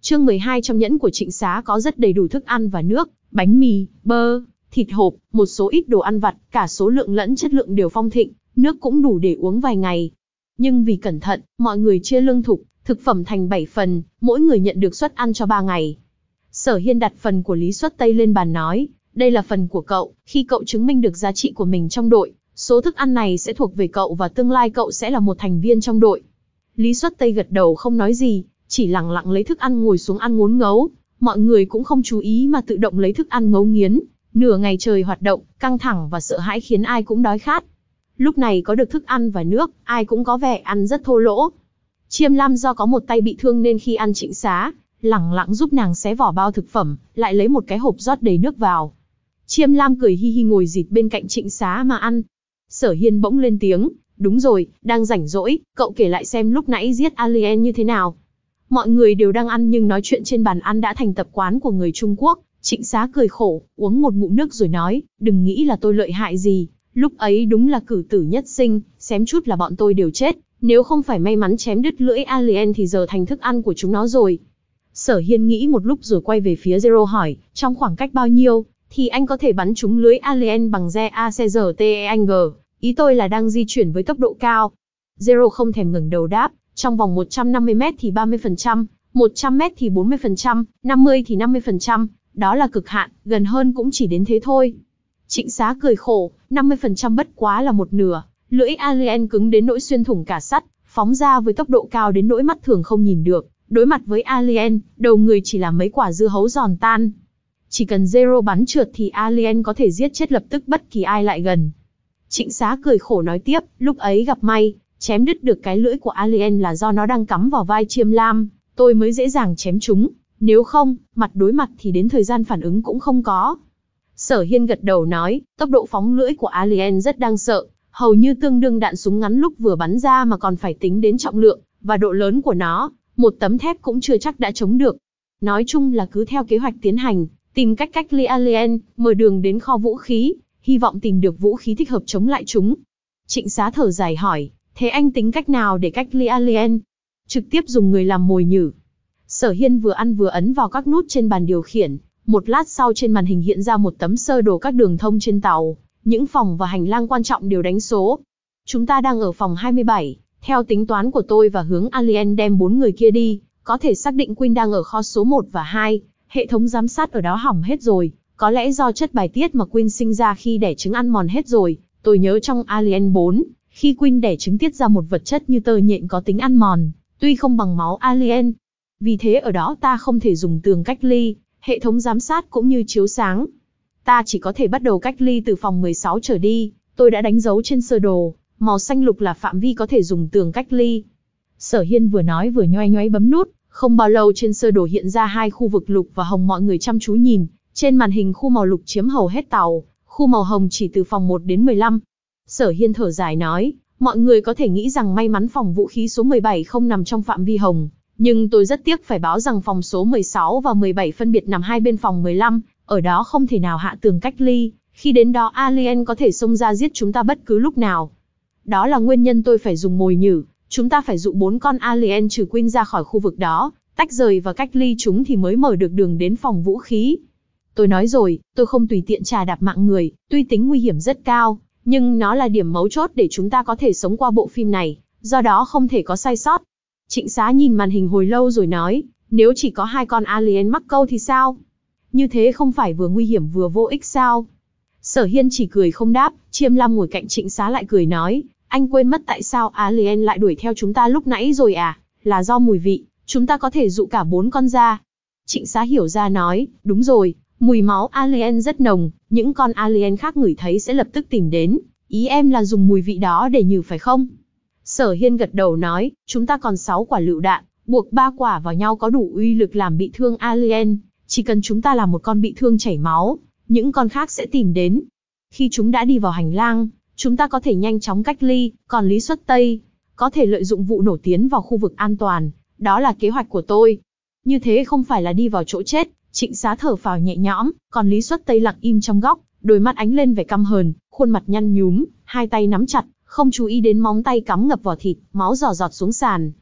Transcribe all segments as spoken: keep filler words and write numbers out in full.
Chương mười hai trong nhẫn của Trịnh Xá có rất đầy đủ thức ăn và nước, bánh mì, bơ, thịt hộp, một số ít đồ ăn vặt, cả số lượng lẫn chất lượng đều phong thịnh, nước cũng đủ để uống vài ngày. Nhưng vì cẩn thận, mọi người chia lương thực, thực phẩm thành bảy phần, mỗi người nhận được suất ăn cho ba ngày. Sở Hiên đặt phần của Lý Suất Tây lên bàn nói, đây là phần của cậu, khi cậu chứng minh được giá trị của mình trong đội, số thức ăn này sẽ thuộc về cậu và tương lai cậu sẽ là một thành viên trong đội. Lý Suất Tây gật đầu không nói gì, chỉ lặng lặng lấy thức ăn ngồi xuống ăn ngốn ngấu, mọi người cũng không chú ý mà tự động lấy thức ăn ngấu nghiến. Nửa ngày trời hoạt động, căng thẳng và sợ hãi khiến ai cũng đói khát. Lúc này có được thức ăn và nước, ai cũng có vẻ ăn rất thô lỗ. Chiêm Lam do có một tay bị thương nên khi ăn Trịnh Xá, lẳng lặng giúp nàng xé vỏ bao thực phẩm, lại lấy một cái hộp rót đầy nước vào. Chiêm Lam cười hi hi ngồi dịt bên cạnh Trịnh Xá mà ăn. Sở Hiên bỗng lên tiếng, đúng rồi, đang rảnh rỗi, cậu kể lại xem lúc nãy giết alien như thế nào. Mọi người đều đang ăn nhưng nói chuyện trên bàn ăn đã thành tập quán của người Trung Quốc. Trịnh Xá cười khổ, uống một ngụm nước rồi nói, đừng nghĩ là tôi lợi hại gì, lúc ấy đúng là cử tử nhất sinh, xém chút là bọn tôi đều chết, nếu không phải may mắn chém đứt lưỡi alien thì giờ thành thức ăn của chúng nó rồi. Sở Hiên nghĩ một lúc rồi quay về phía Zero hỏi, trong khoảng cách bao nhiêu, thì anh có thể bắn trúng lưới alien bằng re a xê giê tê e anh giê, ý tôi là đang di chuyển với tốc độ cao. Zero không thèm ngẩng đầu đáp, trong vòng một trăm năm mươi mét thì ba mươi phần trăm, một trăm mét thì bốn mươi phần trăm, năm mươi thì năm mươi phần trăm. Đó là cực hạn, gần hơn cũng chỉ đến thế thôi. Trịnh Xá cười khổ, năm mươi phần trăm bất quá là một nửa, lưỡi alien cứng đến nỗi xuyên thủng cả sắt, phóng ra với tốc độ cao đến nỗi mắt thường không nhìn được. Đối mặt với alien, đầu người chỉ là mấy quả dưa hấu giòn tan. Chỉ cần Zero bắn trượt thì alien có thể giết chết lập tức bất kỳ ai lại gần. Trịnh Xá cười khổ nói tiếp, lúc ấy gặp may, chém đứt được cái lưỡi của alien là do nó đang cắm vào vai Chiêm Lam, tôi mới dễ dàng chém chúng. Nếu không, mặt đối mặt thì đến thời gian phản ứng cũng không có. Sở Hiên gật đầu nói, tốc độ phóng lưỡi của alien rất đáng sợ, hầu như tương đương đạn súng ngắn lúc vừa bắn ra mà còn phải tính đến trọng lượng và độ lớn của nó, một tấm thép cũng chưa chắc đã chống được. Nói chung là cứ theo kế hoạch tiến hành, tìm cách cách ly alien, mở đường đến kho vũ khí, hy vọng tìm được vũ khí thích hợp chống lại chúng. Trịnh Xá thở dài hỏi, thế anh tính cách nào để cách ly alien? Trực tiếp dùng người làm mồi nhử. Sở Hiên vừa ăn vừa ấn vào các nút trên bàn điều khiển, một lát sau trên màn hình hiện ra một tấm sơ đồ các đường thông trên tàu, những phòng và hành lang quan trọng đều đánh số. Chúng ta đang ở phòng hai mươi bảy, theo tính toán của tôi và hướng alien đem bốn người kia đi, có thể xác định Queen đang ở kho số một và hai, hệ thống giám sát ở đó hỏng hết rồi, có lẽ do chất bài tiết mà Queen sinh ra khi đẻ trứng ăn mòn hết rồi. Tôi nhớ trong Alien bốn, khi Queen đẻ trứng tiết ra một vật chất như tơ nhện có tính ăn mòn, tuy không bằng máu alien. Vì thế ở đó ta không thể dùng tường cách ly, hệ thống giám sát cũng như chiếu sáng. Ta chỉ có thể bắt đầu cách ly từ phòng mười sáu trở đi, tôi đã đánh dấu trên sơ đồ, màu xanh lục là phạm vi có thể dùng tường cách ly. Sở Hiên vừa nói vừa nhoay nhoáy bấm nút, không bao lâu trên sơ đồ hiện ra hai khu vực lục và hồng, mọi người chăm chú nhìn, trên màn hình khu màu lục chiếm hầu hết tàu, khu màu hồng chỉ từ phòng một đến mười lăm. Sở Hiên thở dài nói, mọi người có thể nghĩ rằng may mắn phòng vũ khí số mười bảy không nằm trong phạm vi hồng, nhưng tôi rất tiếc phải báo rằng phòng số mười sáu và mười bảy phân biệt nằm hai bên phòng mười lăm, ở đó không thể nào hạ tường cách ly, khi đến đó alien có thể xông ra giết chúng ta bất cứ lúc nào. Đó là nguyên nhân tôi phải dùng mồi nhử, chúng ta phải dụ bốn con alien trừ Queen ra khỏi khu vực đó, tách rời và cách ly chúng thì mới mở được đường đến phòng vũ khí. Tôi nói rồi, tôi không tùy tiện chà đạp mạng người, tuy tính nguy hiểm rất cao, nhưng nó là điểm mấu chốt để chúng ta có thể sống qua bộ phim này, do đó không thể có sai sót. Trịnh Xá nhìn màn hình hồi lâu rồi nói, nếu chỉ có hai con alien mắc câu thì sao? Như thế không phải vừa nguy hiểm vừa vô ích sao? Sở Hiên chỉ cười không đáp, Chiêm Lam ngồi cạnh Trịnh Xá lại cười nói, anh quên mất tại sao alien lại đuổi theo chúng ta lúc nãy rồi à? Là do mùi vị, chúng ta có thể dụ cả bốn con ra. Trịnh Xá hiểu ra nói, đúng rồi, mùi máu alien rất nồng, những con alien khác ngửi thấy sẽ lập tức tìm đến, ý em là dùng mùi vị đó để nhử phải không? Sở Hiên gật đầu nói, chúng ta còn sáu quả lựu đạn, buộc ba quả vào nhau có đủ uy lực làm bị thương alien, chỉ cần chúng ta làm một con bị thương chảy máu, những con khác sẽ tìm đến. Khi chúng đã đi vào hành lang, chúng ta có thể nhanh chóng cách ly, còn Lý Suất Tây có thể lợi dụng vụ nổ tiến vào khu vực an toàn, đó là kế hoạch của tôi. Như thế không phải là đi vào chỗ chết. Trịnh Xá thở phào nhẹ nhõm, còn Lý Suất Tây lặng im trong góc, đôi mắt ánh lên vẻ căm hờn, khuôn mặt nhăn nhúm, hai tay nắm chặt, không chú ý đến móng tay cắm ngập vào thịt, máu giò giọt xuống sàn.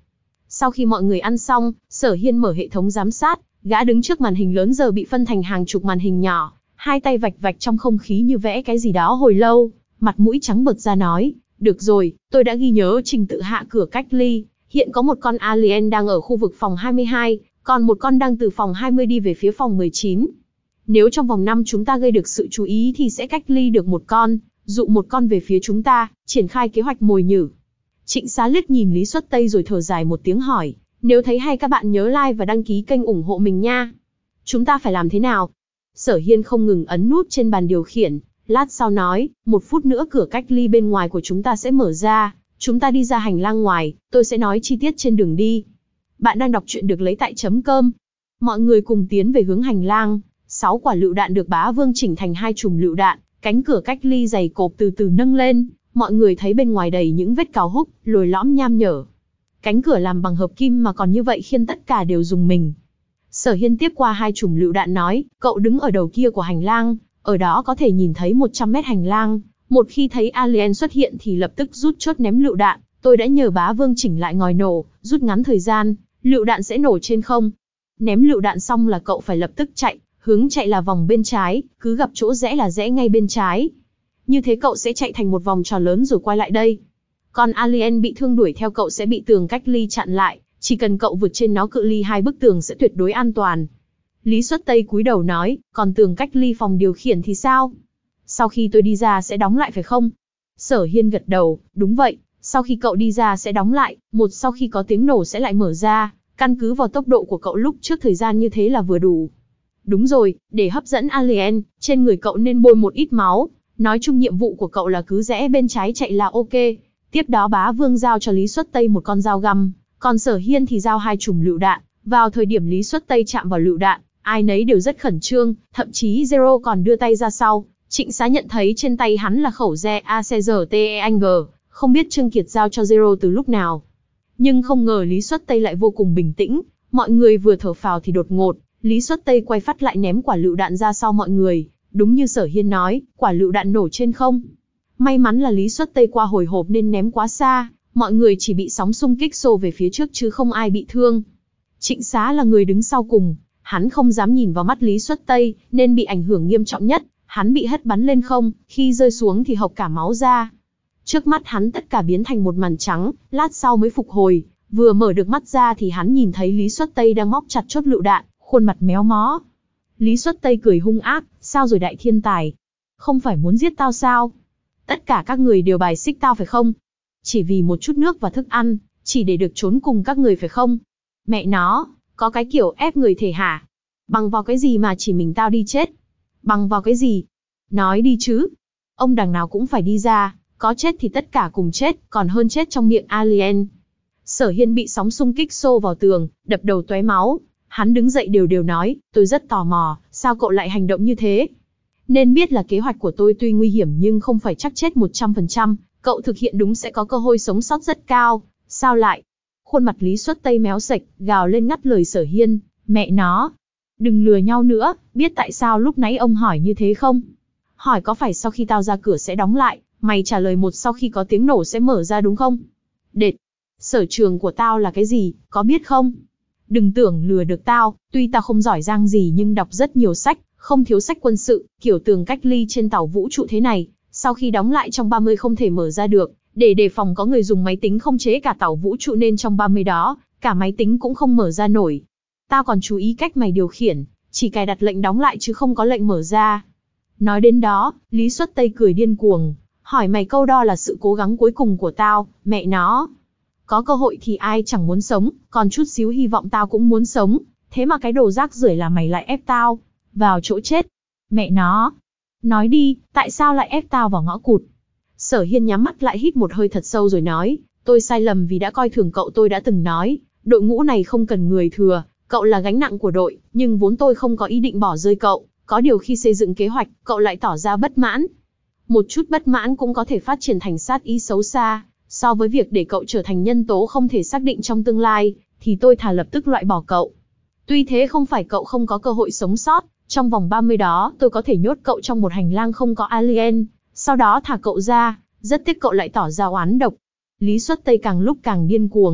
Sau khi mọi người ăn xong, Sở Hiên mở hệ thống giám sát, gã đứng trước màn hình lớn giờ bị phân thành hàng chục màn hình nhỏ, hai tay vạch vạch trong không khí như vẽ cái gì đó hồi lâu, mặt mũi trắng bệch ra nói, được rồi, tôi đã ghi nhớ trình tự hạ cửa cách ly, hiện có một con alien đang ở khu vực phòng hai mươi hai, còn một con đang từ phòng hai mươi đi về phía phòng mười chín. Nếu trong vòng năm chúng ta gây được sự chú ý thì sẽ cách ly được một con, dụ một con về phía chúng ta, triển khai kế hoạch mồi nhử. Trịnh Xá liếc nhìn Lý Xuất Tây rồi thở dài một tiếng hỏi, nếu thấy hay các bạn nhớ like và đăng ký kênh ủng hộ mình nha. Chúng ta phải làm thế nào? Sở Hiên không ngừng ấn nút trên bàn điều khiển, lát sau nói, một phút nữa cửa cách ly bên ngoài của chúng ta sẽ mở ra, chúng ta đi ra hành lang ngoài, tôi sẽ nói chi tiết trên đường đi. Bạn đang đọc truyện được lấy tại chấm cơm. Mọi người cùng tiến về hướng hành lang, sáu quả lựu đạn được Bá Vương chỉnh thành hai chùm lựu đạn, cánh cửa cách ly dày cộp từ từ nâng lên, mọi người thấy bên ngoài đầy những vết cào húc, lồi lõm nham nhở. Cánh cửa làm bằng hợp kim mà còn như vậy khiến tất cả đều rùng mình. Sở Hiên tiếp qua hai chùm lựu đạn nói, cậu đứng ở đầu kia của hành lang, ở đó có thể nhìn thấy một trăm mét hành lang, một khi thấy alien xuất hiện thì lập tức rút chốt ném lựu đạn, tôi đã nhờ Bá Vương chỉnh lại ngòi nổ, rút ngắn thời gian, lựu đạn sẽ nổ trên không. Ném lựu đạn xong là cậu phải lập tức chạy, hướng chạy là vòng bên trái, cứ gặp chỗ rẽ là rẽ ngay bên trái. Như thế cậu sẽ chạy thành một vòng tròn lớn rồi quay lại đây. Còn alien bị thương đuổi theo cậu sẽ bị tường cách ly chặn lại, chỉ cần cậu vượt trên nó cự ly hai bức tường sẽ tuyệt đối an toàn. Lý Xuất Tây cúi đầu nói, còn tường cách ly phòng điều khiển thì sao? Sau khi tôi đi ra sẽ đóng lại phải không? Sở Hiên gật đầu, đúng vậy, sau khi cậu đi ra sẽ đóng lại, một sau khi có tiếng nổ sẽ lại mở ra, căn cứ vào tốc độ của cậu lúc trước thời gian như thế là vừa đủ. Đúng rồi, để hấp dẫn alien, trên người cậu nên bôi một ít máu, nói chung nhiệm vụ của cậu là cứ rẽ bên trái chạy là ok. Tiếp đó Bá Vương giao cho Lý Xuất Tây một con dao găm, còn Sở Hiên thì giao hai chùm lựu đạn. Vào thời điểm Lý Xuất Tây chạm vào lựu đạn, ai nấy đều rất khẩn trương, thậm chí Zero còn đưa tay ra sau. Trịnh Xá nhận thấy trên tay hắn là khẩu re a xê giê tê e anh giê, không biết Trương Kiệt giao cho Zero từ lúc nào. Nhưng không ngờ Lý Xuất Tây lại vô cùng bình tĩnh, mọi người vừa thở phào thì đột ngột, Lý Xuất Tây quay phát lại ném quả lựu đạn ra sau mọi người, đúng như Sở Hiên nói, quả lựu đạn nổ trên không. May mắn là Lý Xuất Tây qua hồi hộp nên ném quá xa, mọi người chỉ bị sóng xung kích xô về phía trước chứ không ai bị thương. Trịnh Xá là người đứng sau cùng, hắn không dám nhìn vào mắt Lý Xuất Tây, nên bị ảnh hưởng nghiêm trọng nhất, hắn bị hất bắn lên không, khi rơi xuống thì hộc cả máu ra. Trước mắt hắn tất cả biến thành một màn trắng, lát sau mới phục hồi, vừa mở được mắt ra thì hắn nhìn thấy Lý Xuất Tây đang móc chặt chốt lựu đạn, khuôn mặt méo mó. Lý Xuất Tây cười hung ác, sao rồi đại thiên tài? Không phải muốn giết tao sao? Tất cả các người đều bài xích tao phải không? Chỉ vì một chút nước và thức ăn, chỉ để được trốn cùng các người phải không? Mẹ nó, có cái kiểu ép người thể hả? Bằng vào cái gì mà chỉ mình tao đi chết? Bằng vào cái gì? Nói đi chứ. Ông đằng nào cũng phải đi ra, có chết thì tất cả cùng chết, còn hơn chết trong miệng alien. Sở Hiên bị sóng xung kích xô vào tường, đập đầu tóe máu. Hắn đứng dậy đều đều nói, tôi rất tò mò, sao cậu lại hành động như thế? Nên biết là kế hoạch của tôi tuy nguy hiểm nhưng không phải chắc chết một trăm phần trăm, cậu thực hiện đúng sẽ có cơ hội sống sót rất cao, sao lại? Khuôn mặt Lý Xuất Tây méo sạch, gào lên ngắt lời Sở Hiên, mẹ nó. Đừng lừa nhau nữa, biết tại sao lúc nãy ông hỏi như thế không? Hỏi có phải sau khi tao ra cửa sẽ đóng lại, mày trả lời một sau khi có tiếng nổ sẽ mở ra đúng không? Đệt, sở trường của tao là cái gì, có biết không? Đừng tưởng lừa được tao, tuy tao không giỏi giang gì nhưng đọc rất nhiều sách, không thiếu sách quân sự, kiểu tường cách ly trên tàu vũ trụ thế này, sau khi đóng lại trong ba mươi không thể mở ra được, để đề phòng có người dùng máy tính không chế cả tàu vũ trụ nên trong ba mươi đó, cả máy tính cũng không mở ra nổi. Tao còn chú ý cách mày điều khiển, chỉ cài đặt lệnh đóng lại chứ không có lệnh mở ra. Nói đến đó, Lý Xuất Tây cười điên cuồng, hỏi mày câu đó là sự cố gắng cuối cùng của tao, mẹ nó. Có cơ hội thì ai chẳng muốn sống, còn chút xíu hy vọng tao cũng muốn sống, thế mà cái đồ rác rưởi là mày lại ép tao vào chỗ chết. Mẹ nó. Nói đi, tại sao lại ép tao vào ngõ cụt? Sở Hiên nhắm mắt lại hít một hơi thật sâu rồi nói, tôi sai lầm vì đã coi thường cậu, tôi đã từng nói, đội ngũ này không cần người thừa, cậu là gánh nặng của đội, nhưng vốn tôi không có ý định bỏ rơi cậu, có điều khi xây dựng kế hoạch, cậu lại tỏ ra bất mãn. Một chút bất mãn cũng có thể phát triển thành sát ý xấu xa, so với việc để cậu trở thành nhân tố không thể xác định trong tương lai, thì tôi thà lập tức loại bỏ cậu. Tuy thế không phải cậu không có cơ hội sống sót, trong vòng ba mươi đó tôi có thể nhốt cậu trong một hành lang không có alien, sau đó thả cậu ra, rất tiếc cậu lại tỏ ra oán độc. Lý Xuất Tây càng lúc càng điên cuồng,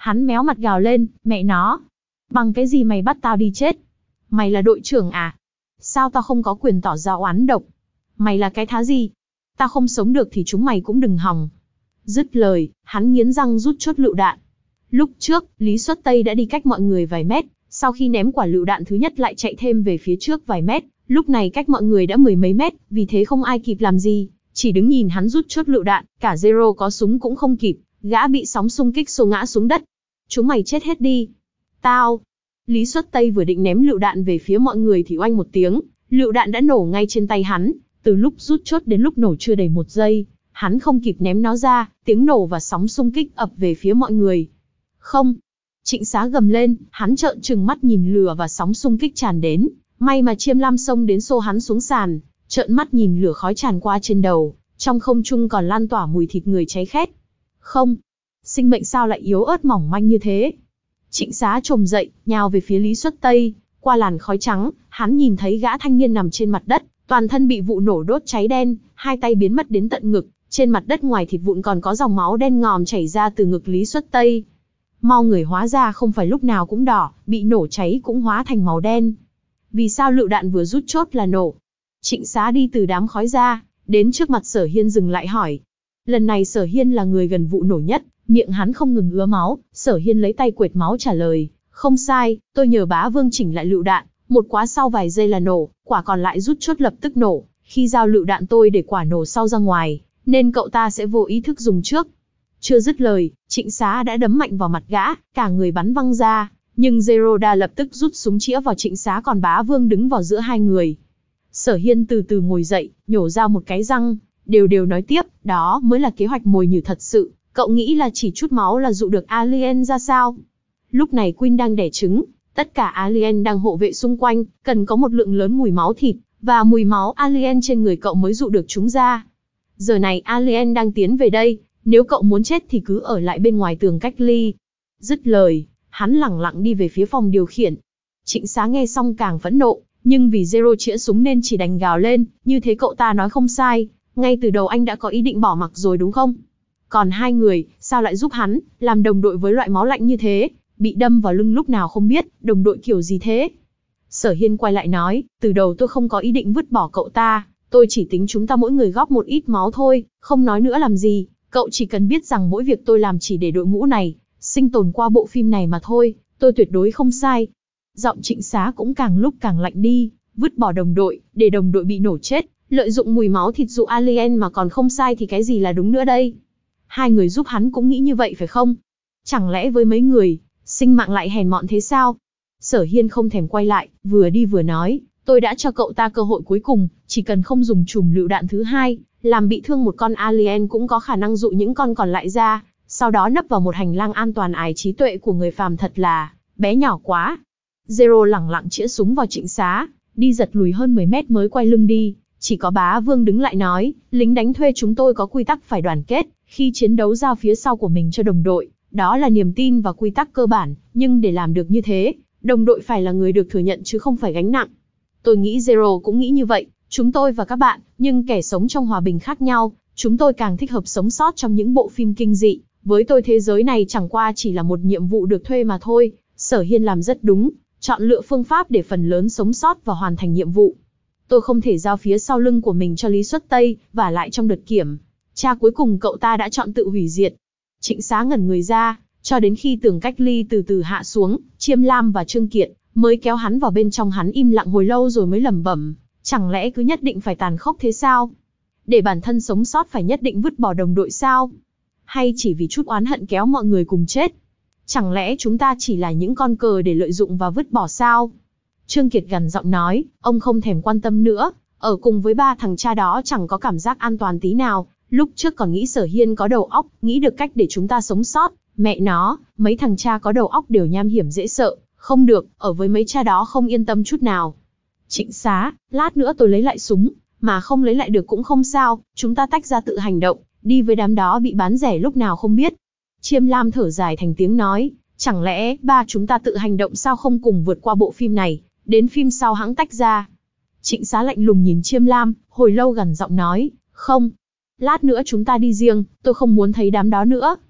Hắn méo mặt gào lên, mẹ nó. Bằng cái gì mày bắt tao đi chết? Mày là đội trưởng à? Sao tao không có quyền tỏ ra oán độc? Mày là cái thá gì? Tao không sống được thì chúng mày cũng đừng hòng. Dứt lời, hắn nghiến răng rút chốt lựu đạn. Lúc trước, Lý Xuất Tây đã đi cách mọi người vài mét, sau khi ném quả lựu đạn thứ nhất lại chạy thêm về phía trước vài mét, lúc này cách mọi người đã mười mấy mét, vì thế không ai kịp làm gì, chỉ đứng nhìn hắn rút chốt lựu đạn, cả Zero có súng cũng không kịp, gã bị sóng xung kích xô ngã xuống đất. Chúng mày chết hết đi. Tao. Lý Xuất Tây vừa định ném lựu đạn về phía mọi người thì oanh một tiếng, lựu đạn đã nổ ngay trên tay hắn, từ lúc rút chốt đến lúc nổ chưa đầy một giây, hắn không kịp ném nó ra, tiếng nổ và sóng xung kích ập về phía mọi người. Không. Trịnh Xá gầm lên, hắn trợn trừng mắt nhìn lửa và sóng xung kích tràn đến, may mà Chiêm Lam xông đến xô hắn xuống sàn, trợn mắt nhìn lửa khói tràn qua trên đầu, trong không trung còn lan tỏa mùi thịt người cháy khét. Không. Sinh mệnh sao lại yếu ớt mỏng manh như thế? Trịnh Xá trồm dậy, nhào về phía Lý Xuất Tây, qua làn khói trắng, hắn nhìn thấy gã thanh niên nằm trên mặt đất, toàn thân bị vụ nổ đốt cháy đen, hai tay biến mất đến tận ngực, trên mặt đất ngoài thịt vụn còn có dòng máu đen ngòm chảy ra từ ngực Lý Xuất Tây. Mau người hóa ra không phải lúc nào cũng đỏ, bị nổ cháy cũng hóa thành màu đen. Vì sao lựu đạn vừa rút chốt là nổ? Trịnh Xá đi từ đám khói ra, đến trước mặt Sở Hiên dừng lại hỏi. Lần này Sở Hiên là người gần vụ nổ nhất, miệng hắn không ngừng ứa máu, Sở Hiên lấy tay quệt máu trả lời, không sai, tôi nhờ bá vương chỉnh lại lựu đạn, một quá sau vài giây là nổ, quả còn lại rút chốt lập tức nổ, khi giao lựu đạn tôi để quả nổ sau ra ngoài, nên cậu ta sẽ vô ý thức dùng trước. Chưa dứt lời, Trịnh Xá đã đấm mạnh vào mặt gã, cả người bắn văng ra, nhưng Zeroda lập tức rút súng chĩa vào Trịnh Xá, còn bá vương đứng vào giữa hai người. Sở Hiên từ từ ngồi dậy, nhổ ra một cái răng, đều đều nói tiếp, đó mới là kế hoạch mồi nhử thật sự, cậu nghĩ là chỉ chút máu là dụ được alien ra sao? Lúc này Queen đang đẻ trứng, tất cả alien đang hộ vệ xung quanh, cần có một lượng lớn mùi máu thịt, và mùi máu alien trên người cậu mới dụ được chúng ra. Giờ này alien đang tiến về đây, nếu cậu muốn chết thì cứ ở lại bên ngoài tường cách ly. Dứt lời, hắn lẳng lặng đi về phía phòng điều khiển. Trịnh Xá nghe xong càng phẫn nộ, nhưng vì Zero chĩa súng nên chỉ đành gào lên, như thế cậu ta nói không sai, ngay từ đầu anh đã có ý định bỏ mặc rồi đúng không? Còn hai người, sao lại giúp hắn, làm đồng đội với loại máu lạnh như thế, bị đâm vào lưng lúc nào không biết, đồng đội kiểu gì thế? Sở Hiên quay lại nói, từ đầu tôi không có ý định vứt bỏ cậu ta, tôi chỉ tính chúng ta mỗi người góp một ít máu thôi, không nói nữa làm gì, cậu chỉ cần biết rằng mỗi việc tôi làm chỉ để đội ngũ này, sinh tồn qua bộ phim này mà thôi, tôi tuyệt đối không sai. Giọng Trịnh Xá cũng càng lúc càng lạnh đi, vứt bỏ đồng đội, để đồng đội bị nổ chết, lợi dụng mùi máu thịt dụ alien mà còn không sai thì cái gì là đúng nữa đây? Hai người giúp hắn cũng nghĩ như vậy phải không? Chẳng lẽ với mấy người, sinh mạng lại hèn mọn thế sao? Sở Hiên không thèm quay lại, vừa đi vừa nói, tôi đã cho cậu ta cơ hội cuối cùng, chỉ cần không dùng chùm lựu đạn thứ hai, làm bị thương một con alien cũng có khả năng dụ những con còn lại ra, sau đó nấp vào một hành lang an toàn. Ái trí tuệ của người phàm thật là bé nhỏ quá. Zero lẳng lặng chĩa súng vào Trịnh Xá, đi giật lùi hơn mười mét mới quay lưng đi, chỉ có bá vương đứng lại nói, lính đánh thuê chúng tôi có quy tắc phải đoàn kết, khi chiến đấu giao phía sau của mình cho đồng đội, đó là niềm tin và quy tắc cơ bản, nhưng để làm được như thế, đồng đội phải là người được thừa nhận chứ không phải gánh nặng. Tôi nghĩ Zero cũng nghĩ như vậy, chúng tôi và các bạn, nhưng kẻ sống trong hòa bình khác nhau, chúng tôi càng thích hợp sống sót trong những bộ phim kinh dị, với tôi thế giới này chẳng qua chỉ là một nhiệm vụ được thuê mà thôi. Sở Hiên làm rất đúng, chọn lựa phương pháp để phần lớn sống sót và hoàn thành nhiệm vụ. Tôi không thể giao phía sau lưng của mình cho Lý Xuất Tây, và lại trong đợt kiểm tra cuối cùng cậu ta đã chọn tự hủy diệt. Trịnh Xá ngẩn người ra, cho đến khi tường cách ly từ từ hạ xuống, Chiêm Lam và Trương Kiệt mới kéo hắn vào bên trong. Hắn im lặng hồi lâu rồi mới lẩm bẩm, chẳng lẽ cứ nhất định phải tàn khốc thế sao? Để bản thân sống sót phải nhất định vứt bỏ đồng đội sao? Hay chỉ vì chút oán hận kéo mọi người cùng chết? Chẳng lẽ chúng ta chỉ là những con cờ để lợi dụng và vứt bỏ sao? Trương Kiệt gằn giọng nói, ông không thèm quan tâm nữa, ở cùng với ba thằng cha đó chẳng có cảm giác an toàn tí nào, lúc trước còn nghĩ Sở Hiên có đầu óc, nghĩ được cách để chúng ta sống sót, mẹ nó, mấy thằng cha có đầu óc đều nham hiểm dễ sợ, không được, ở với mấy cha đó không yên tâm chút nào. Trịnh Xá, lát nữa tôi lấy lại súng, mà không lấy lại được cũng không sao, chúng ta tách ra tự hành động, đi với đám đó bị bán rẻ lúc nào không biết. Chiêm Lam thở dài thành tiếng nói, chẳng lẽ ba chúng ta tự hành động sao không cùng vượt qua bộ phim này, đến phim sau hãng tách ra. Trịnh Xá lạnh lùng nhìn Chiêm Lam, hồi lâu gằn giọng nói, không, lát nữa chúng ta đi riêng, tôi không muốn thấy đám đó nữa.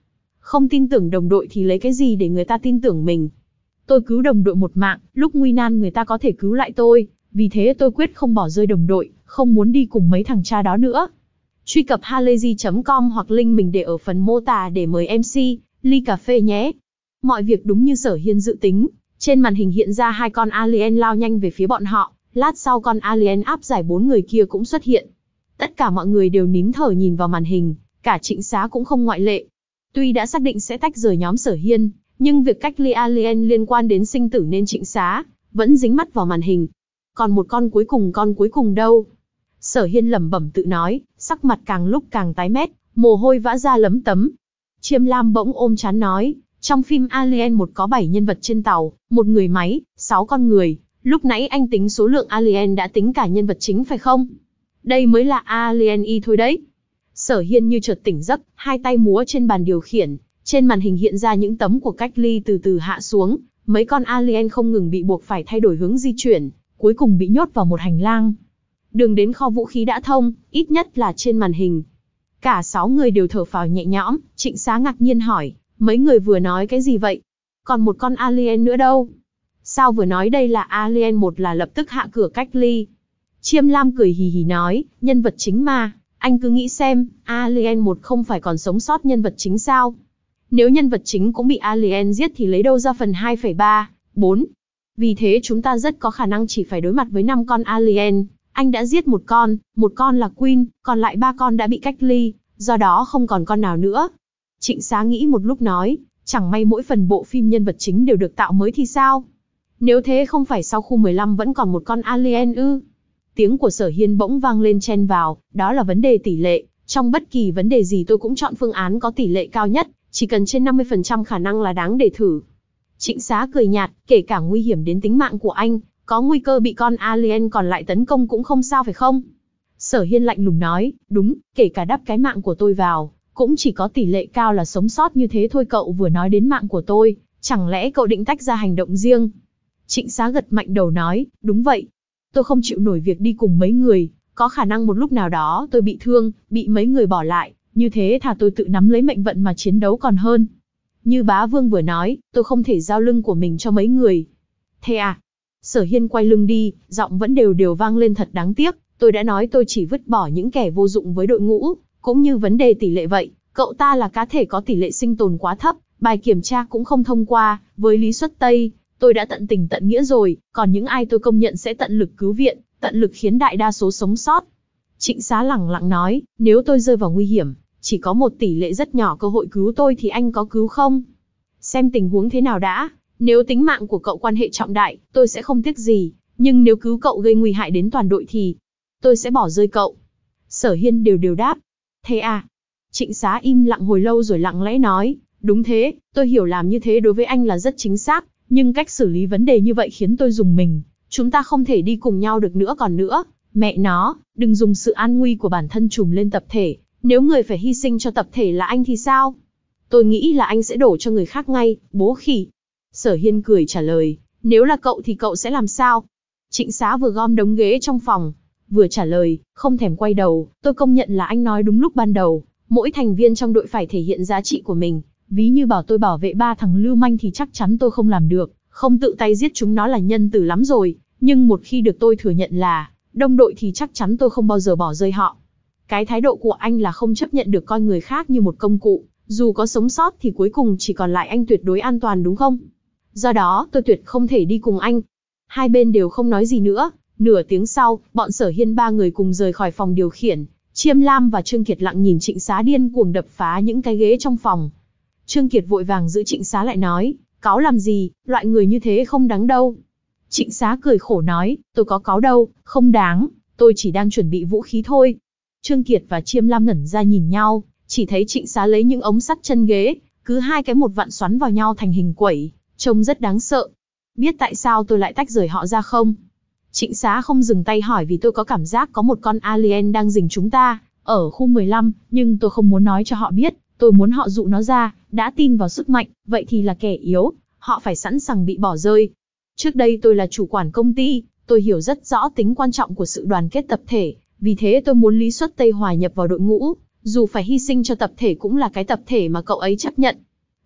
Không tin tưởng đồng đội thì lấy cái gì để người ta tin tưởng mình. Tôi cứu đồng đội một mạng, lúc nguy nan người ta có thể cứu lại tôi, vì thế tôi quyết không bỏ rơi đồng đội, không muốn đi cùng mấy thằng cha đó nữa. Truy cập halayzi chấm com hoặc link mình để ở phần mô tả để mời em xê, ly cà phê nhé. Mọi việc đúng như Sở Hiên dự tính, trên màn hình hiện ra hai con alien lao nhanh về phía bọn họ, lát sau con alien áp giải bốn người kia cũng xuất hiện. Tất cả mọi người đều nín thở nhìn vào màn hình, cả Trịnh Xá cũng không ngoại lệ. Tuy đã xác định sẽ tách rời nhóm Sở Hiên, nhưng việc cách ly alien liên quan đến sinh tử nên Trịnh Xá vẫn dính mắt vào màn hình. Còn một con cuối cùng con cuối cùng đâu? Sở Hiên lẩm bẩm tự nói, sắc mặt càng lúc càng tái mét, mồ hôi vã ra lấm tấm. Chiêm Lam bỗng ôm trán nói, trong phim Alien một có bảy nhân vật trên tàu, một người máy, sáu con người. Lúc nãy anh tính số lượng alien đã tính cả nhân vật chính phải không? Đây mới là Alien Y thôi đấy. Sở Hiên như chợt tỉnh giấc, hai tay múa trên bàn điều khiển, trên màn hình hiện ra những tấm của cách ly từ từ hạ xuống, mấy con alien không ngừng bị buộc phải thay đổi hướng di chuyển, cuối cùng bị nhốt vào một hành lang. Đường đến kho vũ khí đã thông, ít nhất là trên màn hình. Cả sáu người đều thở phào nhẹ nhõm, Trịnh Xá ngạc nhiên hỏi, mấy người vừa nói cái gì vậy? Còn một con alien nữa đâu? Sao vừa nói đây là Alien một là lập tức hạ cửa cách ly? Chiêm Lam cười hì hì nói, nhân vật chính mà, anh cứ nghĩ xem, Alien một không phải còn sống sót nhân vật chính sao? Nếu nhân vật chính cũng bị Alien giết thì lấy đâu ra phần hai phẩy ba, bốn? Vì thế chúng ta rất có khả năng chỉ phải đối mặt với năm con Alien. Anh đã giết một con, một con là Queen, còn lại ba con đã bị cách ly, do đó không còn con nào nữa. Trịnh Xá nghĩ một lúc nói, chẳng may mỗi phần bộ phim nhân vật chính đều được tạo mới thì sao? Nếu thế không phải sau khu mười lăm vẫn còn một con alien ư? Tiếng của Sở Hiên bỗng vang lên chen vào, đó là vấn đề tỷ lệ. Trong bất kỳ vấn đề gì tôi cũng chọn phương án có tỷ lệ cao nhất, chỉ cần trên năm mươi phần trăm khả năng là đáng để thử. Trịnh Xá cười nhạt, kể cả nguy hiểm đến tính mạng của anh, có nguy cơ bị con alien còn lại tấn công cũng không sao phải không? Sở Hiên lạnh lùng nói, đúng, kể cả đắp cái mạng của tôi vào, cũng chỉ có tỷ lệ cao là sống sót như thế thôi. Cậu vừa nói đến mạng của tôi, chẳng lẽ cậu định tách ra hành động riêng? Trịnh Xá gật mạnh đầu nói, đúng vậy. Tôi không chịu nổi việc đi cùng mấy người, có khả năng một lúc nào đó tôi bị thương, bị mấy người bỏ lại, như thế thà tôi tự nắm lấy mệnh vận mà chiến đấu còn hơn. Như Bá Vương vừa nói, tôi không thể giao lưng của mình cho mấy người. Thế à? Sở Hiên quay lưng đi, giọng vẫn đều đều vang lên thật đáng tiếc, tôi đã nói tôi chỉ vứt bỏ những kẻ vô dụng với đội ngũ, cũng như vấn đề tỷ lệ vậy, cậu ta là cá thể có tỷ lệ sinh tồn quá thấp, bài kiểm tra cũng không thông qua, với Lý Xuất Tây, tôi đã tận tình tận nghĩa rồi, còn những ai tôi công nhận sẽ tận lực cứu viện, tận lực khiến đại đa số sống sót. Trịnh Xá lẳng lặng nói, nếu tôi rơi vào nguy hiểm, chỉ có một tỷ lệ rất nhỏ cơ hội cứu tôi thì anh có cứu không? Xem tình huống thế nào đã, nếu tính mạng của cậu quan hệ trọng đại, tôi sẽ không tiếc gì, nhưng nếu cứu cậu gây nguy hại đến toàn đội thì tôi sẽ bỏ rơi cậu. Sở Hiên đều đều đáp, thế à? Trịnh Xá im lặng hồi lâu rồi lặng lẽ nói, đúng thế, tôi hiểu làm như thế đối với anh là rất chính xác, nhưng cách xử lý vấn đề như vậy khiến tôi rùng mình, chúng ta không thể đi cùng nhau được nữa. Còn nữa, mẹ nó, đừng dùng sự an nguy của bản thân trùm lên tập thể, nếu người phải hy sinh cho tập thể là anh thì sao? Tôi nghĩ là anh sẽ đổ cho người khác ngay, bố khỉ. Sở Hiên cười trả lời, nếu là cậu thì cậu sẽ làm sao? Trịnh Xá vừa gom đống ghế trong phòng, vừa trả lời, không thèm quay đầu, tôi công nhận là anh nói đúng lúc ban đầu, mỗi thành viên trong đội phải thể hiện giá trị của mình, ví như bảo tôi bảo vệ ba thằng lưu manh thì chắc chắn tôi không làm được, không tự tay giết chúng nó là nhân từ lắm rồi, nhưng một khi được tôi thừa nhận là đồng đội thì chắc chắn tôi không bao giờ bỏ rơi họ. Cái thái độ của anh là không chấp nhận được coi người khác như một công cụ, dù có sống sót thì cuối cùng chỉ còn lại anh tuyệt đối an toàn đúng không? Do đó tôi tuyệt không thể đi cùng anh. Hai bên đều không nói gì nữa, nửa tiếng sau, bọn Sở Hiên ba người cùng rời khỏi phòng điều khiển, Chiêm Lam và Trương Kiệt lặng nhìn Trịnh Xá điên cuồng đập phá những cái ghế trong phòng. Trương Kiệt vội vàng giữ Trịnh Xá lại nói, cáu làm gì, loại người như thế không đáng đâu. Trịnh Xá cười khổ nói, tôi có cáu đâu, không đáng, tôi chỉ đang chuẩn bị vũ khí thôi. Trương Kiệt và Chiêm Lam ngẩn ra nhìn nhau, chỉ thấy Trịnh Xá lấy những ống sắt chân ghế, cứ hai cái một vặn xoắn vào nhau thành hình quẩy, trông rất đáng sợ. Biết tại sao tôi lại tách rời họ ra không? Trịnh Xá không dừng tay hỏi vì tôi có cảm giác có một con alien đang rình chúng ta, ở khu mười lăm, nhưng tôi không muốn nói cho họ biết, tôi muốn họ dụ nó ra, đã tin vào sức mạnh, vậy thì là kẻ yếu, họ phải sẵn sàng bị bỏ rơi. Trước đây tôi là chủ quản công ty, tôi hiểu rất rõ tính quan trọng của sự đoàn kết tập thể, vì thế tôi muốn Lý Xuất Tây hòa nhập vào đội ngũ, dù phải hy sinh cho tập thể cũng là cái tập thể mà cậu ấy chấp nhận.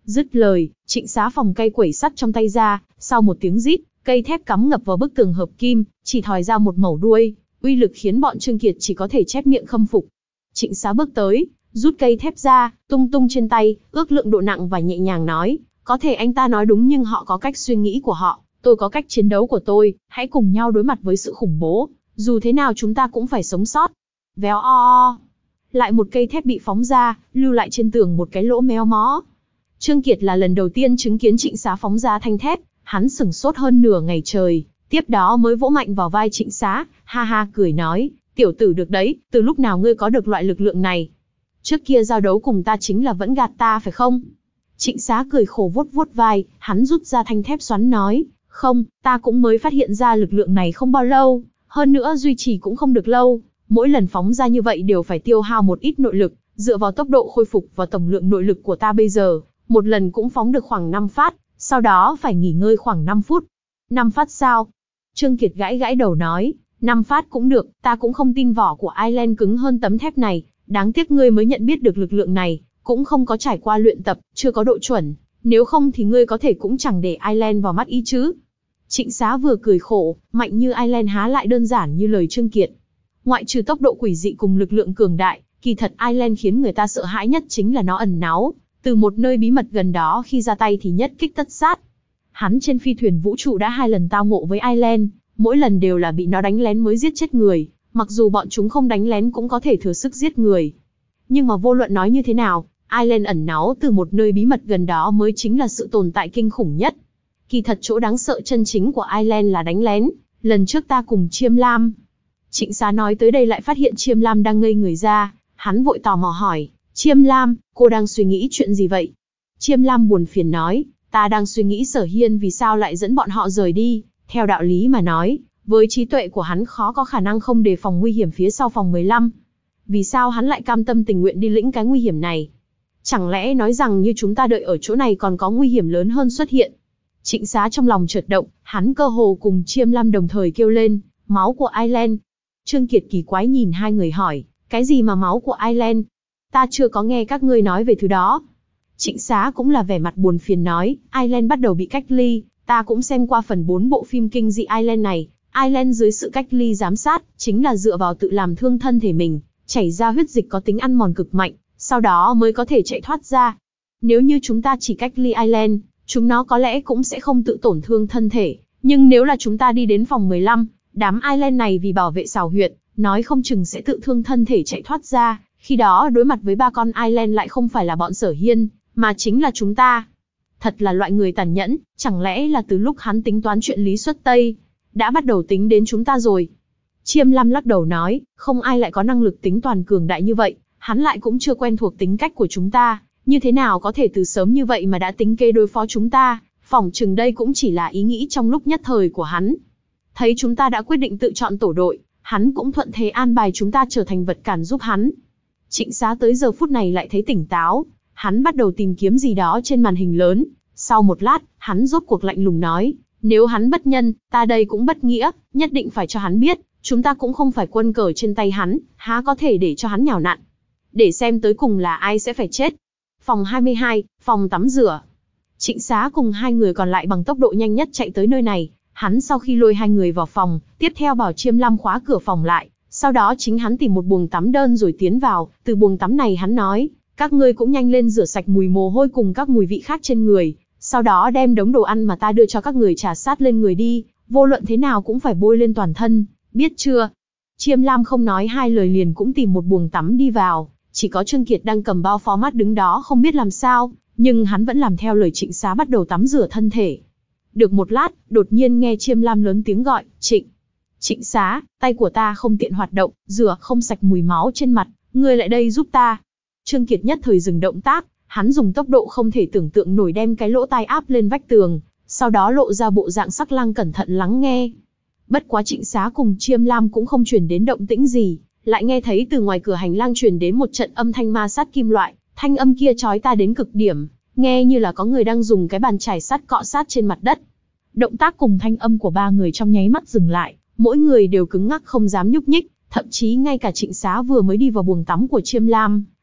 Dứt lời, Trịnh Xá phòng cây quẩy sắt trong tay ra, sau một tiếng rít, cây thép cắm ngập vào bức tường hợp kim, chỉ thòi ra một mẩu đuôi, uy lực khiến bọn Trương Kiệt chỉ có thể chép miệng khâm phục. Trịnh Xá bước tới, rút cây thép ra, tung tung trên tay, ước lượng độ nặng và nhẹ nhàng nói, có thể anh ta nói đúng nhưng họ có cách suy nghĩ của họ, tôi có cách chiến đấu của tôi, hãy cùng nhau đối mặt với sự khủng bố, dù thế nào chúng ta cũng phải sống sót. Véo o o. Lại một cây thép bị phóng ra, lưu lại trên tường một cái lỗ méo mó. Trương Kiệt là lần đầu tiên chứng kiến Trịnh Xá phóng ra thanh thép, hắn sửng sốt hơn nửa ngày trời, tiếp đó mới vỗ mạnh vào vai Trịnh Xá, ha ha cười nói, tiểu tử được đấy, từ lúc nào ngươi có được loại lực lượng này? Trước kia giao đấu cùng ta chính là vẫn gạt ta phải không? Trịnh Xá cười khổ vuốt vuốt vai, hắn rút ra thanh thép xoắn nói, không, ta cũng mới phát hiện ra lực lượng này không bao lâu, hơn nữa duy trì cũng không được lâu, mỗi lần phóng ra như vậy đều phải tiêu hao một ít nội lực, dựa vào tốc độ khôi phục và tổng lượng nội lực của ta bây giờ, một lần cũng phóng được khoảng năm phát, sau đó phải nghỉ ngơi khoảng năm phút. năm phát sao? Trương Kiệt gãi gãi đầu nói, năm phát cũng được, ta cũng không tin vỏ của Ireland cứng hơn tấm thép này, đáng tiếc ngươi mới nhận biết được lực lượng này, cũng không có trải qua luyện tập, chưa có độ chuẩn, nếu không thì ngươi có thể cũng chẳng để Ireland vào mắt ý chứ. Trịnh Xá vừa cười khổ, mạnh như Ireland há lại đơn giản như lời Trương Kiệt. Ngoại trừ tốc độ quỷ dị cùng lực lượng cường đại, kỳ thật Ireland khiến người ta sợ hãi nhất chính là nó ẩn náu, từ một nơi bí mật gần đó khi ra tay thì nhất kích tất sát. Hắn trên phi thuyền vũ trụ đã hai lần tao ngộ với Ireland, mỗi lần đều là bị nó đánh lén mới giết chết người, mặc dù bọn chúng không đánh lén cũng có thể thừa sức giết người. Nhưng mà vô luận nói như thế nào, Ireland ẩn náu từ một nơi bí mật gần đó mới chính là sự tồn tại kinh khủng nhất. Kỳ thật chỗ đáng sợ chân chính của Ireland là đánh lén, lần trước ta cùng Chiêm Lam. Trịnh Xá nói tới đây lại phát hiện Chiêm Lam đang ngây người ra, hắn vội tò mò hỏi, Chiêm Lam, cô đang suy nghĩ chuyện gì vậy? Chiêm Lam buồn phiền nói, ta đang suy nghĩ Sở Hiên vì sao lại dẫn bọn họ rời đi, theo đạo lý mà nói, với trí tuệ của hắn khó có khả năng không đề phòng nguy hiểm phía sau phòng mười lăm. Vì sao hắn lại cam tâm tình nguyện đi lĩnh cái nguy hiểm này? Chẳng lẽ nói rằng như chúng ta đợi ở chỗ này còn có nguy hiểm lớn hơn xuất hiện? Trịnh Xá trong lòng chợt động, hắn cơ hồ cùng Chiêm Lam đồng thời kêu lên, máu của Ireland. Trương Kiệt kỳ quái nhìn hai người hỏi, cái gì mà máu của Ireland? Ta chưa có nghe các ngươi nói về thứ đó. Trịnh Xá cũng là vẻ mặt buồn phiền nói, Ireland bắt đầu bị cách ly, ta cũng xem qua phần bốn bộ phim kinh dị Ireland này, Ireland dưới sự cách ly giám sát, chính là dựa vào tự làm thương thân thể mình, chảy ra huyết dịch có tính ăn mòn cực mạnh, sau đó mới có thể chạy thoát ra. Nếu như chúng ta chỉ cách ly Ireland, chúng nó có lẽ cũng sẽ không tự tổn thương thân thể, nhưng nếu là chúng ta đi đến phòng mười lăm, đám Ireland này vì bảo vệ xào huyệt, nói không chừng sẽ tự thương thân thể chạy thoát ra, khi đó đối mặt với ba con Ireland lại không phải là bọn Sở Hiên, mà chính là chúng ta. Thật là loại người tàn nhẫn, chẳng lẽ là từ lúc hắn tính toán chuyện Lý Xuất Tây, đã bắt đầu tính đến chúng ta rồi. Chiêm Lam lắc đầu nói, không ai lại có năng lực tính toàn cường đại như vậy, hắn lại cũng chưa quen thuộc tính cách của chúng ta, như thế nào có thể từ sớm như vậy mà đã tính kế đối phó chúng ta, phỏng chừng đây cũng chỉ là ý nghĩ trong lúc nhất thời của hắn. Thấy chúng ta đã quyết định tự chọn tổ đội, hắn cũng thuận thế an bài chúng ta trở thành vật cản giúp hắn. Trịnh Xá tới giờ phút này lại thấy tỉnh táo, hắn bắt đầu tìm kiếm gì đó trên màn hình lớn, sau một lát, hắn rốt cuộc lạnh lùng nói, nếu hắn bất nhân, ta đây cũng bất nghĩa, nhất định phải cho hắn biết, chúng ta cũng không phải quân cờ trên tay hắn, há có thể để cho hắn nhào nặn. Để xem tới cùng là ai sẽ phải chết. Phòng hai mươi hai, phòng tắm rửa. Trịnh Xá cùng hai người còn lại bằng tốc độ nhanh nhất chạy tới nơi này, hắn sau khi lôi hai người vào phòng, tiếp theo bảo Chiêm Lam khóa cửa phòng lại, sau đó chính hắn tìm một buồng tắm đơn rồi tiến vào, từ buồng tắm này hắn nói, các ngươi cũng nhanh lên rửa sạch mùi mồ hôi cùng các mùi vị khác trên người, sau đó đem đống đồ ăn mà ta đưa cho các người trà sát lên người đi, vô luận thế nào cũng phải bôi lên toàn thân, biết chưa? Chiêm Lam không nói hai lời liền cũng tìm một buồng tắm đi vào, chỉ có Trương Kiệt đang cầm bao phó mát đứng đó không biết làm sao, nhưng hắn vẫn làm theo lời Trịnh Xá bắt đầu tắm rửa thân thể. Được một lát, đột nhiên nghe Chiêm Lam lớn tiếng gọi, Trịnh. Trịnh Xá, tay của ta không tiện hoạt động, rửa không sạch mùi máu trên mặt, ngươi lại đây giúp ta. Trương Kiệt nhất thời dừng động tác, hắn dùng tốc độ không thể tưởng tượng nổi đem cái lỗ tai áp lên vách tường, sau đó lộ ra bộ dạng sắc lang cẩn thận lắng nghe. Bất quá Trịnh Xá cùng Chiêm Lam cũng không truyền đến động tĩnh gì, lại nghe thấy từ ngoài cửa hành lang truyền đến một trận âm thanh ma sát kim loại, thanh âm kia chói tai đến cực điểm, nghe như là có người đang dùng cái bàn chải sắt cọ sát trên mặt đất. Động tác cùng thanh âm của ba người trong nháy mắt dừng lại, mỗi người đều cứng ngắc không dám nhúc nhích, thậm chí ngay cả Trịnh Xá vừa mới đi vào buồng tắm của Chiêm Lam,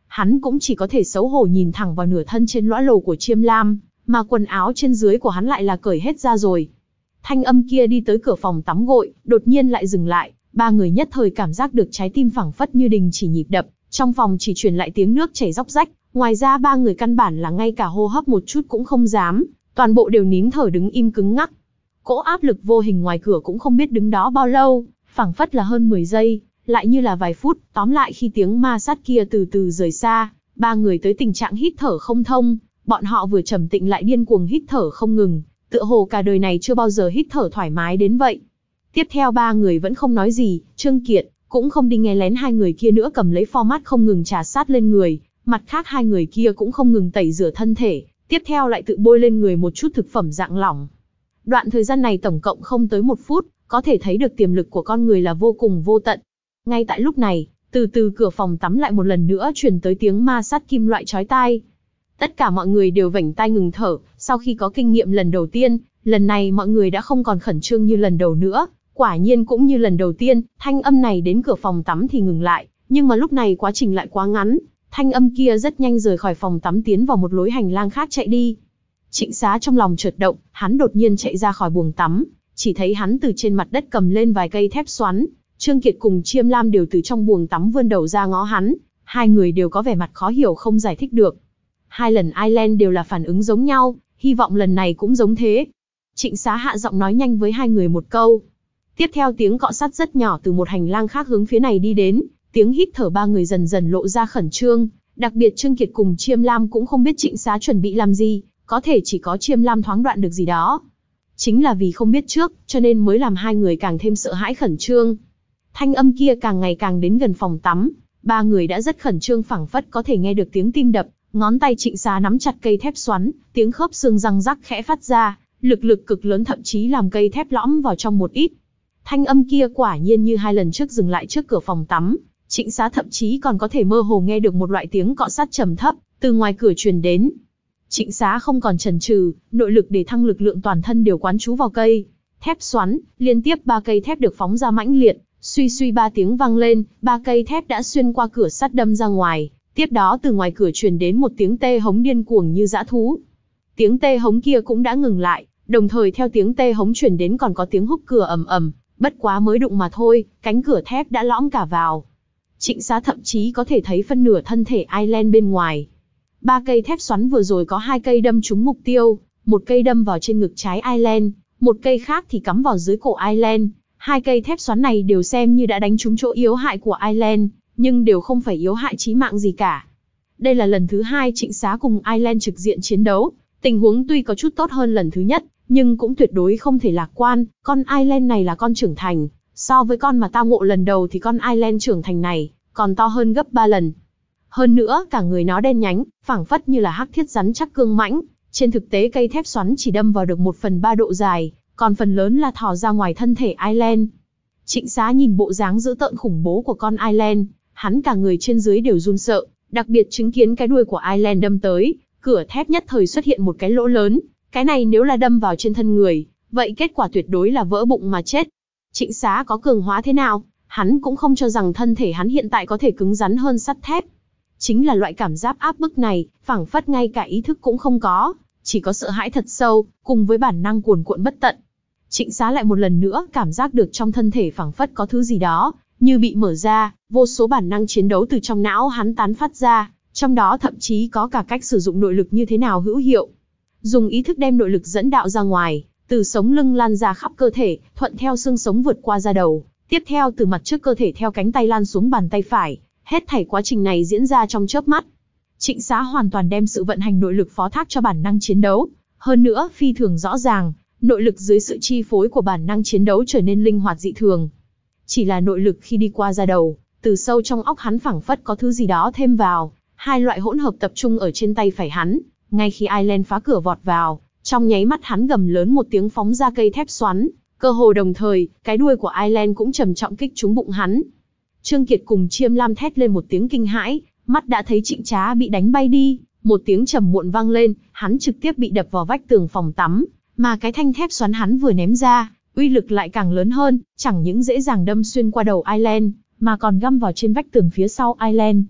hắn cũng chỉ có thể xấu hổ nhìn thẳng vào nửa thân trên lõa lồ của Chiêm Lam, mà quần áo trên dưới của hắn lại là cởi hết ra rồi. Thanh âm kia đi tới cửa phòng tắm gội, đột nhiên lại dừng lại, ba người nhất thời cảm giác được trái tim phảng phất như đình chỉ nhịp đập, trong phòng chỉ truyền lại tiếng nước chảy róc rách, ngoài ra ba người căn bản là ngay cả hô hấp một chút cũng không dám, toàn bộ đều nín thở đứng im cứng ngắc. Cỗ áp lực vô hình ngoài cửa cũng không biết đứng đó bao lâu, phảng phất là hơn mười giây, lại như là vài phút, tóm lại khi tiếng ma sát kia từ từ rời xa, ba người tới tình trạng hít thở không thông, bọn họ vừa trầm tĩnh lại điên cuồng hít thở không ngừng, tựa hồ cả đời này chưa bao giờ hít thở thoải mái đến vậy. Tiếp theo ba người vẫn không nói gì, Trương Kiệt cũng không đi nghe lén hai người kia nữa, cầm lấy format không ngừng trà sát lên người, mặt khác hai người kia cũng không ngừng tẩy rửa thân thể, tiếp theo lại tự bôi lên người một chút thực phẩm dạng lỏng. Đoạn thời gian này tổng cộng không tới một phút, có thể thấy được tiềm lực của con người là vô cùng vô tận. Ngay tại lúc này, từ từ cửa phòng tắm lại một lần nữa truyền tới tiếng ma sát kim loại chói tai. Tất cả mọi người đều vểnh tai ngừng thở, sau khi có kinh nghiệm lần đầu tiên, lần này mọi người đã không còn khẩn trương như lần đầu nữa. Quả nhiên cũng như lần đầu tiên, thanh âm này đến cửa phòng tắm thì ngừng lại, nhưng mà lúc này quá trình lại quá ngắn, thanh âm kia rất nhanh rời khỏi phòng tắm tiến vào một lối hành lang khác chạy đi. Trịnh Xá trong lòng chợt động, hắn đột nhiên chạy ra khỏi buồng tắm, chỉ thấy hắn từ trên mặt đất cầm lên vài cây thép xoắn. Trương Kiệt cùng Chiêm Lam đều từ trong buồng tắm vươn đầu ra ngó hắn, hai người đều có vẻ mặt khó hiểu không giải thích được. Hai lần Island đều là phản ứng giống nhau, hy vọng lần này cũng giống thế. Trịnh Xá hạ giọng nói nhanh với hai người một câu. Tiếp theo tiếng cọ sát rất nhỏ từ một hành lang khác hướng phía này đi đến, tiếng hít thở ba người dần dần lộ ra khẩn trương, đặc biệt Trương Kiệt cùng Chiêm Lam cũng không biết Trịnh Xá chuẩn bị làm gì, có thể chỉ có Chiêm Lam thoáng đoạn được gì đó. Chính là vì không biết trước, cho nên mới làm hai người càng thêm sợ hãi khẩn trương. Thanh âm kia càng ngày càng đến gần phòng tắm, ba người đã rất khẩn trương phảng phất có thể nghe được tiếng tim đập, ngón tay Trịnh Xá nắm chặt cây thép xoắn, tiếng khớp xương răng rắc khẽ phát ra, lực lực cực lớn thậm chí làm cây thép lõm vào trong một ít. Thanh âm kia quả nhiên như hai lần trước dừng lại trước cửa phòng tắm, Trịnh Xá thậm chí còn có thể mơ hồ nghe được một loại tiếng cọ sát trầm thấp từ ngoài cửa truyền đến. Trịnh Xá không còn chần chừ, nội lực để thăng lực lượng toàn thân đều quán trú vào cây thép xoắn, liên tiếp ba cây thép được phóng ra mãnh liệt, suy suy ba tiếng vang lên, ba cây thép đã xuyên qua cửa sắt đâm ra ngoài, tiếp đó từ ngoài cửa truyền đến một tiếng tê hống điên cuồng như dã thú. Tiếng tê hống kia cũng đã ngừng lại, đồng thời theo tiếng tê hống truyền đến còn có tiếng húc cửa ầm ầm, bất quá mới đụng mà thôi, cánh cửa thép đã lõm cả vào. Trịnh Xá thậm chí có thể thấy phân nửa thân thể Island bên ngoài. Ba cây thép xoắn vừa rồi có hai cây đâm trúng mục tiêu, một cây đâm vào trên ngực trái Island, một cây khác thì cắm vào dưới cổ Island. Hai cây thép xoắn này đều xem như đã đánh trúng chỗ yếu hại của Island, nhưng đều không phải yếu hại chí mạng gì cả. Đây là lần thứ hai Trịnh Xá cùng Island trực diện chiến đấu, tình huống tuy có chút tốt hơn lần thứ nhất, nhưng cũng tuyệt đối không thể lạc quan, con Island này là con trưởng thành, so với con mà tao ngộ lần đầu thì con Island trưởng thành này còn to hơn gấp ba lần. Hơn nữa, cả người nó đen nhánh, phảng phất như là hắc thiết rắn chắc cương mãnh, trên thực tế cây thép xoắn chỉ đâm vào được một phần ba độ dài, còn phần lớn là thò ra ngoài thân thể Island. Trịnh Xá nhìn bộ dáng dữ tợn khủng bố của con Island, hắn cả người trên dưới đều run sợ, đặc biệt chứng kiến cái đuôi của Island đâm tới, cửa thép nhất thời xuất hiện một cái lỗ lớn, cái này nếu là đâm vào trên thân người, vậy kết quả tuyệt đối là vỡ bụng mà chết. Trịnh Xá có cường hóa thế nào, hắn cũng không cho rằng thân thể hắn hiện tại có thể cứng rắn hơn sắt thép. Chính là loại cảm giác áp bức này, phảng phất ngay cả ý thức cũng không có, chỉ có sợ hãi thật sâu, cùng với bản năng cuồn cuộn bất tận. Trịnh Xá lại một lần nữa cảm giác được trong thân thể phảng phất có thứ gì đó, như bị mở ra, vô số bản năng chiến đấu từ trong não hắn tán phát ra, trong đó thậm chí có cả cách sử dụng nội lực như thế nào hữu hiệu. Dùng ý thức đem nội lực dẫn đạo ra ngoài, từ sống lưng lan ra khắp cơ thể, thuận theo xương sống vượt qua da đầu, tiếp theo từ mặt trước cơ thể theo cánh tay lan xuống bàn tay phải, hết thảy quá trình này diễn ra trong chớp mắt. Trịnh Xá hoàn toàn đem sự vận hành nội lực phó thác cho bản năng chiến đấu, hơn nữa phi thường rõ ràng, nội lực dưới sự chi phối của bản năng chiến đấu trở nên linh hoạt dị thường. Chỉ là nội lực khi đi qua da đầu, từ sâu trong óc hắn phảng phất có thứ gì đó thêm vào, hai loại hỗn hợp tập trung ở trên tay phải hắn, ngay khi Island phá cửa vọt vào, trong nháy mắt hắn gầm lớn một tiếng phóng ra cây thép xoắn, cơ hồ đồng thời, cái đuôi của Island cũng trầm trọng kích trúng bụng hắn. Trương Kiệt cùng Chiêm Lam thét lên một tiếng kinh hãi, mắt đã thấy Trịnh Trá bị đánh bay đi, một tiếng trầm muộn vang lên, hắn trực tiếp bị đập vào vách tường phòng tắm, mà cái thanh thép xoắn hắn vừa ném ra, uy lực lại càng lớn hơn, chẳng những dễ dàng đâm xuyên qua đầu Island, mà còn găm vào trên vách tường phía sau Island.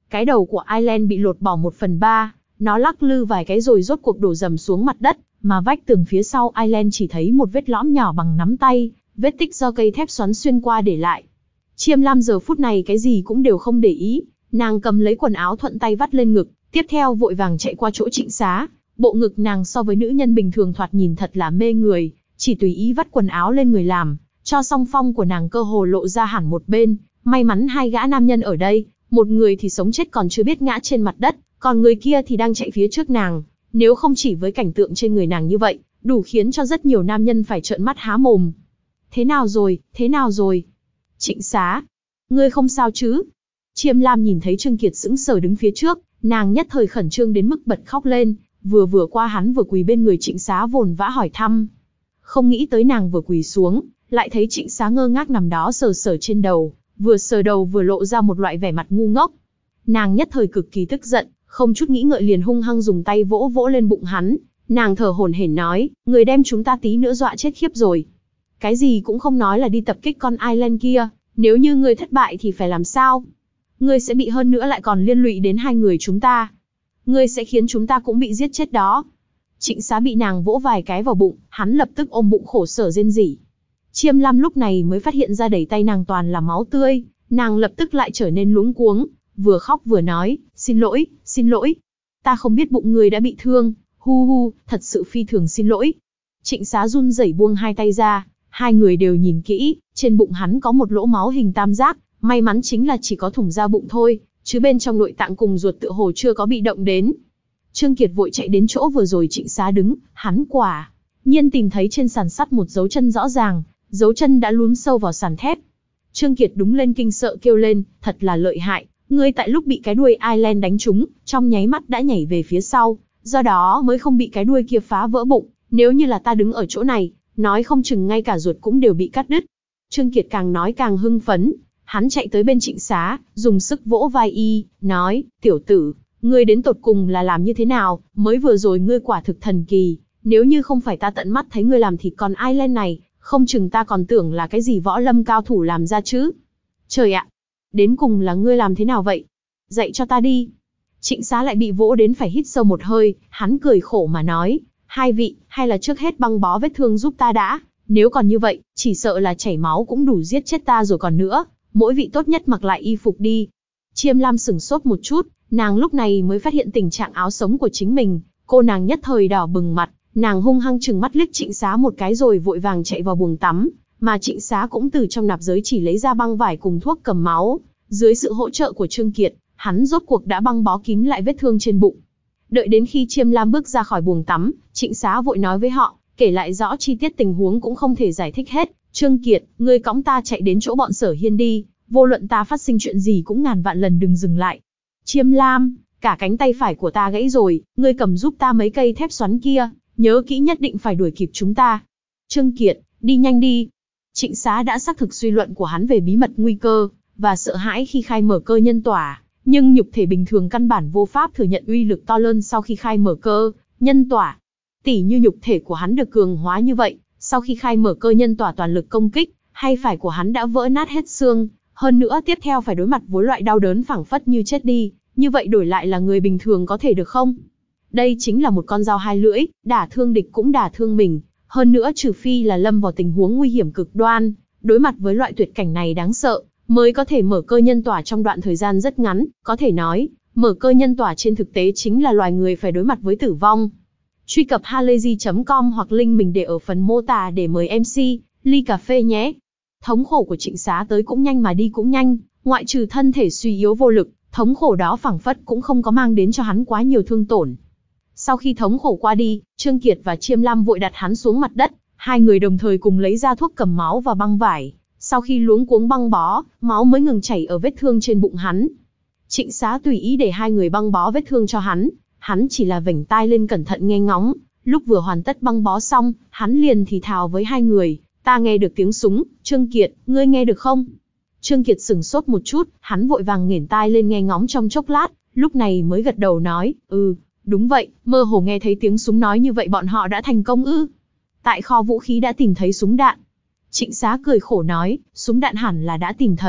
Cái đầu của Aileen bị lột bỏ một phần ba, nó lắc lư vài cái rồi rốt cuộc đổ dầm xuống mặt đất, mà vách tường phía sau Aileen chỉ thấy một vết lõm nhỏ bằng nắm tay, vết tích do cây thép xoắn xuyên qua để lại. Chiêm Lam giờ phút này cái gì cũng đều không để ý, nàng cầm lấy quần áo thuận tay vắt lên ngực, tiếp theo vội vàng chạy qua chỗ Trịnh Xá. Bộ ngực nàng so với nữ nhân bình thường thoạt nhìn thật là mê người, chỉ tùy ý vắt quần áo lên người làm, cho song phong của nàng cơ hồ lộ ra hẳn một bên. May mắn hai gã nam nhân ở đây, một người thì sống chết còn chưa biết ngã trên mặt đất, còn người kia thì đang chạy phía trước nàng. Nếu không chỉ với cảnh tượng trên người nàng như vậy, đủ khiến cho rất nhiều nam nhân phải trợn mắt há mồm. Thế nào rồi, thế nào rồi? Trịnh Xá, ngươi không sao chứ? Chiêm Lam nhìn thấy Trương Kiệt sững sờ đứng phía trước, nàng nhất thời khẩn trương đến mức bật khóc lên, vừa vừa qua hắn vừa quỳ bên người Trịnh Xá vồn vã hỏi thăm. Không nghĩ tới nàng vừa quỳ xuống, lại thấy Trịnh Xá ngơ ngác nằm đó sờ sờ trên đầu, vừa sờ đầu vừa lộ ra một loại vẻ mặt ngu ngốc. Nàng nhất thời cực kỳ tức giận, không chút nghĩ ngợi liền hung hăng dùng tay vỗ vỗ lên bụng hắn, nàng thở hổn hển nói, người đem chúng ta tí nữa dọa chết khiếp rồi. Cái gì cũng không nói là đi tập kích con Aileen kia, nếu như ngươi thất bại thì phải làm sao? Ngươi sẽ bị hơn nữa lại còn liên lụy đến hai người chúng ta. Ngươi sẽ khiến chúng ta cũng bị giết chết đó. Trịnh Xá bị nàng vỗ vài cái vào bụng, hắn lập tức ôm bụng khổ sở rên rỉ. Chiêm Lam lúc này mới phát hiện ra đầy tay nàng toàn là máu tươi, nàng lập tức lại trở nên luống cuống, vừa khóc vừa nói, xin lỗi, xin lỗi. Ta không biết bụng ngươi đã bị thương, hu hu, thật sự phi thường xin lỗi. Trịnh Xá run rẩy buông hai tay ra, hai người đều nhìn kỹ, trên bụng hắn có một lỗ máu hình tam giác, may mắn chính là chỉ có thủng da bụng thôi, chứ bên trong nội tạng cùng ruột tựa hồ chưa có bị động đến. Trương Kiệt vội chạy đến chỗ vừa rồi Trịnh Xá đứng, hắn quả nhiên tìm thấy trên sàn sắt một dấu chân rõ ràng, dấu chân đã lún sâu vào sàn thép. Trương Kiệt đúng lên kinh sợ kêu lên, thật là lợi hại, ngươi tại lúc bị cái đuôi Aileen đánh trúng, trong nháy mắt đã nhảy về phía sau, do đó mới không bị cái đuôi kia phá vỡ bụng, nếu như là ta đứng ở chỗ này, nói không chừng ngay cả ruột cũng đều bị cắt đứt. Trương Kiệt càng nói càng hưng phấn, hắn chạy tới bên Trịnh Xá, dùng sức vỗ vai y, nói, tiểu tử, ngươi đến tột cùng là làm như thế nào, mới vừa rồi ngươi quả thực thần kỳ, nếu như không phải ta tận mắt thấy ngươi làm thịt con Aileen này, không chừng ta còn tưởng là cái gì võ lâm cao thủ làm ra chứ. Trời ạ, đến cùng là ngươi làm thế nào vậy? Dạy cho ta đi. Trịnh Xá lại bị vỗ đến phải hít sâu một hơi, hắn cười khổ mà nói, hai vị, hay là trước hết băng bó vết thương giúp ta đã, nếu còn như vậy, chỉ sợ là chảy máu cũng đủ giết chết ta rồi còn nữa, mỗi vị tốt nhất mặc lại y phục đi. Chiêm Lam sửng sốt một chút, nàng lúc này mới phát hiện tình trạng áo sống của chính mình, cô nàng nhất thời đỏ bừng mặt, nàng hung hăng trừng mắt liếc Trịnh Xá một cái rồi vội vàng chạy vào buồng tắm, mà Trịnh Xá cũng từ trong nạp giới chỉ lấy ra băng vải cùng thuốc cầm máu, dưới sự hỗ trợ của Trương Kiệt, hắn rốt cuộc đã băng bó kín lại vết thương trên bụng. Đợi đến khi Chiêm Lam bước ra khỏi buồng tắm, Trịnh Xá vội nói với họ, kể lại rõ chi tiết tình huống cũng không thể giải thích hết. Trương Kiệt, ngươi cõng ta chạy đến chỗ bọn Sở Hiên đi, vô luận ta phát sinh chuyện gì cũng ngàn vạn lần đừng dừng lại. Chiêm Lam, cả cánh tay phải của ta gãy rồi, ngươi cầm giúp ta mấy cây thép xoắn kia, nhớ kỹ nhất định phải đuổi kịp chúng ta. Trương Kiệt, đi nhanh đi. Trịnh Xá đã xác thực suy luận của hắn về bí mật nguy cơ, và sợ hãi khi khai mở cơ nhân tỏa, nhưng nhục thể bình thường căn bản vô pháp thừa nhận uy lực to lớn sau khi khai mở cơ nhân tỏa. Tỉ như nhục thể của hắn được cường hóa như vậy, sau khi khai mở cơ nhân tỏa toàn lực công kích, hay phải của hắn đã vỡ nát hết xương, hơn nữa tiếp theo phải đối mặt với loại đau đớn phảng phất như chết đi, như vậy đổi lại là người bình thường có thể được không? Đây chính là một con dao hai lưỡi, đả thương địch cũng đả thương mình, hơn nữa trừ phi là lâm vào tình huống nguy hiểm cực đoan, đối mặt với loại tuyệt cảnh này đáng sợ, mới có thể mở cơ nhân tỏa trong đoạn thời gian rất ngắn, có thể nói, mở cơ nhân tỏa trên thực tế chính là loài người phải đối mặt với tử vong. Truy cập halayzi chấm com hoặc link mình để ở phần mô tả để mời em xê, ly cà phê nhé. Thống khổ của Trịnh Xá tới cũng nhanh mà đi cũng nhanh, ngoại trừ thân thể suy yếu vô lực, thống khổ đó phảng phất cũng không có mang đến cho hắn quá nhiều thương tổn. Sau khi thống khổ qua đi, Trương Kiệt và Chiêm Lam vội đặt hắn xuống mặt đất, hai người đồng thời cùng lấy ra thuốc cầm máu và băng vải. Sau khi luống cuống băng bó, máu mới ngừng chảy ở vết thương trên bụng hắn. Trịnh Xá tùy ý để hai người băng bó vết thương cho hắn, hắn chỉ là vểnh tai lên cẩn thận nghe ngóng. Lúc vừa hoàn tất băng bó xong, hắn liền thì thào với hai người, ta nghe được tiếng súng, Trương Kiệt, ngươi nghe được không? Trương Kiệt sửng sốt một chút, hắn vội vàng nghển tai lên nghe ngóng trong chốc lát, lúc này mới gật đầu nói, ừ, đúng vậy, mơ hồ nghe thấy tiếng súng, nói như vậy bọn họ đã thành công ư? Tại kho vũ khí đã tìm thấy súng đạn. Trịnh Xá cười khổ nói, súng đạn hẳn là đã tìm thấy,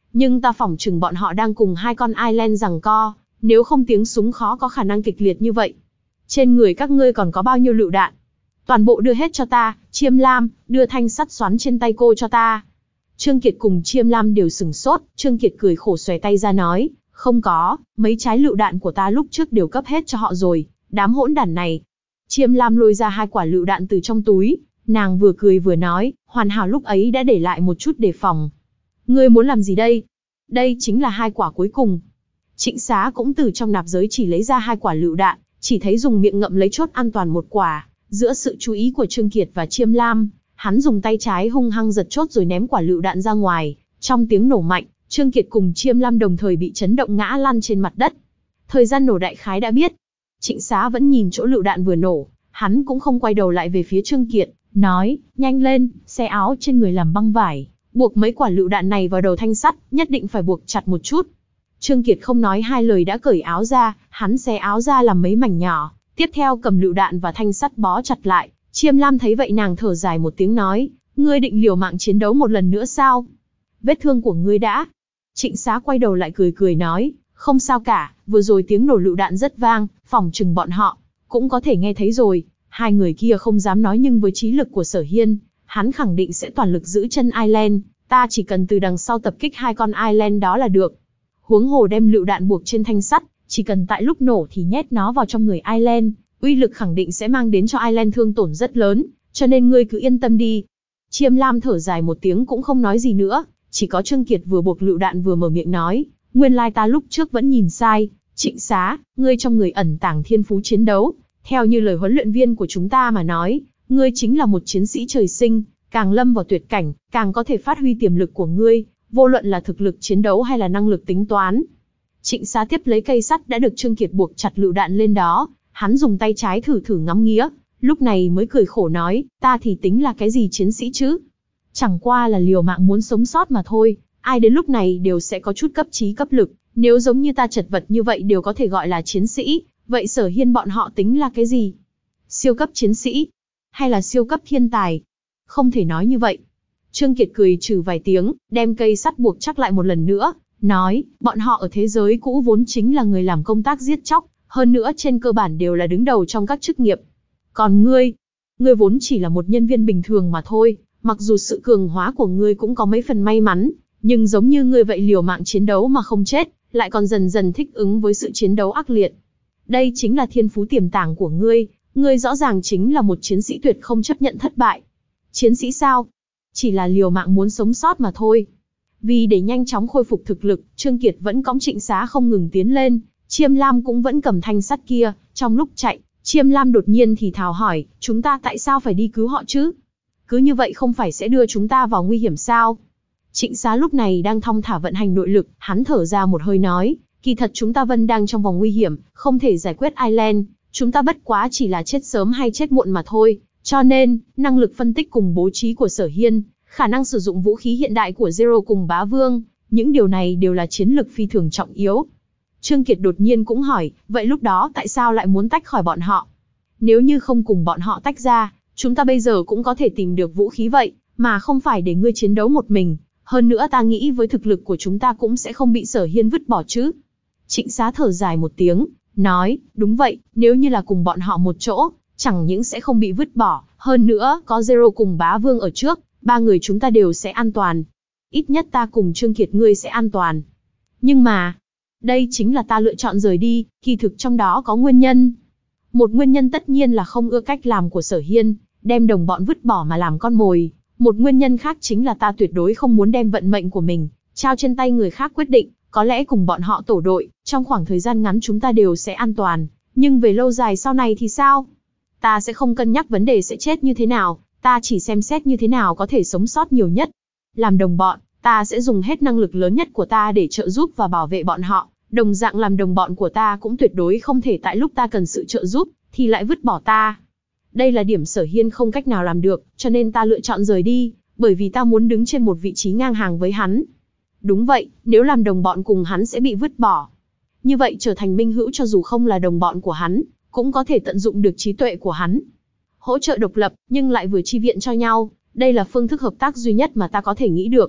nhưng ta phỏng chừng bọn họ đang cùng hai con Island giằng co, nếu không tiếng súng khó có khả năng kịch liệt như vậy. Trên người các ngươi còn có bao nhiêu lựu đạn? Toàn bộ đưa hết cho ta. Chiêm Lam, đưa thanh sắt xoắn trên tay cô cho ta. Trương Kiệt cùng Chiêm Lam đều sửng sốt. Trương Kiệt cười khổ xòe tay ra nói, không có, mấy trái lựu đạn của ta lúc trước đều cấp hết cho họ rồi, đám hỗn đản này. Chiêm Lam lôi ra hai quả lựu đạn từ trong túi, nàng vừa cười vừa nói, hoàn hảo lúc ấy đã để lại một chút đề phòng. Ngươi muốn làm gì đây? Đây chính là hai quả cuối cùng. Trịnh Xá cũng từ trong nạp giới chỉ lấy ra hai quả lựu đạn, chỉ thấy dùng miệng ngậm lấy chốt an toàn một quả. Giữa sự chú ý của Trương Kiệt và Chiêm Lam, hắn dùng tay trái hung hăng giật chốt rồi ném quả lựu đạn ra ngoài. Trong tiếng nổ mạnh, Trương Kiệt cùng Chiêm Lam đồng thời bị chấn động ngã lăn trên mặt đất. Thời gian nổ đại khái đã biết. Trịnh Xá vẫn nhìn chỗ lựu đạn vừa nổ, hắn cũng không quay đầu lại về phía Trương Kiệt, nói, nhanh lên, xe áo trên người làm băng vải, buộc mấy quả lựu đạn này vào đầu thanh sắt, nhất định phải buộc chặt một chút. Trương Kiệt không nói hai lời đã cởi áo ra, hắn xé áo ra làm mấy mảnh nhỏ, tiếp theo cầm lựu đạn và thanh sắt bó chặt lại. Chiêm Lam thấy vậy nàng thở dài một tiếng nói, ngươi định liều mạng chiến đấu một lần nữa sao? Vết thương của ngươi đã. Trịnh Xá quay đầu lại cười cười nói, không sao cả, vừa rồi tiếng nổ lựu đạn rất vang, phỏng chừng bọn họ cũng có thể nghe thấy rồi. Hai người kia không dám nói nhưng với trí lực của Sở Hiên, hắn khẳng định sẽ toàn lực giữ chân Island, ta chỉ cần từ đằng sau tập kích hai con Island đó là được. Huống hồ đem lựu đạn buộc trên thanh sắt, chỉ cần tại lúc nổ thì nhét nó vào trong người Island, uy lực khẳng định sẽ mang đến cho Island thương tổn rất lớn, cho nên ngươi cứ yên tâm đi. Chiêm Lam thở dài một tiếng cũng không nói gì nữa, chỉ có Trương Kiệt vừa buộc lựu đạn vừa mở miệng nói, nguyên lai ta lúc trước vẫn nhìn sai, Trịnh Xá, ngươi trong người ẩn tàng thiên phú chiến đấu, theo như lời huấn luyện viên của chúng ta mà nói, ngươi chính là một chiến sĩ trời sinh, càng lâm vào tuyệt cảnh, càng có thể phát huy tiềm lực của ngươi, vô luận là thực lực chiến đấu hay là năng lực tính toán. Trịnh Xá tiếp lấy cây sắt đã được Trương Kiệt buộc chặt lựu đạn lên đó, hắn dùng tay trái thử thử ngắm nghía, lúc này mới cười khổ nói, ta thì tính là cái gì chiến sĩ chứ? Chẳng qua là liều mạng muốn sống sót mà thôi, ai đến lúc này đều sẽ có chút cấp trí cấp lực, nếu giống như ta chật vật như vậy đều có thể gọi là chiến sĩ, vậy Sở Hiên bọn họ tính là cái gì? Siêu cấp chiến sĩ? Hay là siêu cấp thiên tài? Không thể nói như vậy. Trương Kiệt cười trừ vài tiếng, đem cây sắt buộc chắc lại một lần nữa, nói, bọn họ ở thế giới cũ vốn chính là người làm công tác giết chóc, hơn nữa trên cơ bản đều là đứng đầu trong các chức nghiệp. Còn ngươi, ngươi vốn chỉ là một nhân viên bình thường mà thôi, mặc dù sự cường hóa của ngươi cũng có mấy phần may mắn, nhưng giống như ngươi vậy liều mạng chiến đấu mà không chết, lại còn dần dần thích ứng với sự chiến đấu ác liệt. Đây chính là thiên phú tiềm tàng của ngươi, ngươi rõ ràng chính là một chiến sĩ tuyệt không chấp nhận thất bại. Chiến sĩ sao? Chỉ là liều mạng muốn sống sót mà thôi. Vì để nhanh chóng khôi phục thực lực, Trương Kiệt vẫn cõng Trịnh Xá không ngừng tiến lên, Chiêm Lam cũng vẫn cầm thanh sắt kia, trong lúc chạy, Chiêm Lam đột nhiên thì thào hỏi, chúng ta tại sao phải đi cứu họ chứ? Cứ như vậy không phải sẽ đưa chúng ta vào nguy hiểm sao? Trịnh Xá lúc này đang thong thả vận hành nội lực, hắn thở ra một hơi nói, kỳ thật chúng ta vẫn đang trong vòng nguy hiểm, không thể giải quyết Island, chúng ta bất quá chỉ là chết sớm hay chết muộn mà thôi, cho nên, năng lực phân tích cùng bố trí của Sở Hiên, khả năng sử dụng vũ khí hiện đại của Zero cùng Bá Vương, những điều này đều là chiến lực phi thường trọng yếu. Trương Kiệt đột nhiên cũng hỏi, vậy lúc đó tại sao lại muốn tách khỏi bọn họ? Nếu như không cùng bọn họ tách ra, chúng ta bây giờ cũng có thể tìm được vũ khí vậy, mà không phải để ngươi chiến đấu một mình. Hơn nữa ta nghĩ với thực lực của chúng ta cũng sẽ không bị Sở Hiên vứt bỏ chứ. Trịnh Xá thở dài một tiếng, nói, đúng vậy, nếu như là cùng bọn họ một chỗ, chẳng những sẽ không bị vứt bỏ, hơn nữa, có Zero cùng Bá Vương ở trước, ba người chúng ta đều sẽ an toàn. Ít nhất ta cùng Trương Kiệt ngươi sẽ an toàn. Nhưng mà, đây chính là ta lựa chọn rời đi, kỳ thực trong đó có nguyên nhân. Một nguyên nhân tất nhiên là không ưa cách làm của Sở Hiên, đem đồng bọn vứt bỏ mà làm con mồi. Một nguyên nhân khác chính là ta tuyệt đối không muốn đem vận mệnh của mình trao trên tay người khác quyết định, có lẽ cùng bọn họ tổ đội, trong khoảng thời gian ngắn chúng ta đều sẽ an toàn, nhưng về lâu dài sau này thì sao? Ta sẽ không cân nhắc vấn đề sẽ chết như thế nào, ta chỉ xem xét như thế nào có thể sống sót nhiều nhất. Làm đồng bọn, ta sẽ dùng hết năng lực lớn nhất của ta để trợ giúp và bảo vệ bọn họ, đồng dạng làm đồng bọn của ta cũng tuyệt đối không thể tại lúc ta cần sự trợ giúp, thì lại vứt bỏ ta. Đây là điểm Sở Hiên không cách nào làm được, cho nên ta lựa chọn rời đi, bởi vì ta muốn đứng trên một vị trí ngang hàng với hắn. Đúng vậy, nếu làm đồng bọn cùng hắn sẽ bị vứt bỏ. Như vậy trở thành minh hữu cho dù không là đồng bọn của hắn, cũng có thể tận dụng được trí tuệ của hắn. Hỗ trợ độc lập, nhưng lại vừa chi viện cho nhau, đây là phương thức hợp tác duy nhất mà ta có thể nghĩ được.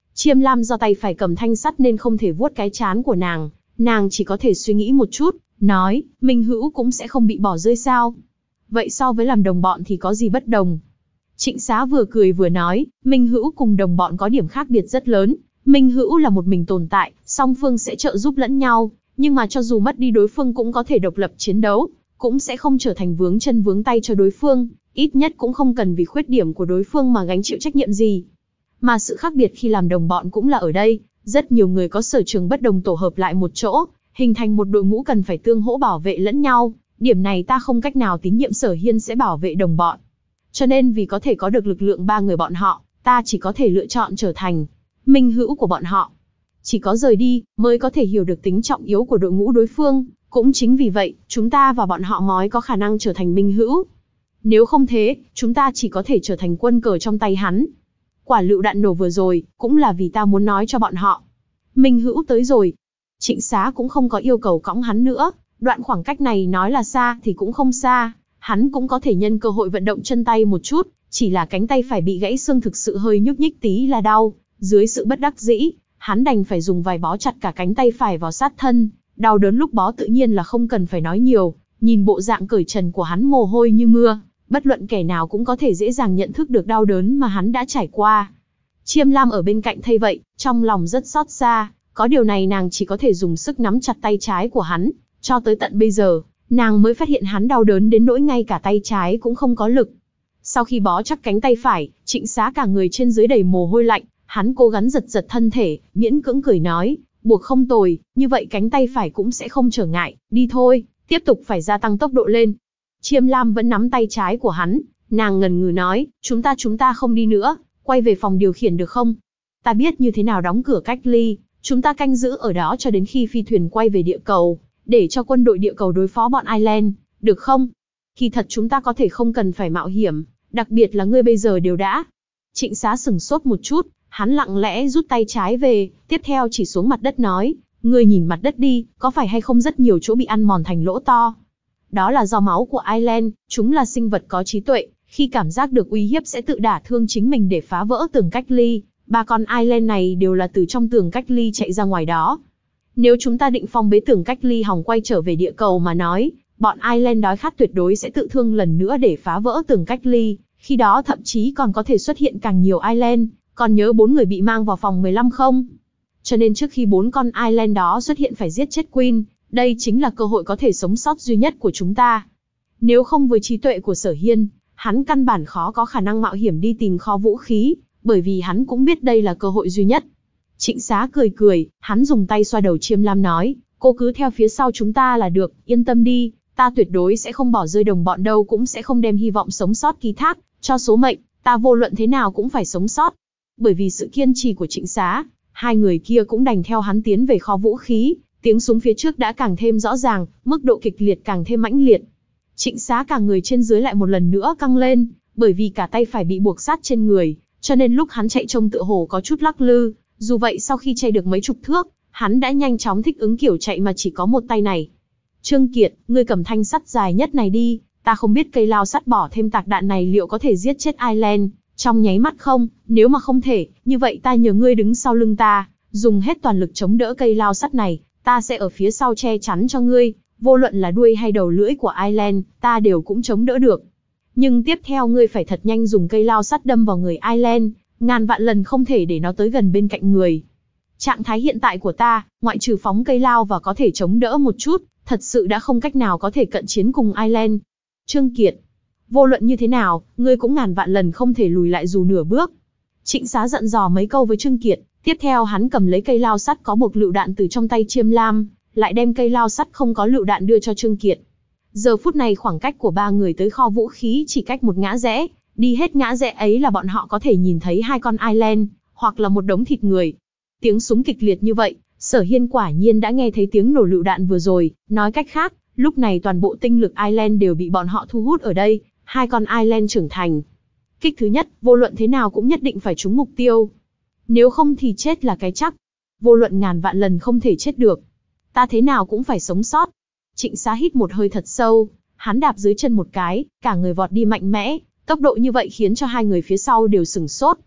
Chiêm Lam do tay phải cầm thanh sắt nên không thể vuốt cái trán của nàng, nàng chỉ có thể suy nghĩ một chút, nói, Minh Hữu cũng sẽ không bị bỏ rơi sao? Vậy so với làm đồng bọn thì có gì bất đồng? Trịnh Xá vừa cười vừa nói, Minh Hữu cùng đồng bọn có điểm khác biệt rất lớn. Minh Hữu là một mình tồn tại, song phương sẽ trợ giúp lẫn nhau, nhưng mà cho dù mất đi đối phương cũng có thể độc lập chiến đấu, cũng sẽ không trở thành vướng chân vướng tay cho đối phương, ít nhất cũng không cần vì khuyết điểm của đối phương mà gánh chịu trách nhiệm gì. Mà sự khác biệt khi làm đồng bọn cũng là ở đây, rất nhiều người có sở trường bất đồng tổ hợp lại một chỗ, hình thành một đội ngũ cần phải tương hỗ bảo vệ lẫn nhau, điểm này ta không cách nào tín nhiệm Sở Hiên sẽ bảo vệ đồng bọn. Cho nên vì có thể có được lực lượng ba người bọn họ, ta chỉ có thể lựa chọn trở thành minh hữu của bọn họ. Chỉ có rời đi, mới có thể hiểu được tính trọng yếu của đội ngũ đối phương, cũng chính vì vậy, chúng ta và bọn họ mới có khả năng trở thành minh hữu. Nếu không thế, chúng ta chỉ có thể trở thành quân cờ trong tay hắn. Quả lựu đạn nổ vừa rồi, cũng là vì ta muốn nói cho bọn họ. Minh hữu tới rồi. Trịnh Xá cũng không có yêu cầu cõng hắn nữa, đoạn khoảng cách này nói là xa thì cũng không xa, hắn cũng có thể nhân cơ hội vận động chân tay một chút, chỉ là cánh tay phải bị gãy xương thực sự hơi nhúc nhích tí là đau, dưới sự bất đắc dĩ, hắn đành phải dùng vài bó chặt cả cánh tay phải vào sát thân, đau đớn lúc bó tự nhiên là không cần phải nói nhiều, nhìn bộ dạng cởi trần của hắn mồ hôi như mưa, bất luận kẻ nào cũng có thể dễ dàng nhận thức được đau đớn mà hắn đã trải qua. Chiêm Lam ở bên cạnh thấy vậy, trong lòng rất xót xa, có điều này nàng chỉ có thể dùng sức nắm chặt tay trái của hắn, cho tới tận bây giờ, nàng mới phát hiện hắn đau đớn đến nỗi ngay cả tay trái cũng không có lực. Sau khi bó chắc cánh tay phải, Trịnh Xá cả người trên dưới đầy mồ hôi lạnh, hắn cố gắng giật giật thân thể, miễn cưỡng cười nói, buộc không tồi, như vậy cánh tay phải cũng sẽ không trở ngại, đi thôi, tiếp tục phải gia tăng tốc độ lên. Chiêm Lam vẫn nắm tay trái của hắn, nàng ngần ngừ nói, chúng ta chúng ta không đi nữa, quay về phòng điều khiển được không? Ta biết như thế nào đóng cửa cách ly, chúng ta canh giữ ở đó cho đến khi phi thuyền quay về địa cầu, để cho quân đội địa cầu đối phó bọn Island, được không? Khi thật chúng ta có thể không cần phải mạo hiểm, đặc biệt là ngươi bây giờ đều đã. Trịnh Xá sừng sốt một chút, hắn lặng lẽ rút tay trái về, tiếp theo chỉ xuống mặt đất nói, ngươi nhìn mặt đất đi, có phải hay không rất nhiều chỗ bị ăn mòn thành lỗ to? Đó là do máu của Island, chúng là sinh vật có trí tuệ, khi cảm giác được uy hiếp sẽ tự đả thương chính mình để phá vỡ tường cách ly, ba con Island này đều là từ trong tường cách ly chạy ra ngoài đó. Nếu chúng ta định phong bế tường cách ly hòng quay trở về địa cầu mà nói, bọn Island đói khát tuyệt đối sẽ tự thương lần nữa để phá vỡ tường cách ly, khi đó thậm chí còn có thể xuất hiện càng nhiều Island, còn nhớ bốn người bị mang vào phòng mười lăm không? Cho nên trước khi bốn con Island đó xuất hiện phải giết chết Queen, đây chính là cơ hội có thể sống sót duy nhất của chúng ta. Nếu không với trí tuệ của Sở Hiên, hắn căn bản khó có khả năng mạo hiểm đi tìm kho vũ khí, bởi vì hắn cũng biết đây là cơ hội duy nhất. Trịnh Xá cười cười, hắn dùng tay xoa đầu Chiêm Lam nói, cô cứ theo phía sau chúng ta là được, yên tâm đi, ta tuyệt đối sẽ không bỏ rơi đồng bọn đâu, cũng sẽ không đem hy vọng sống sót ký thác cho số mệnh, ta vô luận thế nào cũng phải sống sót. Bởi vì sự kiên trì của Trịnh Xá, hai người kia cũng đành theo hắn tiến về kho vũ khí, tiếng súng phía trước đã càng thêm rõ ràng, mức độ kịch liệt càng thêm mãnh liệt. Trịnh Xá cả người trên dưới lại một lần nữa căng lên, bởi vì cả tay phải bị buộc sát trên người, cho nên lúc hắn chạy trông tựa hồ có chút lắc lư, dù vậy sau khi chạy được mấy chục thước, hắn đã nhanh chóng thích ứng kiểu chạy mà chỉ có một tay này. Trương Kiệt, ngươi cầm thanh sắt dài nhất này đi, ta không biết cây lao sắt bỏ thêm tạc đạn này liệu có thể giết chết Island trong nháy mắt không, nếu mà không thể, như vậy ta nhờ ngươi đứng sau lưng ta, dùng hết toàn lực chống đỡ cây lao sắt này, ta sẽ ở phía sau che chắn cho ngươi, vô luận là đuôi hay đầu lưỡi của Island, ta đều cũng chống đỡ được. Nhưng tiếp theo ngươi phải thật nhanh dùng cây lao sắt đâm vào người Island, ngàn vạn lần không thể để nó tới gần bên cạnh người. Trạng thái hiện tại của ta, ngoại trừ phóng cây lao và có thể chống đỡ một chút, thật sự đã không cách nào có thể cận chiến cùng Island. Trương Kiệt, vô luận như thế nào, ngươi cũng ngàn vạn lần không thể lùi lại dù nửa bước. Trịnh Xá dặn dò mấy câu với Trương Kiệt, tiếp theo hắn cầm lấy cây lao sắt có buộc lựu đạn từ trong tay Chiêm Lam, lại đem cây lao sắt không có lựu đạn đưa cho Trương Kiệt. Giờ phút này khoảng cách của ba người tới kho vũ khí chỉ cách một ngã rẽ, đi hết ngã rẽ ấy là bọn họ có thể nhìn thấy hai con Island, hoặc là một đống thịt người. Tiếng súng kịch liệt như vậy, Sở Hiên quả nhiên đã nghe thấy tiếng nổ lựu đạn vừa rồi, nói cách khác, lúc này toàn bộ tinh lực Island đều bị bọn họ thu hút ở đây, hai con Island trưởng thành. Kích thứ nhất, vô luận thế nào cũng nhất định phải trúng mục tiêu. Nếu không thì chết là cái chắc. Vô luận ngàn vạn lần không thể chết được. Ta thế nào cũng phải sống sót. Trịnh Xá hít một hơi thật sâu, hắn đạp dưới chân một cái, cả người vọt đi mạnh mẽ, tốc độ như vậy khiến cho hai người phía sau đều sửng sốt.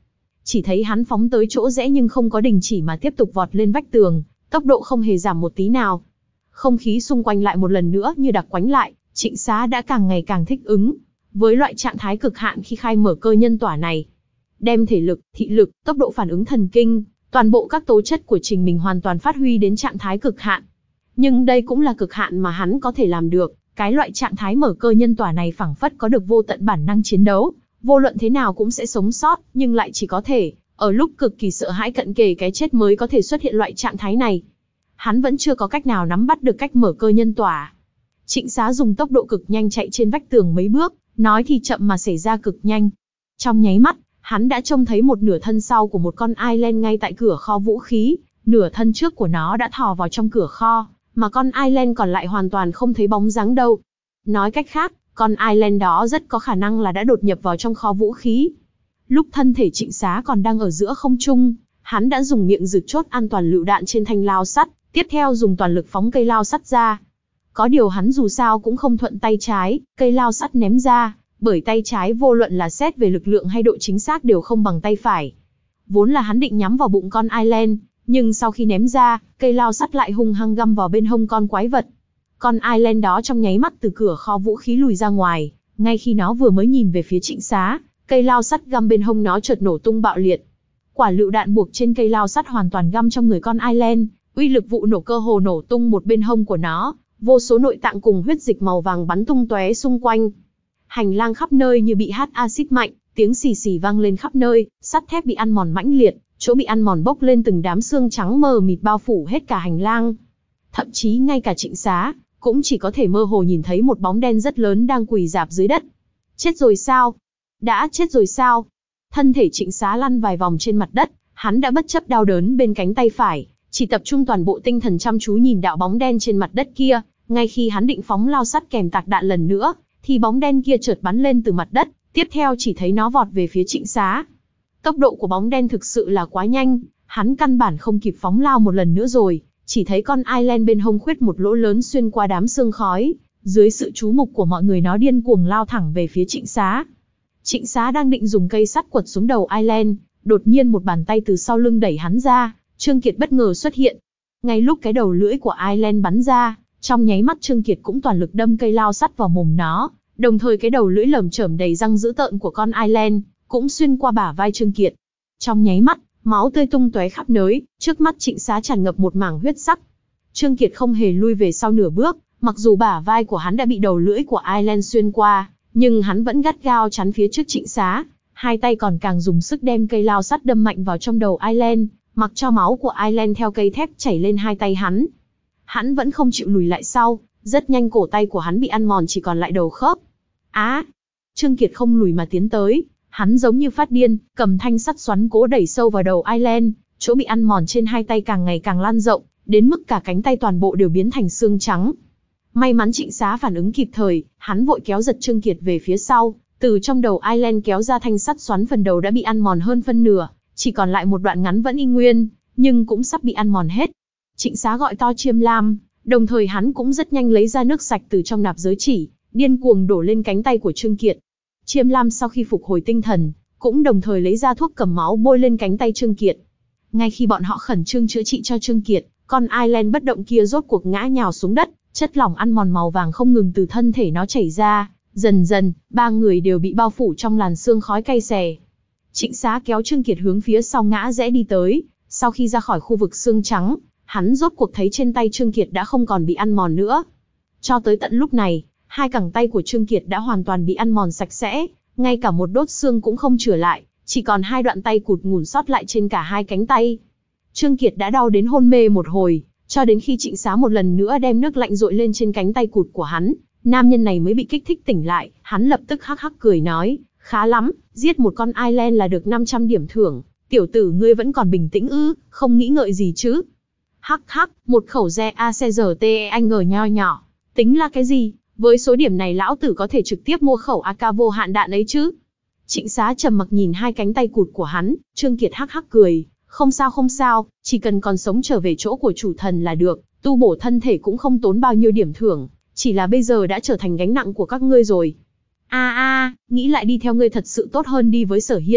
chỉ thấy hắn phóng tới chỗ rẽ nhưng không có đình chỉ mà tiếp tục vọt lên vách tường, tốc độ không hề giảm một tí nào. Không khí xung quanh lại một lần nữa như đặc quánh lại, Trịnh Xá đã càng ngày càng thích ứng với loại trạng thái cực hạn khi khai mở cơ nhân tỏa này. Đem thể lực, thị lực, tốc độ phản ứng thần kinh, toàn bộ các tố chất của Trình mình hoàn toàn phát huy đến trạng thái cực hạn. Nhưng đây cũng là cực hạn mà hắn có thể làm được, cái loại trạng thái mở cơ nhân tỏa này phảng phất có được vô tận bản năng chiến đấu, vô luận thế nào cũng sẽ sống sót, nhưng lại chỉ có thể ở lúc cực kỳ sợ hãi cận kề cái chết mới có thể xuất hiện loại trạng thái này. Hắn vẫn chưa có cách nào nắm bắt được cách mở cơ nhân tỏa. Trịnh Xá dùng tốc độ cực nhanh chạy trên vách tường mấy bước, nói thì chậm mà xảy ra cực nhanh. Trong nháy mắt, hắn đã trông thấy một nửa thân sau của một con Island ngay tại cửa kho vũ khí, nửa thân trước của nó đã thò vào trong cửa kho, mà con Island còn lại hoàn toàn không thấy bóng dáng đâu. Nói cách khác, con Island đó rất có khả năng là đã đột nhập vào trong kho vũ khí. Lúc thân thể Trịnh Xá còn đang ở giữa không trung, hắn đã dùng miệng rực chốt an toàn lựu đạn trên thanh lao sắt, tiếp theo dùng toàn lực phóng cây lao sắt ra. Có điều hắn dù sao cũng không thuận tay trái, cây lao sắt ném ra, bởi tay trái vô luận là xét về lực lượng hay độ chính xác đều không bằng tay phải. Vốn là hắn định nhắm vào bụng con Island, nhưng sau khi ném ra, cây lao sắt lại hung hăng găm vào bên hông con quái vật. Con Island đó trong nháy mắt từ cửa kho vũ khí lùi ra ngoài, ngay khi nó vừa mới nhìn về phía Trịnh Xá, cây lao sắt găm bên hông nó chợt nổ tung bạo liệt. Quả lựu đạn buộc trên cây lao sắt hoàn toàn găm trong người con Island, uy lực vụ nổ cơ hồ nổ tung một bên hông của nó, vô số nội tạng cùng huyết dịch màu vàng bắn tung tóe xung quanh. Hành lang khắp nơi như bị hắt axit mạnh, tiếng xì xì vang lên khắp nơi, sắt thép bị ăn mòn mãnh liệt, chỗ bị ăn mòn bốc lên từng đám xương trắng mờ mịt bao phủ hết cả hành lang. Thậm chí ngay cả Trịnh Xá cũng chỉ có thể mơ hồ nhìn thấy một bóng đen rất lớn đang quỳ rạp dưới đất. Chết rồi sao? Đã chết rồi sao? Thân thể Trịnh Xá lăn vài vòng trên mặt đất, hắn đã bất chấp đau đớn bên cánh tay phải, chỉ tập trung toàn bộ tinh thần chăm chú nhìn đạo bóng đen trên mặt đất kia. Ngay khi hắn định phóng lao sắt kèm tạc đạn lần nữa, thì bóng đen kia chợt bắn lên từ mặt đất, tiếp theo chỉ thấy nó vọt về phía Trịnh Xá. Tốc độ của bóng đen thực sự là quá nhanh, hắn căn bản không kịp phóng lao một lần nữa rồi, chỉ thấy con Island bên hông khuyết một lỗ lớn xuyên qua đám sương khói, dưới sự chú mục của mọi người nó điên cuồng lao thẳng về phía Trịnh Xá. Trịnh Xá đang định dùng cây sắt quật xuống đầu Island, đột nhiên một bàn tay từ sau lưng đẩy hắn ra, Trương Kiệt bất ngờ xuất hiện. Ngay lúc cái đầu lưỡi của Island bắn ra, trong nháy mắt Trương Kiệt cũng toàn lực đâm cây lao sắt vào mồm nó, đồng thời cái đầu lưỡi lởm chởm đầy răng dữ tợn của con Island cũng xuyên qua bả vai Trương Kiệt. Trong nháy mắt, máu tươi tung tóe khắp nơi, trước mắt Trịnh Xá tràn ngập một mảng huyết sắc. Trương Kiệt không hề lui về sau nửa bước, mặc dù bả vai của hắn đã bị đầu lưỡi của Island xuyên qua, nhưng hắn vẫn gắt gao chắn phía trước Trịnh Xá, hai tay còn càng dùng sức đem cây lao sắt đâm mạnh vào trong đầu Island, mặc cho máu của Island theo cây thép chảy lên hai tay hắn. Hắn vẫn không chịu lùi lại sau, rất nhanh cổ tay của hắn bị ăn mòn chỉ còn lại đầu khớp. Á! À, Trương Kiệt không lùi mà tiến tới, hắn giống như phát điên, cầm thanh sắt xoắn cố đẩy sâu vào đầu Island, chỗ bị ăn mòn trên hai tay càng ngày càng lan rộng, đến mức cả cánh tay toàn bộ đều biến thành xương trắng. May mắn Trịnh Xá phản ứng kịp thời, hắn vội kéo giật Trương Kiệt về phía sau, từ trong đầu Island kéo ra thanh sắt xoắn phần đầu đã bị ăn mòn hơn phân nửa, chỉ còn lại một đoạn ngắn vẫn y nguyên, nhưng cũng sắp bị ăn mòn hết. Trịnh Xá gọi to Chiêm Lam, đồng thời hắn cũng rất nhanh lấy ra nước sạch từ trong nạp giới chỉ, điên cuồng đổ lên cánh tay của Trương Kiệt. Chiêm Lam sau khi phục hồi tinh thần, cũng đồng thời lấy ra thuốc cầm máu bôi lên cánh tay Trương Kiệt. Ngay khi bọn họ khẩn trương chữa trị cho Trương Kiệt, con Island bất động kia rốt cuộc ngã nhào xuống đất, chất lỏng ăn mòn màu vàng không ngừng từ thân thể nó chảy ra, dần dần, ba người đều bị bao phủ trong làn sương khói cay xè. Trịnh Xá kéo Trương Kiệt hướng phía sau ngã rẽ đi tới, sau khi ra khỏi khu vực xương trắng, hắn rốt cuộc thấy trên tay Trương Kiệt đã không còn bị ăn mòn nữa. Cho tới tận lúc này, hai cẳng tay của Trương Kiệt đã hoàn toàn bị ăn mòn sạch sẽ, ngay cả một đốt xương cũng không chừa lại, chỉ còn hai đoạn tay cụt ngủn sót lại trên cả hai cánh tay. Trương Kiệt đã đau đến hôn mê một hồi, cho đến khi Trịnh Xá một lần nữa đem nước lạnh dội lên trên cánh tay cụt của hắn, nam nhân này mới bị kích thích tỉnh lại, hắn lập tức hắc hắc cười nói, khá lắm, giết một con Island là được năm trăm điểm thưởng, tiểu tử ngươi vẫn còn bình tĩnh ư, không nghĩ ngợi gì chứ. Hắc hắc, một khẩu re a xê giê tê anh ngờ nho nhỏ, tính là cái gì, với số điểm này lão tử có thể trực tiếp mua khẩu a ca vô hạn đạn ấy chứ. Trịnh Xá trầm mặc nhìn hai cánh tay cụt của hắn, Trương Kiệt hắc hắc cười, không sao không sao, chỉ cần còn sống trở về chỗ của chủ thần là được, tu bổ thân thể cũng không tốn bao nhiêu điểm thưởng, chỉ là bây giờ đã trở thành gánh nặng của các ngươi rồi. A a, nghĩ lại đi theo ngươi thật sự tốt hơn đi với Sở Hiên,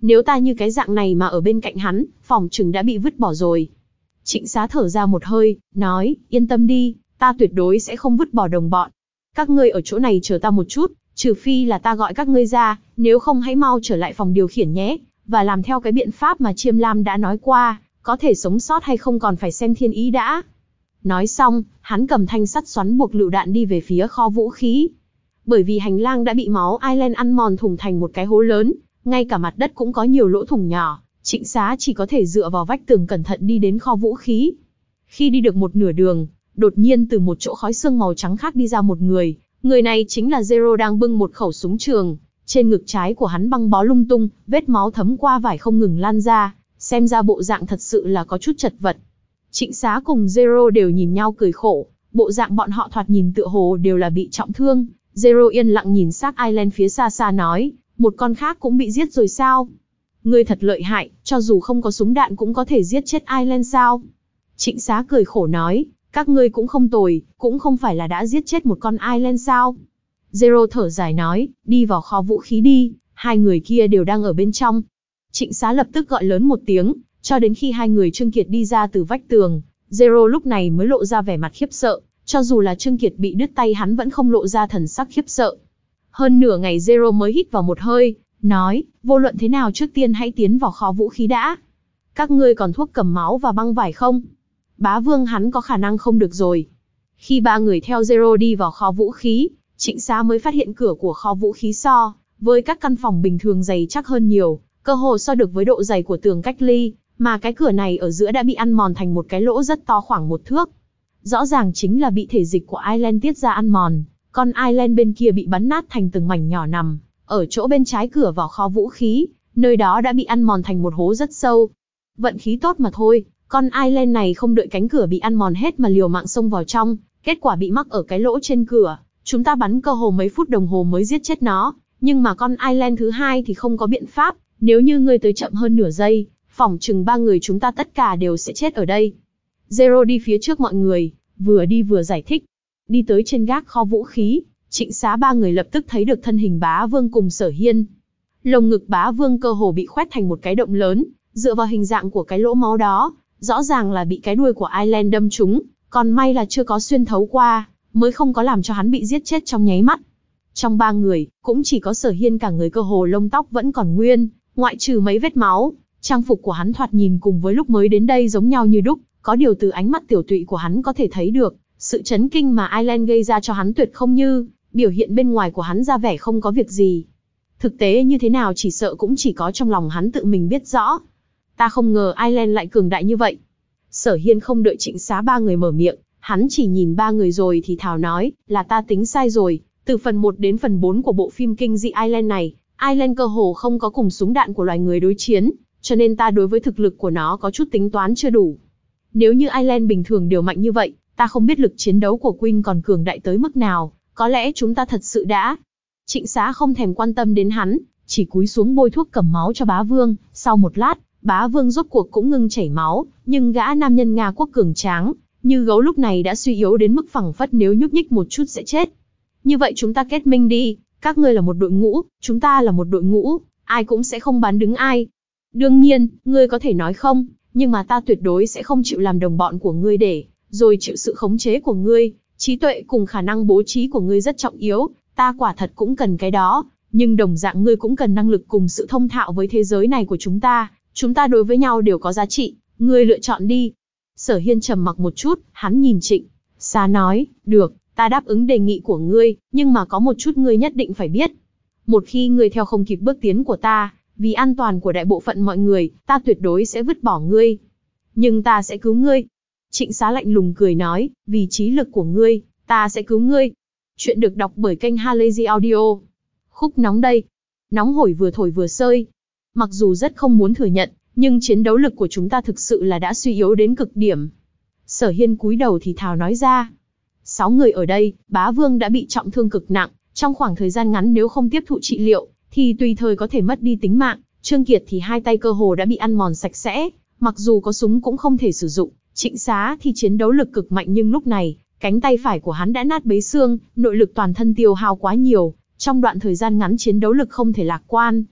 Nếu ta như cái dạng này mà ở bên cạnh hắn, phỏng chừng đã bị vứt bỏ rồi. Trịnh Xá thở ra một hơi, nói, yên tâm đi, ta tuyệt đối sẽ không vứt bỏ đồng bọn. Các ngươi ở chỗ này chờ ta một chút, trừ phi là ta gọi các ngươi ra, nếu không hãy mau trở lại phòng điều khiển nhé, và làm theo cái biện pháp mà Chiêm Lam đã nói qua, có thể sống sót hay không còn phải xem thiên ý đã. Nói xong, hắn cầm thanh sắt xoắn buộc lựu đạn đi về phía kho vũ khí. Bởi vì hành lang đã bị máu Ailen ăn mòn thủng thành một cái hố lớn, ngay cả mặt đất cũng có nhiều lỗ thủng nhỏ, Trịnh Xá chỉ có thể dựa vào vách tường cẩn thận đi đến kho vũ khí. Khi đi được một nửa đường, đột nhiên từ một chỗ khói xương màu trắng khác đi ra một người, người này chính là Zero đang bưng một khẩu súng trường, trên ngực trái của hắn băng bó lung tung, vết máu thấm qua vải không ngừng lan ra, xem ra bộ dạng thật sự là có chút chật vật. Trịnh Xá cùng Zero đều nhìn nhau cười khổ, bộ dạng bọn họ thoạt nhìn tựa hồ đều là bị trọng thương. Zero yên lặng nhìn xác Ailen phía xa xa nói, một con khác cũng bị giết rồi sao? Ngươi thật lợi hại, cho dù không có súng đạn cũng có thể giết chết Ailen sao? Trịnh Xá cười khổ nói, các ngươi cũng không tồi, cũng không phải là đã giết chết một con Ailen sao? Zero thở dài nói, đi vào kho vũ khí đi, hai người kia đều đang ở bên trong. Trịnh Xá lập tức gọi lớn một tiếng, cho đến khi hai người Trương Kiệt đi ra từ vách tường, Zero lúc này mới lộ ra vẻ mặt khiếp sợ, cho dù là Trương Kiệt bị đứt tay hắn vẫn không lộ ra thần sắc khiếp sợ. Hơn nửa ngày Zero mới hít vào một hơi, nói, vô luận thế nào trước tiên hãy tiến vào kho vũ khí đã. Các ngươi còn thuốc cầm máu và băng vải không? Bá Vương hắn có khả năng không được rồi. Khi ba người theo Zero đi vào kho vũ khí, Trịnh Xá mới phát hiện cửa của kho vũ khí so với các căn phòng bình thường dày chắc hơn nhiều, cơ hồ so được với độ dày của tường cách ly, mà cái cửa này ở giữa đã bị ăn mòn thành một cái lỗ rất to khoảng một thước. Rõ ràng chính là bị thể dịch của Ailen tiết ra ăn mòn, còn Ailen bên kia bị bắn nát thành từng mảnh nhỏ nằm ở chỗ bên trái cửa vào kho vũ khí, nơi đó đã bị ăn mòn thành một hố rất sâu. Vận khí tốt mà thôi, con Ailen này không đợi cánh cửa bị ăn mòn hết mà liều mạng xông vào trong, kết quả bị mắc ở cái lỗ trên cửa. Chúng ta bắn cơ hồ mấy phút đồng hồ mới giết chết nó, nhưng mà con Ailen thứ hai thì không có biện pháp, nếu như ngươi tới chậm hơn nửa giây, phỏng chừng ba người chúng ta tất cả đều sẽ chết ở đây. Zero đi phía trước mọi người, vừa đi vừa giải thích. Đi tới trên gác kho vũ khí, Trịnh Xá ba người lập tức thấy được thân hình Bá Vương cùng Sở Hiên. Lồng ngực Bá Vương cơ hồ bị khoét thành một cái động lớn, dựa vào hình dạng của cái lỗ máu đó, rõ ràng là bị cái đuôi của Ailen đâm trúng, còn may là chưa có xuyên thấu qua, mới không có làm cho hắn bị giết chết trong nháy mắt. Trong ba người, cũng chỉ có Sở Hiên cả người cơ hồ lông tóc vẫn còn nguyên, ngoại trừ mấy vết máu, trang phục của hắn thoạt nhìn cùng với lúc mới đến đây giống nhau như đúc, có điều từ ánh mắt tiểu tụy của hắn có thể thấy được, sự chấn kinh mà Ailen gây ra cho hắn tuyệt không như, biểu hiện bên ngoài của hắn ra vẻ không có việc gì. Thực tế như thế nào chỉ sợ cũng chỉ có trong lòng hắn tự mình biết rõ. Ta không ngờ Ailen lại cường đại như vậy. Sở Hiên không đợi Trịnh Xá ba người mở miệng, hắn chỉ nhìn ba người rồi thì thào nói, là ta tính sai rồi, từ phần một đến phần bốn của bộ phim kinh dị Ailen này, Ailen cơ hồ không có cùng súng đạn của loài người đối chiến, cho nên ta đối với thực lực của nó có chút tính toán chưa đủ. Nếu như Ailen bình thường đều mạnh như vậy, ta không biết lực chiến đấu của Queen còn cường đại tới mức nào, có lẽ chúng ta thật sự đã. Trịnh Xá không thèm quan tâm đến hắn, chỉ cúi xuống bôi thuốc cầm máu cho Bá Vương, sau một lát, Bá Vương rốt cuộc cũng ngừng chảy máu, nhưng gã nam nhân Nga quốc cường tráng, như gấu lúc này đã suy yếu đến mức phẳng phất nếu nhúc nhích một chút sẽ chết. Như vậy chúng ta kết minh đi, các ngươi là một đội ngũ, chúng ta là một đội ngũ, ai cũng sẽ không bán đứng ai. Đương nhiên, ngươi có thể nói không, nhưng mà ta tuyệt đối sẽ không chịu làm đồng bọn của ngươi để, rồi chịu sự khống chế của ngươi, trí tuệ cùng khả năng bố trí của ngươi rất trọng yếu, ta quả thật cũng cần cái đó, nhưng đồng dạng ngươi cũng cần năng lực cùng sự thông thạo với thế giới này của chúng ta, chúng ta đối với nhau đều có giá trị, ngươi lựa chọn đi. Sở Hiên trầm mặc một chút, hắn nhìn Trịnh Xá nói, được, ta đáp ứng đề nghị của ngươi, nhưng mà có một chút ngươi nhất định phải biết. Một khi ngươi theo không kịp bước tiến của ta, vì an toàn của đại bộ phận mọi người, ta tuyệt đối sẽ vứt bỏ ngươi. Nhưng ta sẽ cứu ngươi. Trịnh Xá lạnh lùng cười nói, vì trí lực của ngươi, ta sẽ cứu ngươi. Chuyện được đọc bởi kênh Halazy Audio. Khúc nóng đây. Nóng hổi vừa thổi vừa sơi. Mặc dù rất không muốn thừa nhận, nhưng chiến đấu lực của chúng ta thực sự là đã suy yếu đến cực điểm. Sở Hiên cúi đầu thì thào nói ra. Sáu người ở đây, Bá Vương đã bị trọng thương cực nặng, trong khoảng thời gian ngắn nếu không tiếp thụ trị liệu, thì tùy thời có thể mất đi tính mạng. Trương Kiệt thì hai tay cơ hồ đã bị ăn mòn sạch sẽ, mặc dù có súng cũng không thể sử dụng. Trịnh Xá thì chiến đấu lực cực mạnh nhưng lúc này, cánh tay phải của hắn đã nát bấy xương, nội lực toàn thân tiêu hao quá nhiều, trong đoạn thời gian ngắn chiến đấu lực không thể lạc quan.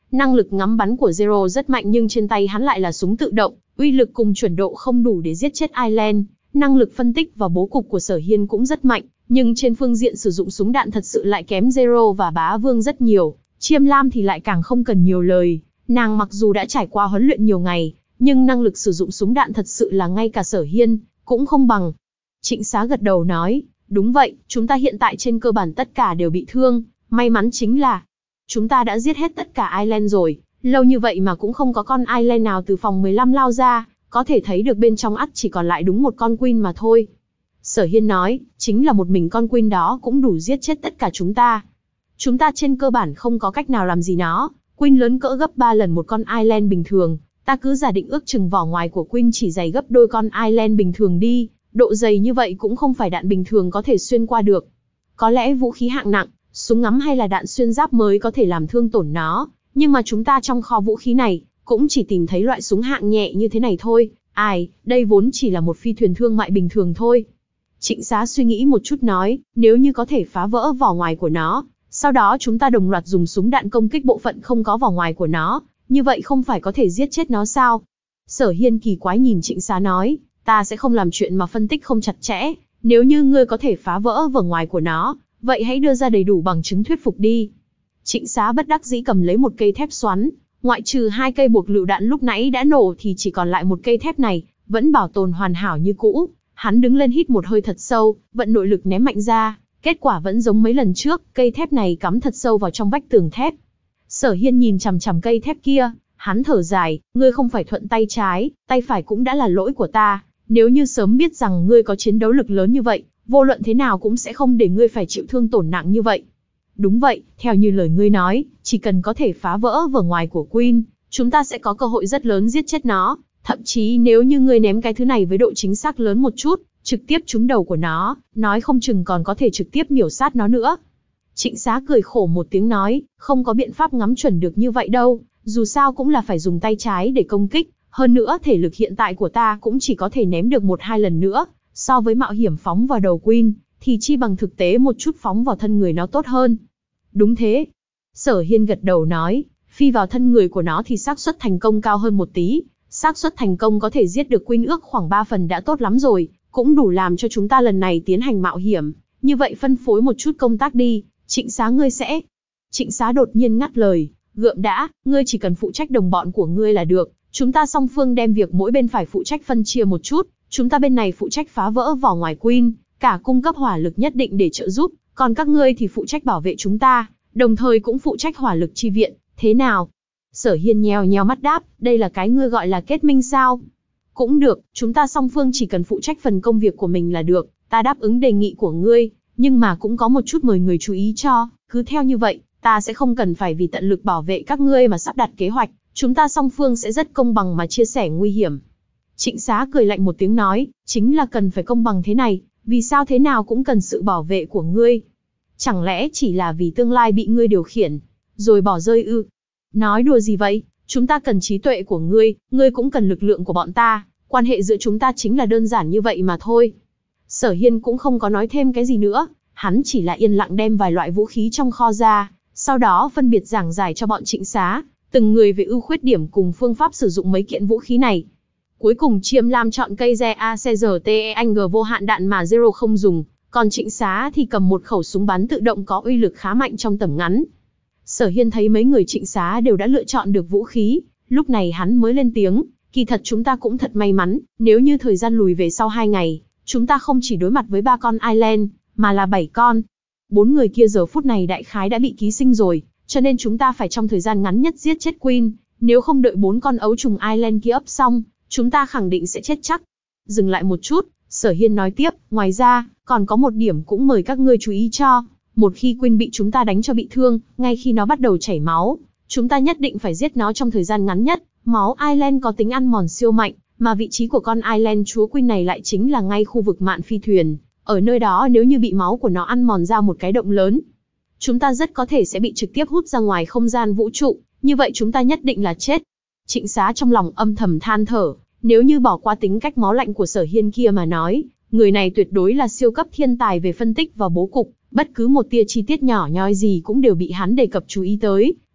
Năng lực ngắm bắn của Zero rất mạnh nhưng trên tay hắn lại là súng tự động, uy lực cùng chuẩn độ không đủ để giết chết Island. Năng lực phân tích và bố cục của Sở Hiên cũng rất mạnh, nhưng trên phương diện sử dụng súng đạn thật sự lại kém Zero và Bá Vương rất nhiều. Chiêm Lam thì lại càng không cần nhiều lời, nàng mặc dù đã trải qua huấn luyện nhiều ngày, nhưng năng lực sử dụng súng đạn thật sự là ngay cả Sở Hiên cũng không bằng. Trịnh Xá gật đầu nói, đúng vậy, chúng ta hiện tại trên cơ bản tất cả đều bị thương, may mắn chính là chúng ta đã giết hết tất cả Island rồi, lâu như vậy mà cũng không có con Island nào từ phòng mười lăm lao ra, có thể thấy được bên trong ắt chỉ còn lại đúng một con Queen mà thôi. Sở Hiên nói, chính là một mình con Queen đó cũng đủ giết chết tất cả chúng ta. Chúng ta trên cơ bản không có cách nào làm gì nó, Queen lớn cỡ gấp ba lần một con Island bình thường, ta cứ giả định ước chừng vỏ ngoài của Queen chỉ dày gấp đôi con Island bình thường đi, độ dày như vậy cũng không phải đạn bình thường có thể xuyên qua được. Có lẽ vũ khí hạng nặng, súng ngắm hay là đạn xuyên giáp mới có thể làm thương tổn nó, nhưng mà chúng ta trong kho vũ khí này, cũng chỉ tìm thấy loại súng hạng nhẹ như thế này thôi, ai, đây vốn chỉ là một phi thuyền thương mại bình thường thôi. Trịnh Xá suy nghĩ một chút nói, nếu như có thể phá vỡ vỏ ngoài của nó, sau đó chúng ta đồng loạt dùng súng đạn công kích bộ phận không có vỏ ngoài của nó, như vậy không phải có thể giết chết nó sao? Sở Hiên kỳ quái nhìn Trịnh Xá nói, ta sẽ không làm chuyện mà phân tích không chặt chẽ, nếu như ngươi có thể phá vỡ vỏ ngoài của nó, vậy hãy đưa ra đầy đủ bằng chứng thuyết phục đi. Trịnh Xá bất đắc dĩ cầm lấy một cây thép xoắn, ngoại trừ hai cây buộc lựu đạn lúc nãy đã nổ thì chỉ còn lại một cây thép này, vẫn bảo tồn hoàn hảo như cũ. Hắn đứng lên hít một hơi thật sâu, vận nội lực ném mạnh ra, kết quả vẫn giống mấy lần trước, cây thép này cắm thật sâu vào trong vách tường thép. Sở Hiên nhìn chằm chằm cây thép kia, hắn thở dài, ngươi không phải thuận tay trái, tay phải cũng đã là lỗi của ta, nếu như sớm biết rằng ngươi có chiến đấu lực lớn như vậy, vô luận thế nào cũng sẽ không để ngươi phải chịu thương tổn nặng như vậy. Đúng vậy, theo như lời ngươi nói, chỉ cần có thể phá vỡ vỏ ngoài của Queen, chúng ta sẽ có cơ hội rất lớn giết chết nó. Thậm chí nếu như ngươi ném cái thứ này với độ chính xác lớn một chút, trực tiếp trúng đầu của nó, nói không chừng còn có thể trực tiếp miểu sát nó nữa. Trịnh Xá cười khổ một tiếng nói, không có biện pháp ngắm chuẩn được như vậy đâu, dù sao cũng là phải dùng tay trái để công kích, hơn nữa thể lực hiện tại của ta cũng chỉ có thể ném được một hai lần nữa, so với mạo hiểm phóng vào đầu Queen, thì chi bằng thực tế một chút phóng vào thân người nó tốt hơn. Đúng thế. Sở Hiên gật đầu nói, phi vào thân người của nó thì xác suất thành công cao hơn một tí, xác suất thành công có thể giết được Queen ước khoảng ba phần đã tốt lắm rồi, cũng đủ làm cho chúng ta lần này tiến hành mạo hiểm, như vậy phân phối một chút công tác đi, Trịnh Xá ngươi sẽ... Trịnh Xá đột nhiên ngắt lời, gượng đã, ngươi chỉ cần phụ trách đồng bọn của ngươi là được, chúng ta song phương đem việc mỗi bên phải phụ trách phân chia một chút, chúng ta bên này phụ trách phá vỡ vỏ ngoài Queen, cả cung cấp hỏa lực nhất định để trợ giúp, còn các ngươi thì phụ trách bảo vệ chúng ta, đồng thời cũng phụ trách hỏa lực chi viện, thế nào? Sở Hiên nheo nheo mắt đáp, đây là cái ngươi gọi là kết minh sao? Cũng được, chúng ta song phương chỉ cần phụ trách phần công việc của mình là được, ta đáp ứng đề nghị của ngươi, nhưng mà cũng có một chút mời người chú ý cho, cứ theo như vậy, ta sẽ không cần phải vì tận lực bảo vệ các ngươi mà sắp đặt kế hoạch, chúng ta song phương sẽ rất công bằng mà chia sẻ nguy hiểm. Trịnh Xá cười lạnh một tiếng nói, chính là cần phải công bằng thế này, vì sao thế nào cũng cần sự bảo vệ của ngươi. Chẳng lẽ chỉ là vì tương lai bị ngươi điều khiển, rồi bỏ rơi ư? Nói đùa gì vậy, chúng ta cần trí tuệ của ngươi, ngươi cũng cần lực lượng của bọn ta, quan hệ giữa chúng ta chính là đơn giản như vậy mà thôi. Sở Hiên cũng không có nói thêm cái gì nữa, hắn chỉ là yên lặng đem vài loại vũ khí trong kho ra, sau đó phân biệt giảng giải cho bọn Trịnh Xá, từng người về ưu khuyết điểm cùng phương pháp sử dụng mấy kiện vũ khí này. Cuối cùng Chiêm Lam chọn cây re a xê giê tê e anh giê vô hạn đạn mà Zero không dùng, còn Trịnh Xá thì cầm một khẩu súng bắn tự động có uy lực khá mạnh trong tầm ngắn. Sở Hiên thấy mấy người Trịnh Xá đều đã lựa chọn được vũ khí, lúc này hắn mới lên tiếng, kỳ thật chúng ta cũng thật may mắn, nếu như thời gian lùi về sau hai ngày, chúng ta không chỉ đối mặt với ba con Island, mà là bảy con. Bốn người kia giờ phút này đại khái đã bị ký sinh rồi, cho nên chúng ta phải trong thời gian ngắn nhất giết chết Queen, nếu không đợi bốn con ấu trùng Island kia ấp xong, chúng ta khẳng định sẽ chết chắc. Dừng lại một chút, Sở Hiên nói tiếp, ngoài ra, còn có một điểm cũng mời các ngươi chú ý cho, một khi Queen bị chúng ta đánh cho bị thương, ngay khi nó bắt đầu chảy máu, chúng ta nhất định phải giết nó trong thời gian ngắn nhất, máu Island có tính ăn mòn siêu mạnh, mà vị trí của con Island chúa Queen này lại chính là ngay khu vực mạn phi thuyền, ở nơi đó nếu như bị máu của nó ăn mòn ra một cái động lớn, chúng ta rất có thể sẽ bị trực tiếp hút ra ngoài không gian vũ trụ, như vậy chúng ta nhất định là chết. Trịnh Xá trong lòng âm thầm than thở, nếu như bỏ qua tính cách máu lạnh của Sở Hiên kia mà nói, người này tuyệt đối là siêu cấp thiên tài về phân tích và bố cục, bất cứ một tia chi tiết nhỏ nhoi gì cũng đều bị hắn đề cập chú ý tới,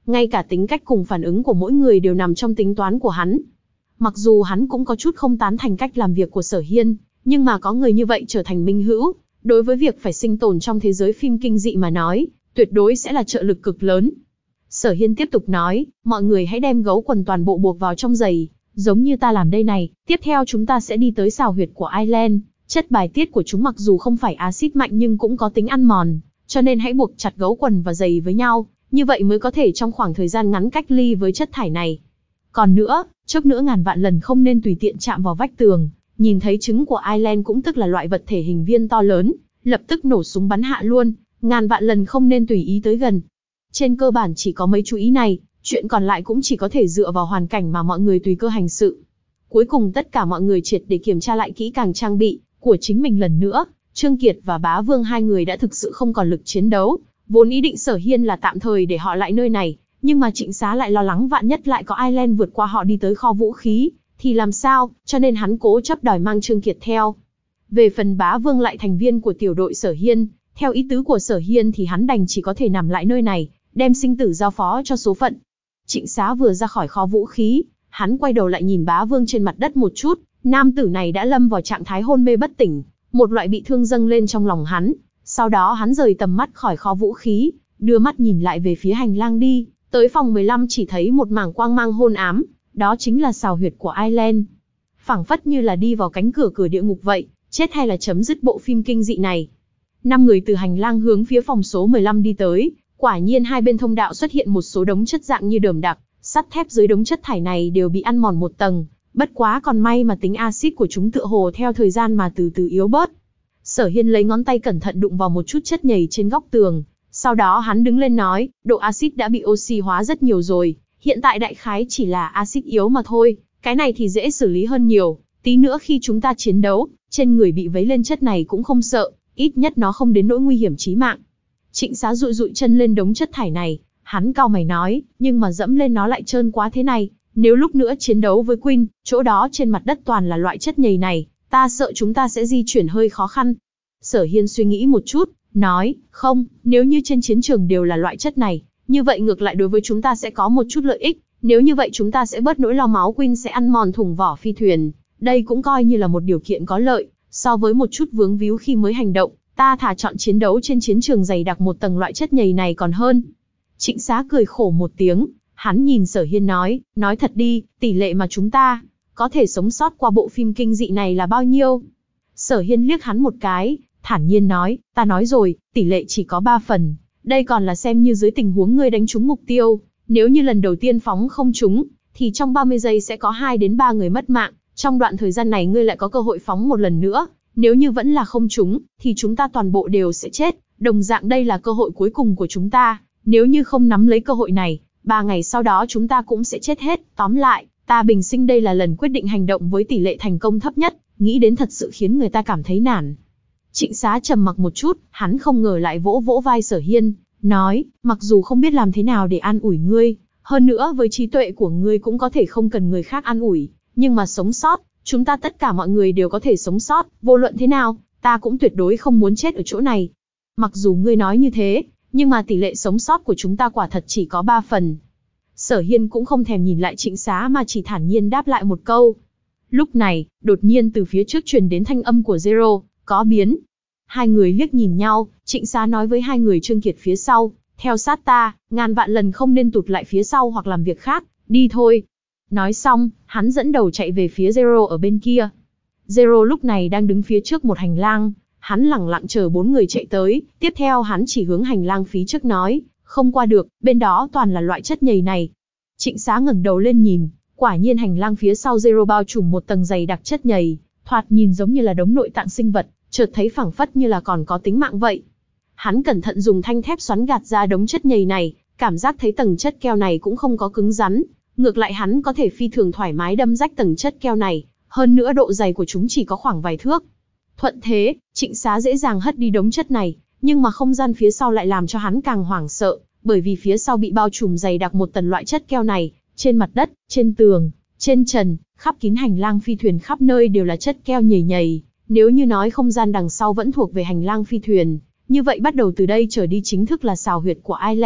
ngay cả tính cách cùng phản ứng của mỗi người đều nằm trong tính toán của hắn. Mặc dù hắn cũng có chút không tán thành cách làm việc của Sở Hiên, nhưng mà có người như vậy trở thành minh hữu, đối với việc phải sinh tồn trong thế giới phim kinh dị mà nói, tuyệt đối sẽ là trợ lực cực lớn. Sở Hiên tiếp tục nói, mọi người hãy đem gấu quần toàn bộ buộc vào trong giày, giống như ta làm đây này, tiếp theo chúng ta sẽ đi tới xào huyệt của Island, chất bài tiết của chúng mặc dù không phải axit mạnh nhưng cũng có tính ăn mòn, cho nên hãy buộc chặt gấu quần và giày với nhau, như vậy mới có thể trong khoảng thời gian ngắn cách ly với chất thải này. Còn nữa, chốc nữa ngàn vạn lần không nên tùy tiện chạm vào vách tường, nhìn thấy trứng của Island cũng tức là loại vật thể hình viên to lớn, lập tức nổ súng bắn hạ luôn, ngàn vạn lần không nên tùy ý tới gần. Trên cơ bản chỉ có mấy chú ý này, chuyện còn lại cũng chỉ có thể dựa vào hoàn cảnh mà mọi người tùy cơ hành sự. Cuối cùng tất cả mọi người triệt để kiểm tra lại kỹ càng trang bị của chính mình lần nữa, Trương Kiệt và Bá Vương hai người đã thực sự không còn lực chiến đấu, vốn ý định Sở Hiên là tạm thời để họ lại nơi này, nhưng mà Trịnh Xá lại lo lắng vạn nhất lại có Island vượt qua họ đi tới kho vũ khí, thì làm sao, cho nên hắn cố chấp đòi mang Trương Kiệt theo. Về phần Bá Vương lại thành viên của tiểu đội Sở Hiên, theo ý tứ của Sở Hiên thì hắn đành chỉ có thể nằm lại nơi này, đem sinh tử giao phó cho số phận. Trịnh Xá vừa ra khỏi kho vũ khí, hắn quay đầu lại nhìn Bá Vương trên mặt đất một chút, nam tử này đã lâm vào trạng thái hôn mê bất tỉnh, một loại bị thương dâng lên trong lòng hắn. Sau đó hắn rời tầm mắt khỏi kho vũ khí, đưa mắt nhìn lại về phía hành lang đi, tới phòng mười lăm chỉ thấy một mảng quang mang hôn ám, đó chính là xào huyệt của Island. Phảng phất như là đi vào cánh cửa cửa địa ngục vậy, chết hay là chấm dứt bộ phim kinh dị này. Năm người từ hành lang hướng phía phòng số mười lăm đi tới, quả nhiên hai bên thông đạo xuất hiện một số đống chất dạng như đờm đặc, sắt thép dưới đống chất thải này đều bị ăn mòn một tầng, bất quá còn may mà tính axit của chúng tựa hồ theo thời gian mà từ từ yếu bớt. Sở Hiên lấy ngón tay cẩn thận đụng vào một chút chất nhầy trên góc tường, sau đó hắn đứng lên nói, độ axit đã bị oxy hóa rất nhiều rồi, hiện tại đại khái chỉ là axit yếu mà thôi, cái này thì dễ xử lý hơn nhiều, tí nữa khi chúng ta chiến đấu, trên người bị vấy lên chất này cũng không sợ, ít nhất nó không đến nỗi nguy hiểm chí mạng. Trịnh Xá dụi dụi chân lên đống chất thải này, hắn cau mày nói, nhưng mà dẫm lên nó lại trơn quá thế này, nếu lúc nữa chiến đấu với Queen, chỗ đó trên mặt đất toàn là loại chất nhầy này, ta sợ chúng ta sẽ di chuyển hơi khó khăn. Sở Hiên suy nghĩ một chút, nói, không, nếu như trên chiến trường đều là loại chất này, như vậy ngược lại đối với chúng ta sẽ có một chút lợi ích, nếu như vậy chúng ta sẽ bớt nỗi lo máu Queen sẽ ăn mòn thùng vỏ phi thuyền, đây cũng coi như là một điều kiện có lợi, so với một chút vướng víu khi mới hành động, ta thà chọn chiến đấu trên chiến trường dày đặc một tầng loại chất nhầy này còn hơn. Trịnh Xá cười khổ một tiếng, hắn nhìn Sở Hiên nói, nói thật đi, tỷ lệ mà chúng ta có thể sống sót qua bộ phim kinh dị này là bao nhiêu? Sở Hiên liếc hắn một cái, thản nhiên nói, ta nói rồi, tỷ lệ chỉ có ba phần, đây còn là xem như dưới tình huống ngươi đánh trúng mục tiêu, nếu như lần đầu tiên phóng không trúng, thì trong ba mươi giây sẽ có hai đến ba người mất mạng, trong đoạn thời gian này ngươi lại có cơ hội phóng một lần nữa, nếu như vẫn là không trúng, thì chúng ta toàn bộ đều sẽ chết, đồng dạng đây là cơ hội cuối cùng của chúng ta, nếu như không nắm lấy cơ hội này, ba ngày sau đó chúng ta cũng sẽ chết hết, tóm lại, ta bình sinh đây là lần quyết định hành động với tỷ lệ thành công thấp nhất, nghĩ đến thật sự khiến người ta cảm thấy nản. Trịnh Xá trầm mặc một chút, hắn không ngờ lại vỗ vỗ vai Sở Hiên, nói, mặc dù không biết làm thế nào để an ủi ngươi, hơn nữa với trí tuệ của ngươi cũng có thể không cần người khác an ủi, nhưng mà sống sót, chúng ta tất cả mọi người đều có thể sống sót, vô luận thế nào, ta cũng tuyệt đối không muốn chết ở chỗ này. Mặc dù ngươi nói như thế, nhưng mà tỷ lệ sống sót của chúng ta quả thật chỉ có ba phần. Sở Hiên cũng không thèm nhìn lại Trịnh Xá mà chỉ thản nhiên đáp lại một câu. Lúc này, đột nhiên từ phía trước truyền đến thanh âm của Zero, có biến. Hai người liếc nhìn nhau, Trịnh Xá nói với hai người Trương Kiệt phía sau, theo sát ta, ngàn vạn lần không nên tụt lại phía sau hoặc làm việc khác, đi thôi. Nói xong, hắn dẫn đầu chạy về phía Zero ở bên kia. Zero lúc này đang đứng phía trước một hành lang, hắn lẳng lặng chờ bốn người chạy tới, tiếp theo hắn chỉ hướng hành lang phía trước nói, không qua được, bên đó toàn là loại chất nhầy này. Trịnh Xá ngẩng đầu lên nhìn, quả nhiên hành lang phía sau Zero bao trùm một tầng dày đặc chất nhầy, thoạt nhìn giống như là đống nội tạng sinh vật, chợt thấy phảng phất như là còn có tính mạng vậy. Hắn cẩn thận dùng thanh thép xoắn gạt ra đống chất nhầy này, cảm giác thấy tầng chất keo này cũng không có cứng rắn, ngược lại hắn có thể phi thường thoải mái đâm rách tầng chất keo này, hơn nữa độ dày của chúng chỉ có khoảng vài thước. Thuận thế, Trịnh Xá dễ dàng hất đi đống chất này, nhưng mà không gian phía sau lại làm cho hắn càng hoảng sợ, bởi vì phía sau bị bao trùm dày đặc một tầng loại chất keo này, trên mặt đất, trên tường, trên trần, khắp kín hành lang phi thuyền khắp nơi đều là chất keo nhầy nhầy. Nếu như nói không gian đằng sau vẫn thuộc về hành lang phi thuyền, như vậy bắt đầu từ đây trở đi chính thức là xào huyệt của Island,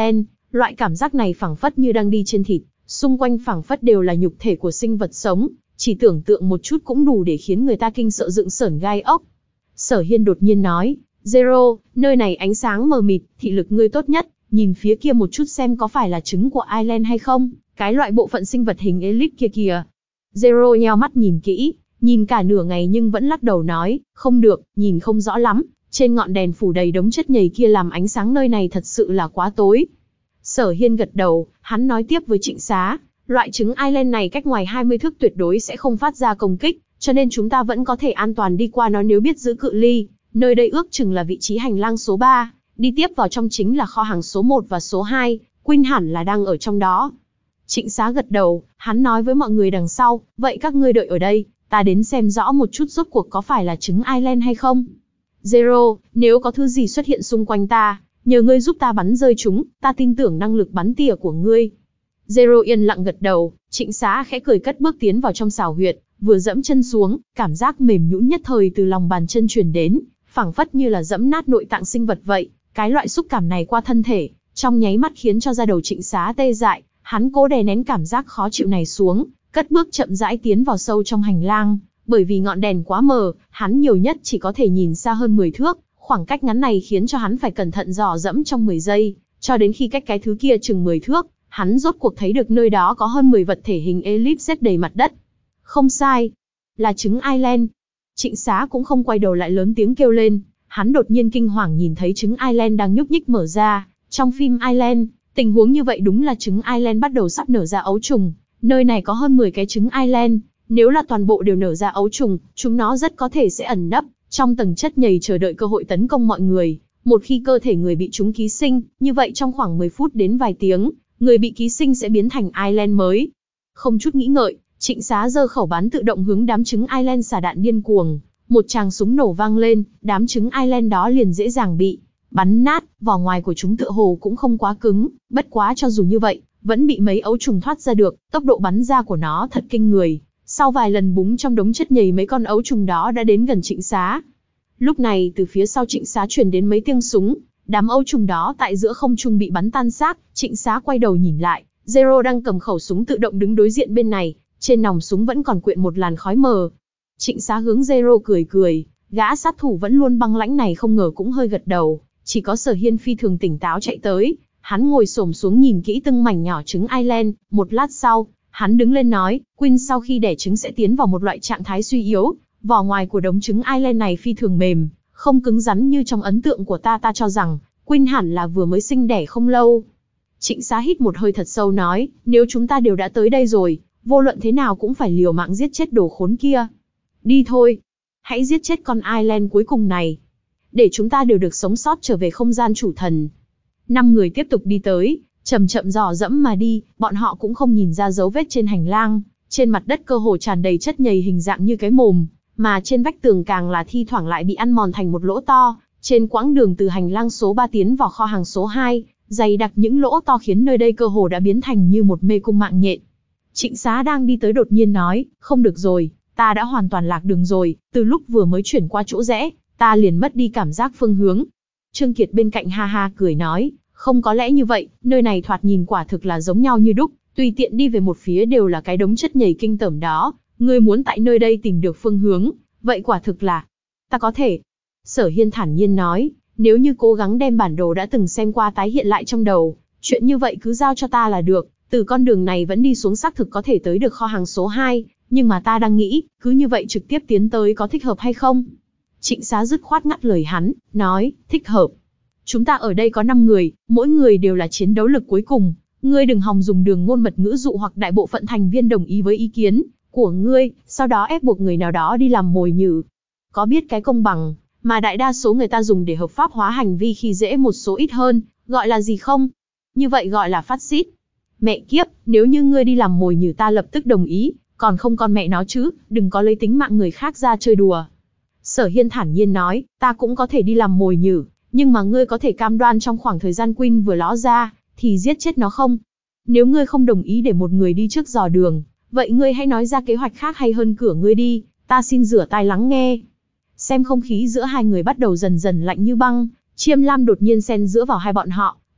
Loại cảm giác này phảng phất như đang đi trên thịt, xung quanh phảng phất đều là nhục thể của sinh vật sống, chỉ tưởng tượng một chút cũng đủ để khiến người ta kinh sợ dựng sởn gai ốc. Sở Hiên đột nhiên nói, Zero, nơi này ánh sáng mờ mịt, thị lực ngươi tốt nhất, nhìn phía kia một chút xem có phải là trứng của Island hay không, cái loại bộ phận sinh vật hình elip kia kìa. Zero nheo mắt nhìn kỹ, nhìn cả nửa ngày nhưng vẫn lắc đầu nói, không được, nhìn không rõ lắm, trên ngọn đèn phủ đầy đống chất nhầy kia làm ánh sáng nơi này thật sự là quá tối. Sở Hiên gật đầu, hắn nói tiếp với Trịnh Xá, loại trứng Island này cách ngoài hai mươi thước tuyệt đối sẽ không phát ra công kích, cho nên chúng ta vẫn có thể an toàn đi qua nó nếu biết giữ cự ly. Nơi đây ước chừng là vị trí hành lang số ba, đi tiếp vào trong chính là kho hàng số một và số hai, Quynh hẳn là đang ở trong đó. Trịnh Xá gật đầu, hắn nói với mọi người đằng sau, vậy các ngươi đợi ở đây, ta đến xem rõ một chút rốt cuộc có phải là trứng Island hay không. Zero, nếu có thứ gì xuất hiện xung quanh ta, nhờ ngươi giúp ta bắn rơi chúng, ta tin tưởng năng lực bắn tỉa của ngươi. Zero yên lặng gật đầu, Trịnh Xá khẽ cười cất bước tiến vào trong xào huyệt, vừa dẫm chân xuống, cảm giác mềm nhũn nhất thời từ lòng bàn chân truyền đến, phảng phất như là dẫm nát nội tạng sinh vật vậy. Cái loại xúc cảm này qua thân thể, trong nháy mắt khiến cho da đầu Trịnh Xá tê dại, hắn cố đè nén cảm giác khó chịu này xuống, cất bước chậm rãi tiến vào sâu trong hành lang, bởi vì ngọn đèn quá mờ, hắn nhiều nhất chỉ có thể nhìn xa hơn mười thước, khoảng cách ngắn này khiến cho hắn phải cẩn thận dò dẫm trong mười giây, cho đến khi cách cái thứ kia chừng mười thước, hắn rốt cuộc thấy được nơi đó có hơn mười vật thể hình elip xếp đầy mặt đất. Không sai, là trứng Island. Trịnh Xá cũng không quay đầu lại lớn tiếng kêu lên, hắn đột nhiên kinh hoàng nhìn thấy trứng Island đang nhúc nhích mở ra. Trong phim Island, tình huống như vậy đúng là trứng Island bắt đầu sắp nở ra ấu trùng. Nơi này có hơn mười cái trứng Island, nếu là toàn bộ đều nở ra ấu trùng, chúng nó rất có thể sẽ ẩn nấp trong tầng chất nhầy chờ đợi cơ hội tấn công mọi người. Một khi cơ thể người bị chúng ký sinh, như vậy trong khoảng mười phút đến vài tiếng, người bị ký sinh sẽ biến thành Island mới. Không chút nghĩ ngợi, Trịnh Xá giơ khẩu bắn tự động hướng đám trứng Island xả đạn điên cuồng. Một tràng súng nổ vang lên, đám trứng Island đó liền dễ dàng bị bắn nát, vỏ ngoài của chúng tựa hồ cũng không quá cứng, bất quá cho dù như vậy, vẫn bị mấy ấu trùng thoát ra được, tốc độ bắn ra của nó thật kinh người. Sau vài lần búng trong đống chất nhầy mấy con ấu trùng đó đã đến gần Trịnh Xá. Lúc này từ phía sau Trịnh Xá truyền đến mấy tiếng súng, đám ấu trùng đó tại giữa không trung bị bắn tan xác. Trịnh Xá quay đầu nhìn lại, Zero đang cầm khẩu súng tự động đứng đối diện bên này, trên nòng súng vẫn còn quyện một làn khói mờ. Trịnh Xá hướng Zero cười cười, gã sát thủ vẫn luôn băng lãnh này không ngờ cũng hơi gật đầu. Chỉ có Sở Hiên phi thường tỉnh táo chạy tới, hắn ngồi xổm xuống nhìn kỹ từng mảnh nhỏ trứng Island. Một lát sau, hắn đứng lên nói, Quynh sau khi đẻ trứng sẽ tiến vào một loại trạng thái suy yếu, vỏ ngoài của đống trứng Island này phi thường mềm, không cứng rắn như trong ấn tượng của ta. Ta cho rằng Quynh hẳn là vừa mới sinh đẻ không lâu. Trịnh Xá hít một hơi thật sâu nói, nếu chúng ta đều đã tới đây rồi, vô luận thế nào cũng phải liều mạng giết chết đồ khốn kia. Đi thôi, hãy giết chết con Island cuối cùng này, để chúng ta đều được sống sót trở về không gian chủ thần. Năm người tiếp tục đi tới, chậm chậm dò dẫm mà đi, bọn họ cũng không nhìn ra dấu vết trên hành lang, trên mặt đất cơ hồ tràn đầy chất nhầy hình dạng như cái mồm, mà trên vách tường càng là thi thoảng lại bị ăn mòn thành một lỗ to. Trên quãng đường từ hành lang số ba tiến vào kho hàng số hai, dày đặc những lỗ to khiến nơi đây cơ hồ đã biến thành như một mê cung mạng nhện. Trịnh Xá đang đi tới đột nhiên nói, không được rồi, ta đã hoàn toàn lạc đường rồi, từ lúc vừa mới chuyển qua chỗ rẽ, ta liền mất đi cảm giác phương hướng. Trương Kiệt bên cạnh ha ha cười nói, không có lẽ như vậy, nơi này thoạt nhìn quả thực là giống nhau như đúc, tùy tiện đi về một phía đều là cái đống chất nhầy kinh tởm đó, ngươi muốn tại nơi đây tìm được phương hướng, vậy quả thực là, ta có thể. Sở Hiên thản nhiên nói, nếu như cố gắng đem bản đồ đã từng xem qua tái hiện lại trong đầu, chuyện như vậy cứ giao cho ta là được, từ con đường này vẫn đi xuống xác thực có thể tới được kho hàng số hai, nhưng mà ta đang nghĩ, cứ như vậy trực tiếp tiến tới có thích hợp hay không? Trịnh Xá dứt khoát ngắt lời hắn, nói, thích hợp. Chúng ta ở đây có năm người, mỗi người đều là chiến đấu lực cuối cùng, ngươi đừng hòng dùng đường ngôn mật ngữ dụ hoặc đại bộ phận thành viên đồng ý với ý kiến của ngươi, sau đó ép buộc người nào đó đi làm mồi nhử. Có biết cái công bằng mà đại đa số người ta dùng để hợp pháp hóa hành vi khi dễ một số ít hơn, gọi là gì không? Như vậy gọi là phát xít. Mẹ kiếp, nếu như ngươi đi làm mồi nhử ta lập tức đồng ý, còn không con mẹ nó chứ, đừng có lấy tính mạng người khác ra chơi đùa. Sở Hiên thản nhiên nói, ta cũng có thể đi làm mồi nhử, nhưng mà ngươi có thể cam đoan trong khoảng thời gian Quynh vừa ló ra, thì giết chết nó không? Nếu ngươi không đồng ý để một người đi trước dò đường, vậy ngươi hãy nói ra kế hoạch khác hay hơn cửa ngươi đi, ta xin rửa tai lắng nghe. Xem không khí giữa hai người bắt đầu dần dần lạnh như băng, Chiêm Lam đột nhiên xen giữa vào hai bọn họ,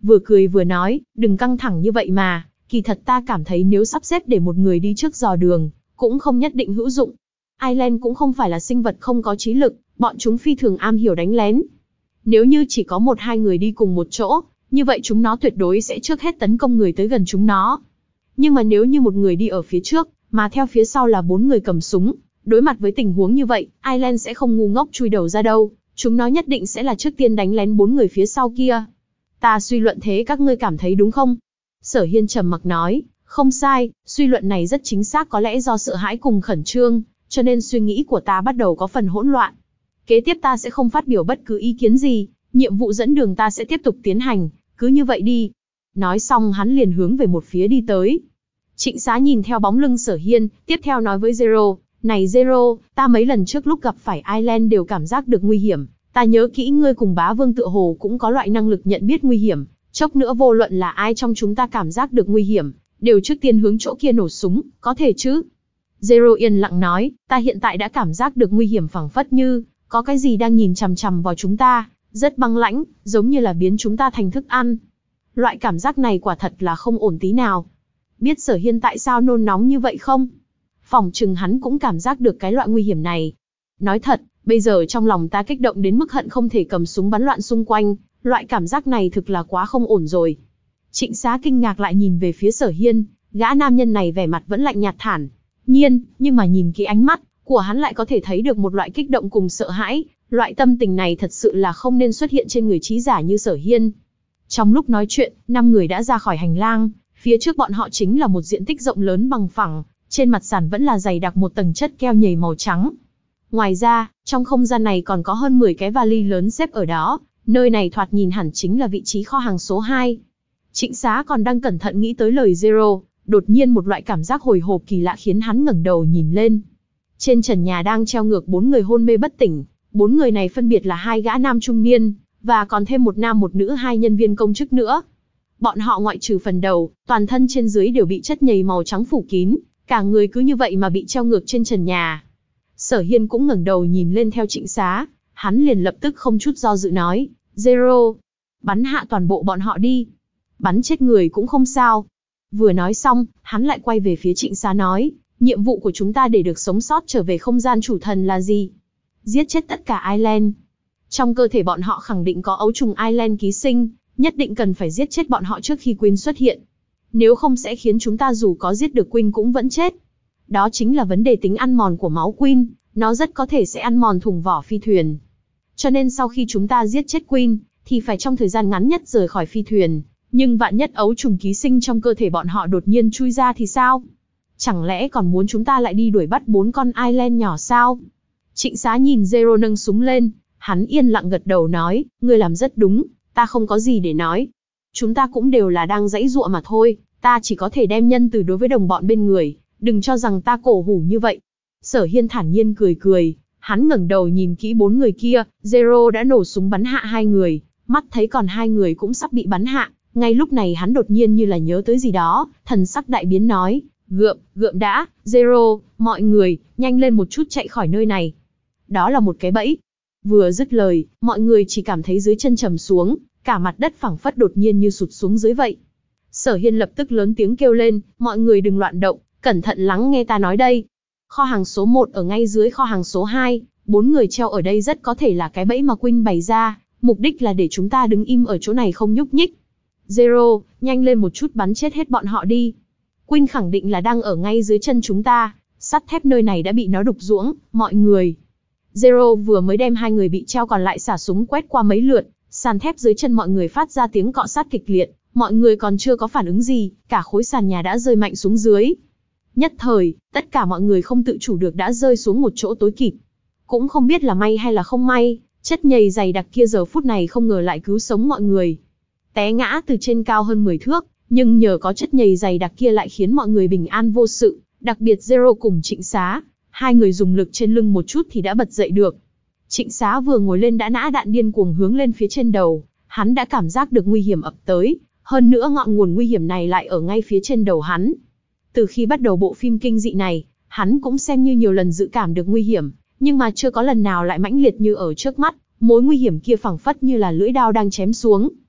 vừa cười vừa nói, đừng căng thẳng như vậy mà, kỳ thật ta cảm thấy nếu sắp xếp để một người đi trước dò đường, cũng không nhất định hữu dụng. Ailen cũng không phải là sinh vật không có trí lực, bọn chúng phi thường am hiểu đánh lén. Nếu như chỉ có một hai người đi cùng một chỗ, như vậy chúng nó tuyệt đối sẽ trước hết tấn công người tới gần chúng nó. Nhưng mà nếu như một người đi ở phía trước, mà theo phía sau là bốn người cầm súng, đối mặt với tình huống như vậy, Ailen sẽ không ngu ngốc chui đầu ra đâu, chúng nó nhất định sẽ là trước tiên đánh lén bốn người phía sau kia. Ta suy luận thế các ngươi cảm thấy đúng không? Sở Hiên trầm mặc nói, không sai, suy luận này rất chính xác, có lẽ do sợ hãi cùng khẩn trương, cho nên suy nghĩ của ta bắt đầu có phần hỗn loạn. Kế tiếp ta sẽ không phát biểu bất cứ ý kiến gì, nhiệm vụ dẫn đường ta sẽ tiếp tục tiến hành, cứ như vậy đi. Nói xong hắn liền hướng về một phía đi tới. Trịnh Xá nhìn theo bóng lưng Sở Hiên, tiếp theo nói với Zero, này Zero, ta mấy lần trước lúc gặp phải Ailen đều cảm giác được nguy hiểm, ta nhớ kỹ ngươi cùng bá vương tựa hồ cũng có loại năng lực nhận biết nguy hiểm, chốc nữa vô luận là ai trong chúng ta cảm giác được nguy hiểm, đều trước tiên hướng chỗ kia nổ súng, có thể chứ? Zero yên lặng nói, ta hiện tại đã cảm giác được nguy hiểm phảng phất như, có cái gì đang nhìn chằm chằm vào chúng ta, rất băng lãnh, giống như là biến chúng ta thành thức ăn. Loại cảm giác này quả thật là không ổn tí nào. Biết Sở Hiên tại sao nôn nóng như vậy không? Phỏng chừng hắn cũng cảm giác được cái loại nguy hiểm này. Nói thật, bây giờ trong lòng ta kích động đến mức hận không thể cầm súng bắn loạn xung quanh, loại cảm giác này thực là quá không ổn rồi. Trịnh Xá kinh ngạc lại nhìn về phía Sở Hiên, gã nam nhân này vẻ mặt vẫn lạnh nhạt thản nhiên, nhưng mà nhìn kỹ ánh mắt của hắn lại có thể thấy được một loại kích động cùng sợ hãi, loại tâm tình này thật sự là không nên xuất hiện trên người trí giả như Sở Hiên. Trong lúc nói chuyện, năm người đã ra khỏi hành lang, phía trước bọn họ chính là một diện tích rộng lớn bằng phẳng, trên mặt sàn vẫn là dày đặc một tầng chất keo nhầy màu trắng. Ngoài ra, trong không gian này còn có hơn mười cái vali lớn xếp ở đó, nơi này thoạt nhìn hẳn chính là vị trí kho hàng số hai. Trịnh Xá còn đang cẩn thận nghĩ tới lời Zero, đột nhiên một loại cảm giác hồi hộp kỳ lạ khiến hắn ngẩng đầu nhìn lên. Trên trần nhà đang treo ngược bốn người hôn mê bất tỉnh, bốn người này phân biệt là hai gã nam trung niên, và còn thêm một nam một nữ hai nhân viên công chức nữa. Bọn họ ngoại trừ phần đầu, toàn thân trên dưới đều bị chất nhầy màu trắng phủ kín, cả người cứ như vậy mà bị treo ngược trên trần nhà. Sở Hiên cũng ngẩng đầu nhìn lên theo Trịnh Xá, hắn liền lập tức không chút do dự nói, Zero, bắn hạ toàn bộ bọn họ đi. Bắn chết người cũng không sao. Vừa nói xong, hắn lại quay về phía Trịnh Xá nói, nhiệm vụ của chúng ta để được sống sót trở về không gian chủ thần là gì? Giết chết tất cả Ailen. Trong cơ thể bọn họ khẳng định có ấu trùng Ailen ký sinh, nhất định cần phải giết chết bọn họ trước khi Queen xuất hiện. Nếu không sẽ khiến chúng ta dù có giết được Queen cũng vẫn chết. Đó chính là vấn đề tính ăn mòn của máu Queen, nó rất có thể sẽ ăn mòn thùng vỏ phi thuyền. Cho nên sau khi chúng ta giết chết Queen, thì phải trong thời gian ngắn nhất rời khỏi phi thuyền. Nhưng vạn nhất ấu trùng ký sinh trong cơ thể bọn họ đột nhiên chui ra thì sao? Chẳng lẽ còn muốn chúng ta lại đi đuổi bắt bốn con Ailen nhỏ sao? Trịnh Xá nhìn Zero nâng súng lên, hắn yên lặng gật đầu nói, ngươi làm rất đúng, ta không có gì để nói. Chúng ta cũng đều là đang giãy giụa mà thôi, ta chỉ có thể đem nhân từ đối với đồng bọn bên người, đừng cho rằng ta cổ hủ như vậy. Sở Hiên thản nhiên cười cười, hắn ngẩng đầu nhìn kỹ bốn người kia, Zero đã nổ súng bắn hạ hai người, mắt thấy còn hai người cũng sắp bị bắn hạ, ngay lúc này hắn đột nhiên như là nhớ tới gì đó, thần sắc đại biến nói, gượm, gượm đã, Zero, mọi người, nhanh lên một chút chạy khỏi nơi này. Đó là một cái bẫy. Vừa dứt lời, mọi người chỉ cảm thấy dưới chân trầm xuống, cả mặt đất phẳng phất đột nhiên như sụt xuống dưới vậy. Sở Hiên lập tức lớn tiếng kêu lên, mọi người đừng loạn động, cẩn thận lắng nghe ta nói đây. Kho hàng số một ở ngay dưới kho hàng số hai, bốn người treo ở đây rất có thể là cái bẫy mà Queen bày ra, mục đích là để chúng ta đứng im ở chỗ này không nhúc nhích. Zero, nhanh lên một chút bắn chết hết bọn họ đi. Queen khẳng định là đang ở ngay dưới chân chúng ta, sắt thép nơi này đã bị nó đục ruỗng, mọi người. Zero vừa mới đem hai người bị treo còn lại xả súng quét qua mấy lượt, sàn thép dưới chân mọi người phát ra tiếng cọ sát kịch liệt, mọi người còn chưa có phản ứng gì, cả khối sàn nhà đã rơi mạnh xuống dưới. Nhất thời, tất cả mọi người không tự chủ được đã rơi xuống một chỗ tối kịt. Cũng không biết là may hay là không may, chất nhầy dày đặc kia giờ phút này không ngờ lại cứu sống mọi người. Té ngã từ trên cao hơn mười thước, nhưng nhờ có chất nhầy dày đặc kia lại khiến mọi người bình an vô sự, đặc biệt Zero cùng Trịnh Xá, hai người dùng lực trên lưng một chút thì đã bật dậy được. Trịnh Xá vừa ngồi lên đã nã đạn điên cuồng hướng lên phía trên đầu, hắn đã cảm giác được nguy hiểm ập tới, hơn nữa ngọn nguồn nguy hiểm này lại ở ngay phía trên đầu hắn. Từ khi bắt đầu bộ phim kinh dị này, hắn cũng xem như nhiều lần dự cảm được nguy hiểm, nhưng mà chưa có lần nào lại mãnh liệt như ở trước mắt, mối nguy hiểm kia phảng phất như là lưỡi dao đang chém xuống.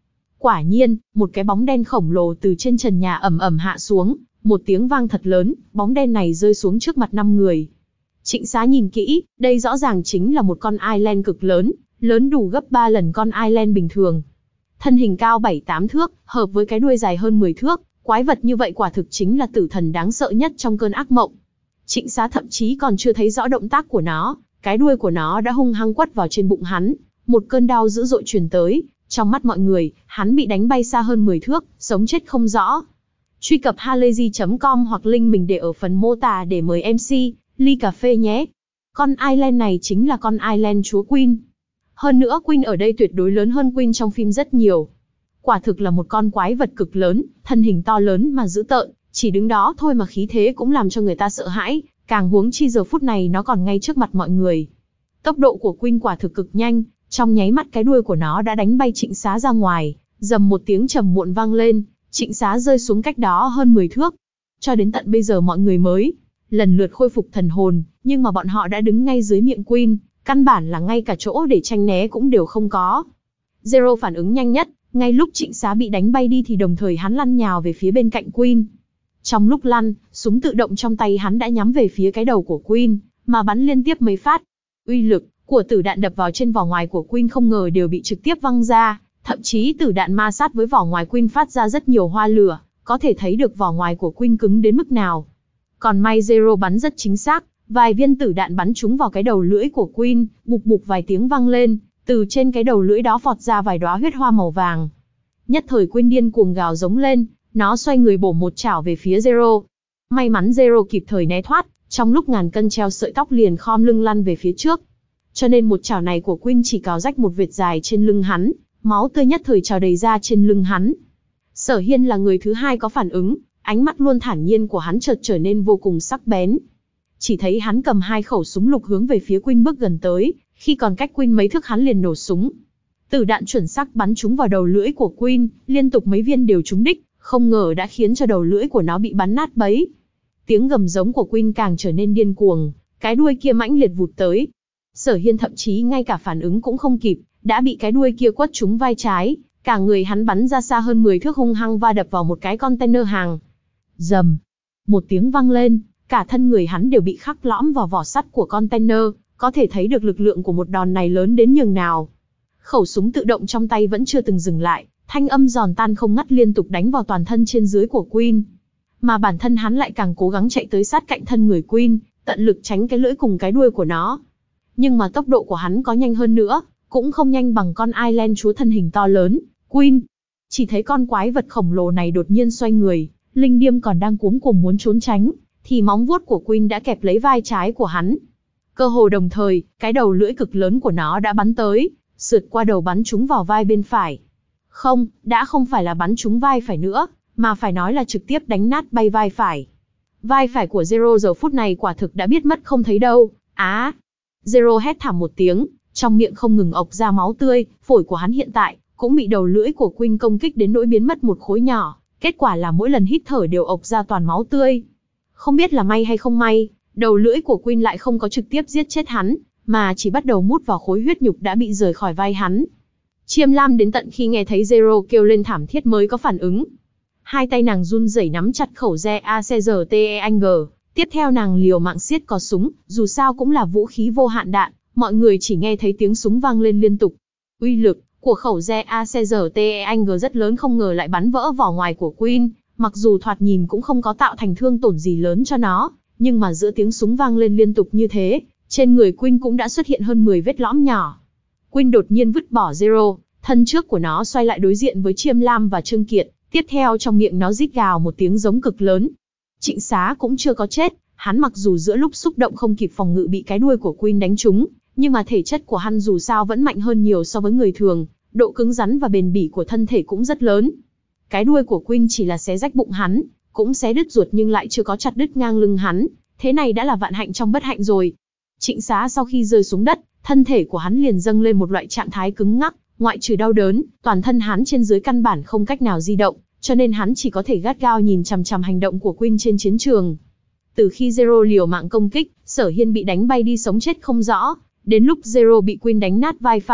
Quả nhiên, một cái bóng đen khổng lồ từ trên trần nhà ầm ầm hạ xuống, một tiếng vang thật lớn, bóng đen này rơi xuống trước mặt năm người. Trịnh Xá nhìn kỹ, đây rõ ràng chính là một con Island cực lớn, lớn đủ gấp ba lần con Island bình thường. Thân hình cao bảy tám thước, hợp với cái đuôi dài hơn mười thước, quái vật như vậy quả thực chính là tử thần đáng sợ nhất trong cơn ác mộng. Trịnh Xá thậm chí còn chưa thấy rõ động tác của nó, cái đuôi của nó đã hung hăng quất vào trên bụng hắn, một cơn đau dữ dội truyền tới, trong mắt mọi người, hắn bị đánh bay xa hơn mười thước, sống chết không rõ. Truy cập halayzi chấm com hoặc link mình để ở phần mô tả để mời em xê, ly cà phê nhé. Con Island này chính là con Island chúa Queen. Hơn nữa Queen ở đây tuyệt đối lớn hơn Queen trong phim rất nhiều. Quả thực là một con quái vật cực lớn, thân hình to lớn mà dữ tợn, chỉ đứng đó thôi mà khí thế cũng làm cho người ta sợ hãi, càng huống chi giờ phút này nó còn ngay trước mặt mọi người. Tốc độ của Queen quả thực cực nhanh, trong nháy mắt cái đuôi của nó đã đánh bay Trịnh Xá ra ngoài, rầm một tiếng trầm muộn vang lên, Trịnh Xá rơi xuống cách đó hơn mười thước. Cho đến tận bây giờ mọi người mới lần lượt khôi phục thần hồn, nhưng mà bọn họ đã đứng ngay dưới miệng Queen, căn bản là ngay cả chỗ để tranh né cũng đều không có. Zero phản ứng nhanh nhất, ngay lúc Trịnh Xá bị đánh bay đi thì đồng thời hắn lăn nhào về phía bên cạnh Queen. Trong lúc lăn, súng tự động trong tay hắn đã nhắm về phía cái đầu của Queen, mà bắn liên tiếp mấy phát. Uy lực của tử đạn đập vào trên vỏ ngoài của Queen không ngờ đều bị trực tiếp văng ra, thậm chí tử đạn ma sát với vỏ ngoài Queen phát ra rất nhiều hoa lửa, có thể thấy được vỏ ngoài của Queen cứng đến mức nào. Còn may Zero bắn rất chính xác, vài viên tử đạn bắn trúng vào cái đầu lưỡi của Queen, bục bục vài tiếng vang lên, từ trên cái đầu lưỡi đó phọt ra vài đóa huyết hoa màu vàng. Nhất thời Queen điên cuồng gào giống lên, nó xoay người bổ một chảo về phía Zero. May mắn Zero kịp thời né thoát, trong lúc ngàn cân treo sợi tóc liền khom lưng lăn về phía trước. Cho nên một chảo này của Queen chỉ cào rách một vệt dài trên lưng hắn, máu tươi nhất thời trào đầy ra trên lưng hắn. Sở Hiên là người thứ hai có phản ứng, ánh mắt luôn thản nhiên của hắn chợt trở nên vô cùng sắc bén. Chỉ thấy hắn cầm hai khẩu súng lục hướng về phía Queen bước gần tới, khi còn cách Queen mấy thước hắn liền nổ súng. Tử đạn chuẩn xác bắn trúng vào đầu lưỡi của Queen, liên tục mấy viên đều trúng đích, không ngờ đã khiến cho đầu lưỡi của nó bị bắn nát bấy. Tiếng gầm giống của Queen càng trở nên điên cuồng, cái đuôi kia mãnh liệt vụt tới. Sở Hiên thậm chí ngay cả phản ứng cũng không kịp, đã bị cái đuôi kia quất trúng vai trái, cả người hắn bắn ra xa hơn mười thước hung hăng va đập vào một cái container hàng. Rầm, một tiếng vang lên, cả thân người hắn đều bị khắc lõm vào vỏ sắt của container, có thể thấy được lực lượng của một đòn này lớn đến nhường nào. Khẩu súng tự động trong tay vẫn chưa từng dừng lại, thanh âm giòn tan không ngắt liên tục đánh vào toàn thân trên dưới của Queen. Mà bản thân hắn lại càng cố gắng chạy tới sát cạnh thân người Queen, tận lực tránh cái lưỡi cùng cái đuôi của nó. Nhưng mà tốc độ của hắn có nhanh hơn nữa, cũng không nhanh bằng con Island chúa thân hình to lớn, Queen. Chỉ thấy con quái vật khổng lồ này đột nhiên xoay người, linh điềm còn đang cuống cuồng muốn trốn tránh, thì móng vuốt của Queen đã kẹp lấy vai trái của hắn. Cơ hồ đồng thời, cái đầu lưỡi cực lớn của nó đã bắn tới, sượt qua đầu bắn trúng vào vai bên phải. Không, đã không phải là bắn trúng vai phải nữa, mà phải nói là trực tiếp đánh nát bay vai phải. Vai phải của Zero giờ phút này quả thực đã biết mất không thấy đâu. Á! À, Zero hét thảm một tiếng, trong miệng không ngừng ộc ra máu tươi, phổi của hắn hiện tại cũng bị đầu lưỡi của Queen công kích đến nỗi biến mất một khối nhỏ, kết quả là mỗi lần hít thở đều ộc ra toàn máu tươi. Không biết là may hay không may, đầu lưỡi của Queen lại không có trực tiếp giết chết hắn, mà chỉ bắt đầu mút vào khối huyết nhục đã bị rời khỏi vai hắn. Chiêm Lam đến tận khi nghe thấy Zero kêu lên thảm thiết mới có phản ứng. Hai tay nàng run rẩy nắm chặt khẩu re a xê giê tê e anh giê, tiếp theo nàng liều mạng siết cò súng, dù sao cũng là vũ khí vô hạn đạn, mọi người chỉ nghe thấy tiếng súng vang lên liên tục. Uy lực của khẩu re a xê giê tê e anh giê rất lớn, không ngờ lại bắn vỡ vỏ ngoài của Queen, mặc dù thoạt nhìn cũng không có tạo thành thương tổn gì lớn cho nó, nhưng mà giữa tiếng súng vang lên liên tục như thế, trên người Queen cũng đã xuất hiện hơn mười vết lõm nhỏ. Queen đột nhiên vứt bỏ Zero, thân trước của nó xoay lại đối diện với Chiêm Lam và Trương Kiệt, tiếp theo trong miệng nó rít gào một tiếng giống cực lớn. Trịnh Xá cũng chưa có chết, hắn mặc dù giữa lúc xúc động không kịp phòng ngự bị cái đuôi của Queen đánh trúng, nhưng mà thể chất của hắn dù sao vẫn mạnh hơn nhiều so với người thường, độ cứng rắn và bền bỉ của thân thể cũng rất lớn. Cái đuôi của Queen chỉ là xé rách bụng hắn, cũng xé đứt ruột nhưng lại chưa có chặt đứt ngang lưng hắn, thế này đã là vạn hạnh trong bất hạnh rồi. Trịnh Xá sau khi rơi xuống đất, thân thể của hắn liền dâng lên một loại trạng thái cứng ngắc, ngoại trừ đau đớn, toàn thân hắn trên dưới căn bản không cách nào di động, cho nên hắn chỉ có thể gắt gao nhìn chằm chằm hành động của Queen trên chiến trường. Từ khi Zero liều mạng công kích, Sở Hiên bị đánh bay đi sống chết không rõ, đến lúc Zero bị Queen đánh nát vai phải,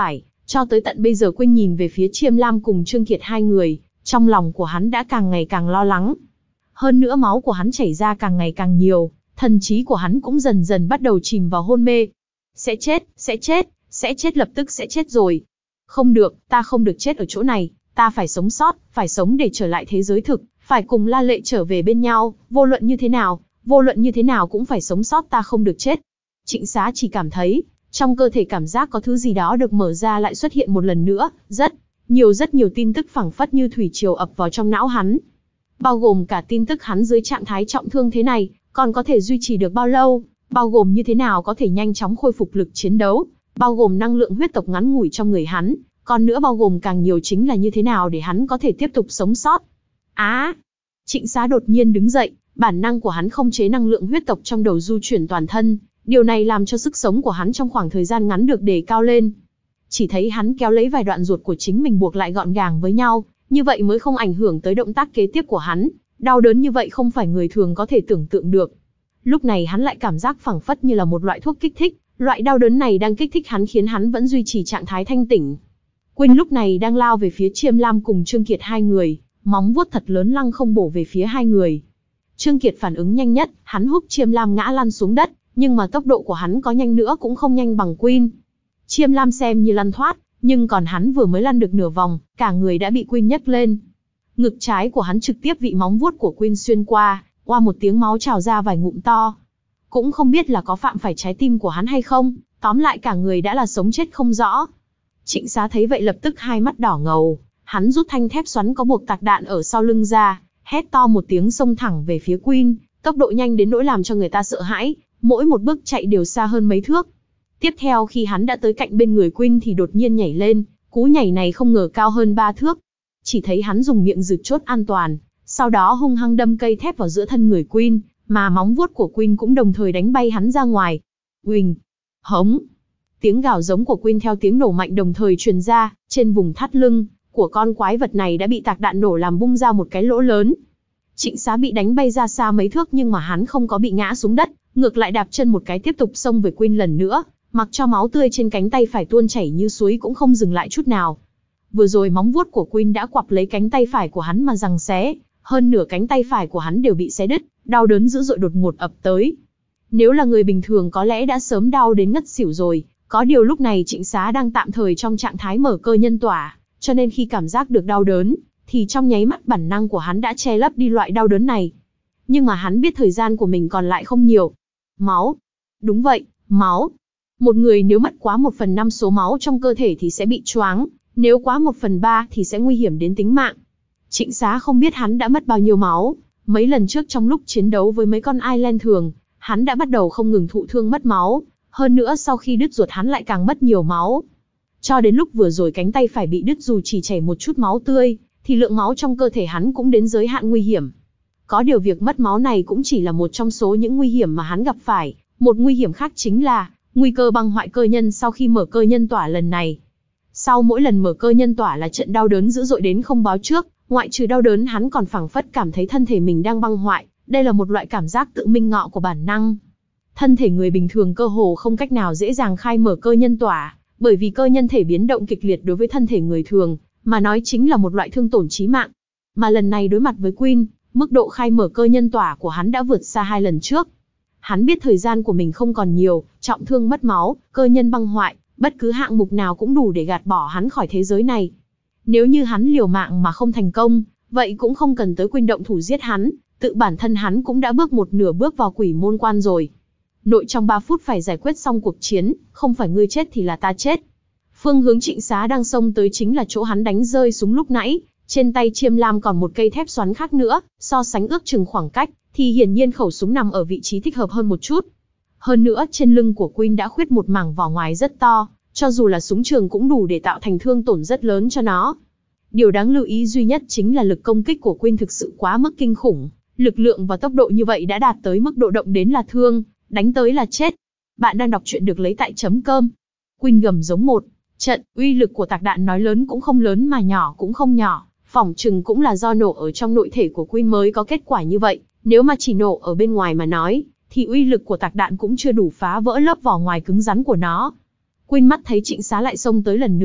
Cho tới tận bây giờ Quyên nhìn về phía Chiêm Lam cùng Trương Kiệt hai người, trong lòng của hắn đã càng ngày càng lo lắng. Hơn nữa máu của hắn chảy ra càng ngày càng nhiều, thần trí của hắn cũng dần dần bắt đầu chìm vào hôn mê. Sẽ chết, sẽ chết, sẽ chết lập tức sẽ chết rồi. Không được, ta không được chết ở chỗ này, ta phải sống sót, phải sống để trở lại thế giới thực, phải cùng La Lệ trở về bên nhau, vô luận như thế nào, vô luận như thế nào cũng phải sống sót, ta không được chết. Trịnh Xá chỉ cảm thấy, trong cơ thể cảm giác có thứ gì đó được mở ra lại xuất hiện một lần nữa, rất nhiều rất nhiều tin tức phảng phất như thủy triều ập vào trong não hắn. Bao gồm cả tin tức hắn dưới trạng thái trọng thương thế này, còn có thể duy trì được bao lâu, bao gồm như thế nào có thể nhanh chóng khôi phục lực chiến đấu, bao gồm năng lượng huyết tộc ngắn ngủi trong người hắn, còn nữa bao gồm càng nhiều chính là như thế nào để hắn có thể tiếp tục sống sót. Á! À, Trịnh Xá đột nhiên đứng dậy, bản năng của hắn không chế năng lượng huyết tộc trong đầu du chuyển toàn thân, điều này làm cho sức sống của hắn trong khoảng thời gian ngắn được đề cao lên. Chỉ thấy hắn kéo lấy vài đoạn ruột của chính mình buộc lại gọn gàng với nhau, như vậy mới không ảnh hưởng tới động tác kế tiếp của hắn, đau đớn như vậy không phải người thường có thể tưởng tượng được. Lúc này hắn lại cảm giác phảng phất như là một loại thuốc kích thích, loại đau đớn này đang kích thích hắn khiến hắn vẫn duy trì trạng thái thanh tỉnh. Quyên lúc này đang lao về phía Chiêm Lam cùng Trương Kiệt hai người, móng vuốt thật lớn lăng không bổ về phía hai người. Trương Kiệt phản ứng nhanh nhất, hắn húc Chiêm Lam ngã lăn xuống đất, nhưng mà tốc độ của hắn có nhanh nữa cũng không nhanh bằng Quyên. Chiêm Lam xem như lăn thoát, nhưng còn hắn vừa mới lăn được nửa vòng, cả người đã bị Quyên nhấc lên. Ngực trái của hắn trực tiếp bị móng vuốt của Quyên xuyên qua, qua một tiếng máu trào ra vài ngụm to. Cũng không biết là có phạm phải trái tim của hắn hay không, tóm lại cả người đã là sống chết không rõ. Trịnh Xá thấy vậy lập tức hai mắt đỏ ngầu, hắn rút thanh thép xoắn có buộc tạc đạn ở sau lưng ra, hét to một tiếng xông thẳng về phía Quyên, tốc độ nhanh đến nỗi làm cho người ta sợ hãi, mỗi một bước chạy đều xa hơn mấy thước. Tiếp theo khi hắn đã tới cạnh bên người Quyên thì đột nhiên nhảy lên, cú nhảy này không ngờ cao hơn ba thước. Chỉ thấy hắn dùng miệng rực chốt an toàn, sau đó hung hăng đâm cây thép vào giữa thân người Quyên, mà móng vuốt của Quyên cũng đồng thời đánh bay hắn ra ngoài. Uỳnh, hống. Tiếng gào giống của Quyên theo tiếng nổ mạnh đồng thời truyền ra, trên vùng thắt lưng của con quái vật này đã bị tạc đạn nổ làm bung ra một cái lỗ lớn. Trịnh Xá bị đánh bay ra xa mấy thước nhưng mà hắn không có bị ngã xuống đất, ngược lại đạp chân một cái tiếp tục xông về Quyên lần nữa, mặc cho máu tươi trên cánh tay phải tuôn chảy như suối cũng không dừng lại chút nào. Vừa rồi móng vuốt của Quyên đã quặp lấy cánh tay phải của hắn mà giằng xé, hơn nửa cánh tay phải của hắn đều bị xé đứt, đau đớn dữ dội đột ngột ập tới. Nếu là người bình thường có lẽ đã sớm đau đến ngất xỉu rồi, có điều lúc này Trịnh Xá đang tạm thời trong trạng thái mở cơ nhân tỏa, cho nên khi cảm giác được đau đớn, thì trong nháy mắt bản năng của hắn đã che lấp đi loại đau đớn này. Nhưng mà hắn biết thời gian của mình còn lại không nhiều. Máu. Đúng vậy, máu. Một người nếu mất quá một phần năm số máu trong cơ thể thì sẽ bị choáng, nếu quá một phần ba thì sẽ nguy hiểm đến tính mạng. Trịnh Xá không biết hắn đã mất bao nhiêu máu, mấy lần trước trong lúc chiến đấu với mấy con Island thường, hắn đã bắt đầu không ngừng thụ thương mất máu, hơn nữa sau khi đứt ruột hắn lại càng mất nhiều máu. Cho đến lúc vừa rồi cánh tay phải bị đứt dù chỉ chảy một chút máu tươi, thì lượng máu trong cơ thể hắn cũng đến giới hạn nguy hiểm. Có điều việc mất máu này cũng chỉ là một trong số những nguy hiểm mà hắn gặp phải, một nguy hiểm khác chính là nguy cơ băng hoại cơ nhân sau khi mở cơ nhân tỏa lần này. Sau mỗi lần mở cơ nhân tỏa là trận đau đớn dữ dội đến không báo trước, ngoại trừ đau đớn hắn còn phảng phất cảm thấy thân thể mình đang băng hoại, đây là một loại cảm giác tự minh ngọ của bản năng. Thân thể người bình thường cơ hồ không cách nào dễ dàng khai mở cơ nhân tỏa, bởi vì cơ nhân thể biến động kịch liệt đối với thân thể người thường, mà nói chính là một loại thương tổn chí mạng. Mà lần này đối mặt với Quyên, mức độ khai mở cơ nhân tỏa của hắn đã vượt xa hai lần trước. Hắn biết thời gian của mình không còn nhiều, trọng thương mất máu, cơ nhân băng hoại, bất cứ hạng mục nào cũng đủ để gạt bỏ hắn khỏi thế giới này. Nếu như hắn liều mạng mà không thành công, vậy cũng không cần tới Quyên động thủ giết hắn, tự bản thân hắn cũng đã bước một nửa bước vào quỷ môn quan rồi. Nội trong ba phút phải giải quyết xong cuộc chiến, không phải ngươi chết thì là ta chết. Phương hướng Trịnh Xá đang xông tới chính là chỗ hắn đánh rơi súng lúc nãy, trên tay Chiêm Lam còn một cây thép xoắn khác nữa, so sánh ước chừng khoảng cách, thì hiển nhiên khẩu súng nằm ở vị trí thích hợp hơn một chút. Hơn nữa trên lưng của Quyên đã khuyết một mảng vỏ ngoài rất to, cho dù là súng trường cũng đủ để tạo thành thương tổn rất lớn cho nó. Điều đáng lưu ý duy nhất chính là lực công kích của Quyên thực sự quá mức kinh khủng, lực lượng và tốc độ như vậy đã đạt tới mức độ động đến là thương, đánh tới là chết. Bạn đang đọc truyện được lấy tại chấm cơm. Quyên gầm giống một trận, uy lực của tạc đạn nói lớn cũng không lớn mà nhỏ cũng không nhỏ, phỏng chừng cũng là do nổ ở trong nội thể của Quyên mới có kết quả như vậy, nếu mà chỉ nổ ở bên ngoài mà nói, thì uy lực của tạc đạn cũng chưa đủ phá vỡ lớp vỏ ngoài cứng rắn của nó. Quyên mắt thấy Trịnh Xá lại xông tới lần nữa,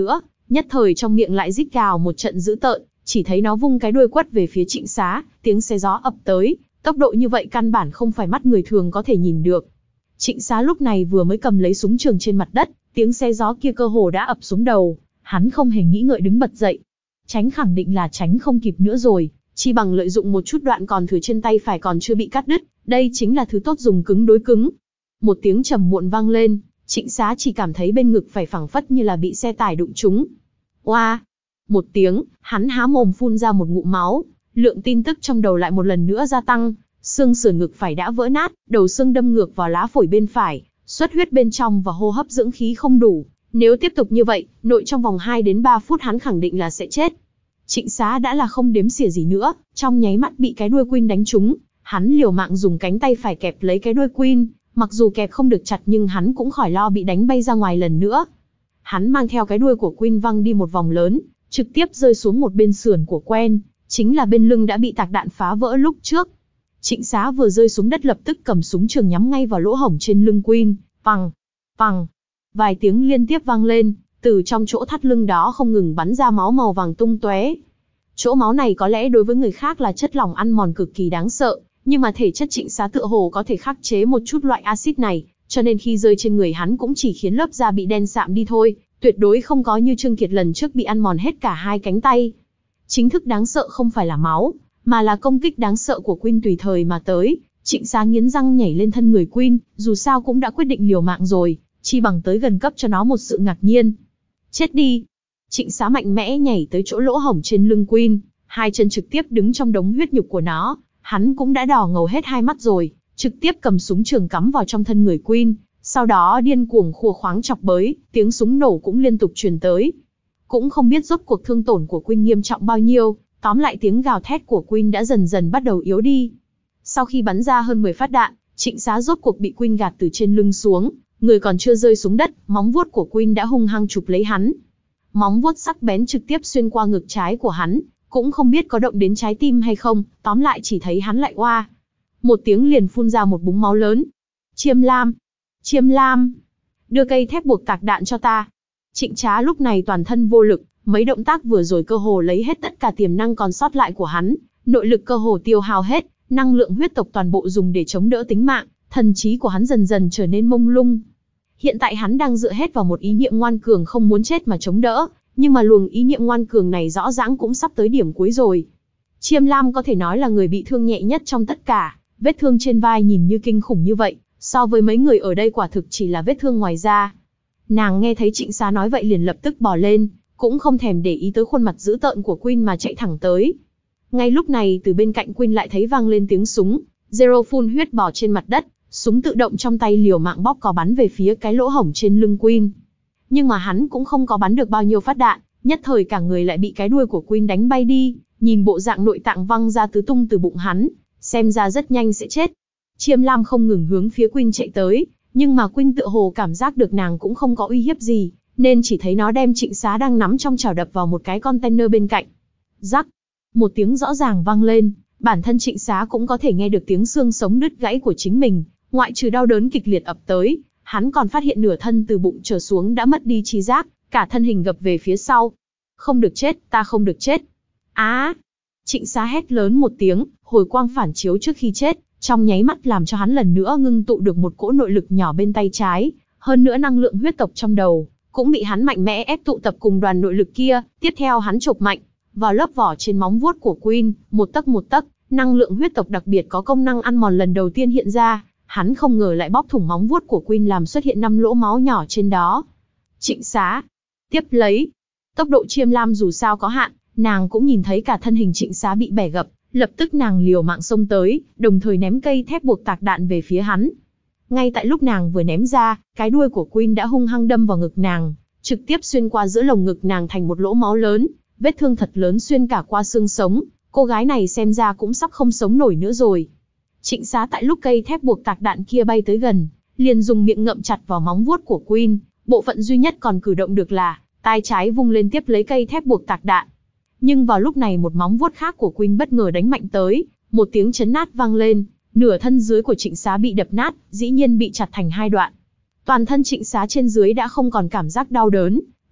nhất thời trong miệng lại rít gào một trận dữ tợn, chỉ thấy nó vung cái đuôi quất về phía Trịnh Xá, tiếng xé gió ập tới, tốc độ như vậy căn bản không phải mắt người thường có thể nhìn được. Trịnh Xá lúc này vừa mới cầm lấy súng trường trên mặt đất, tiếng xé gió kia cơ hồ đã ập xuống đầu, hắn không hề nghĩ ngợi đứng bật dậy. Tránh khẳng định là tránh không kịp nữa rồi, chi bằng lợi dụng một chút đoạn còn thừa trên tay phải còn chưa bị cắt đứt, đây chính là thứ tốt dùng cứng đối cứng. Một tiếng trầm muộn vang lên, Trịnh Xá chỉ cảm thấy bên ngực phải phẳng phất như là bị xe tải đụng trúng. Oa! Một tiếng, hắn há mồm phun ra một ngụm máu, lượng tin tức trong đầu lại một lần nữa gia tăng, xương sườn ngực phải đã vỡ nát, đầu xương đâm ngược vào lá phổi bên phải, xuất huyết bên trong và hô hấp dưỡng khí không đủ. Nếu tiếp tục như vậy, nội trong vòng hai đến ba phút hắn khẳng định là sẽ chết. Trịnh Xá đã là không đếm xỉa gì nữa, trong nháy mắt bị cái đuôi Queen đánh trúng, hắn liều mạng dùng cánh tay phải kẹp lấy cái đuôi Queen, mặc dù kẹp không được chặt nhưng hắn cũng khỏi lo bị đánh bay ra ngoài lần nữa. Hắn mang theo cái đuôi của Queen văng đi một vòng lớn, trực tiếp rơi xuống một bên sườn của Quen, chính là bên lưng đã bị tạc đạn phá vỡ lúc trước. Trịnh Xá vừa rơi xuống đất lập tức cầm súng trường nhắm ngay vào lỗ hổng trên lưng Queen, pằng, pằng, vài tiếng liên tiếp vang lên, từ trong chỗ thắt lưng đó không ngừng bắn ra máu màu vàng tung tóe. Chỗ máu này có lẽ đối với người khác là chất lỏng ăn mòn cực kỳ đáng sợ, nhưng mà thể chất Trịnh Xá tựa hồ có thể khắc chế một chút loại axit này, cho nên khi rơi trên người hắn cũng chỉ khiến lớp da bị đen sạm đi thôi, tuyệt đối không có như Trương Kiệt lần trước bị ăn mòn hết cả hai cánh tay. Chính thức đáng sợ không phải là máu, mà là công kích đáng sợ của Queen tùy thời mà tới. Trịnh Xá nghiến răng nhảy lên thân người Queen, dù sao cũng đã quyết định liều mạng rồi, chi bằng tới gần cấp cho nó một sự ngạc nhiên. Chết đi! Trịnh Xá mạnh mẽ nhảy tới chỗ lỗ hổng trên lưng Queen, hai chân trực tiếp đứng trong đống huyết nhục của nó, hắn cũng đã đỏ ngầu hết hai mắt rồi, trực tiếp cầm súng trường cắm vào trong thân người Queen, sau đó điên cuồng khua khoáng chọc bới, tiếng súng nổ cũng liên tục truyền tới. Cũng không biết rốt cuộc thương tổn của Queen nghiêm trọng bao nhiêu, tóm lại tiếng gào thét của Queen đã dần dần bắt đầu yếu đi. Sau khi bắn ra hơn mười phát đạn, Trịnh Xá rốt cuộc bị Queen gạt từ trên lưng xuống, người còn chưa rơi xuống đất, móng vuốt của Queen đã hung hăng chụp lấy hắn. Móng vuốt sắc bén trực tiếp xuyên qua ngực trái của hắn, cũng không biết có động đến trái tim hay không, tóm lại chỉ thấy hắn lại oa. Một tiếng liền phun ra một búng máu lớn. Chiêm Lam! Chiêm Lam! Đưa cây thép buộc tạc đạn cho ta. Trịnh Trá lúc này toàn thân vô lực, mấy động tác vừa rồi cơ hồ lấy hết tất cả tiềm năng còn sót lại của hắn, nội lực cơ hồ tiêu hao hết, năng lượng huyết tộc toàn bộ dùng để chống đỡ tính mạng, thần trí của hắn dần dần trở nên mông lung. Hiện tại hắn đang dựa hết vào một ý niệm ngoan cường không muốn chết mà chống đỡ, nhưng mà luồng ý niệm ngoan cường này rõ ràng cũng sắp tới điểm cuối rồi. Chiêm Lam có thể nói là người bị thương nhẹ nhất trong tất cả, vết thương trên vai nhìn như kinh khủng như vậy, so với mấy người ở đây quả thực chỉ là vết thương ngoài da. Nàng nghe thấy Trịnh Xá nói vậy liền lập tức bò lên, cũng không thèm để ý tới khuôn mặt dữ tợn của Queen mà chạy thẳng tới. Ngay lúc này từ bên cạnh Queen lại thấy vang lên tiếng súng, Zero phun huyết bò trên mặt đất, súng tự động trong tay liều mạng bóp cò bắn về phía cái lỗ hổng trên lưng Queen. Nhưng mà hắn cũng không có bắn được bao nhiêu phát đạn, nhất thời cả người lại bị cái đuôi của Queen đánh bay đi, nhìn bộ dạng nội tạng văng ra tứ tung từ bụng hắn, xem ra rất nhanh sẽ chết. Chiêm Lam không ngừng hướng phía Queen chạy tới, nhưng mà Queen tựa hồ cảm giác được nàng cũng không có uy hiếp gì, nên chỉ thấy nó đem Trịnh Xá đang nắm trong chảo đập vào một cái container bên cạnh. Rắc! Một tiếng rõ ràng vang lên, bản thân Trịnh Xá cũng có thể nghe được tiếng xương sống đứt gãy của chính mình, ngoại trừ đau đớn kịch liệt ập tới, hắn còn phát hiện nửa thân từ bụng trở xuống đã mất đi trí giác, cả thân hình gập về phía sau. Không được chết, ta không được chết. Á! À, Trịnh Xá hét lớn một tiếng, hồi quang phản chiếu trước khi chết, trong nháy mắt làm cho hắn lần nữa ngưng tụ được một cỗ nội lực nhỏ bên tay trái, hơn nữa năng lượng huyết tộc trong đầu cũng bị hắn mạnh mẽ ép tụ tập cùng đoàn nội lực kia. Tiếp theo hắn chộp mạnh vào lớp vỏ trên móng vuốt của Queen, một tấc một tấc, năng lượng huyết tộc đặc biệt có công năng ăn mòn lần đầu tiên hiện ra. Hắn không ngờ lại bóp thủng móng vuốt của Queen làm xuất hiện năm lỗ máu nhỏ trên đó. Trịnh Xá tiếp lấy. Tốc độ Chiêm Lam dù sao có hạn, nàng cũng nhìn thấy cả thân hình Trịnh Xá bị bẻ gập, lập tức nàng liều mạng xông tới, đồng thời ném cây thép buộc tạc đạn về phía hắn. Ngay tại lúc nàng vừa ném ra, cái đuôi của Queen đã hung hăng đâm vào ngực nàng, trực tiếp xuyên qua giữa lồng ngực nàng thành một lỗ máu lớn, vết thương thật lớn xuyên cả qua xương sống, cô gái này xem ra cũng sắp không sống nổi nữa rồi. Trịnh Xá tại lúc cây thép buộc tạc đạn kia bay tới gần, liền dùng miệng ngậm chặt vào móng vuốt của Queen, bộ phận duy nhất còn cử động được là tay trái vung lên tiếp lấy cây thép buộc tạc đạn. Nhưng vào lúc này một móng vuốt khác của Queen bất ngờ đánh mạnh tới, một tiếng chấn nát vang lên, nửa thân dưới của Trịnh Xá bị đập nát, dĩ nhiên bị chặt thành hai đoạn. Toàn thân Trịnh Xá trên dưới đã không còn cảm giác đau đớn,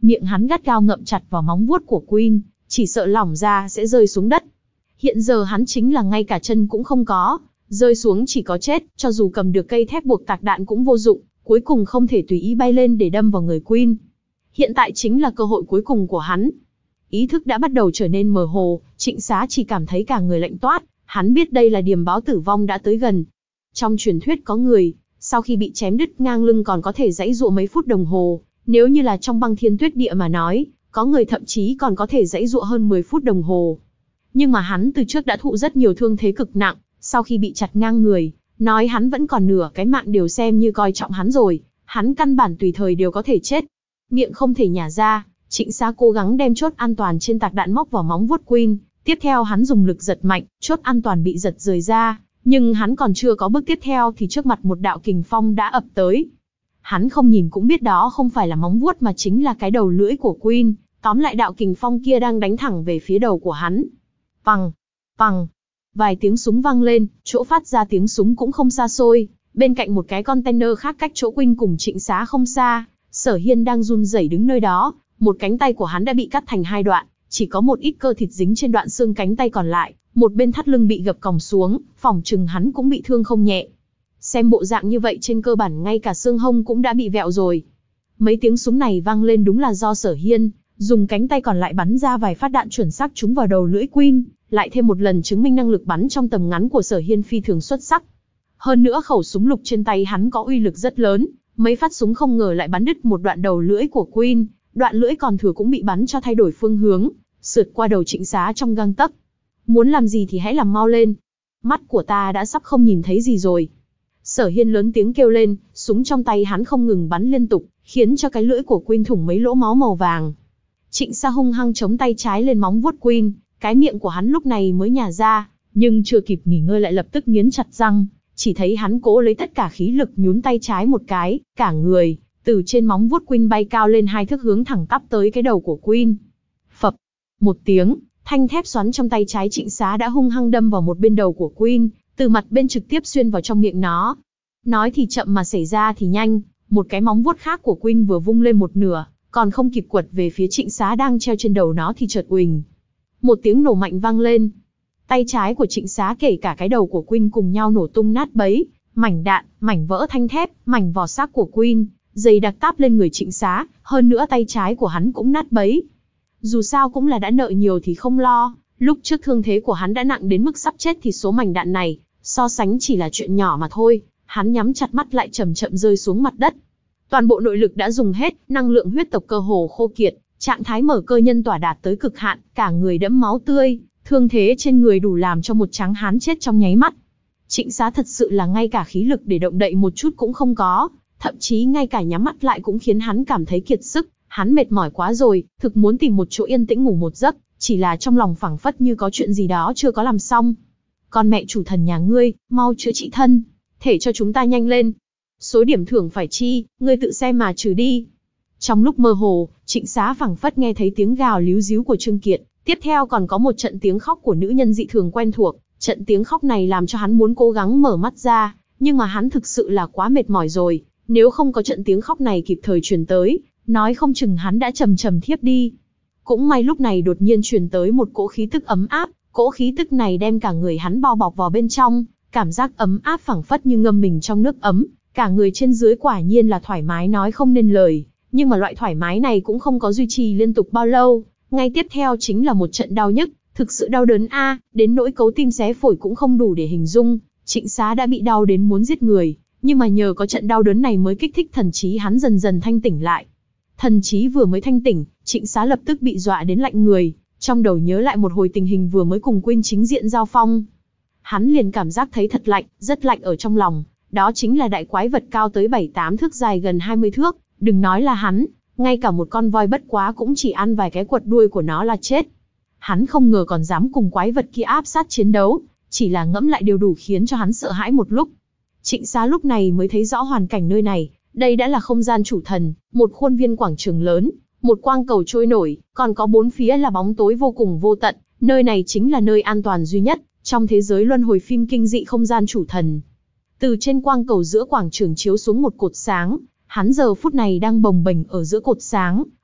miệng hắn gắt gao ngậm chặt vào móng vuốt của Queen, chỉ sợ lỏng ra sẽ rơi xuống đất. Hiện giờ hắn chính là ngay cả chân cũng không có, rơi xuống chỉ có chết, cho dù cầm được cây thép buộc tạc đạn cũng vô dụng, cuối cùng không thể tùy ý bay lên để đâm vào người Queen. Hiện tại chính là cơ hội cuối cùng của hắn. Ý thức đã bắt đầu trở nên mờ hồ, Trịnh Xá chỉ cảm thấy cả người lạnh toát, hắn biết đây là điềm báo tử vong đã tới gần. Trong truyền thuyết có người, sau khi bị chém đứt ngang lưng còn có thể giãy giụa mấy phút đồng hồ, nếu như là trong băng thiên tuyết địa mà nói, có người thậm chí còn có thể giãy giụa hơn mười phút đồng hồ. Nhưng mà hắn từ trước đã thụ rất nhiều thương thế cực nặng, sau khi bị chặt ngang người, nói hắn vẫn còn nửa cái mạng đều xem như coi trọng hắn rồi, hắn căn bản tùy thời đều có thể chết. Miệng không thể nhả ra, Trịnh Xá cố gắng đem chốt an toàn trên tạc đạn móc vào móng vuốt Queen, tiếp theo hắn dùng lực giật mạnh, chốt an toàn bị giật rời ra, nhưng hắn còn chưa có bước tiếp theo thì trước mặt một đạo kình phong đã ập tới. Hắn không nhìn cũng biết đó không phải là móng vuốt mà chính là cái đầu lưỡi của Queen, tóm lại đạo kình phong kia đang đánh thẳng về phía đầu của hắn. Pằng, pằng, vài tiếng súng vang lên, chỗ phát ra tiếng súng cũng không xa xôi, bên cạnh một cái container khác cách chỗ Queen cùng Trịnh Xá không xa, Sở Hiên đang run rẩy đứng nơi đó, một cánh tay của hắn đã bị cắt thành hai đoạn, chỉ có một ít cơ thịt dính trên đoạn xương cánh tay còn lại, một bên thắt lưng bị gập còng xuống, phỏng chừng hắn cũng bị thương không nhẹ. Xem bộ dạng như vậy trên cơ bản ngay cả xương hông cũng đã bị vẹo rồi. Mấy tiếng súng này vang lên đúng là do Sở Hiên dùng cánh tay còn lại bắn ra vài phát đạn chuẩn xác trúng vào đầu lưỡi Queen, lại thêm một lần chứng minh năng lực bắn trong tầm ngắn của Sở Hiên phi thường xuất sắc. Hơn nữa khẩu súng lục trên tay hắn có uy lực rất lớn, mấy phát súng không ngờ lại bắn đứt một đoạn đầu lưỡi của Queen, đoạn lưỡi còn thừa cũng bị bắn cho thay đổi phương hướng, sượt qua đầu Trịnh Xá trong gang tấc. Muốn làm gì thì hãy làm mau lên. Mắt của ta đã sắp không nhìn thấy gì rồi. Sở Hiên lớn tiếng kêu lên, súng trong tay hắn không ngừng bắn liên tục, khiến cho cái lưỡi của Queen thủng mấy lỗ máu màu vàng. Trịnh Xá hung hăng chống tay trái lên móng vuốt Queen, cái miệng của hắn lúc này mới nhả ra, nhưng chưa kịp nghỉ ngơi lại lập tức nghiến chặt răng, chỉ thấy hắn cố lấy tất cả khí lực nhún tay trái một cái, cả người từ trên móng vuốt Queen bay cao lên hai thước hướng thẳng tắp tới cái đầu của Queen. Phập, một tiếng, thanh thép xoắn trong tay trái Trịnh Xá đã hung hăng đâm vào một bên đầu của Queen, từ mặt bên trực tiếp xuyên vào trong miệng nó. Nói thì chậm mà xảy ra thì nhanh, một cái móng vuốt khác của Queen vừa vung lên một nửa, còn không kịp quật về phía Trịnh Xá đang treo trên đầu nó thì chợt uỳnh. Một tiếng nổ mạnh vang lên. Tay trái của Trịnh Xá kể cả cái đầu của Queen cùng nhau nổ tung nát bấy, mảnh đạn, mảnh vỡ thanh thép, mảnh vỏ xác của Queen, dày đặc táp lên người Trịnh Xá, hơn nữa tay trái của hắn cũng nát bấy. Dù sao cũng là đã nợ nhiều thì không lo, lúc trước thương thế của hắn đã nặng đến mức sắp chết thì số mảnh đạn này, so sánh chỉ là chuyện nhỏ mà thôi, hắn nhắm chặt mắt lại chậm chậm rơi xuống mặt đất. Toàn bộ nội lực đã dùng hết, năng lượng huyết tộc cơ hồ khô kiệt, trạng thái mở cơ nhân tỏa đạt tới cực hạn, cả người đẫm máu tươi, thương thế trên người đủ làm cho một tráng hán chết trong nháy mắt. Trịnh Xá thật sự là ngay cả khí lực để động đậy một chút cũng không có, thậm chí ngay cả nhắm mắt lại cũng khiến hắn cảm thấy kiệt sức, hắn mệt mỏi quá rồi, thực muốn tìm một chỗ yên tĩnh ngủ một giấc, chỉ là trong lòng phảng phất như có chuyện gì đó chưa có làm xong. Con mẹ chủ thần nhà ngươi, mau chữa trị thân, thể cho chúng ta nhanh lên. Số điểm thưởng phải chi, ngươi tự xem mà trừ đi. Trong lúc mơ hồ, Trịnh Xá phảng phất nghe thấy tiếng gào líu ríu của Trương Kiệt, tiếp theo còn có một trận tiếng khóc của nữ nhân dị thường quen thuộc, trận tiếng khóc này làm cho hắn muốn cố gắng mở mắt ra, nhưng mà hắn thực sự là quá mệt mỏi rồi, nếu không có trận tiếng khóc này kịp thời truyền tới, nói không chừng hắn đã trầm trầm thiếp đi. Cũng may lúc này đột nhiên truyền tới một cỗ khí tức ấm áp, cỗ khí tức này đem cả người hắn bao bọc vào bên trong, cảm giác ấm áp phảng phất như ngâm mình trong nước ấm, cả người trên dưới quả nhiên là thoải mái nói không nên lời, nhưng mà loại thoải mái này cũng không có duy trì liên tục bao lâu, ngay tiếp theo chính là một trận đau nhức, thực sự đau đớn a, đến nỗi cấu tim xé phổi cũng không đủ để hình dung, Trịnh Xá đã bị đau đến muốn giết người, nhưng mà nhờ có trận đau đớn này mới kích thích thần trí hắn dần dần thanh tỉnh lại. Thần trí vừa mới thanh tỉnh, Trịnh Xá lập tức bị dọa đến lạnh người, trong đầu nhớ lại một hồi tình hình vừa mới cùng Queen chính diện giao phong. Hắn liền cảm giác thấy thật lạnh, rất lạnh ở trong lòng, đó chính là đại quái vật cao tới bảy tám thước dài gần hai mươi thước, đừng nói là hắn, ngay cả một con voi bất quá cũng chỉ ăn vài cái quật đuôi của nó là chết. Hắn không ngờ còn dám cùng quái vật kia áp sát chiến đấu, chỉ là ngẫm lại đều đủ khiến cho hắn sợ hãi một lúc. Trịnh Xá lúc này mới thấy rõ hoàn cảnh nơi này, đây đã là không gian chủ thần, một khuôn viên quảng trường lớn, một quang cầu trôi nổi, còn có bốn phía là bóng tối vô cùng vô tận, nơi này chính là nơi an toàn duy nhất, trong thế giới luân hồi phim kinh dị không gian chủ thần. Từ trên quang cầu giữa quảng trường chiếu xuống một cột sáng, hắn giờ phút này đang bồng bềnh ở giữa cột sáng,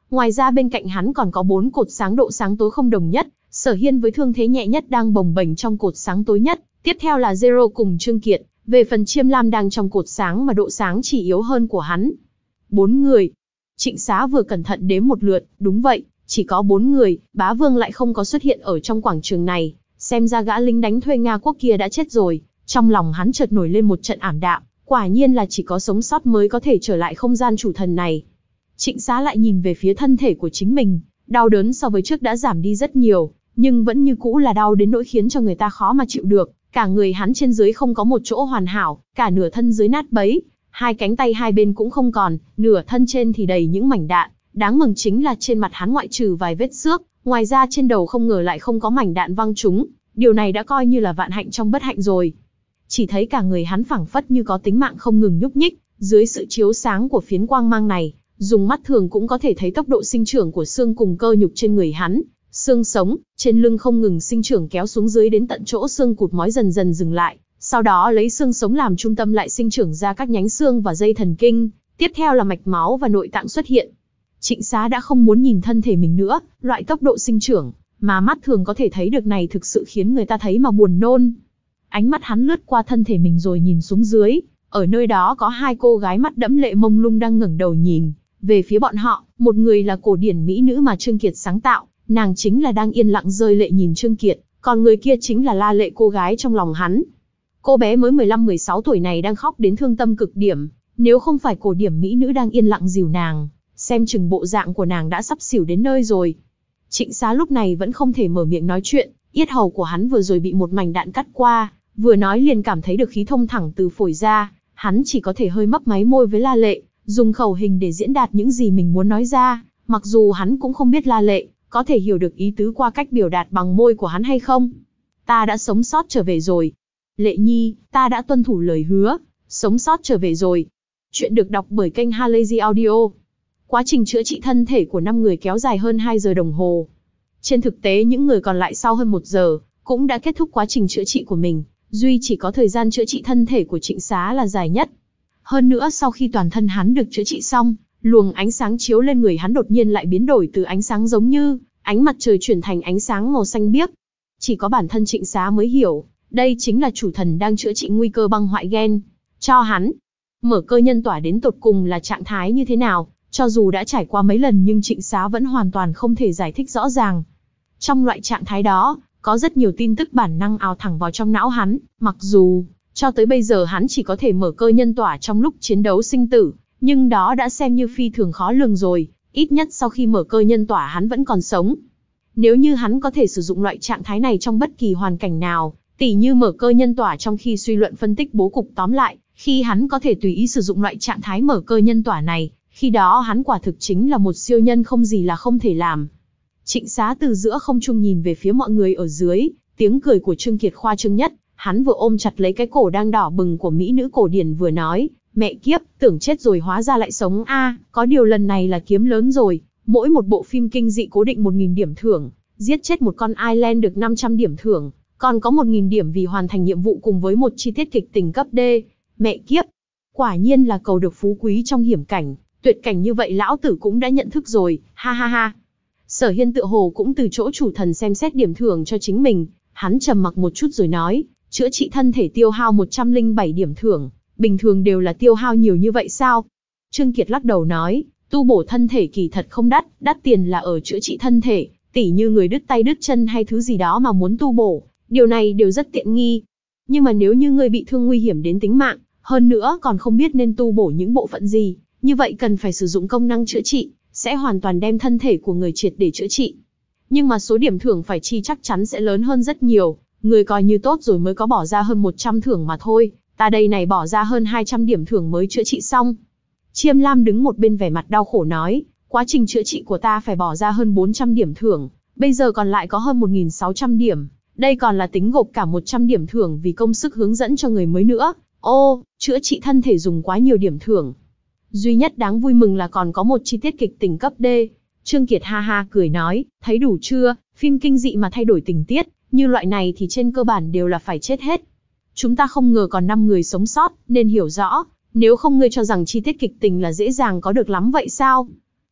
Ngoài ra bên cạnh hắn còn có bốn cột sáng độ sáng tối không đồng nhất, Sở Hiên với thương thế nhẹ nhất đang bồng bềnh trong cột sáng tối nhất, tiếp theo là Zero cùng Trương Kiệt, về phần Chiêm Lam đang trong cột sáng mà độ sáng chỉ yếu hơn của hắn. Bốn người. Trịnh Xá vừa cẩn thận đếm một lượt, đúng vậy, chỉ có bốn người, Bá Vương lại không có xuất hiện ở trong quảng trường này, xem ra gã lính đánh thuê Nga quốc kia đã chết rồi. Trong lòng hắn chợt nổi lên một trận ảm đạm, quả nhiên là chỉ có sống sót mới có thể trở lại không gian chủ thần này. Trịnh Xá lại nhìn về phía thân thể của chính mình, đau đớn so với trước đã giảm đi rất nhiều, nhưng vẫn như cũ là đau đến nỗi khiến cho người ta khó mà chịu được. Cả người hắn trên dưới không có một chỗ hoàn hảo, cả nửa thân dưới nát bấy, hai cánh tay hai bên cũng không còn, nửa thân trên thì đầy những mảnh đạn. Đáng mừng chính là trên mặt hắn ngoại trừ vài vết xước, ngoài ra trên đầu không ngờ lại không có mảnh đạn văng trúng, điều này đã coi như là vạn hạnh trong bất hạnh rồi. Chỉ thấy cả người hắn phảng phất như có tính mạng không ngừng nhúc nhích, dưới sự chiếu sáng của phiến quang mang này, dùng mắt thường cũng có thể thấy tốc độ sinh trưởng của xương cùng cơ nhục trên người hắn. Xương sống, trên lưng không ngừng sinh trưởng kéo xuống dưới đến tận chỗ xương cụt mói dần dần dừng lại, sau đó lấy xương sống làm trung tâm lại sinh trưởng ra các nhánh xương và dây thần kinh, tiếp theo là mạch máu và nội tạng xuất hiện. Trịnh Xá đã không muốn nhìn thân thể mình nữa, loại tốc độ sinh trưởng mà mắt thường có thể thấy được này thực sự khiến người ta thấy mà buồn nôn. Ánh mắt hắn lướt qua thân thể mình rồi nhìn xuống dưới, ở nơi đó có hai cô gái mắt đẫm lệ mông lung đang ngẩng đầu nhìn về phía bọn họ, một người là cổ điển mỹ nữ mà Trương Kiệt sáng tạo, nàng chính là đang yên lặng rơi lệ nhìn Trương Kiệt, còn người kia chính là La Lệ, cô gái trong lòng hắn. Cô bé mới mười lăm mười sáu tuổi này đang khóc đến thương tâm cực điểm, nếu không phải cổ điển mỹ nữ đang yên lặng dìu nàng, xem chừng bộ dạng của nàng đã sắp xỉu đến nơi rồi. Trịnh Xá lúc này vẫn không thể mở miệng nói chuyện, yết hầu của hắn vừa rồi bị một mảnh đạn cắt qua, vừa nói liền cảm thấy được khí thông thẳng từ phổi ra, hắn chỉ có thể hơi mấp máy môi với La Lệ, dùng khẩu hình để diễn đạt những gì mình muốn nói ra, mặc dù hắn cũng không biết La Lệ có thể hiểu được ý tứ qua cách biểu đạt bằng môi của hắn hay không. Ta đã sống sót trở về rồi. Lệ Nhi, ta đã tuân thủ lời hứa, sống sót trở về rồi. Chuyện được đọc bởi kênh Halazy Audio. Quá trình chữa trị thân thể của năm người kéo dài hơn hai giờ đồng hồ. Trên thực tế những người còn lại sau hơn một giờ, cũng đã kết thúc quá trình chữa trị của mình. Duy chỉ có thời gian chữa trị thân thể của Trịnh Xá là dài nhất. Hơn nữa sau khi toàn thân hắn được chữa trị xong, luồng ánh sáng chiếu lên người hắn đột nhiên lại biến đổi từ ánh sáng giống như ánh mặt trời chuyển thành ánh sáng màu xanh biếc. Chỉ có bản thân Trịnh Xá mới hiểu, đây chính là chủ thần đang chữa trị nguy cơ băng hoại gen cho hắn. Mở cơ nhân tỏa đến tột cùng là trạng thái như thế nào, cho dù đã trải qua mấy lần nhưng Trịnh Xá vẫn hoàn toàn không thể giải thích rõ ràng. Trong loại trạng thái đó, có rất nhiều tin tức bản năng ào thẳng vào trong não hắn, mặc dù cho tới bây giờ hắn chỉ có thể mở cơ nhân tỏa trong lúc chiến đấu sinh tử, nhưng đó đã xem như phi thường khó lường rồi, ít nhất sau khi mở cơ nhân tỏa hắn vẫn còn sống. Nếu như hắn có thể sử dụng loại trạng thái này trong bất kỳ hoàn cảnh nào, tỉ như mở cơ nhân tỏa trong khi suy luận phân tích bố cục, tóm lại, khi hắn có thể tùy ý sử dụng loại trạng thái mở cơ nhân tỏa này, khi đó hắn quả thực chính là một siêu nhân, không gì là không thể làm. Trịnh Xá từ giữa không trung nhìn về phía mọi người ở dưới, tiếng cười của Trương Kiệt khoa trương nhất, hắn vừa ôm chặt lấy cái cổ đang đỏ bừng của mỹ nữ cổ điển vừa nói, mẹ kiếp, tưởng chết rồi hóa ra lại sống a, à, có điều lần này là kiếm lớn rồi, mỗi một bộ phim kinh dị cố định một nghìn điểm thưởng, giết chết một con Island được năm trăm điểm thưởng, còn có một nghìn điểm vì hoàn thành nhiệm vụ cùng với một chi tiết kịch tình cấp D. Mẹ kiếp, quả nhiên là cầu được phú quý trong hiểm cảnh, tuyệt cảnh như vậy lão tử cũng đã nhận thức rồi, ha ha ha. Sở Hiên tựa hồ cũng từ chỗ chủ thần xem xét điểm thưởng cho chính mình, hắn trầm mặc một chút rồi nói, chữa trị thân thể tiêu hao một trăm lẻ bảy điểm thưởng, bình thường đều là tiêu hao nhiều như vậy sao? Trương Kiệt lắc đầu nói, tu bổ thân thể kỳ thật không đắt, đắt tiền là ở chữa trị thân thể, tỉ như người đứt tay đứt chân hay thứ gì đó mà muốn tu bổ, điều này đều rất tiện nghi. Nhưng mà nếu như người bị thương nguy hiểm đến tính mạng, hơn nữa còn không biết nên tu bổ những bộ phận gì, như vậy cần phải sử dụng công năng chữa trị, sẽ hoàn toàn đem thân thể của người triệt để chữa trị. Nhưng mà số điểm thưởng phải chi chắc chắn sẽ lớn hơn rất nhiều, người coi như tốt rồi mới có bỏ ra hơn một trăm thưởng mà thôi, ta đây này bỏ ra hơn hai trăm điểm thưởng mới chữa trị xong. Chiêm Lam đứng một bên vẻ mặt đau khổ nói, quá trình chữa trị của ta phải bỏ ra hơn bốn trăm điểm thưởng, bây giờ còn lại có hơn một nghìn sáu trăm điểm, đây còn là tính gộp cả một trăm điểm thưởng vì công sức hướng dẫn cho người mới nữa. Ô, chữa trị thân thể dùng quá nhiều điểm thưởng. Duy nhất đáng vui mừng là còn có một chi tiết kịch tình cấp D. Trương Kiệt ha ha cười nói, thấy đủ chưa, phim kinh dị mà thay đổi tình tiết, như loại này thì trên cơ bản đều là phải chết hết. Chúng ta không ngờ còn năm người sống sót, nên hiểu rõ, nếu không ngươi cho rằng chi tiết kịch tình là dễ dàng có được lắm vậy sao?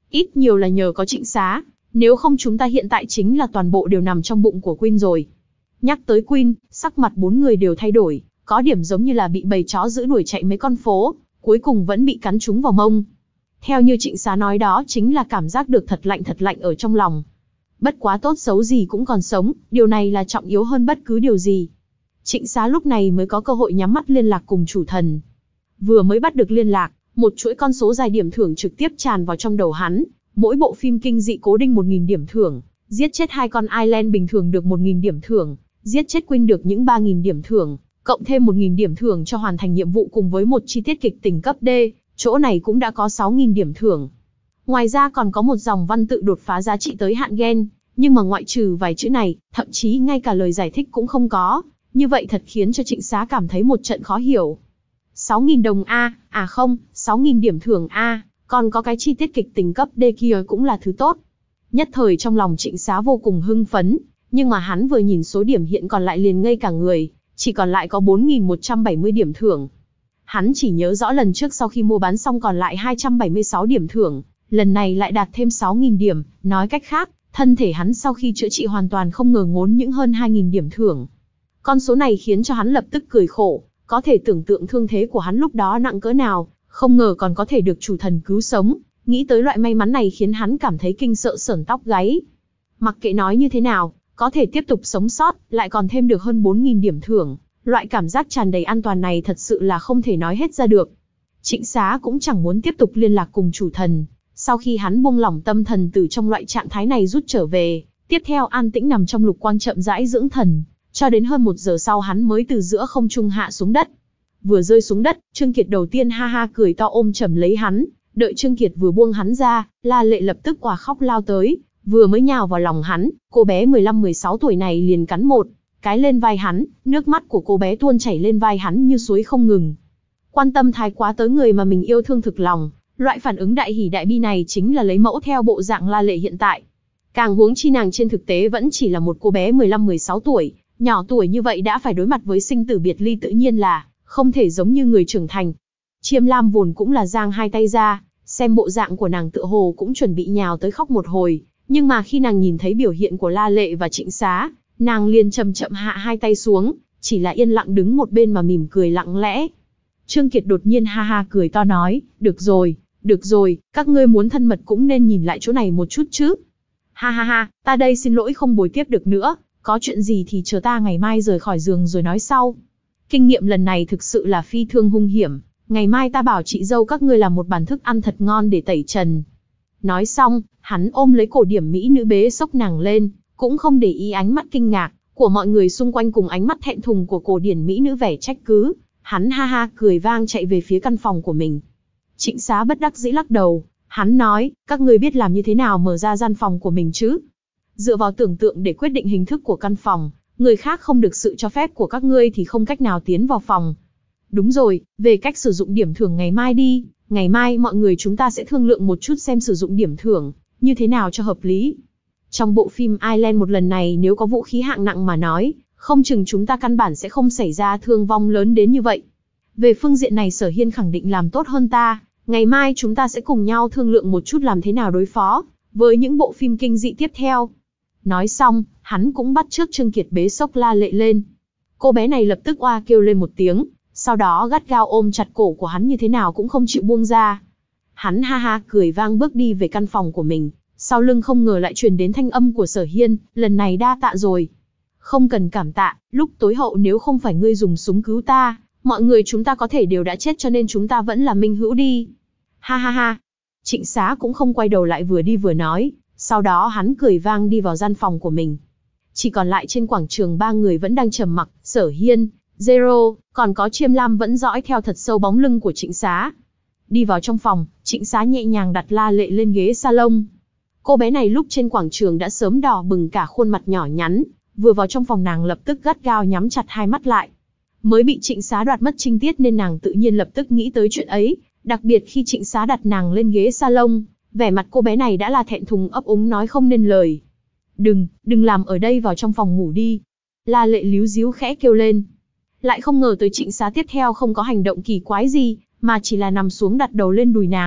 Ít nhiều là nhờ có Trịnh Xá, nếu không chúng ta hiện tại chính là toàn bộ đều nằm trong bụng của Queen rồi. Nhắc tới Queen, sắc mặt bốn người đều thay đổi, có điểm giống như là bị bầy chó giữ đuổi chạy mấy con phố, cuối cùng vẫn bị cắn trúng vào mông. Theo như Trịnh Xá nói đó chính là cảm giác được thật lạnh thật lạnh ở trong lòng. Bất quá tốt xấu gì cũng còn sống, điều này là trọng yếu hơn bất cứ điều gì. Trịnh Xá lúc này mới có cơ hội nhắm mắt liên lạc cùng chủ thần. Vừa mới bắt được liên lạc, một chuỗi con số dài điểm thưởng trực tiếp tràn vào trong đầu hắn. Mỗi bộ phim kinh dị cố định một nghìn điểm thưởng, giết chết hai con Island bình thường được một nghìn điểm thưởng, giết chết Queen được những ba nghìn điểm thưởng, cộng thêm một nghìn điểm thưởng cho hoàn thành nhiệm vụ cùng với một chi tiết kịch tình cấp D, chỗ này cũng đã có sáu nghìn điểm thưởng. Ngoài ra còn có một dòng văn tự đột phá giá trị tới hạn gen, nhưng mà ngoại trừ vài chữ này, thậm chí ngay cả lời giải thích cũng không có, như vậy thật khiến cho Trịnh Xá cảm thấy một trận khó hiểu. sáu nghìn đồng A, à không, sáu nghìn điểm thưởng A, còn có cái chi tiết kịch tình cấp D kia cũng là thứ tốt. Nhất thời trong lòng Trịnh Xá vô cùng hưng phấn, nhưng mà hắn vừa nhìn số điểm hiện còn lại liền ngây cả người, chỉ còn lại có bốn nghìn một trăm bảy mươi điểm thưởng. Hắn chỉ nhớ rõ lần trước sau khi mua bán xong còn lại hai trăm bảy mươi sáu điểm thưởng, lần này lại đạt thêm sáu nghìn điểm, nói cách khác, thân thể hắn sau khi chữa trị hoàn toàn không ngờ ngốn những hơn hai nghìn điểm thưởng. Con số này khiến cho hắn lập tức cười khổ, có thể tưởng tượng thương thế của hắn lúc đó nặng cỡ nào, không ngờ còn có thể được chủ thần cứu sống, nghĩ tới loại may mắn này khiến hắn cảm thấy kinh sợ sởn tóc gáy. Mặc kệ nói như thế nào, có thể tiếp tục sống sót, lại còn thêm được hơn bốn nghìn điểm thưởng, loại cảm giác tràn đầy an toàn này thật sự là không thể nói hết ra được. Trịnh Xá cũng chẳng muốn tiếp tục liên lạc cùng chủ thần, sau khi hắn buông lỏng tâm thần từ trong loại trạng thái này rút trở về, tiếp theo an tĩnh nằm trong lục quang chậm rãi dưỡng thần, cho đến hơn một giờ sau hắn mới từ giữa không trung hạ xuống đất. Vừa rơi xuống đất, Trương Kiệt đầu tiên ha ha cười to ôm chầm lấy hắn, đợi Trương Kiệt vừa buông hắn ra, La Lệ lập tức òa khóc lao tới, vừa mới nhào vào lòng hắn, cô bé mười lăm mười sáu tuổi này liền cắn một cái lên vai hắn, nước mắt của cô bé tuôn chảy lên vai hắn như suối không ngừng. Quan tâm thái quá tới người mà mình yêu thương thực lòng, loại phản ứng đại hỉ đại bi này chính là lấy mẫu theo bộ dạng La Lệ hiện tại. Càng huống chi nàng trên thực tế vẫn chỉ là một cô bé mười lăm mười sáu tuổi, nhỏ tuổi như vậy đã phải đối mặt với sinh tử biệt ly tự nhiên là không thể giống như người trưởng thành. Chiêm Lam vốn cũng là giang hai tay ra, xem bộ dạng của nàng tựa hồ cũng chuẩn bị nhào tới khóc một hồi, nhưng mà khi nàng nhìn thấy biểu hiện của La Lệ và Trịnh Xá, nàng liền chậm chậm hạ hai tay xuống, chỉ là yên lặng đứng một bên mà mỉm cười lặng lẽ. Trương Kiệt đột nhiên ha ha cười to nói, được rồi, được rồi, các ngươi muốn thân mật cũng nên nhìn lại chỗ này một chút chứ. Ha ha ha, ta đây xin lỗi không bồi tiếp được nữa, có chuyện gì thì chờ ta ngày mai rời khỏi giường rồi nói sau. Kinh nghiệm lần này thực sự là phi thường hung hiểm, ngày mai ta bảo chị dâu các ngươi làm một bàn thức ăn thật ngon để tẩy trần. Nói xong, hắn ôm lấy cổ điểm mỹ nữ bế xốc nàng lên, cũng không để ý ánh mắt kinh ngạc của mọi người xung quanh cùng ánh mắt thẹn thùng của cổ điển mỹ nữ vẻ trách cứ. Hắn ha ha cười vang chạy về phía căn phòng của mình. Trịnh Xá bất đắc dĩ lắc đầu, hắn nói, các ngươi biết làm như thế nào mở ra gian phòng của mình chứ? Dựa vào tưởng tượng để quyết định hình thức của căn phòng, người khác không được sự cho phép của các ngươi thì không cách nào tiến vào phòng. Đúng rồi, về cách sử dụng điểm thưởng ngày mai đi, ngày mai mọi người chúng ta sẽ thương lượng một chút xem sử dụng điểm thưởng như thế nào cho hợp lý. Trong bộ phim Island một lần này nếu có vũ khí hạng nặng mà nói, không chừng chúng ta căn bản sẽ không xảy ra thương vong lớn đến như vậy. Về phương diện này Sở Hiên khẳng định làm tốt hơn ta, ngày mai chúng ta sẽ cùng nhau thương lượng một chút làm thế nào đối phó với những bộ phim kinh dị tiếp theo. Nói xong, hắn cũng bắt chước Trương Kiệt bế xốc La Lệ lên. Cô bé này lập tức oa kêu lên một tiếng, sau đó gắt gao ôm chặt cổ của hắn như thế nào cũng không chịu buông ra. Hắn ha ha cười vang bước đi về căn phòng của mình, sau lưng không ngờ lại truyền đến thanh âm của Sở Hiên, lần này đa tạ rồi. Không cần cảm tạ, lúc tối hậu nếu không phải ngươi dùng súng cứu ta, mọi người chúng ta có thể đều đã chết cho nên chúng ta vẫn là minh hữu đi. Ha ha ha. Trịnh Xá cũng không quay đầu lại vừa đi vừa nói, sau đó hắn cười vang đi vào gian phòng của mình. Chỉ còn lại trên quảng trường ba người vẫn đang trầm mặc, Sở Hiên, Zero, còn có Chiêm Lam vẫn dõi theo thật sâu bóng lưng của Trịnh Xá. Đi vào trong phòng, Trịnh Xá nhẹ nhàng đặt La Lệ lên ghế salon. Cô bé này lúc trên quảng trường đã sớm đỏ bừng cả khuôn mặt nhỏ nhắn, vừa vào trong phòng nàng lập tức gắt gao nhắm chặt hai mắt lại. Mới bị Trịnh Xá đoạt mất trinh tiết nên nàng tự nhiên lập tức nghĩ tới chuyện ấy, đặc biệt khi Trịnh Xá đặt nàng lên ghế salon, vẻ mặt cô bé này đã là thẹn thùng ấp úng nói không nên lời. Đừng, đừng làm ở đây vào trong phòng ngủ đi. La Lệ líu díu khẽ kêu lên. Lại không ngờ tới Trịnh Xá tiếp theo không có hành động kỳ quái gì, mà chỉ là nằm xuống đặt đầu lên đùi nàng,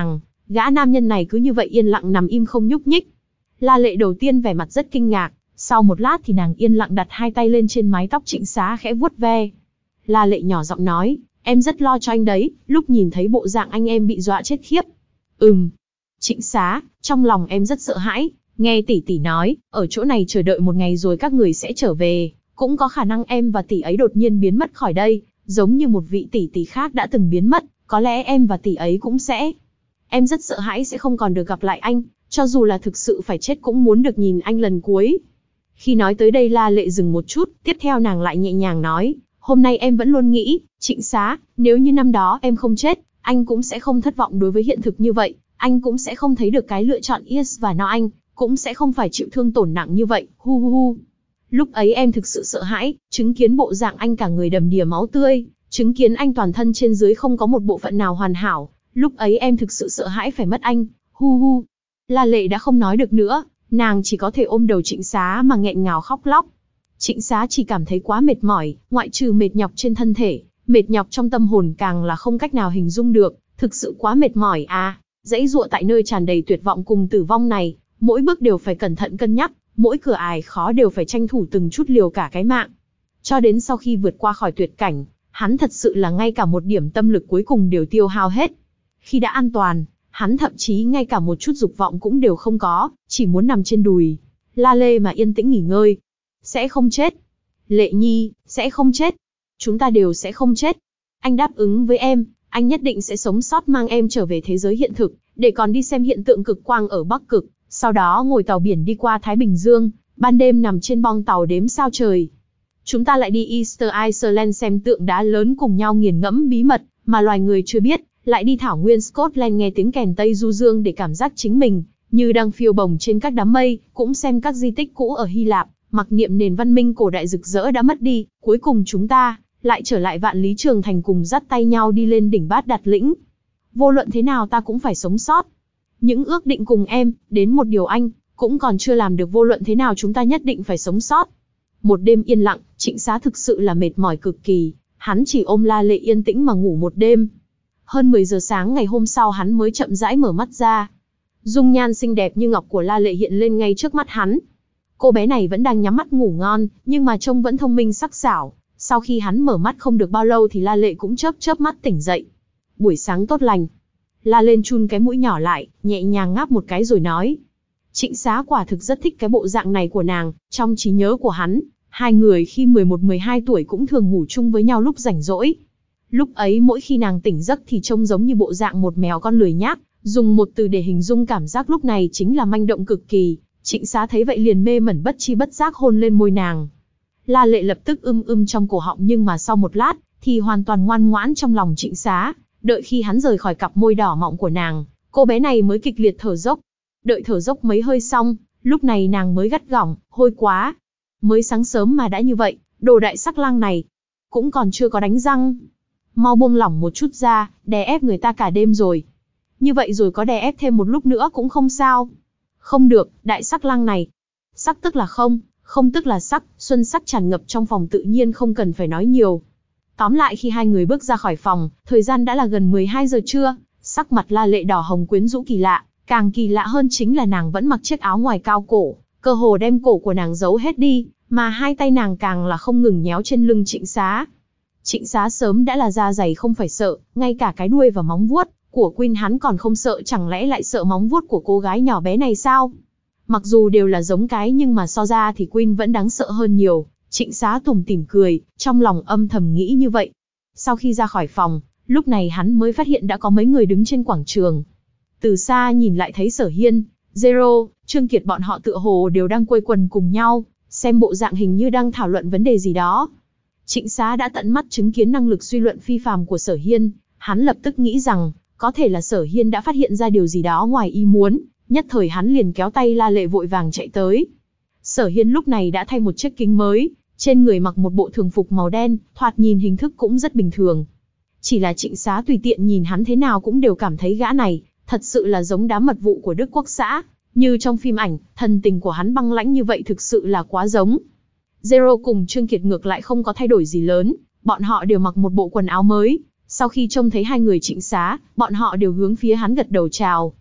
Gã nam nhân này cứ như vậy yên lặng nằm im không nhúc nhích. La Lệ đầu tiên vẻ mặt rất kinh ngạc, sau một lát thì nàng yên lặng đặt hai tay lên trên mái tóc Trịnh Xá khẽ vuốt ve. La Lệ nhỏ giọng nói, em rất lo cho anh đấy, lúc nhìn thấy bộ dạng anh em bị dọa chết khiếp. Ừm. Trịnh Xá, trong lòng em rất sợ hãi, nghe tỷ tỷ nói, ở chỗ này chờ đợi một ngày rồi các người sẽ trở về, cũng có khả năng em và tỷ ấy đột nhiên biến mất khỏi đây, giống như một vị tỷ tỷ khác đã từng biến mất, có lẽ em và tỷ ấy cũng sẽ. Em rất sợ hãi sẽ không còn được gặp lại anh, cho dù là thực sự phải chết cũng muốn được nhìn anh lần cuối. Khi nói tới đây La Lệ dừng một chút, tiếp theo nàng lại nhẹ nhàng nói, hôm nay em vẫn luôn nghĩ, Trịnh Xá, nếu như năm đó em không chết, anh cũng sẽ không thất vọng đối với hiện thực như vậy, anh cũng sẽ không thấy được cái lựa chọn yes và no, anh cũng sẽ không phải chịu thương tổn nặng như vậy, hu hu hu. Lúc ấy em thực sự sợ hãi, chứng kiến bộ dạng anh cả người đầm đìa máu tươi, chứng kiến anh toàn thân trên dưới không có một bộ phận nào hoàn hảo, lúc ấy em thực sự sợ hãi phải mất anh, hu hu. La Lệ đã không nói được nữa, nàng chỉ có thể ôm đầu Trịnh Xá mà nghẹn ngào khóc lóc. Trịnh Xá chỉ cảm thấy quá mệt mỏi, ngoại trừ mệt nhọc trên thân thể, mệt nhọc trong tâm hồn càng là không cách nào hình dung được, thực sự quá mệt mỏi à, dãy dụa tại nơi tràn đầy tuyệt vọng cùng tử vong này, mỗi bước đều phải cẩn thận cân nhắc, mỗi cửa ải khó đều phải tranh thủ từng chút liều cả cái mạng. Cho đến sau khi vượt qua khỏi tuyệt cảnh, hắn thật sự là ngay cả một điểm tâm lực cuối cùng đều tiêu hao hết. Khi đã an toàn, hắn thậm chí ngay cả một chút dục vọng cũng đều không có, chỉ muốn nằm trên đùi La Lê mà yên tĩnh nghỉ ngơi. Sẽ không chết. Lệ Nhi, sẽ không chết. Chúng ta đều sẽ không chết. Anh đáp ứng với em, anh nhất định sẽ sống sót mang em trở về thế giới hiện thực, để còn đi xem hiện tượng cực quang ở Bắc Cực, sau đó ngồi tàu biển đi qua Thái Bình Dương, ban đêm nằm trên bong tàu đếm sao trời. Chúng ta lại đi Easter Island xem tượng đá lớn cùng nhau nghiền ngẫm bí mật mà loài người chưa biết, lại đi thảo nguyên Scotland nghe tiếng kèn Tây Du Dương để cảm giác chính mình như đang phiêu bồng trên các đám mây, cũng xem các di tích cũ ở Hy Lạp, mặc niệm nền văn minh cổ đại rực rỡ đã mất đi. Cuối cùng chúng ta lại trở lại Vạn Lý Trường Thành cùng dắt tay nhau đi lên đỉnh Bát Đạt Lĩnh. Vô luận thế nào ta cũng phải sống sót. Những ước định cùng em, đến một điều anh cũng còn chưa làm được, vô luận thế nào chúng ta nhất định phải sống sót. Một đêm yên lặng, Trịnh Xá thực sự là mệt mỏi cực kỳ, hắn chỉ ôm La Lệ yên tĩnh mà ngủ một đêm. Hơn mười giờ sáng ngày hôm sau hắn mới chậm rãi mở mắt ra. Dung nhan xinh đẹp như ngọc của La Lệ hiện lên ngay trước mắt hắn. Cô bé này vẫn đang nhắm mắt ngủ ngon, nhưng mà trông vẫn thông minh sắc sảo. Sau khi hắn mở mắt không được bao lâu thì La Lệ cũng chớp chớp mắt tỉnh dậy. Buổi sáng tốt lành. La lên chun cái mũi nhỏ lại, nhẹ nhàng ngáp một cái rồi nói. Trịnh Xá quả thực rất thích cái bộ dạng này của nàng, trong trí nhớ của hắn, hai người khi mười một mười hai tuổi cũng thường ngủ chung với nhau lúc rảnh rỗi. Lúc ấy mỗi khi nàng tỉnh giấc thì trông giống như bộ dạng một mèo con lười nhác, dùng một từ để hình dung cảm giác lúc này chính là manh động cực kỳ. Trịnh Xá thấy vậy liền mê mẩn bất chi bất giác hôn lên môi nàng. La Lệ lập tức ưm ưm trong cổ họng, nhưng mà sau một lát thì hoàn toàn ngoan ngoãn trong lòng Trịnh Xá. Đợi khi hắn rời khỏi cặp môi đỏ mọng của nàng, cô bé này mới kịch liệt thở dốc. Đợi thở dốc mấy hơi xong, lúc này nàng mới gắt gỏng, hôi quá. Mới sáng sớm mà đã như vậy, đồ đại sắc lang này, cũng còn chưa có đánh răng. Mau buông lỏng một chút ra, đè ép người ta cả đêm rồi. Như vậy rồi có đè ép thêm một lúc nữa cũng không sao. Không được, đại sắc lang này. Sắc tức là không, không tức là sắc, xuân sắc tràn ngập trong phòng tự nhiên không cần phải nói nhiều. Tóm lại khi hai người bước ra khỏi phòng, thời gian đã là gần mười hai giờ trưa, sắc mặt La Lệ đỏ hồng quyến rũ kỳ lạ, càng kỳ lạ hơn chính là nàng vẫn mặc chiếc áo ngoài cao cổ, cơ hồ đem cổ của nàng giấu hết đi, mà hai tay nàng càng là không ngừng nhéo trên lưng Trịnh Xá. Trịnh Xá sớm đã là da dày không phải sợ, ngay cả cái đuôi và móng vuốt của Queen hắn còn không sợ, chẳng lẽ lại sợ móng vuốt của cô gái nhỏ bé này sao? Mặc dù đều là giống cái nhưng mà so ra thì Queen vẫn đáng sợ hơn nhiều. Trịnh Xá tủm tỉm cười, trong lòng âm thầm nghĩ như vậy. Sau khi ra khỏi phòng, lúc này hắn mới phát hiện đã có mấy người đứng trên quảng trường. Từ xa nhìn lại thấy Sở Hiên, Zero, Trương Kiệt bọn họ tựa hồ đều đang quây quần cùng nhau, xem bộ dạng hình như đang thảo luận vấn đề gì đó. Trịnh Xá đã tận mắt chứng kiến năng lực suy luận phi phàm của Sở Hiên, hắn lập tức nghĩ rằng, có thể là Sở Hiên đã phát hiện ra điều gì đó ngoài ý muốn, nhất thời hắn liền kéo tay La Lệ vội vàng chạy tới. Sở Hiên lúc này đã thay một chiếc kính mới, trên người mặc một bộ thường phục màu đen, thoạt nhìn hình thức cũng rất bình thường. Chỉ là Trịnh Xá tùy tiện nhìn hắn thế nào cũng đều cảm thấy gã này, thật sự là giống đám mật vụ của Đức Quốc xã, như trong phim ảnh, thần tình của hắn băng lãnh như vậy thực sự là quá giống. Zero cùng Trương Kiệt ngược lại không có thay đổi gì lớn, bọn họ đều mặc một bộ quần áo mới, sau khi trông thấy hai người Trịnh Xá, bọn họ đều hướng phía hắn gật đầu chào.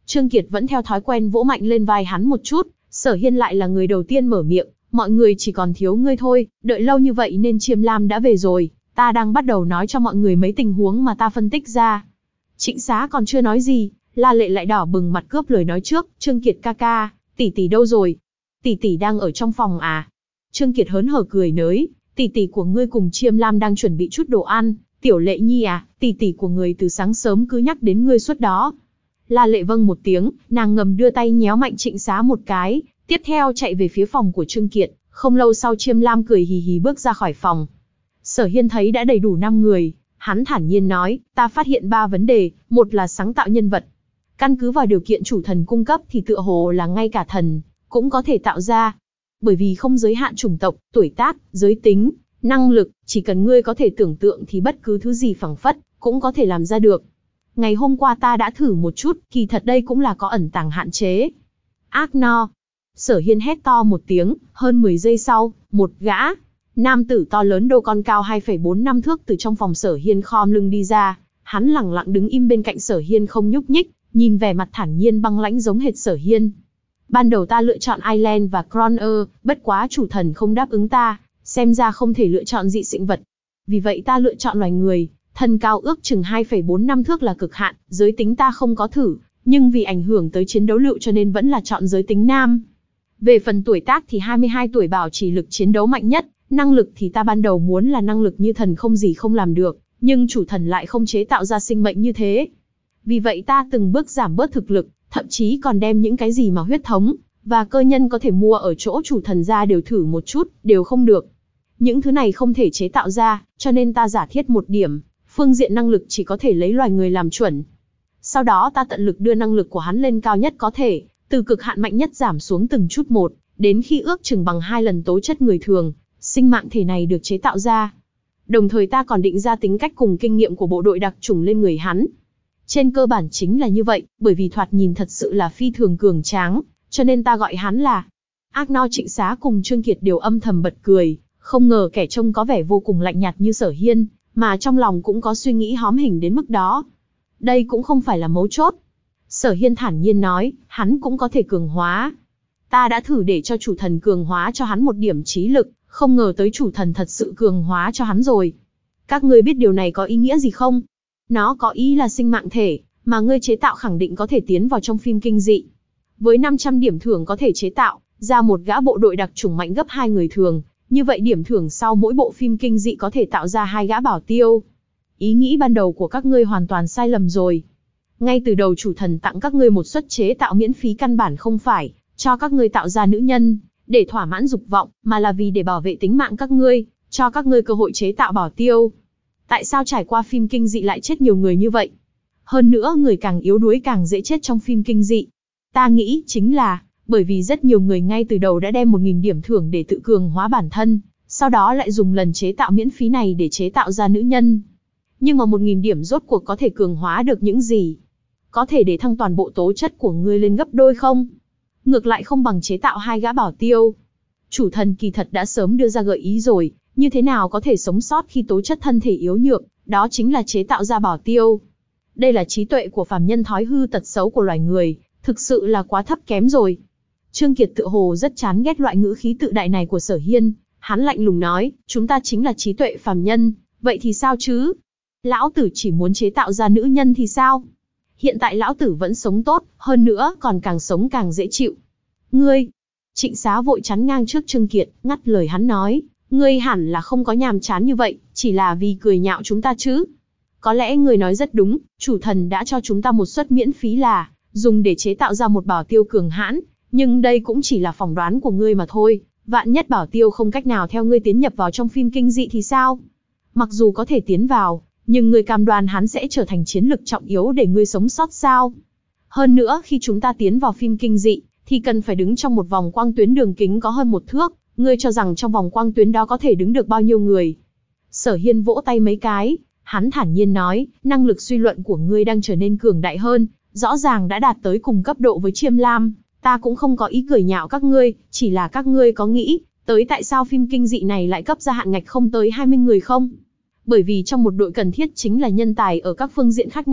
Trương Kiệt vẫn theo thói quen vỗ mạnh lên vai hắn một chút, Sở Hiên lại là người đầu tiên mở miệng, mọi người chỉ còn thiếu ngươi thôi, đợi lâu như vậy nên Chiêm Lam đã về rồi, ta đang bắt đầu nói cho mọi người mấy tình huống mà ta phân tích ra. Trịnh Xá còn chưa nói gì, La Lệ lại đỏ bừng mặt cướp lời nói trước, Trương Kiệt ca ca, tỷ tỷ đâu rồi? Tỷ tỷ đang ở trong phòng à? Trương Kiệt hớn hở cười nới, tỷ tỷ của ngươi cùng Chiêm Lam đang chuẩn bị chút đồ ăn, Tiểu Lệ Nhi à, tỷ tỷ của ngươi từ sáng sớm cứ nhắc đến ngươi suốt đó. La Lệ vâng một tiếng, nàng ngầm đưa tay nhéo mạnh Trịnh Xá một cái, tiếp theo chạy về phía phòng của Trương Kiệt, không lâu sau Chiêm Lam cười hì hì bước ra khỏi phòng. Sở Hiên thấy đã đầy đủ năm người, hắn thản nhiên nói, ta phát hiện ba vấn đề, một là sáng tạo nhân vật. Căn cứ vào điều kiện chủ thần cung cấp thì tựa hồ là ngay cả thần cũng có thể tạo ra. Bởi vì không giới hạn chủng tộc, tuổi tác, giới tính, năng lực, chỉ cần ngươi có thể tưởng tượng thì bất cứ thứ gì phẳng phất cũng có thể làm ra được. Ngày hôm qua ta đã thử một chút, kỳ thật đây cũng là có ẩn tàng hạn chế. Ác no. Sở Hiên hét to một tiếng, hơn mười giây sau, một gã nam tử to lớn đô con cao hai phẩy bốn năm thước từ trong phòng Sở Hiên khom lưng đi ra, hắn lẳng lặng đứng im bên cạnh Sở Hiên không nhúc nhích, nhìn vẻ mặt thản nhiên băng lãnh giống hệt Sở Hiên. Ban đầu ta lựa chọn Island và Croner, bất quá chủ thần không đáp ứng ta, xem ra không thể lựa chọn dị sinh vật. Vì vậy ta lựa chọn loài người, thân cao ước chừng hai phẩy bốn năm thước là cực hạn, giới tính ta không có thử, nhưng vì ảnh hưởng tới chiến đấu lực cho nên vẫn là chọn giới tính nam. Về phần tuổi tác thì hai mươi hai tuổi bảo trì lực chiến đấu mạnh nhất, năng lực thì ta ban đầu muốn là năng lực như thần không gì không làm được, nhưng chủ thần lại không chế tạo ra sinh mệnh như thế. Vì vậy ta từng bước giảm bớt thực lực, thậm chí còn đem những cái gì mà huyết thống và cơ nhân có thể mua ở chỗ chủ thần ra đều thử một chút, đều không được. Những thứ này không thể chế tạo ra, cho nên ta giả thiết một điểm, phương diện năng lực chỉ có thể lấy loài người làm chuẩn. Sau đó ta tận lực đưa năng lực của hắn lên cao nhất có thể, từ cực hạn mạnh nhất giảm xuống từng chút một, đến khi ước chừng bằng hai lần tố chất người thường, sinh mạng thể này được chế tạo ra. Đồng thời ta còn định ra tính cách cùng kinh nghiệm của bộ đội đặc chủng lên người hắn. Trên cơ bản chính là như vậy, bởi vì thoạt nhìn thật sự là phi thường cường tráng, cho nên ta gọi hắn là Ác No. Trịnh Xá cùng Trương Kiệt đều âm thầm bật cười, không ngờ kẻ trông có vẻ vô cùng lạnh nhạt như Sở Hiên, mà trong lòng cũng có suy nghĩ hóm hình đến mức đó. Đây cũng không phải là mấu chốt. Sở Hiên thản nhiên nói, hắn cũng có thể cường hóa. Ta đã thử để cho chủ thần cường hóa cho hắn một điểm trí lực, không ngờ tới chủ thần thật sự cường hóa cho hắn rồi. Các ngươi biết điều này có ý nghĩa gì không? Nó có ý là sinh mạng thể, mà ngươi chế tạo khẳng định có thể tiến vào trong phim kinh dị. Với năm trăm điểm thưởng có thể chế tạo ra một gã bộ đội đặc chủng mạnh gấp hai người thường, như vậy điểm thưởng sau mỗi bộ phim kinh dị có thể tạo ra hai gã bảo tiêu. Ý nghĩ ban đầu của các ngươi hoàn toàn sai lầm rồi. Ngay từ đầu chủ thần tặng các ngươi một suất chế tạo miễn phí căn bản không phải cho các ngươi tạo ra nữ nhân để thỏa mãn dục vọng, mà là vì để bảo vệ tính mạng các ngươi, cho các ngươi cơ hội chế tạo bảo tiêu. Tại sao trải qua phim kinh dị lại chết nhiều người như vậy? Hơn nữa người càng yếu đuối càng dễ chết trong phim kinh dị. Ta nghĩ chính là bởi vì rất nhiều người ngay từ đầu đã đem một nghìn điểm thưởng để tự cường hóa bản thân, sau đó lại dùng lần chế tạo miễn phí này để chế tạo ra nữ nhân. Nhưng mà một nghìn điểm rốt cuộc có thể cường hóa được những gì? Có thể để thăng toàn bộ tố chất của ngươi lên gấp đôi không? Ngược lại không bằng chế tạo hai gã bảo tiêu. Chủ thần kỳ thật đã sớm đưa ra gợi ý rồi, như thế nào có thể sống sót khi tố chất thân thể yếu nhược, đó chính là chế tạo ra bảo tiêu. Đây là trí tuệ của phàm nhân, thói hư tật xấu của loài người, thực sự là quá thấp kém rồi. Trương Kiệt tựa hồ rất chán ghét loại ngữ khí tự đại này của Sở Hiên, hắn lạnh lùng nói, chúng ta chính là trí tuệ phàm nhân, vậy thì sao chứ? Lão tử chỉ muốn chế tạo ra nữ nhân thì sao? Hiện tại lão tử vẫn sống tốt, hơn nữa còn càng sống càng dễ chịu. Ngươi, Trịnh Xá vội chắn ngang trước Trương Kiệt, ngắt lời hắn nói, ngươi hẳn là không có nhàm chán như vậy, chỉ là vì cười nhạo chúng ta chứ. Có lẽ ngươi nói rất đúng, chủ thần đã cho chúng ta một suất miễn phí là dùng để chế tạo ra một bảo tiêu cường hãn, nhưng đây cũng chỉ là phỏng đoán của ngươi mà thôi, vạn nhất bảo tiêu không cách nào theo ngươi tiến nhập vào trong phim kinh dị thì sao? Mặc dù có thể tiến vào, nhưng ngươi cam đoan hắn sẽ trở thành chiến lực trọng yếu để ngươi sống sót sao? Hơn nữa khi chúng ta tiến vào phim kinh dị, thì cần phải đứng trong một vòng quang tuyến đường kính có hơn một thước, ngươi cho rằng trong vòng quang tuyến đó có thể đứng được bao nhiêu người? Sở Hiên vỗ tay mấy cái, hắn thản nhiên nói, năng lực suy luận của ngươi đang trở nên cường đại hơn, rõ ràng đã đạt tới cùng cấp độ với Chiêm Lam, ta cũng không có ý cười nhạo các ngươi, chỉ là các ngươi có nghĩ tới tại sao phim kinh dị này lại cấp ra hạn ngạch không tới hai mươi người không? Bởi vì trong một đội cần thiết chính là nhân tài ở các phương diện khác nhau,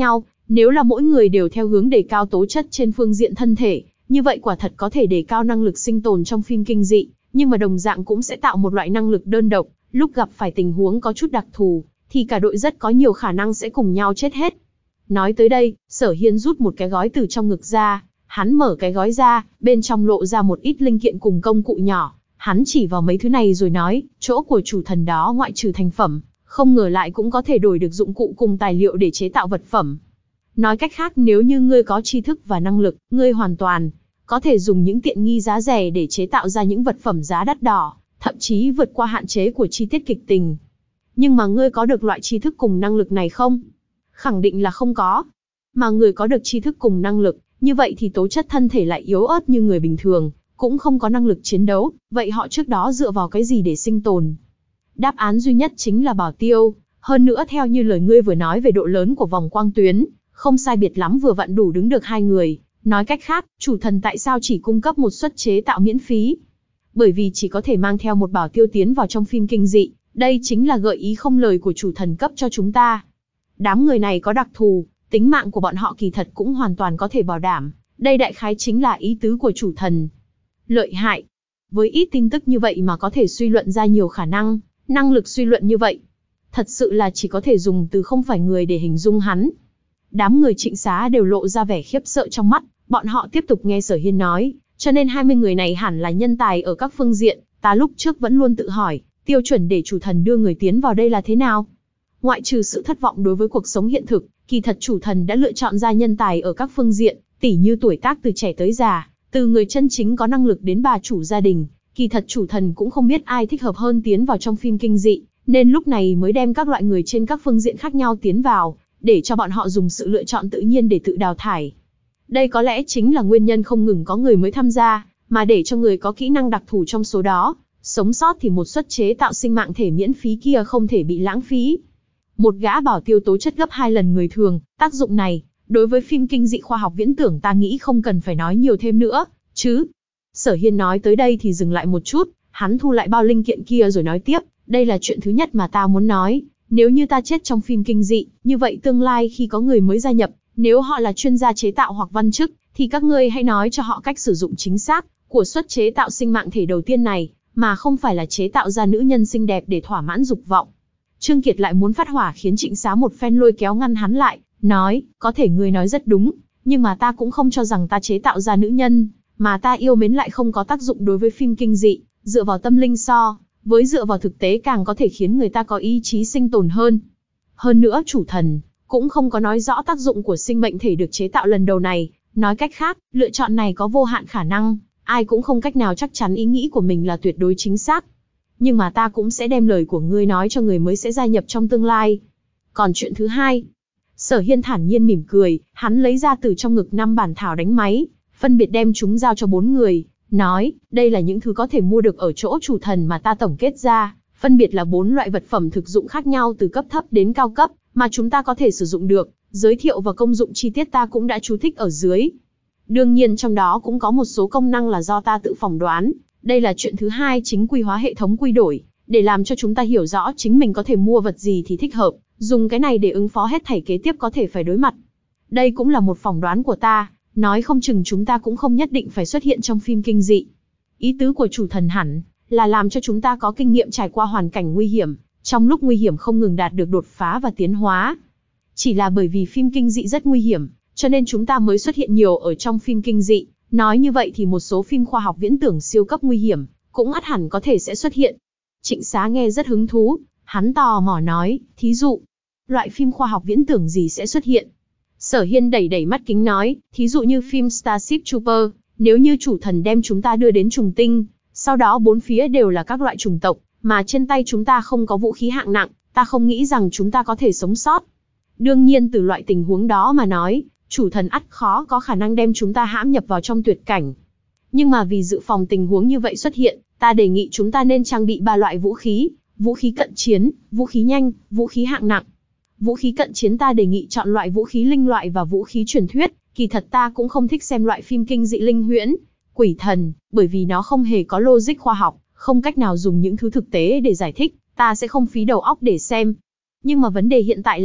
Nếu là mỗi người đều theo hướng đề cao tố chất trên phương diện thân thể, như vậy quả thật có thể đề cao năng lực sinh tồn trong phim kinh dị, nhưng mà đồng dạng cũng sẽ tạo một loại năng lực đơn độc, lúc gặp phải tình huống có chút đặc thù, thì cả đội rất có nhiều khả năng sẽ cùng nhau chết hết. Nói tới đây, Sở Hiên rút một cái gói từ trong ngực ra, hắn mở cái gói ra, bên trong lộ ra một ít linh kiện cùng công cụ nhỏ, hắn chỉ vào mấy thứ này rồi nói, chỗ của chủ thần đó ngoại trừ thành phẩm, không ngờ lại cũng có thể đổi được dụng cụ cùng tài liệu để chế tạo vật phẩm. Nói cách khác, nếu như ngươi có tri thức và năng lực, ngươi hoàn toàn có thể dùng những tiện nghi giá rẻ để chế tạo ra những vật phẩm giá đắt đỏ, thậm chí vượt qua hạn chế của chi tiết kịch tình. Nhưng mà ngươi có được loại tri thức cùng năng lực này không? Khẳng định là không có. Mà người có được tri thức cùng năng lực, như vậy thì tố chất thân thể lại yếu ớt như người bình thường, cũng không có năng lực chiến đấu, vậy họ trước đó dựa vào cái gì để sinh tồn? Đáp án duy nhất chính là bảo tiêu, hơn nữa theo như lời ngươi vừa nói về độ lớn của vòng quang tuyến, không sai biệt lắm vừa vặn đủ đứng được hai người. Nói cách khác, chủ thần tại sao chỉ cung cấp một suất chế tạo miễn phí? Bởi vì chỉ có thể mang theo một bảo tiêu tiến vào trong phim kinh dị, đây chính là gợi ý không lời của chủ thần cấp cho chúng ta. Đám người này có đặc thù, tính mạng của bọn họ kỳ thật cũng hoàn toàn có thể bảo đảm, đây đại khái chính là ý tứ của chủ thần. Lợi hại. Với ít tin tức như vậy mà có thể suy luận ra nhiều khả năng, năng lực suy luận như vậy. Thật sự là chỉ có thể dùng từ không phải người để hình dung hắn. Đám người Trịnh Xá đều lộ ra vẻ khiếp sợ trong mắt, bọn họ tiếp tục nghe Sở Hiên nói, cho nên hai mươi người này hẳn là nhân tài ở các phương diện, ta lúc trước vẫn luôn tự hỏi, tiêu chuẩn để chủ thần đưa người tiến vào đây là thế nào? Ngoại trừ sự thất vọng đối với cuộc sống hiện thực, kỳ thật chủ thần đã lựa chọn ra nhân tài ở các phương diện, tỉ như tuổi tác từ trẻ tới già, từ người chân chính có năng lực đến bà chủ gia đình, kỳ thật chủ thần cũng không biết ai thích hợp hơn tiến vào trong phim kinh dị, nên lúc này mới đem các loại người trên các phương diện khác nhau tiến vào, để cho bọn họ dùng sự lựa chọn tự nhiên để tự đào thải. Đây có lẽ chính là nguyên nhân không ngừng có người mới tham gia, mà để cho người có kỹ năng đặc thù trong số đó, sống sót thì một suất chế tạo sinh mạng thể miễn phí kia không thể bị lãng phí. Một gã bảo tiêu tố chất gấp hai lần người thường, tác dụng này, đối với phim kinh dị khoa học viễn tưởng ta nghĩ không cần phải nói nhiều thêm nữa, chứ. Sở Hiên nói tới đây thì dừng lại một chút, hắn thu lại bao linh kiện kia rồi nói tiếp, đây là chuyện thứ nhất mà ta muốn nói. Nếu như ta chết trong phim kinh dị, như vậy tương lai khi có người mới gia nhập, nếu họ là chuyên gia chế tạo hoặc văn chức, thì các ngươi hãy nói cho họ cách sử dụng chính xác của suất chế tạo sinh mạng thể đầu tiên này, mà không phải là chế tạo ra nữ nhân xinh đẹp để thỏa mãn dục vọng. Trương Kiệt lại muốn phát hỏa khiến Trịnh Xá một phen lôi kéo ngăn hắn lại, nói, có thể ngươi nói rất đúng, nhưng mà ta cũng không cho rằng ta chế tạo ra nữ nhân, mà ta yêu mến lại không có tác dụng đối với phim kinh dị, dựa vào tâm linh so, với dựa vào thực tế càng có thể khiến người ta có ý chí sinh tồn hơn. Hơn nữa chủ thần, cũng không có nói rõ tác dụng của sinh mệnh thể được chế tạo lần đầu này, nói cách khác, lựa chọn này có vô hạn khả năng, ai cũng không cách nào chắc chắn ý nghĩ của mình là tuyệt đối chính xác. Nhưng mà ta cũng sẽ đem lời của ngươi nói cho người mới sẽ gia nhập trong tương lai. Còn chuyện thứ hai, Sở Hiên thản nhiên mỉm cười, hắn lấy ra từ trong ngực năm bản thảo đánh máy, phân biệt đem chúng giao cho bốn người, nói, đây là những thứ có thể mua được ở chỗ chủ thần mà ta tổng kết ra, phân biệt là bốn loại vật phẩm thực dụng khác nhau từ cấp thấp đến cao cấp, mà chúng ta có thể sử dụng được, giới thiệu và công dụng chi tiết ta cũng đã chú thích ở dưới. Đương nhiên trong đó cũng có một số công năng là do ta tự phỏng đoán, đây là chuyện thứ hai chính quy hóa hệ thống quy đổi, để làm cho chúng ta hiểu rõ chính mình có thể mua vật gì thì thích hợp, dùng cái này để ứng phó hết thảy kế tiếp có thể phải đối mặt. Đây cũng là một phỏng đoán của ta, nói không chừng chúng ta cũng không nhất định phải xuất hiện trong phim kinh dị. Ý tứ của chủ thần hẳn là làm cho chúng ta có kinh nghiệm trải qua hoàn cảnh nguy hiểm, trong lúc nguy hiểm không ngừng đạt được đột phá và tiến hóa. Chỉ là bởi vì phim kinh dị rất nguy hiểm, cho nên chúng ta mới xuất hiện nhiều ở trong phim kinh dị. Nói như vậy thì một số phim khoa học viễn tưởng siêu cấp nguy hiểm, cũng ắt hẳn có thể sẽ xuất hiện. Trịnh Xá nghe rất hứng thú, hắn tò mò nói, thí dụ, loại phim khoa học viễn tưởng gì sẽ xuất hiện? Sở Hiên đẩy đẩy mắt kính nói, thí dụ như phim Starship Trooper, nếu như chủ thần đem chúng ta đưa đến trùng tinh, sau đó bốn phía đều là các loại chủng tộc, mà trên tay chúng ta không có vũ khí hạng nặng, ta không nghĩ rằng chúng ta có thể sống sót. Đương nhiên từ loại tình huống đó mà nói, chủ thần ắt khó có khả năng đem chúng ta hãm nhập vào trong tuyệt cảnh. Nhưng mà vì dự phòng tình huống như vậy xuất hiện, ta đề nghị chúng ta nên trang bị ba loại vũ khí, vũ khí cận chiến, vũ khí nhanh, vũ khí hạng nặng. Vũ khí cận chiến ta đề nghị chọn loại vũ khí linh loại và vũ khí truyền thuyết, kỳ thật ta cũng không thích xem loại phim kinh dị linh huyễn, quỷ thần, bởi vì nó không hề có logic khoa học, không cách nào dùng những thứ thực tế để giải thích, ta sẽ không phí đầu óc để xem. Nhưng mà vấn đề hiện tại là,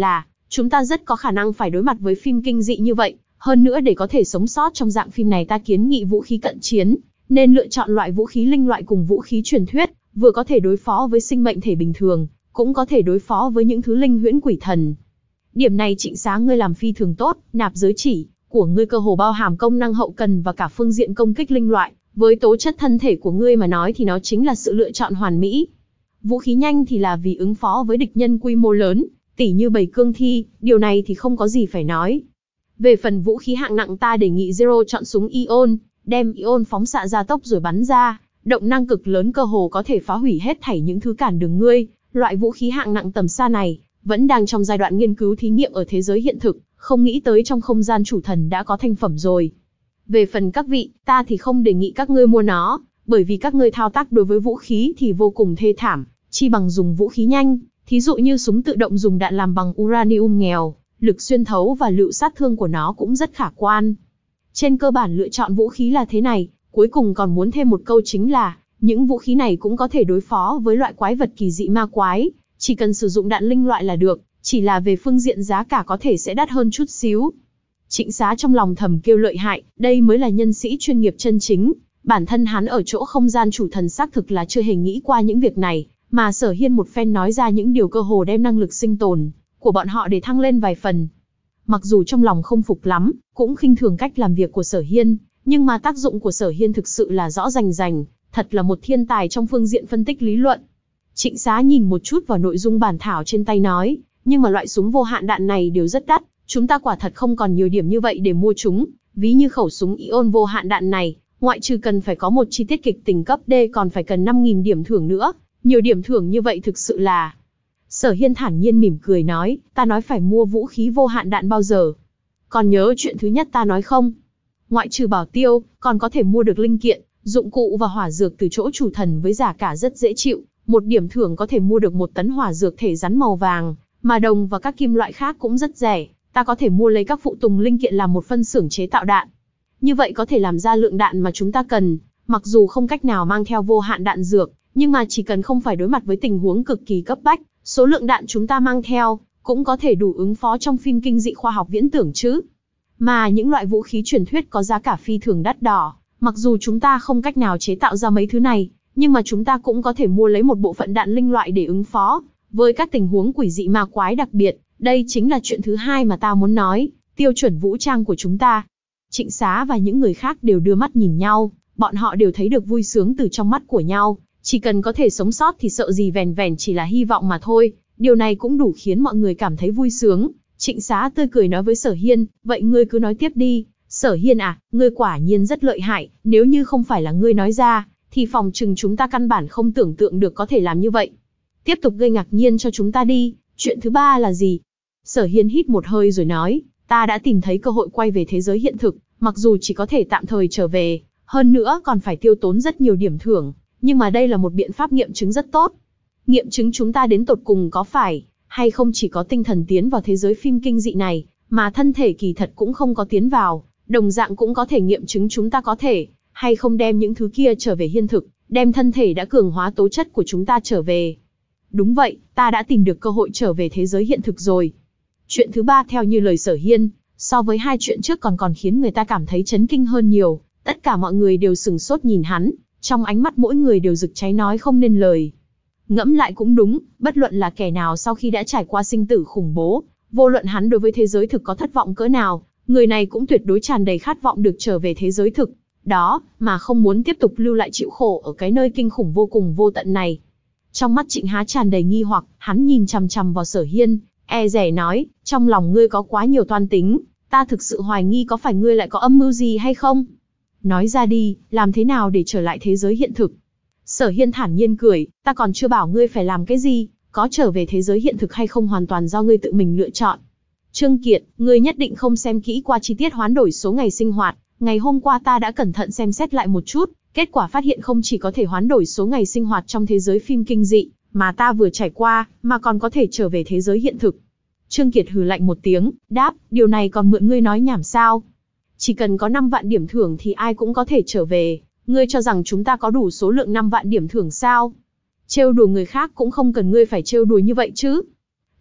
Chúng ta rất có khả năng phải đối mặt với phim kinh dị như vậy, hơn nữa để có thể sống sót trong dạng phim này ta kiến nghị vũ khí cận chiến, nên lựa chọn loại vũ khí linh loại cùng vũ khí truyền thuyết, vừa có thể đối phó với sinh mệnh thể bình thường, cũng có thể đối phó với những thứ linh huyễn quỷ thần. Điểm này Trịnh Xá ngươi làm phi thường tốt, nạp giới chỉ của ngươi cơ hồ bao hàm công năng hậu cần và cả phương diện công kích linh loại, với tố chất thân thể của ngươi mà nói thì nó chính là sự lựa chọn hoàn mỹ. Vũ khí nhanh thì là vì ứng phó với địch nhân quy mô lớn, tỉ như bầy cương thi, điều này thì không có gì phải nói. Về phần vũ khí hạng nặng ta đề nghị Zero chọn súng Ion, đem Ion phóng xạ ra tốc rồi bắn ra, động năng cực lớn cơ hồ có thể phá hủy hết thảy những thứ cản đường ngươi. Loại vũ khí hạng nặng tầm xa này vẫn đang trong giai đoạn nghiên cứu thí nghiệm ở thế giới hiện thực, không nghĩ tới trong không gian chủ thần đã có thành phẩm rồi. Về phần các vị, ta thì không đề nghị các ngươi mua nó, bởi vì các ngươi thao tác đối với vũ khí thì vô cùng thê thảm, chi bằng dùng vũ khí nhanh, thí dụ như súng tự động dùng đạn làm bằng uranium nghèo, lực xuyên thấu và lực sát thương của nó cũng rất khả quan. Trên cơ bản lựa chọn vũ khí là thế này, cuối cùng còn muốn thêm một câu chính là, những vũ khí này cũng có thể đối phó với loại quái vật kỳ dị ma quái, chỉ cần sử dụng đạn linh loại là được, chỉ là về phương diện giá cả có thể sẽ đắt hơn chút xíu. Trịnh Xá trong lòng thầm kêu lợi hại, đây mới là nhân sĩ chuyên nghiệp chân chính, bản thân hắn ở chỗ không gian chủ thần xác thực là chưa hề nghĩ qua những việc này, mà Sở Hiên một phen nói ra những điều cơ hồ đem năng lực sinh tồn của bọn họ để thăng lên vài phần. Mặc dù trong lòng không phục lắm, cũng khinh thường cách làm việc của Sở Hiên, nhưng mà tác dụng của Sở Hiên thực sự là rõ rành rành, thật là một thiên tài trong phương diện phân tích lý luận. Trịnh Xá nhìn một chút vào nội dung bản thảo trên tay nói, nhưng mà loại súng vô hạn đạn này đều rất đắt, chúng ta quả thật không còn nhiều điểm như vậy để mua chúng, ví như khẩu súng Ion vô hạn đạn này, ngoại trừ cần phải có một chi tiết kịch tình cấp D còn phải cần năm nghìn điểm thưởng nữa, nhiều điểm thưởng như vậy thực sự là... Sở Hiên thản nhiên mỉm cười nói, ta nói phải mua vũ khí vô hạn đạn bao giờ? Còn nhớ chuyện thứ nhất ta nói không? Ngoại trừ bảo tiêu, còn có thể mua được linh kiện, dụng cụ và hỏa dược từ chỗ chủ thần với giá cả rất dễ chịu, một điểm thưởng có thể mua được một tấn hỏa dược thể rắn màu vàng, mà đồng và các kim loại khác cũng rất rẻ, ta có thể mua lấy các phụ tùng linh kiện làm một phân xưởng chế tạo đạn. Như vậy có thể làm ra lượng đạn mà chúng ta cần, mặc dù không cách nào mang theo vô hạn đạn dược, nhưng mà chỉ cần không phải đối mặt với tình huống cực kỳ cấp bách, số lượng đạn chúng ta mang theo cũng có thể đủ ứng phó trong phim kinh dị khoa học viễn tưởng chứ. Mà những loại vũ khí truyền thuyết có giá cả phi thường đắt đỏ, mặc dù chúng ta không cách nào chế tạo ra mấy thứ này, nhưng mà chúng ta cũng có thể mua lấy một bộ phận đạn linh loại để ứng phó với các tình huống quỷ dị ma quái đặc biệt. Đây chính là chuyện thứ hai mà ta muốn nói, tiêu chuẩn vũ trang của chúng ta. Trịnh Xá và những người khác đều đưa mắt nhìn nhau, bọn họ đều thấy được vui sướng từ trong mắt của nhau, chỉ cần có thể sống sót thì sợ gì vẻn vẻn chỉ là hy vọng mà thôi, điều này cũng đủ khiến mọi người cảm thấy vui sướng. Trịnh Xá tươi cười nói với Sở Hiên, vậy ngươi cứ nói tiếp đi. Sở Hiên à, ngươi quả nhiên rất lợi hại, nếu như không phải là ngươi nói ra, thì phòng chừng chúng ta căn bản không tưởng tượng được có thể làm như vậy. Tiếp tục gây ngạc nhiên cho chúng ta đi, chuyện thứ ba là gì? Sở Hiên hít một hơi rồi nói, ta đã tìm thấy cơ hội quay về thế giới hiện thực, mặc dù chỉ có thể tạm thời trở về, hơn nữa còn phải tiêu tốn rất nhiều điểm thưởng, nhưng mà đây là một biện pháp nghiệm chứng rất tốt. Nghiệm chứng chúng ta đến tột cùng có phải hay không chỉ có tinh thần tiến vào thế giới phim kinh dị này, mà thân thể kỳ thật cũng không có tiến vào, đồng dạng cũng có thể nghiệm chứng chúng ta có thể hay không đem những thứ kia trở về hiện thực, đem thân thể đã cường hóa tố chất của chúng ta trở về. Đúng vậy, ta đã tìm được cơ hội trở về thế giới hiện thực rồi. Chuyện thứ ba theo như lời Sở Hiên, so với hai chuyện trước còn còn khiến người ta cảm thấy chấn kinh hơn nhiều, tất cả mọi người đều sừng sốt nhìn hắn, trong ánh mắt mỗi người đều rực cháy nói không nên lời. Ngẫm lại cũng đúng, bất luận là kẻ nào sau khi đã trải qua sinh tử khủng bố, vô luận hắn đối với thế giới thực có thất vọng cỡ nào, người này cũng tuyệt đối tràn đầy khát vọng được trở về thế giới thực. Đó, mà không muốn tiếp tục lưu lại chịu khổ ở cái nơi kinh khủng vô cùng vô tận này. Trong mắt Trịnh Há tràn đầy nghi hoặc, hắn nhìn chằm chằm vào Sở Hiên, e dè nói, trong lòng ngươi có quá nhiều toan tính, ta thực sự hoài nghi có phải ngươi lại có âm mưu gì hay không? Nói ra đi, làm thế nào để trở lại thế giới hiện thực? Sở Hiên thản nhiên cười, ta còn chưa bảo ngươi phải làm cái gì, có trở về thế giới hiện thực hay không hoàn toàn do ngươi tự mình lựa chọn. Trương Kiệt, ngươi nhất định không xem kỹ qua chi tiết hoán đổi số ngày sinh hoạt, ngày hôm qua ta đã cẩn thận xem xét lại một chút, kết quả phát hiện không chỉ có thể hoán đổi số ngày sinh hoạt trong thế giới phim kinh dị, mà ta vừa trải qua, mà còn có thể trở về thế giới hiện thực. Trương Kiệt hừ lạnh một tiếng, đáp, điều này còn mượn ngươi nói nhảm sao? Chỉ cần có năm vạn điểm thưởng thì ai cũng có thể trở về, ngươi cho rằng chúng ta có đủ số lượng năm vạn điểm thưởng sao? Trêu đùa người khác cũng không cần ngươi phải trêu đùa như vậy chứ.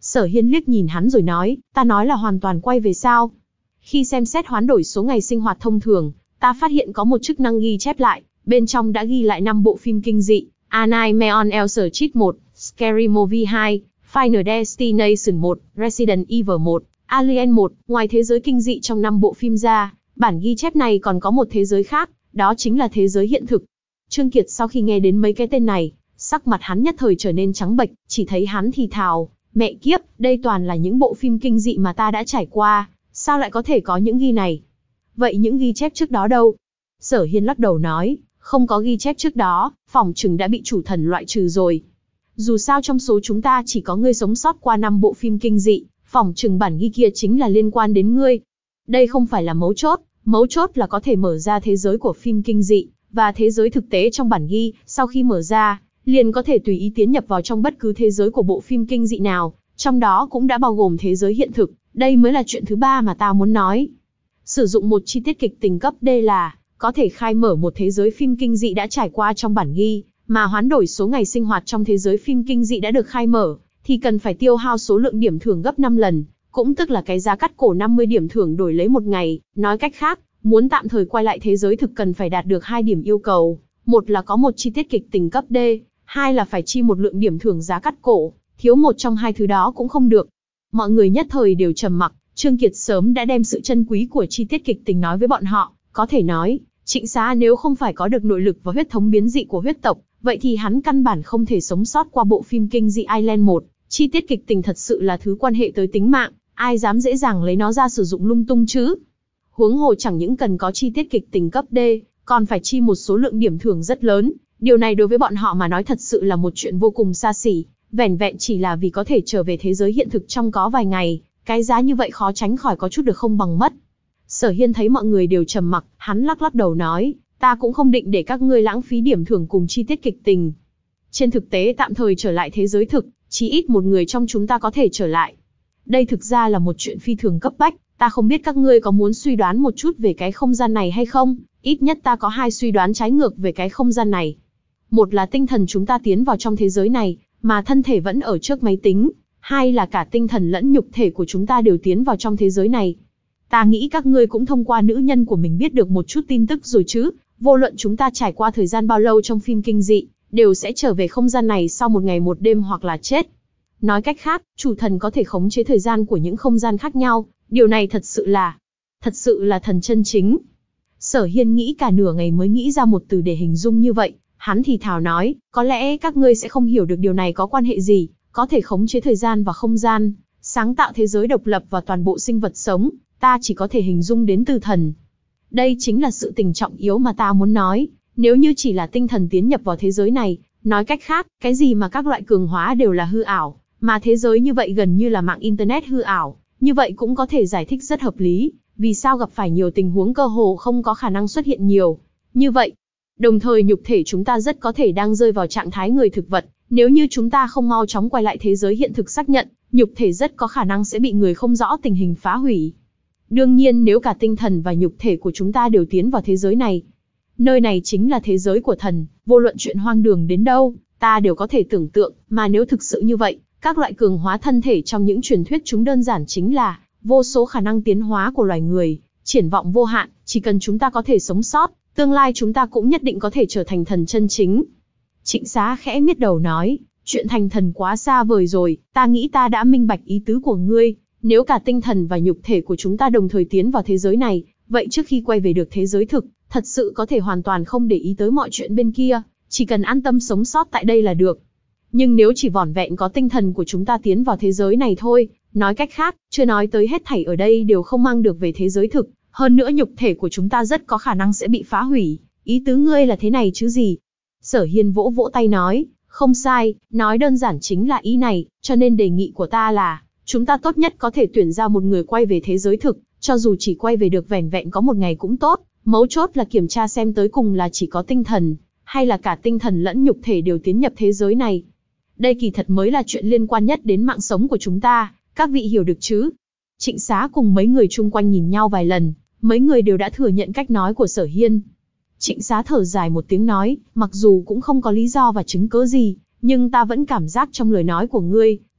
Sở Hiên liếc nhìn hắn rồi nói, ta nói là hoàn toàn quay về sao? Khi xem xét hoán đổi số ngày sinh hoạt thông thường, ta phát hiện có một chức năng ghi chép lại, bên trong đã ghi lại năm bộ phim kinh dị, A Nightmare on Elm Street một, Scary Movie hai, Final Destination một, Resident Evil một, Alien một. Ngoài thế giới kinh dị trong năm bộ phim ra, bản ghi chép này còn có một thế giới khác, đó chính là thế giới hiện thực. Trương Kiệt sau khi nghe đến mấy cái tên này, sắc mặt hắn nhất thời trở nên trắng bệch, chỉ thấy hắn thì thào, mẹ kiếp, đây toàn là những bộ phim kinh dị mà ta đã trải qua, sao lại có thể có những ghi này? Vậy những ghi chép trước đó đâu? Sở Hiên lắc đầu nói, không có ghi chép trước đó, phỏng chừng đã bị chủ thần loại trừ rồi. Dù sao trong số chúng ta chỉ có ngươi sống sót qua năm bộ phim kinh dị, phỏng chừng bản ghi kia chính là liên quan đến ngươi. Đây không phải là mấu chốt, mấu chốt là có thể mở ra thế giới của phim kinh dị, và thế giới thực tế trong bản ghi, sau khi mở ra, liền có thể tùy ý tiến nhập vào trong bất cứ thế giới của bộ phim kinh dị nào, trong đó cũng đã bao gồm thế giới hiện thực, đây mới là chuyện thứ ba mà ta muốn nói. Sử dụng một chi tiết kịch tính cấp D là, có thể khai mở một thế giới phim kinh dị đã trải qua trong bản ghi, mà hoán đổi số ngày sinh hoạt trong thế giới phim kinh dị đã được khai mở, thì cần phải tiêu hao số lượng điểm thưởng gấp năm lần, cũng tức là cái giá cắt cổ năm mươi điểm thưởng đổi lấy một ngày, nói cách khác, muốn tạm thời quay lại thế giới thực cần phải đạt được hai điểm yêu cầu, một là có một chi tiết kịch tính cấp D, hai là phải chi một lượng điểm thưởng giá cắt cổ, thiếu một trong hai thứ đó cũng không được. Mọi người nhất thời đều trầm mặc, Trương Kiệt sớm đã đem sự chân quý của chi tiết kịch tính nói với bọn họ, có thể nói, Trịnh Xá nếu không phải có được nội lực và huyết thống biến dị của huyết tộc, vậy thì hắn căn bản không thể sống sót qua bộ phim kinh dị Island một, chi tiết kịch tình thật sự là thứ quan hệ tới tính mạng, ai dám dễ dàng lấy nó ra sử dụng lung tung chứ? Huống hồ chẳng những cần có chi tiết kịch tình cấp D, còn phải chi một số lượng điểm thưởng rất lớn, điều này đối với bọn họ mà nói thật sự là một chuyện vô cùng xa xỉ, vẻn vẹn chỉ là vì có thể trở về thế giới hiện thực trong có vài ngày, cái giá như vậy khó tránh khỏi có chút được không bằng mất. Sở Hiên thấy mọi người đều trầm mặc, hắn lắc lắc đầu nói, ta cũng không định để các ngươi lãng phí điểm thưởng cùng chi tiết kịch tình. Trên thực tế tạm thời trở lại thế giới thực, chí ít một người trong chúng ta có thể trở lại. Đây thực ra là một chuyện phi thường cấp bách, ta không biết các ngươi có muốn suy đoán một chút về cái không gian này hay không, ít nhất ta có hai suy đoán trái ngược về cái không gian này. Một là tinh thần chúng ta tiến vào trong thế giới này, mà thân thể vẫn ở trước máy tính, hai là cả tinh thần lẫn nhục thể của chúng ta đều tiến vào trong thế giới này. Ta nghĩ các ngươi cũng thông qua nữ nhân của mình biết được một chút tin tức rồi chứ, vô luận chúng ta trải qua thời gian bao lâu trong phim kinh dị, đều sẽ trở về không gian này sau một ngày một đêm hoặc là chết. Nói cách khác, chủ thần có thể khống chế thời gian của những không gian khác nhau, điều này thật sự là, thật sự là thần chân chính. Sở Hiên nghĩ cả nửa ngày mới nghĩ ra một từ để hình dung như vậy, hắn thì thào nói, có lẽ các ngươi sẽ không hiểu được điều này có quan hệ gì, có thể khống chế thời gian và không gian, sáng tạo thế giới độc lập và toàn bộ sinh vật sống, ta chỉ có thể hình dung đến từ thần. Đây chính là sự tình trọng yếu mà ta muốn nói, nếu như chỉ là tinh thần tiến nhập vào thế giới này, nói cách khác, cái gì mà các loại cường hóa đều là hư ảo, mà thế giới như vậy gần như là mạng Internet hư ảo, như vậy cũng có thể giải thích rất hợp lý, vì sao gặp phải nhiều tình huống cơ hồ không có khả năng xuất hiện nhiều. Như vậy, đồng thời nhục thể chúng ta rất có thể đang rơi vào trạng thái người thực vật, nếu như chúng ta không mau chóng quay lại thế giới hiện thực xác nhận, nhục thể rất có khả năng sẽ bị người không rõ tình hình phá hủy. Đương nhiên nếu cả tinh thần và nhục thể của chúng ta đều tiến vào thế giới này, nơi này chính là thế giới của thần, vô luận chuyện hoang đường đến đâu, ta đều có thể tưởng tượng, mà nếu thực sự như vậy, các loại cường hóa thân thể trong những truyền thuyết chúng đơn giản chính là vô số khả năng tiến hóa của loài người, triển vọng vô hạn, chỉ cần chúng ta có thể sống sót, tương lai chúng ta cũng nhất định có thể trở thành thần chân chính. Trịnh Xá khẽ miết đầu nói, chuyện thành thần quá xa vời rồi, ta nghĩ ta đã minh bạch ý tứ của ngươi, nếu cả tinh thần và nhục thể của chúng ta đồng thời tiến vào thế giới này, vậy trước khi quay về được thế giới thực, thật sự có thể hoàn toàn không để ý tới mọi chuyện bên kia, chỉ cần an tâm sống sót tại đây là được. Nhưng nếu chỉ vỏn vẹn có tinh thần của chúng ta tiến vào thế giới này thôi, nói cách khác, chưa nói tới hết thảy ở đây đều không mang được về thế giới thực, hơn nữa nhục thể của chúng ta rất có khả năng sẽ bị phá hủy, ý tứ ngươi là thế này chứ gì? Sở Hiên vỗ vỗ tay nói, không sai, nói đơn giản chính là ý này, cho nên đề nghị của ta là, chúng ta tốt nhất có thể tuyển ra một người quay về thế giới thực, cho dù chỉ quay về được vẻn vẹn có một ngày cũng tốt, mấu chốt là kiểm tra xem tới cùng là chỉ có tinh thần, hay là cả tinh thần lẫn nhục thể đều tiến nhập thế giới này. Đây kỳ thật mới là chuyện liên quan nhất đến mạng sống của chúng ta, các vị hiểu được chứ? Trịnh Xá cùng mấy người chung quanh nhìn nhau vài lần, mấy người đều đã thừa nhận cách nói của Sở Hiên. Trịnh Xá thở dài một tiếng nói, mặc dù cũng không có lý do và chứng cớ gì, nhưng ta vẫn cảm giác trong lời nói của ngươi,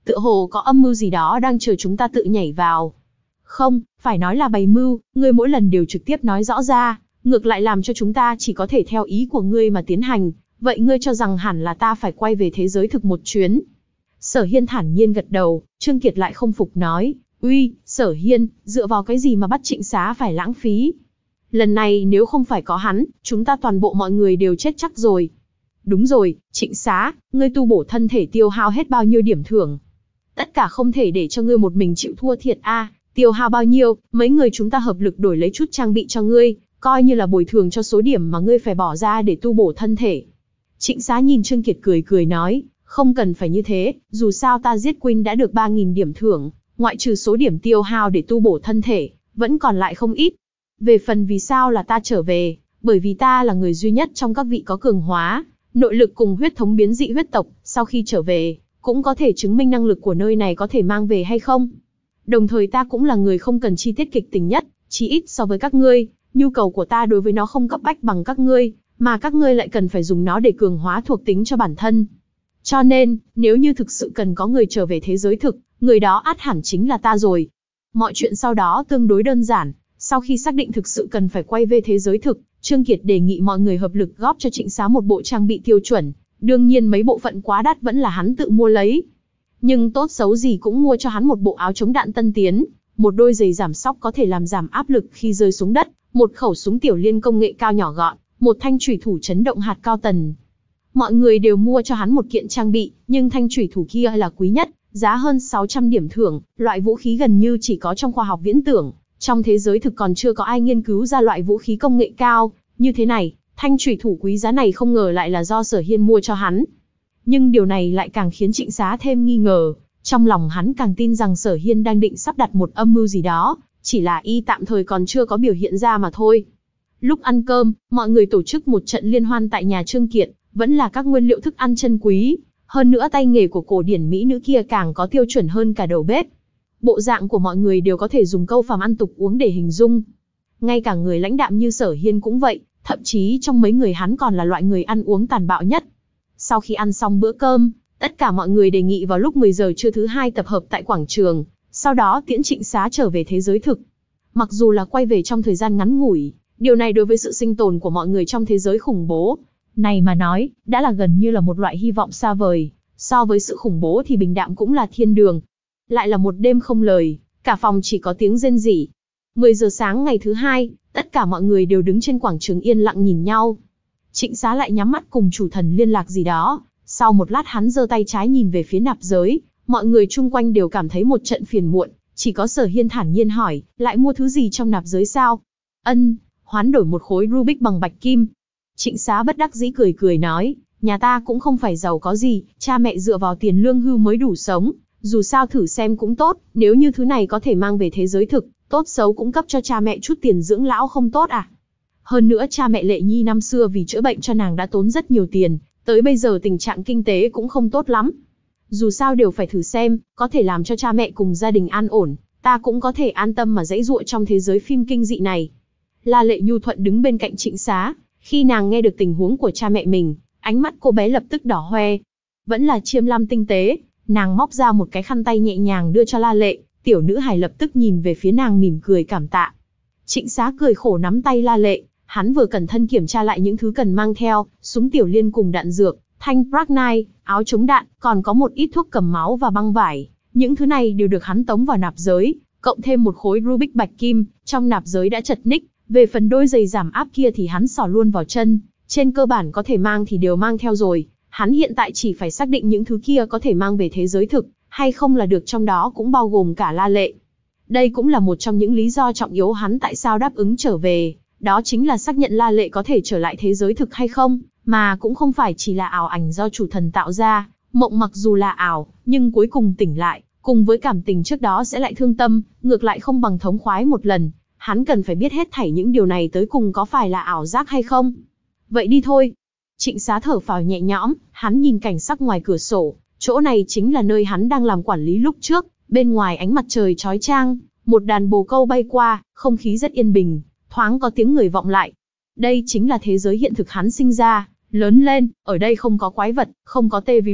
tựa hồ có âm mưu gì đó đang chờ chúng ta tự nhảy vào. Không, phải nói là bày mưu, ngươi mỗi lần đều trực tiếp nói rõ ra, ngược lại làm cho chúng ta chỉ có thể theo ý của ngươi mà tiến hành, vậy ngươi cho rằng hẳn là ta phải quay về thế giới thực một chuyến. Sở Hiên thản nhiên gật đầu, Trương Kiệt lại không phục nói, uy, Sở Hiên, dựa vào cái gì mà bắt Trịnh Xá phải lãng phí? Lần này nếu không phải có hắn, chúng ta toàn bộ mọi người đều chết chắc rồi. Đúng rồi, Trịnh Xá, ngươi tu bổ thân thể tiêu hao hết bao nhiêu điểm thưởng? Tất cả không thể để cho ngươi một mình chịu thua thiệt a, tiêu hao bao nhiêu, mấy người chúng ta hợp lực đổi lấy chút trang bị cho ngươi, coi như là bồi thường cho số điểm mà ngươi phải bỏ ra để tu bổ thân thể. Trịnh Xá nhìn Trương Kiệt cười cười nói, không cần phải như thế, dù sao ta giết Quynh đã được ba nghìn điểm thưởng, ngoại trừ số điểm tiêu hao để tu bổ thân thể, vẫn còn lại không ít. Về phần vì sao là ta trở về, bởi vì ta là người duy nhất trong các vị có cường hóa, nội lực cùng huyết thống biến dị huyết tộc, sau khi trở về, cũng có thể chứng minh năng lực của nơi này có thể mang về hay không. Đồng thời ta cũng là người không cần chi tiết kịch tính nhất, chí ít so với các ngươi, nhu cầu của ta đối với nó không cấp bách bằng các ngươi, mà các ngươi lại cần phải dùng nó để cường hóa thuộc tính cho bản thân. Cho nên, nếu như thực sự cần có người trở về thế giới thực, người đó ắt hẳn chính là ta rồi. Mọi chuyện sau đó tương đối đơn giản, sau khi xác định thực sự cần phải quay về thế giới thực, Trương Kiệt đề nghị mọi người hợp lực góp cho Trịnh Xá một bộ trang bị tiêu chuẩn, đương nhiên mấy bộ phận quá đắt vẫn là hắn tự mua lấy. Nhưng tốt xấu gì cũng mua cho hắn một bộ áo chống đạn tân tiến, một đôi giày giảm xóc có thể làm giảm áp lực khi rơi xuống đất, một khẩu súng tiểu liên công nghệ cao nhỏ gọn, một thanh chủy thủ chấn động hạt cao tần. Mọi người đều mua cho hắn một kiện trang bị, nhưng thanh chủy thủ kia là quý nhất, giá hơn sáu trăm điểm thưởng, loại vũ khí gần như chỉ có trong khoa học viễn tưởng, trong thế giới thực còn chưa có ai nghiên cứu ra loại vũ khí công nghệ cao như thế này. Thanh chủy thủ quý giá này không ngờ lại là do Sở Hiên mua cho hắn. Nhưng điều này lại càng khiến Trịnh Xá thêm nghi ngờ, trong lòng hắn càng tin rằng Sở Hiên đang định sắp đặt một âm mưu gì đó, chỉ là y tạm thời còn chưa có biểu hiện ra mà thôi. Lúc ăn cơm, mọi người tổ chức một trận liên hoan tại nhà Trương Kiệt, vẫn là các nguyên liệu thức ăn chân quý, hơn nữa tay nghề của cổ điển mỹ nữ kia càng có tiêu chuẩn hơn cả đầu bếp. Bộ dạng của mọi người đều có thể dùng câu phàm ăn tục uống để hình dung. Ngay cả người lãnh đạm như Sở Hiên cũng vậy, thậm chí trong mấy người hắn còn là loại người ăn uống tàn bạo nhất. Sau khi ăn xong bữa cơm, tất cả mọi người đề nghị vào lúc mười giờ trưa thứ hai tập hợp tại quảng trường, sau đó tiễn Trịnh Xá trở về thế giới thực. Mặc dù là quay về trong thời gian ngắn ngủi, điều này đối với sự sinh tồn của mọi người trong thế giới khủng bố này mà nói, đã là gần như là một loại hy vọng xa vời. So với sự khủng bố thì bình đạm cũng là thiên đường. Lại là một đêm không lời, cả phòng chỉ có tiếng rên rỉ. mười giờ sáng ngày thứ hai, tất cả mọi người đều đứng trên quảng trường yên lặng nhìn nhau. Trịnh Xá lại nhắm mắt cùng chủ thần liên lạc gì đó. Sau một lát hắn giơ tay trái nhìn về phía nạp giới, mọi người chung quanh đều cảm thấy một trận phiền muộn. Chỉ có Sở Hiên thản nhiên hỏi, lại mua thứ gì trong nạp giới sao? Ân, hoán đổi một khối Rubik bằng bạch kim. Trịnh Xá bất đắc dĩ cười cười nói, nhà ta cũng không phải giàu có gì, cha mẹ dựa vào tiền lương hưu mới đủ sống. Dù sao thử xem cũng tốt, nếu như thứ này có thể mang về thế giới thực, tốt xấu cũng cấp cho cha mẹ chút tiền dưỡng lão không tốt à? Hơn nữa cha mẹ Lệ Nhi năm xưa vì chữa bệnh cho nàng đã tốn rất nhiều tiền, tới bây giờ tình trạng kinh tế cũng không tốt lắm. Dù sao đều phải thử xem, có thể làm cho cha mẹ cùng gia đình an ổn, ta cũng có thể an tâm mà giãy giụa trong thế giới phim kinh dị này. La Lệ nhu thuận đứng bên cạnh Trịnh Xá, khi nàng nghe được tình huống của cha mẹ mình, ánh mắt cô bé lập tức đỏ hoe. Vẫn là chiêm lam tinh tế, nàng móc ra một cái khăn tay nhẹ nhàng đưa cho La Lệ, tiểu nữ hài lập tức nhìn về phía nàng mỉm cười cảm tạ. Trịnh Xá cười khổ nắm tay La Lệ, hắn vừa cẩn thận kiểm tra lại những thứ cần mang theo, súng tiểu liên cùng đạn dược, thanh Bracknine, áo chống đạn, còn có một ít thuốc cầm máu và băng vải. Những thứ này đều được hắn tống vào nạp giới, cộng thêm một khối Rubik bạch kim, trong nạp giới đã chật ních. Về phần đôi giày giảm áp kia thì hắn xỏ luôn vào chân, trên cơ bản có thể mang thì đều mang theo rồi. Hắn hiện tại chỉ phải xác định những thứ kia có thể mang về thế giới thực, hay không là được, trong đó cũng bao gồm cả La Lệ. Đây cũng là một trong những lý do trọng yếu hắn tại sao đáp ứng trở về, đó chính là xác nhận La Lệ có thể trở lại thế giới thực hay không, mà cũng không phải chỉ là ảo ảnh do chủ thần tạo ra. Mộng mặc dù là ảo, nhưng cuối cùng tỉnh lại, cùng với cảm tình trước đó sẽ lại thương tâm, ngược lại không bằng thống khoái một lần. Hắn cần phải biết hết thảy những điều này tới cùng có phải là ảo giác hay không. Vậy đi thôi. Trịnh Xá thở phào nhẹ nhõm, hắn nhìn cảnh sắc ngoài cửa sổ, chỗ này chính là nơi hắn đang làm quản lý lúc trước, bên ngoài ánh mặt trời chói chang, một đàn bồ câu bay qua, không khí rất yên bình, thoáng có tiếng người vọng lại. Đây chính là thế giới hiện thực hắn sinh ra, lớn lên, ở đây không có quái vật, không có tê virus,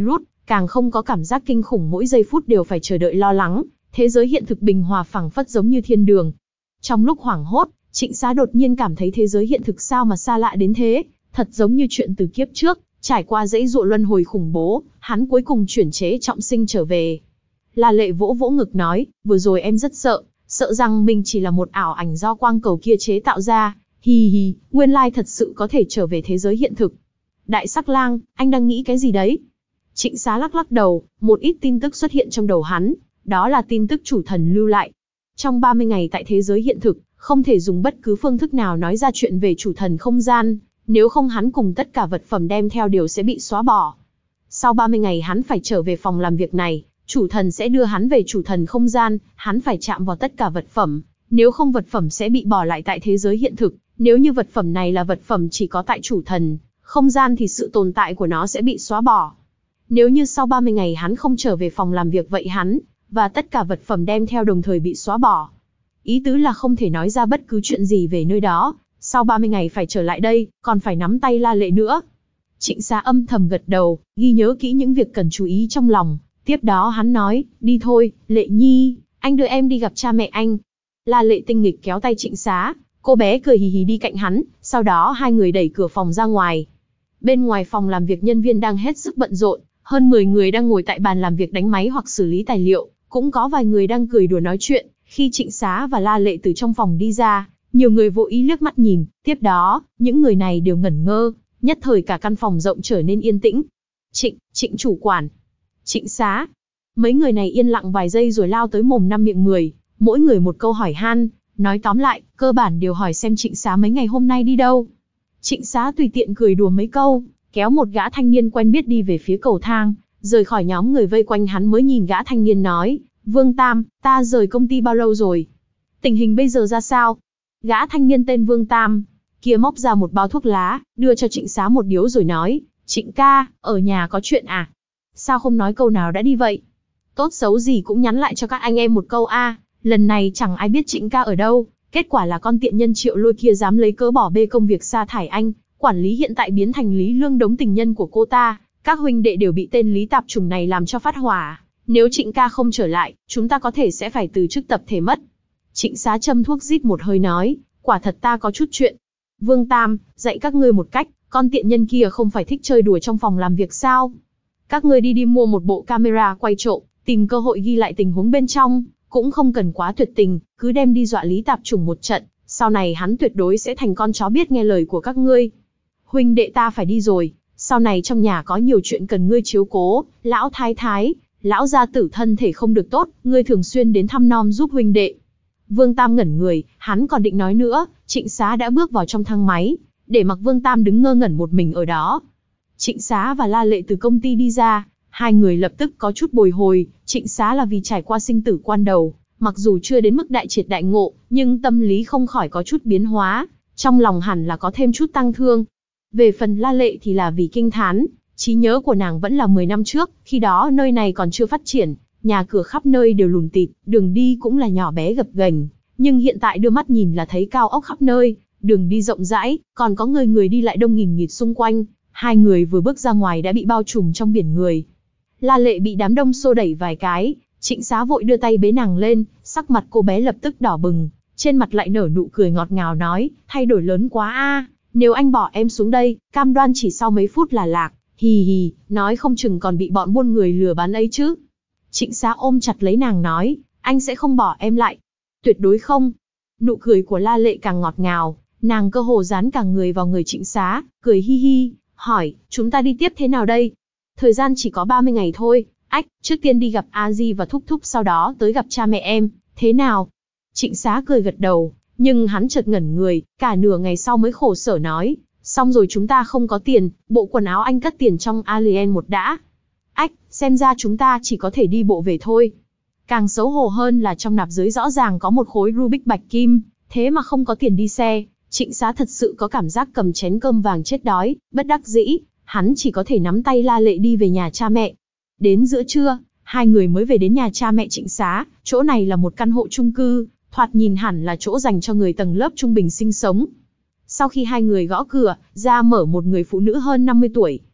càng không có cảm giác kinh khủng mỗi giây phút đều phải chờ đợi lo lắng, thế giới hiện thực bình hòa phẳng phất giống như thiên đường. Trong lúc hoảng hốt, Trịnh Xá đột nhiên cảm thấy thế giới hiện thực sao mà xa lạ đến thế, thật giống như chuyện từ kiếp trước, trải qua dãy dụa luân hồi khủng bố, hắn cuối cùng chuyển chế trọng sinh trở về. La Lệ vỗ vỗ ngực nói, vừa rồi em rất sợ, sợ rằng mình chỉ là một ảo ảnh do quang cầu kia chế tạo ra, hi hi, nguyên lai thật sự có thể trở về thế giới hiện thực. Đại Sắc Lang, anh đang nghĩ cái gì đấy? Trịnh Xá lắc lắc đầu, một ít tin tức xuất hiện trong đầu hắn, đó là tin tức chủ thần lưu lại. Trong ba mươi ngày tại thế giới hiện thực, không thể dùng bất cứ phương thức nào nói ra chuyện về chủ thần không gian, nếu không hắn cùng tất cả vật phẩm đem theo đều sẽ bị xóa bỏ. Sau ba mươi ngày hắn phải trở về phòng làm việc này, chủ thần sẽ đưa hắn về chủ thần không gian, hắn phải chạm vào tất cả vật phẩm, nếu không vật phẩm sẽ bị bỏ lại tại thế giới hiện thực, nếu như vật phẩm này là vật phẩm chỉ có tại chủ thần không gian thì sự tồn tại của nó sẽ bị xóa bỏ. Nếu như sau ba mươi ngày hắn không trở về phòng làm việc vậy hắn và tất cả vật phẩm đem theo đồng thời bị xóa bỏ. Ý tứ là không thể nói ra bất cứ chuyện gì về nơi đó, sau ba mươi ngày phải trở lại đây, còn phải nắm tay La Lệ nữa. Trịnh Xá âm thầm gật đầu, ghi nhớ kỹ những việc cần chú ý trong lòng. Tiếp đó hắn nói, đi thôi, Lệ Nhi, anh đưa em đi gặp cha mẹ anh. La Lệ tinh nghịch kéo tay Trịnh Xá, cô bé cười hì hì đi cạnh hắn, sau đó hai người đẩy cửa phòng ra ngoài. Bên ngoài phòng làm việc nhân viên đang hết sức bận rộn, hơn mười người đang ngồi tại bàn làm việc đánh máy hoặc xử lý tài liệu, cũng có vài người đang cười đùa nói chuyện. Khi Trịnh Xá và La Lệ từ trong phòng đi ra, nhiều người vô ý liếc mắt nhìn, tiếp đó, những người này đều ngẩn ngơ, nhất thời cả căn phòng rộng trở nên yên tĩnh. Trịnh, Trịnh chủ quản, Trịnh Xá. Mấy người này yên lặng vài giây rồi lao tới mồm năm miệng mười, mỗi người một câu hỏi han, nói tóm lại, cơ bản đều hỏi xem Trịnh Xá mấy ngày hôm nay đi đâu. Trịnh Xá tùy tiện cười đùa mấy câu, kéo một gã thanh niên quen biết đi về phía cầu thang, rời khỏi nhóm người vây quanh hắn mới nhìn gã thanh niên nói, Vương Tam, ta rời công ty bao lâu rồi? Tình hình bây giờ ra sao? Gã thanh niên tên Vương Tam kia móc ra một bao thuốc lá, đưa cho Trịnh Xá một điếu rồi nói, Trịnh ca, ở nhà có chuyện à? Sao không nói câu nào đã đi vậy? Tốt xấu gì cũng nhắn lại cho các anh em một câu a. À, lần này chẳng ai biết Trịnh ca ở đâu, kết quả là con tiện nhân Triệu Lôi kia dám lấy cớ bỏ bê công việc sa thải anh, quản lý hiện tại biến thành Lý Lương đống tình nhân của cô ta, các huynh đệ đều bị tên Lý tạp chủng này làm cho phát hỏa. Nếu Trịnh ca không trở lại, chúng ta có thể sẽ phải từ chức tập thể mất. Trịnh Xá châm thuốc rít một hơi nói, quả thật ta có chút chuyện. Vương Tam, dạy các ngươi một cách, con tiện nhân kia không phải thích chơi đùa trong phòng làm việc sao? Các ngươi đi đi mua một bộ camera quay trộm, tìm cơ hội ghi lại tình huống bên trong, cũng không cần quá tuyệt tình, cứ đem đi dọa Lý tạp chủng một trận, sau này hắn tuyệt đối sẽ thành con chó biết nghe lời của các ngươi. Huynh đệ ta phải đi rồi, sau này trong nhà có nhiều chuyện cần ngươi chiếu cố, lão thái thái, lão gia tử thân thể không được tốt, ngươi thường xuyên đến thăm nom giúp huynh đệ. Vương Tam ngẩn người, hắn còn định nói nữa, Trịnh Xá đã bước vào trong thang máy, để mặc Vương Tam đứng ngơ ngẩn một mình ở đó. Trịnh Xá và La Lệ từ công ty đi ra, hai người lập tức có chút bồi hồi, Trịnh Xá là vì trải qua sinh tử quan đầu, mặc dù chưa đến mức đại triệt đại ngộ, nhưng tâm lý không khỏi có chút biến hóa, trong lòng hẳn là có thêm chút tăng thương. Về phần La Lệ thì là vì kinh thán, trí nhớ của nàng vẫn là mười năm trước, khi đó nơi này còn chưa phát triển, nhà cửa khắp nơi đều lùn tịt, đường đi cũng là nhỏ bé gập ghềnh, nhưng hiện tại đưa mắt nhìn là thấy cao ốc khắp nơi, đường đi rộng rãi, còn có người người đi lại đông nghìn nghịt xung quanh, hai người vừa bước ra ngoài đã bị bao trùm trong biển người. La Lệ bị đám đông xô đẩy vài cái, Trịnh Xá vội đưa tay bế nàng lên, sắc mặt cô bé lập tức đỏ bừng, trên mặt lại nở nụ cười ngọt ngào nói, thay đổi lớn quá a, nếu anh bỏ em xuống đây, cam đoan chỉ sau mấy phút là lạc, hì hì, nói không chừng còn bị bọn buôn người lừa bán ấy chứ. Trịnh Xá ôm chặt lấy nàng nói, anh sẽ không bỏ em lại. Tuyệt đối không. Nụ cười của La Lệ càng ngọt ngào, nàng cơ hồ dán cả người vào người Trịnh Xá, cười hi hi, hỏi, chúng ta đi tiếp thế nào đây? Thời gian chỉ có ba mươi ngày thôi, ách, trước tiên đi gặp A Di và Thúc Thúc sau đó tới gặp cha mẹ em, thế nào? Trịnh Xá cười gật đầu, nhưng hắn chợt ngẩn người, cả nửa ngày sau mới khổ sở nói, xong rồi chúng ta không có tiền, bộ quần áo anh cất tiền trong Alien một đã. Ách, xem ra chúng ta chỉ có thể đi bộ về thôi. Càng xấu hổ hơn là trong nạp giới rõ ràng có một khối Rubik bạch kim, thế mà không có tiền đi xe. Trịnh Xá thật sự có cảm giác cầm chén cơm vàng chết đói, bất đắc dĩ, hắn chỉ có thể nắm tay La Lệ đi về nhà cha mẹ. Đến giữa trưa, hai người mới về đến nhà cha mẹ Trịnh Xá, chỗ này là một căn hộ chung cư, thoạt nhìn hẳn là chỗ dành cho người tầng lớp trung bình sinh sống. Sau khi hai người gõ cửa, ra mở một người phụ nữ hơn năm mươi tuổi.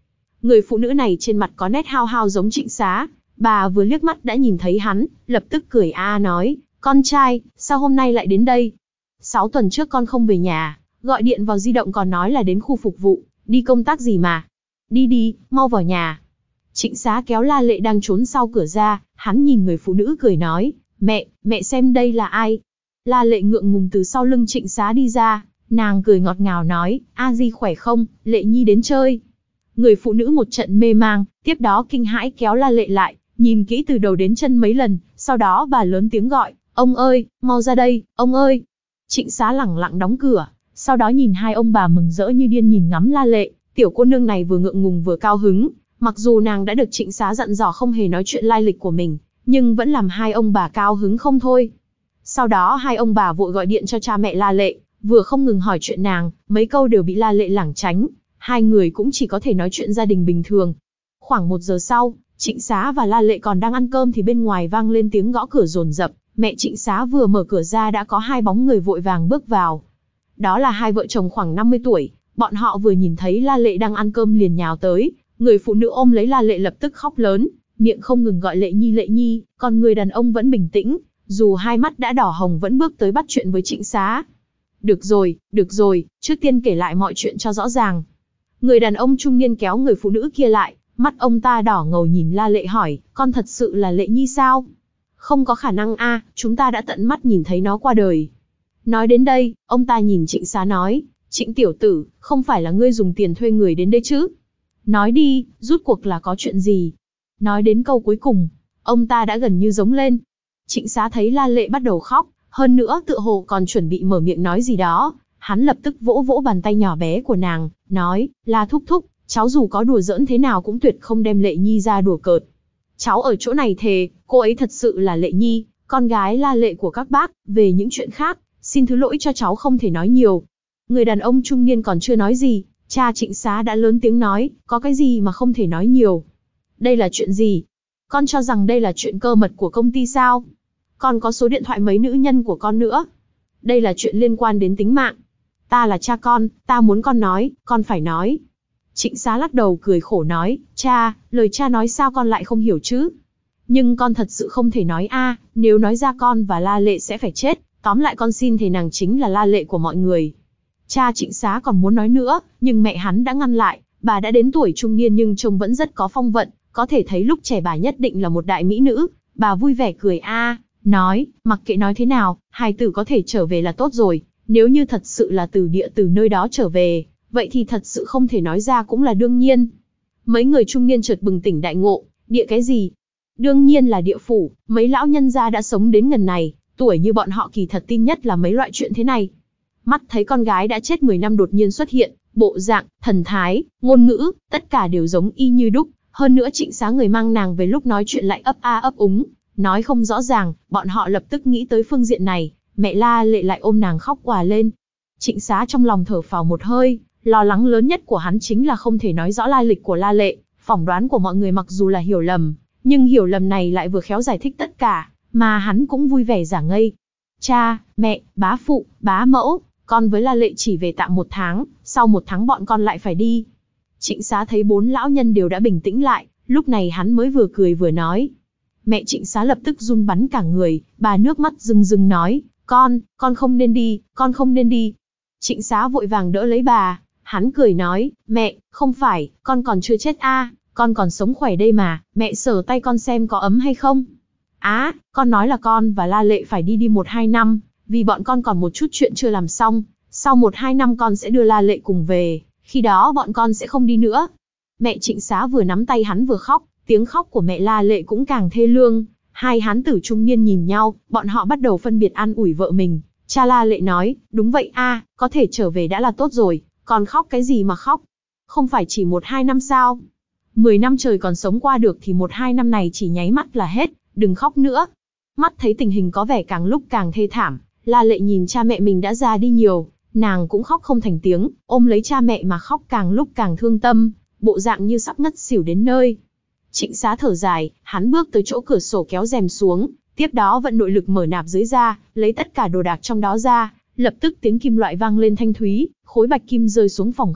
Người phụ nữ này trên mặt có nét hao hao giống Trịnh Xá, bà vừa liếc mắt đã nhìn thấy hắn, lập tức cười a a nói, con trai, sao hôm nay lại đến đây? Sáu tuần trước con không về nhà, gọi điện vào di động còn nói là đến khu phục vụ, đi công tác gì mà. Đi đi, mau vào nhà. Trịnh Xá kéo La Lệ đang trốn sau cửa ra, hắn nhìn người phụ nữ cười nói, mẹ, mẹ xem đây là ai? La Lệ ngượng ngùng từ sau lưng Trịnh Xá đi ra, nàng cười ngọt ngào nói, a di khỏe không, Lệ Nhi đến chơi. Người phụ nữ một trận mê mang, tiếp đó kinh hãi kéo La Lệ lại, nhìn kỹ từ đầu đến chân mấy lần, sau đó bà lớn tiếng gọi, ông ơi, mau ra đây, ông ơi. Trịnh Xá lẳng lặng đóng cửa, sau đó nhìn hai ông bà mừng rỡ như điên nhìn ngắm La Lệ, tiểu cô nương này vừa ngượng ngùng vừa cao hứng, mặc dù nàng đã được Trịnh Xá dặn dò không hề nói chuyện lai lịch của mình, nhưng vẫn làm hai ông bà cao hứng không thôi. Sau đó hai ông bà vội gọi điện cho cha mẹ La Lệ, vừa không ngừng hỏi chuyện nàng, mấy câu đều bị La Lệ lảng tránh, hai người cũng chỉ có thể nói chuyện gia đình bình thường. Khoảng một giờ sau, Trịnh Xá và La Lệ còn đang ăn cơm thì bên ngoài vang lên tiếng gõ cửa dồn dập, mẹ Trịnh Xá vừa mở cửa ra đã có hai bóng người vội vàng bước vào. Đó là hai vợ chồng khoảng năm mươi tuổi, bọn họ vừa nhìn thấy La Lệ đang ăn cơm liền nhào tới, người phụ nữ ôm lấy La Lệ lập tức khóc lớn, miệng không ngừng gọi Lệ Nhi Lệ Nhi, còn người đàn ông vẫn bình tĩnh, dù hai mắt đã đỏ hồng vẫn bước tới bắt chuyện với Trịnh Xá. Được rồi, được rồi, trước tiên kể lại mọi chuyện cho rõ ràng. Người đàn ông trung niên kéo người phụ nữ kia lại, mắt ông ta đỏ ngầu nhìn La Lệ hỏi, con thật sự là Lệ Nhi sao? Không có khả năng a, chúng ta đã tận mắt nhìn thấy nó qua đời. Nói đến đây, ông ta nhìn Trịnh Xá nói, Trịnh tiểu tử, không phải là ngươi dùng tiền thuê người đến đây chứ? Nói đi, rút cuộc là có chuyện gì? Nói đến câu cuối cùng, ông ta đã gần như giống lên. Trịnh Xá thấy La Lệ bắt đầu khóc, hơn nữa tựa hồ còn chuẩn bị mở miệng nói gì đó, hắn lập tức vỗ vỗ bàn tay nhỏ bé của nàng, nói, La thúc thúc, cháu dù có đùa giỡn thế nào cũng tuyệt không đem Lệ Nhi ra đùa cợt. Cháu ở chỗ này thề, cô ấy thật sự là Lệ Nhi, con gái La Lệ của các bác, về những chuyện khác, xin thứ lỗi cho cháu không thể nói nhiều. Người đàn ông trung niên còn chưa nói gì, cha Trịnh Xá đã lớn tiếng nói, có cái gì mà không thể nói nhiều. Đây là chuyện gì? Con cho rằng đây là chuyện cơ mật của công ty sao? Con có số điện thoại mấy nữ nhân của con nữa. Đây là chuyện liên quan đến tính mạng. Ta là cha con, ta muốn con nói, con phải nói. Trịnh Xá lắc đầu cười khổ nói, cha, lời cha nói sao con lại không hiểu chứ? Nhưng con thật sự không thể nói a, nếu nói ra con và La Lệ sẽ phải chết, tóm lại con xin thề nàng chính là La Lệ của mọi người. Cha Trịnh Xá còn muốn nói nữa, nhưng mẹ hắn đã ngăn lại, bà đã đến tuổi trung niên nhưng trông vẫn rất có phong vận, có thể thấy lúc trẻ bà nhất định là một đại mỹ nữ. Bà vui vẻ cười a, nói, mặc kệ nói thế nào, hài tử có thể trở về là tốt rồi, nếu như thật sự là từ địa từ nơi đó trở về, vậy thì thật sự không thể nói ra cũng là đương nhiên. Mấy người trung niên chợt bừng tỉnh đại ngộ, địa cái gì? Đương nhiên là địa phủ, mấy lão nhân gia đã sống đến ngần này, tuổi như bọn họ kỳ thật tin nhất là mấy loại chuyện thế này. Mắt thấy con gái đã chết mười năm đột nhiên xuất hiện, bộ dạng, thần thái, ngôn ngữ, tất cả đều giống y như đúc, hơn nữa Trịnh Xá người mang nàng về lúc nói chuyện lại ấp a ấp úng, nói không rõ ràng, bọn họ lập tức nghĩ tới phương diện này, mẹ La Lệ lại ôm nàng khóc òa lên. Trịnh Xá trong lòng thở phào một hơi, lo lắng lớn nhất của hắn chính là không thể nói rõ lai lịch của La Lệ, phỏng đoán của mọi người mặc dù là hiểu lầm, nhưng hiểu lầm này lại vừa khéo giải thích tất cả, mà hắn cũng vui vẻ giả ngây. Cha, mẹ, bá phụ, bá mẫu, con với La Lệ chỉ về tạm một tháng, sau một tháng bọn con lại phải đi. Trịnh Xá thấy bốn lão nhân đều đã bình tĩnh lại, lúc này hắn mới vừa cười vừa nói. Mẹ Trịnh Xá lập tức run bắn cả người, bà nước mắt rưng rưng nói, con, con không nên đi, con không nên đi. Trịnh Xá vội vàng đỡ lấy bà, hắn cười nói, mẹ, không phải, con còn chưa chết a, con còn sống khỏe đây mà, mẹ sờ tay con xem có ấm hay không. Á, à, con nói là con và La Lệ phải đi đi một hai năm, vì bọn con còn một chút chuyện chưa làm xong, sau một hai năm con sẽ đưa La Lệ cùng về, khi đó bọn con sẽ không đi nữa. Mẹ Trịnh Xá vừa nắm tay hắn vừa khóc, tiếng khóc của mẹ La Lệ cũng càng thê lương, hai hán tử trung niên nhìn nhau, bọn họ bắt đầu phân biệt an ủi vợ mình. Cha La Lệ nói, đúng vậy a, có thể trở về đã là tốt rồi, còn khóc cái gì mà khóc? Không phải chỉ một hai năm sao? Mười năm trời còn sống qua được thì một hai năm này chỉ nháy mắt là hết, đừng khóc nữa. Mắt thấy tình hình có vẻ càng lúc càng thê thảm, La Lệ nhìn cha mẹ mình đã già đi nhiều, nàng cũng khóc không thành tiếng, ôm lấy cha mẹ mà khóc càng lúc càng thương tâm, bộ dạng như sắp ngất xỉu đến nơi. Trịnh Xá thở dài, hắn bước tới chỗ cửa sổ kéo rèm xuống, tiếp đó vận nội lực mở nạp dưới ra, lấy tất cả đồ đạc trong đó ra, lập tức tiếng kim loại vang lên thanh thúy, khối bạch kim rơi xuống phòng khách,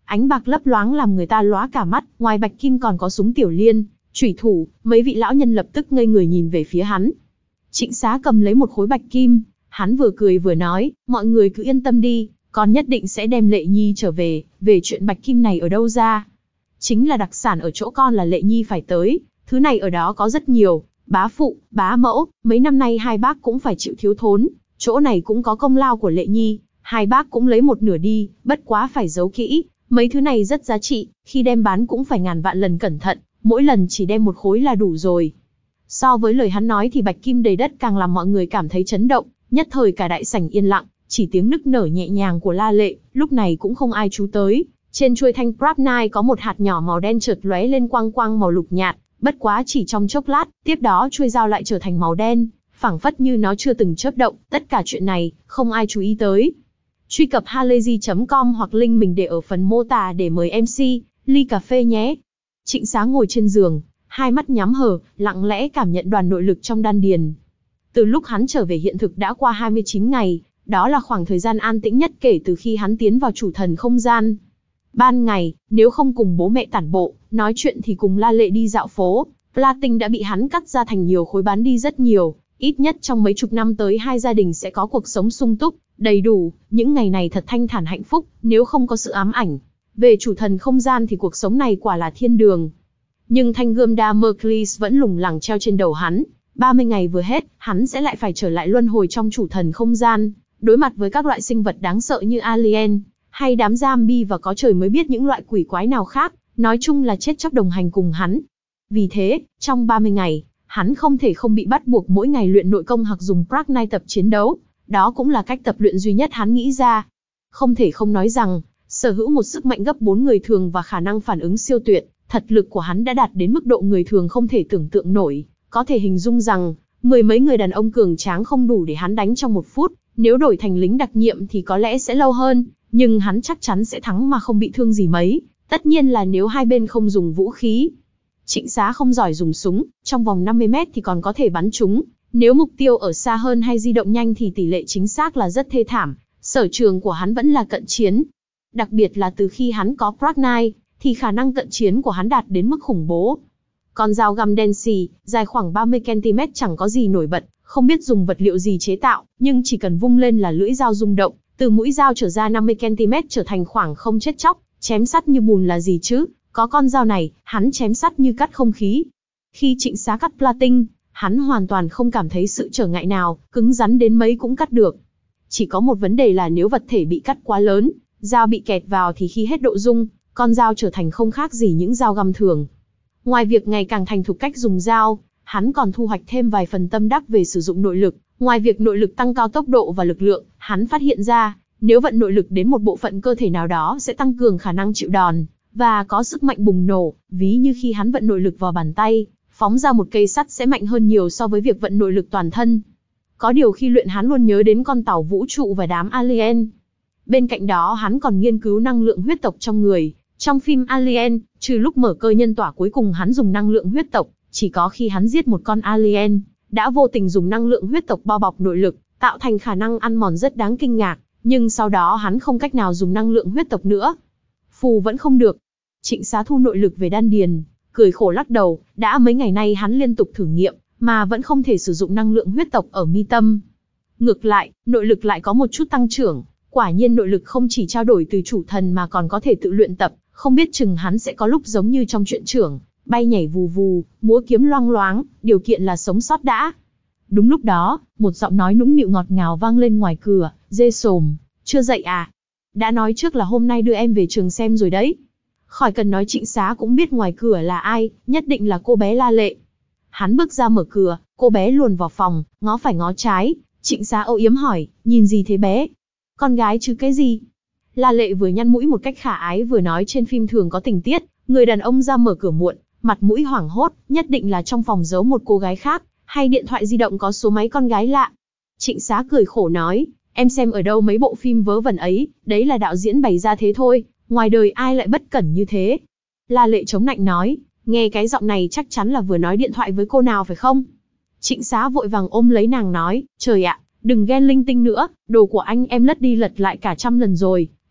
ánh bạc lấp loáng làm người ta lóa cả mắt, ngoài bạch kim còn có súng tiểu liên, chủy thủ, mấy vị lão nhân lập tức ngây người nhìn về phía hắn. Trịnh Xá cầm lấy một khối bạch kim, hắn vừa cười vừa nói, mọi người cứ yên tâm đi, con nhất định sẽ đem Lệ Nhi trở về, về chuyện bạch kim này ở đâu ra? Chính là đặc sản ở chỗ con là Lệ Nhi phải tới, thứ này ở đó có rất nhiều, bá phụ, bá mẫu, mấy năm nay hai bác cũng phải chịu thiếu thốn, chỗ này cũng có công lao của Lệ Nhi, hai bác cũng lấy một nửa đi, bất quá phải giấu kỹ, mấy thứ này rất giá trị, khi đem bán cũng phải ngàn vạn lần cẩn thận, mỗi lần chỉ đem một khối là đủ rồi. So với lời hắn nói thì bạch kim đầy đất càng làm mọi người cảm thấy chấn động, nhất thời cả đại sảnh yên lặng, chỉ tiếng nức nở nhẹ nhàng của La Lệ, lúc này cũng không ai chú tới. Trên chuôi thanh Prabnai có một hạt nhỏ màu đen chợt lóe lên quang quang màu lục nhạt, bất quá chỉ trong chốc lát, tiếp đó chuôi dao lại trở thành màu đen, phảng phất như nó chưa từng chớp động, tất cả chuyện này, không ai chú ý tới. Truy cập halayzi chấm com hoặc link mình để ở phần mô tả để mời em xê, ly cà phê nhé. Trịnh Xá ngồi trên giường, hai mắt nhắm hờ, lặng lẽ cảm nhận đoàn nội lực trong đan điền. Từ lúc hắn trở về hiện thực đã qua hai mươi chín ngày, đó là khoảng thời gian an tĩnh nhất kể từ khi hắn tiến vào chủ thần không gian. Ban ngày, nếu không cùng bố mẹ tản bộ, nói chuyện thì cùng La Lệ đi dạo phố, Platin đã bị hắn cắt ra thành nhiều khối bán đi rất nhiều, ít nhất trong mấy chục năm tới hai gia đình sẽ có cuộc sống sung túc, đầy đủ, những ngày này thật thanh thản hạnh phúc, nếu không có sự ám ảnh. Về chủ thần không gian thì cuộc sống này quả là thiên đường. Nhưng thanh gươm Damocles vẫn lủng lẳng treo trên đầu hắn, ba mươi ngày vừa hết, hắn sẽ lại phải trở lại luân hồi trong chủ thần không gian, đối mặt với các loại sinh vật đáng sợ như alien, hay đám zombie và có trời mới biết những loại quỷ quái nào khác, nói chung là chết chóc đồng hành cùng hắn. Vì thế, trong ba mươi ngày, hắn không thể không bị bắt buộc mỗi ngày luyện nội công hoặc dùng Pragna tập chiến đấu, đó cũng là cách tập luyện duy nhất hắn nghĩ ra. Không thể không nói rằng, sở hữu một sức mạnh gấp bốn người thường và khả năng phản ứng siêu tuyệt, thật lực của hắn đã đạt đến mức độ người thường không thể tưởng tượng nổi, có thể hình dung rằng, mười mấy người đàn ông cường tráng không đủ để hắn đánh trong một phút, nếu đổi thành lính đặc nhiệm thì có lẽ sẽ lâu hơn, nhưng hắn chắc chắn sẽ thắng mà không bị thương gì mấy, tất nhiên là nếu hai bên không dùng vũ khí. Trịnh Xá không giỏi dùng súng, trong vòng năm mươi mét thì còn có thể bắn chúng, nếu mục tiêu ở xa hơn hay di động nhanh thì tỷ lệ chính xác là rất thê thảm, sở trường của hắn vẫn là cận chiến. Đặc biệt là từ khi hắn có Pragna, thì khả năng cận chiến của hắn đạt đến mức khủng bố. Con dao găm đen xì, dài khoảng ba mươi ki lô mét chẳng có gì nổi bật, không biết dùng vật liệu gì chế tạo, nhưng chỉ cần vung lên là lưỡi dao rung động, từ mũi dao trở ra năm mươi ki lô mét trở thành khoảng không chết chóc, chém sắt như bùn là gì chứ, có con dao này, hắn chém sắt như cắt không khí. Khi Trịnh Xá cắt Platin, hắn hoàn toàn không cảm thấy sự trở ngại nào, cứng rắn đến mấy cũng cắt được. Chỉ có một vấn đề là nếu vật thể bị cắt quá lớn, dao bị kẹt vào thì khi hết độ dung, con dao trở thành không khác gì những dao găm thường. Ngoài việc ngày càng thành thục cách dùng dao, hắn còn thu hoạch thêm vài phần tâm đắc về sử dụng nội lực. Ngoài việc nội lực tăng cao tốc độ và lực lượng, hắn phát hiện ra, nếu vận nội lực đến một bộ phận cơ thể nào đó sẽ tăng cường khả năng chịu đòn, và có sức mạnh bùng nổ, ví như khi hắn vận nội lực vào bàn tay, phóng ra một cây sắt sẽ mạnh hơn nhiều so với việc vận nội lực toàn thân. Có điều khi luyện hắn luôn nhớ đến con tàu vũ trụ và đám alien. Bên cạnh đó hắn còn nghiên cứu năng lượng huyết tộc trong người. Trong phim Alien, trừ lúc mở cơ nhân tỏa cuối cùng hắn dùng năng lượng huyết tộc, chỉ có khi hắn giết một con alien, đã vô tình dùng năng lượng huyết tộc bao bọc nội lực, tạo thành khả năng ăn mòn rất đáng kinh ngạc, nhưng sau đó hắn không cách nào dùng năng lượng huyết tộc nữa. Phù vẫn không được. Trịnh Xá thu nội lực về đan điền, cười khổ lắc đầu, đã mấy ngày nay hắn liên tục thử nghiệm, mà vẫn không thể sử dụng năng lượng huyết tộc ở mi tâm. Ngược lại, nội lực lại có một chút tăng trưởng, quả nhiên nội lực không chỉ trao đổi từ chủ thần mà còn có thể tự luyện tập, không biết chừng hắn sẽ có lúc giống như trong truyện trưởng, bay nhảy vù vù, múa kiếm loang loáng, điều kiện là sống sót đã. Đúng lúc đó, một giọng nói nũng nịu ngọt ngào vang lên ngoài cửa, dê sồm, chưa dậy à? Đã nói trước là hôm nay đưa em về trường xem rồi đấy. Khỏi cần nói Trịnh Xá cũng biết ngoài cửa là ai, nhất định là cô bé La Lệ. Hắn bước ra mở cửa, cô bé luồn vào phòng, ngó phải ngó trái, Trịnh Xá âu yếm hỏi, nhìn gì thế bé? Con gái chứ cái gì? La Lệ vừa nhăn mũi một cách khả ái vừa nói trên phim thường có tình tiết, người đàn ông ra mở cửa muộn, mặt mũi hoảng hốt, nhất định là trong phòng giấu một cô gái khác, hay điện thoại di động có số máy con gái lạ. Trịnh Xá cười khổ nói, em xem ở đâu mấy bộ phim vớ vẩn ấy, đấy là đạo diễn bày ra thế thôi, ngoài đời ai lại bất cẩn như thế. La Lệ chống nạnh nói, nghe cái giọng này chắc chắn là vừa nói điện thoại với cô nào phải không? Trịnh Xá vội vàng ôm lấy nàng nói, trời ạ, đừng ghen linh tinh nữa, đồ của anh em lật đi lật lại cả trăm lần rồi,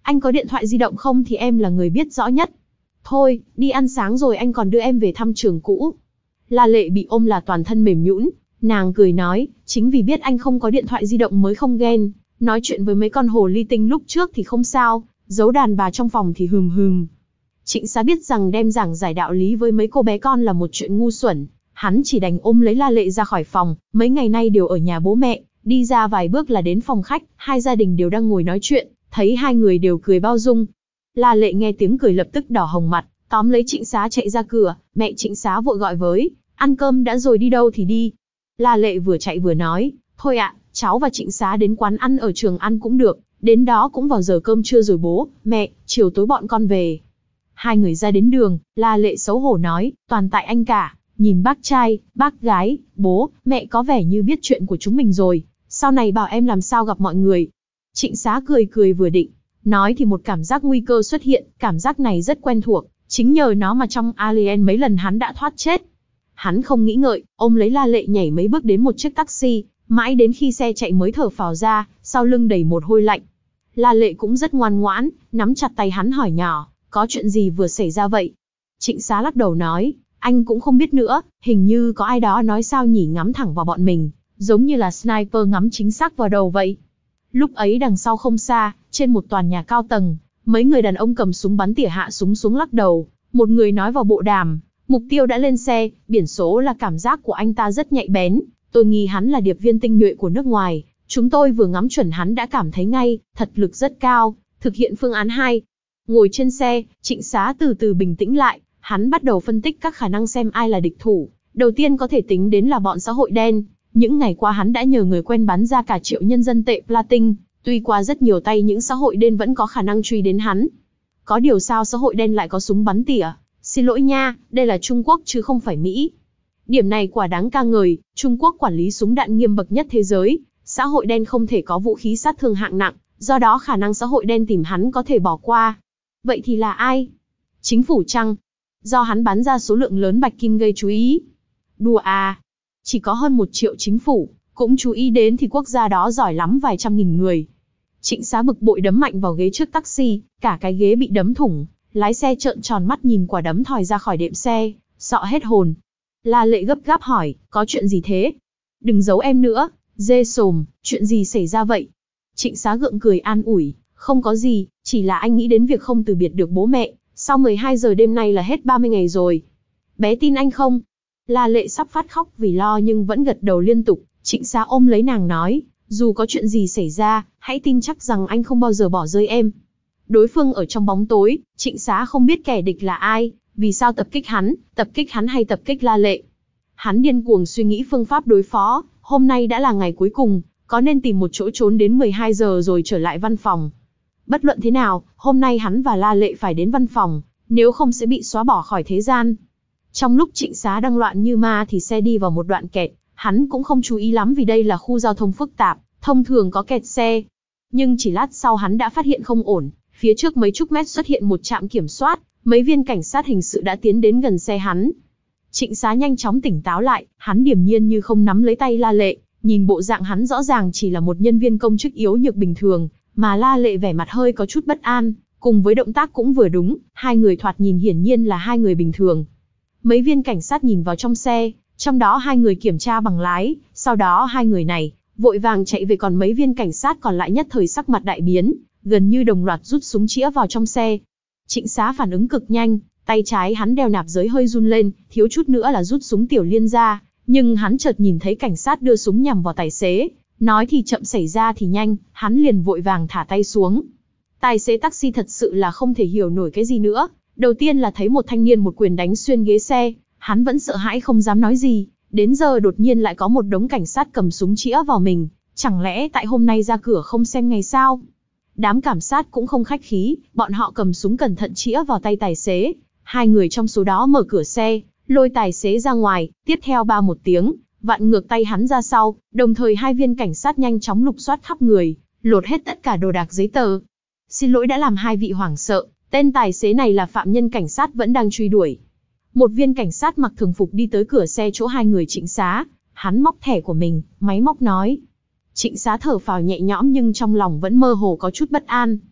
Anh có điện thoại di động không thì em là người biết rõ nhất. Thôi, đi ăn sáng rồi anh còn đưa em về thăm trường cũ. La Lệ bị ôm là toàn thân mềm nhũn, nàng cười nói, chính vì biết anh không có điện thoại di động mới không ghen, nói chuyện với mấy con hồ ly tinh lúc trước thì không sao, giấu đàn bà trong phòng thì hừm hừm. Trịnh Xá biết rằng đem giảng giải đạo lý với mấy cô bé con là một chuyện ngu xuẩn, hắn chỉ đành ôm lấy La Lệ ra khỏi phòng, mấy ngày nay đều ở nhà bố mẹ, đi ra vài bước là đến phòng khách, hai gia đình đều đang ngồi nói chuyện, thấy hai người đều cười bao dung. La Lệ nghe tiếng cười lập tức đỏ hồng mặt, tóm lấy Trịnh Xá chạy ra cửa, mẹ Trịnh Xá vội gọi với, ăn cơm đã rồi đi đâu thì đi. La Lệ vừa chạy vừa nói, thôi ạ, cháu và Trịnh Xá đến quán ăn ở trường ăn cũng được, đến đó cũng vào giờ cơm trưa rồi bố, mẹ, chiều tối bọn con về. Hai người ra đến đường, La Lệ xấu hổ nói, toàn tại anh cả, nhìn bác trai, bác gái, bố, mẹ có vẻ như biết chuyện của chúng mình rồi, sau này bảo em làm sao gặp mọi người. Trịnh Xá cười cười vừa định, nói thì một cảm giác nguy cơ xuất hiện, cảm giác này rất quen thuộc, chính nhờ nó mà trong Alien mấy lần hắn đã thoát chết. Hắn không nghĩ ngợi, ôm lấy La Lệ nhảy mấy bước đến một chiếc taxi, mãi đến khi xe chạy mới thở phào ra, sau lưng đầy một hôi lạnh. La Lệ cũng rất ngoan ngoãn, nắm chặt tay hắn hỏi nhỏ, có chuyện gì vừa xảy ra vậy? Trịnh Xá lắc đầu nói, anh cũng không biết nữa, hình như có ai đó nói sao nhỉ ngắm thẳng vào bọn mình, giống như là sniper ngắm chính xác vào đầu vậy. Lúc ấy đằng sau không xa, trên một tòa nhà cao tầng, mấy người đàn ông cầm súng bắn tỉa hạ súng xuống lắc đầu, một người nói vào bộ đàm, mục tiêu đã lên xe, biển số là cảm giác của anh ta rất nhạy bén, tôi nghi hắn là điệp viên tinh nhuệ của nước ngoài, chúng tôi vừa ngắm chuẩn hắn đã cảm thấy ngay, thật lực rất cao, thực hiện phương án hai. Ngồi trên xe, Trịnh Xá từ từ bình tĩnh lại, hắn bắt đầu phân tích các khả năng xem ai là địch thủ, đầu tiên có thể tính đến là bọn xã hội đen. Những ngày qua hắn đã nhờ người quen bán ra cả triệu nhân dân tệ Platin, tuy qua rất nhiều tay những xã hội đen vẫn có khả năng truy đến hắn. Có điều sao xã hội đen lại có súng bắn tỉa? Xin lỗi nha, đây là Trung Quốc chứ không phải Mỹ. Điểm này quả đáng ca ngợi, Trung Quốc quản lý súng đạn nghiêm bậc nhất thế giới, xã hội đen không thể có vũ khí sát thương hạng nặng, do đó khả năng xã hội đen tìm hắn có thể bỏ qua. Vậy thì là ai? Chính phủ chăng? Do hắn bán ra số lượng lớn bạch kim gây chú ý. Đùa à? Chỉ có hơn một triệu chính phủ, cũng chú ý đến thì quốc gia đó giỏi lắm vài trăm nghìn người. Trịnh Xá bực bội đấm mạnh vào ghế trước taxi, cả cái ghế bị đấm thủng, lái xe trợn tròn mắt nhìn quả đấm thòi ra khỏi đệm xe, sợ hết hồn. La Lệ gấp gáp hỏi, có chuyện gì thế? Đừng giấu em nữa, dê sồm, chuyện gì xảy ra vậy? Trịnh Xá gượng cười an ủi, không có gì, chỉ là anh nghĩ đến việc không từ biệt được bố mẹ, sau mười hai giờ đêm nay là hết ba mươi ngày rồi. Bé tin anh không? La Lệ sắp phát khóc vì lo nhưng vẫn gật đầu liên tục, Trịnh Xá ôm lấy nàng nói, dù có chuyện gì xảy ra, hãy tin chắc rằng anh không bao giờ bỏ rơi em. Đối phương ở trong bóng tối, Trịnh Xá không biết kẻ địch là ai, vì sao tập kích hắn, tập kích hắn hay tập kích La Lệ. Hắn điên cuồng suy nghĩ phương pháp đối phó, hôm nay đã là ngày cuối cùng, có nên tìm một chỗ trốn đến mười hai giờ rồi trở lại văn phòng. Bất luận thế nào, hôm nay hắn và La Lệ phải đến văn phòng, nếu không sẽ bị xóa bỏ khỏi thế gian. Trong lúc Trịnh Xá đang loạn như ma thì xe đi vào một đoạn kẹt, hắn cũng không chú ý lắm vì đây là khu giao thông phức tạp, thông thường có kẹt xe. Nhưng chỉ lát sau hắn đã phát hiện không ổn, phía trước mấy chục mét xuất hiện một trạm kiểm soát, mấy viên cảnh sát hình sự đã tiến đến gần xe hắn. Trịnh Xá nhanh chóng tỉnh táo lại, hắn điềm nhiên như không nắm lấy tay La Lệ, nhìn bộ dạng hắn rõ ràng chỉ là một nhân viên công chức yếu nhược bình thường, mà La Lệ vẻ mặt hơi có chút bất an, cùng với động tác cũng vừa đúng, hai người thoạt nhìn hiển nhiên là hai người bình thường. Mấy viên cảnh sát nhìn vào trong xe, trong đó hai người kiểm tra bằng lái, sau đó hai người này vội vàng chạy về, còn mấy viên cảnh sát còn lại nhất thời sắc mặt đại biến, gần như đồng loạt rút súng chĩa vào trong xe. Trịnh Xá phản ứng cực nhanh, tay trái hắn đeo nạp giới hơi run lên, thiếu chút nữa là rút súng tiểu liên ra, nhưng hắn chợt nhìn thấy cảnh sát đưa súng nhằm vào tài xế, nói thì chậm xảy ra thì nhanh, hắn liền vội vàng thả tay xuống. Tài xế taxi thật sự là không thể hiểu nổi cái gì nữa, đầu tiên là thấy một thanh niên một quyền đánh xuyên ghế xe, hắn vẫn sợ hãi không dám nói gì, đến giờ đột nhiên lại có một đống cảnh sát cầm súng chĩa vào mình, chẳng lẽ tại hôm nay ra cửa không xem ngày sao? Đám cảnh sát cũng không khách khí, bọn họ cầm súng cẩn thận chĩa vào tay tài xế, hai người trong số đó mở cửa xe, lôi tài xế ra ngoài, tiếp theo ba một tiếng, vặn ngược tay hắn ra sau, đồng thời hai viên cảnh sát nhanh chóng lục soát khắp người, lột hết tất cả đồ đạc giấy tờ. Xin lỗi đã làm hai vị hoảng sợ, tên tài xế này là phạm nhân cảnh sát vẫn đang truy đuổi. Một viên cảnh sát mặc thường phục đi tới cửa xe chỗ hai người Trịnh Xá, hắn móc thẻ của mình, máy móc nói. Trịnh Xá thở phào nhẹ nhõm nhưng trong lòng vẫn mơ hồ có chút bất an.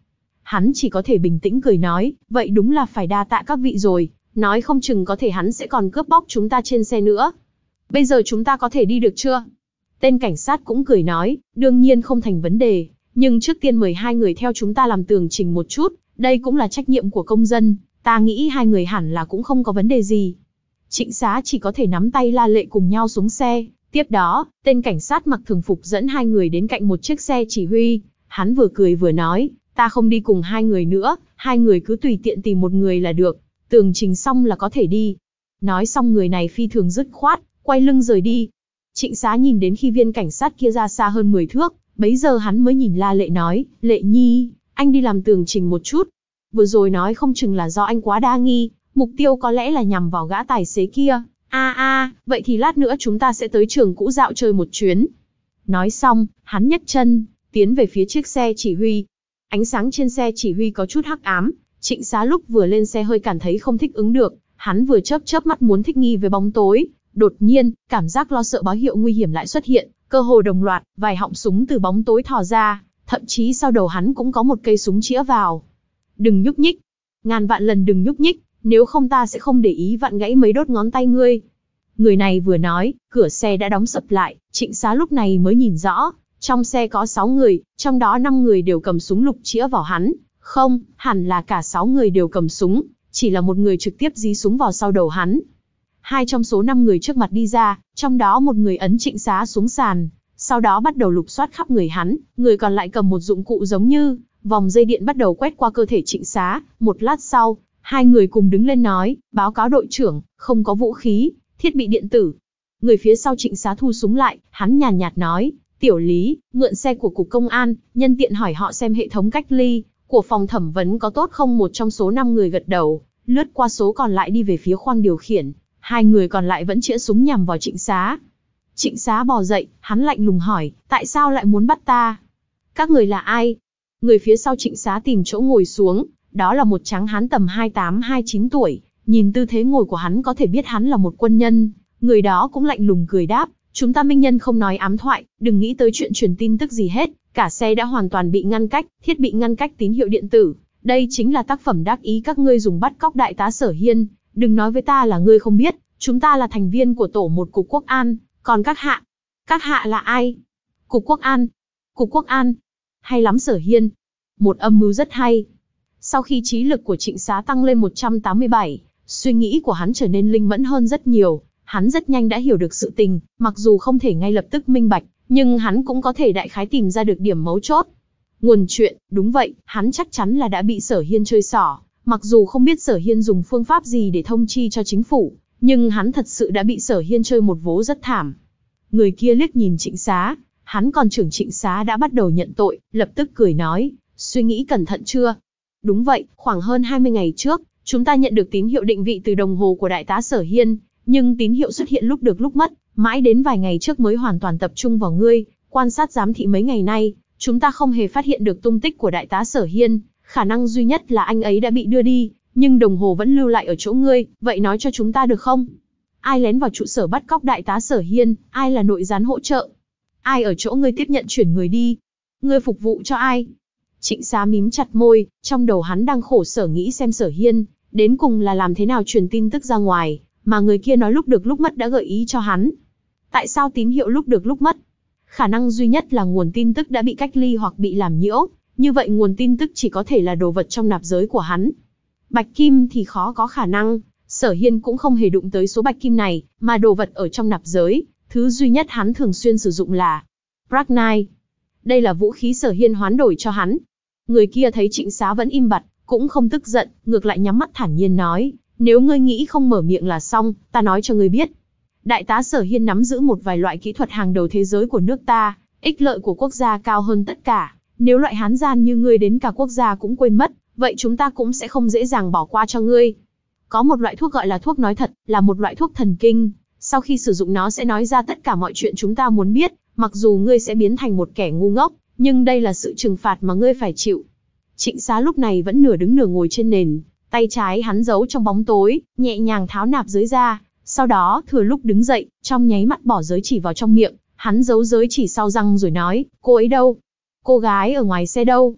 hắn chỉ có thể bình tĩnh cười nói, vậy đúng là phải đa tạ các vị rồi, nói không chừng có thể hắn sẽ còn cướp bóc chúng ta trên xe nữa. Bây giờ chúng ta có thể đi được chưa? Tên cảnh sát cũng cười nói, đương nhiên không thành vấn đề, nhưng trước tiên mời hai người theo chúng ta làm tường trình một chút, đây cũng là trách nhiệm của công dân, ta nghĩ hai người hẳn là cũng không có vấn đề gì. Trịnh Xá chỉ có thể nắm tay La Lệ cùng nhau xuống xe, tiếp đó, tên cảnh sát mặc thường phục dẫn hai người đến cạnh một chiếc xe chỉ huy, hắn vừa cười vừa nói, ta không đi cùng hai người nữa, hai người cứ tùy tiện tìm một người là được, tường trình xong là có thể đi. Nói xong người này phi thường dứt khoát, quay lưng rời đi. Trịnh Xá nhìn đến khi viên cảnh sát kia ra xa hơn mười thước, bấy giờ hắn mới nhìn La Lệ nói, Lệ Nhi, anh đi làm tường trình một chút. Vừa rồi nói không chừng là do anh quá đa nghi, mục tiêu có lẽ là nhằm vào gã tài xế kia. A a, vậy thì lát nữa chúng ta sẽ tới trường cũ dạo chơi một chuyến. Nói xong, hắn nhấc chân, tiến về phía chiếc xe chỉ huy. Ánh sáng trên xe chỉ huy có chút hắc ám, Trịnh Xá lúc vừa lên xe hơi cảm thấy không thích ứng được, hắn vừa chớp chớp mắt muốn thích nghi với bóng tối. Đột nhiên, cảm giác lo sợ báo hiệu nguy hiểm lại xuất hiện, cơ hồ đồng loạt, vài họng súng từ bóng tối thò ra, thậm chí sau đầu hắn cũng có một cây súng chĩa vào. Đừng nhúc nhích, ngàn vạn lần đừng nhúc nhích, nếu không ta sẽ không để ý vặn gãy mấy đốt ngón tay ngươi. Người này vừa nói, cửa xe đã đóng sập lại, Trịnh Xá lúc này mới nhìn rõ, trong xe có sáu người, trong đó năm người đều cầm súng lục chĩa vào hắn. Không, hẳn là cả sáu người đều cầm súng, chỉ là một người trực tiếp dí súng vào sau đầu hắn. Hai trong số năm người trước mặt đi ra, trong đó một người ấn Trịnh Xá xuống sàn, sau đó bắt đầu lục soát khắp người hắn, người còn lại cầm một dụng cụ giống như vòng dây điện bắt đầu quét qua cơ thể Trịnh Xá. Một lát sau, hai người cùng đứng lên nói, báo cáo đội trưởng, không có vũ khí, thiết bị điện tử. Người phía sau Trịnh Xá thu súng lại, hắn nhàn nhạt nói, Tiểu Lý, mượn xe của cục công an, nhân tiện hỏi họ xem hệ thống cách ly của phòng thẩm vấn có tốt không. Một trong số năm người gật đầu, lướt qua số còn lại đi về phía khoang điều khiển. Hai người còn lại vẫn chĩa súng nhằm vào Trịnh Xá. Trịnh Xá bò dậy, hắn lạnh lùng hỏi, tại sao lại muốn bắt ta? Các người là ai? Người phía sau Trịnh Xá tìm chỗ ngồi xuống, đó là một tráng hán tầm hai mươi tám hai mươi chín tuổi, nhìn tư thế ngồi của hắn có thể biết hắn là một quân nhân. Người đó cũng lạnh lùng cười đáp, chúng ta minh nhân không nói ám thoại, đừng nghĩ tới chuyện truyền tin tức gì hết, cả xe đã hoàn toàn bị ngăn cách, thiết bị ngăn cách tín hiệu điện tử, đây chính là tác phẩm đắc ý các ngươi dùng bắt cóc đại tá Sở Hiên. Đừng nói với ta là ngươi không biết, chúng ta là thành viên của tổ một cục quốc an, còn các hạ, các hạ là ai? Cục quốc an, cục quốc an, hay lắm Sở Hiên, một âm mưu rất hay. Sau khi trí lực của Trịnh Xá tăng lên một trăm tám mươi bảy, suy nghĩ của hắn trở nên linh mẫn hơn rất nhiều, hắn rất nhanh đã hiểu được sự tình, mặc dù không thể ngay lập tức minh bạch, nhưng hắn cũng có thể đại khái tìm ra được điểm mấu chốt. Nguồn chuyện, đúng vậy, hắn chắc chắn là đã bị Sở Hiên chơi xỏ. Mặc dù không biết Sở Hiên dùng phương pháp gì để thông chi cho chính phủ, nhưng hắn thật sự đã bị Sở Hiên chơi một vố rất thảm. Người kia liếc nhìn Trịnh Xá, hắn còn tưởng Trịnh Xá đã bắt đầu nhận tội, lập tức cười nói, suy nghĩ cẩn thận chưa? Đúng vậy, khoảng hơn hai mươi ngày trước, chúng ta nhận được tín hiệu định vị từ đồng hồ của đại tá Sở Hiên, nhưng tín hiệu xuất hiện lúc được lúc mất, mãi đến vài ngày trước mới hoàn toàn tập trung vào ngươi, quan sát giám thị mấy ngày nay, chúng ta không hề phát hiện được tung tích của đại tá Sở Hiên. Khả năng duy nhất là anh ấy đã bị đưa đi, nhưng đồng hồ vẫn lưu lại ở chỗ ngươi, vậy nói cho chúng ta được không? Ai lén vào trụ sở bắt cóc đại tá Sở Hiên, ai là nội gián hỗ trợ? Ai ở chỗ ngươi tiếp nhận chuyển người đi? Ngươi phục vụ cho ai? Trịnh Xá mím chặt môi, trong đầu hắn đang khổ sở nghĩ xem Sở Hiên, đến cùng là làm thế nào truyền tin tức ra ngoài, mà người kia nói lúc được lúc mất đã gợi ý cho hắn. Tại sao tín hiệu lúc được lúc mất? Khả năng duy nhất là nguồn tin tức đã bị cách ly hoặc bị làm nhiễu. Như vậy nguồn tin tức chỉ có thể là đồ vật trong nạp giới của hắn. Bạch kim thì khó có khả năng, Sở Hiên cũng không hề đụng tới số bạch kim này, mà đồ vật ở trong nạp giới, thứ duy nhất hắn thường xuyên sử dụng là Bracknite. Đây là vũ khí Sở Hiên hoán đổi cho hắn. Người kia thấy Trịnh Xá vẫn im bặt, cũng không tức giận, ngược lại nhắm mắt thản nhiên nói, nếu ngươi nghĩ không mở miệng là xong, ta nói cho ngươi biết. Đại tá Sở Hiên nắm giữ một vài loại kỹ thuật hàng đầu thế giới của nước ta, ích lợi của quốc gia cao hơn tất cả. Nếu loại hán gian như ngươi đến cả quốc gia cũng quên mất, vậy chúng ta cũng sẽ không dễ dàng bỏ qua cho ngươi. Có một loại thuốc gọi là thuốc nói thật, là một loại thuốc thần kinh. Sau khi sử dụng nó sẽ nói ra tất cả mọi chuyện chúng ta muốn biết, mặc dù ngươi sẽ biến thành một kẻ ngu ngốc, nhưng đây là sự trừng phạt mà ngươi phải chịu. Trịnh Xá lúc này vẫn nửa đứng nửa ngồi trên nền, tay trái hắn giấu trong bóng tối, nhẹ nhàng tháo nạp giới ra, sau đó thừa lúc đứng dậy, trong nháy mắt bỏ giới chỉ vào trong miệng, hắn giấu giới chỉ sau răng rồi nói, cô ấy đâu? Cô gái ở ngoài xe đâu?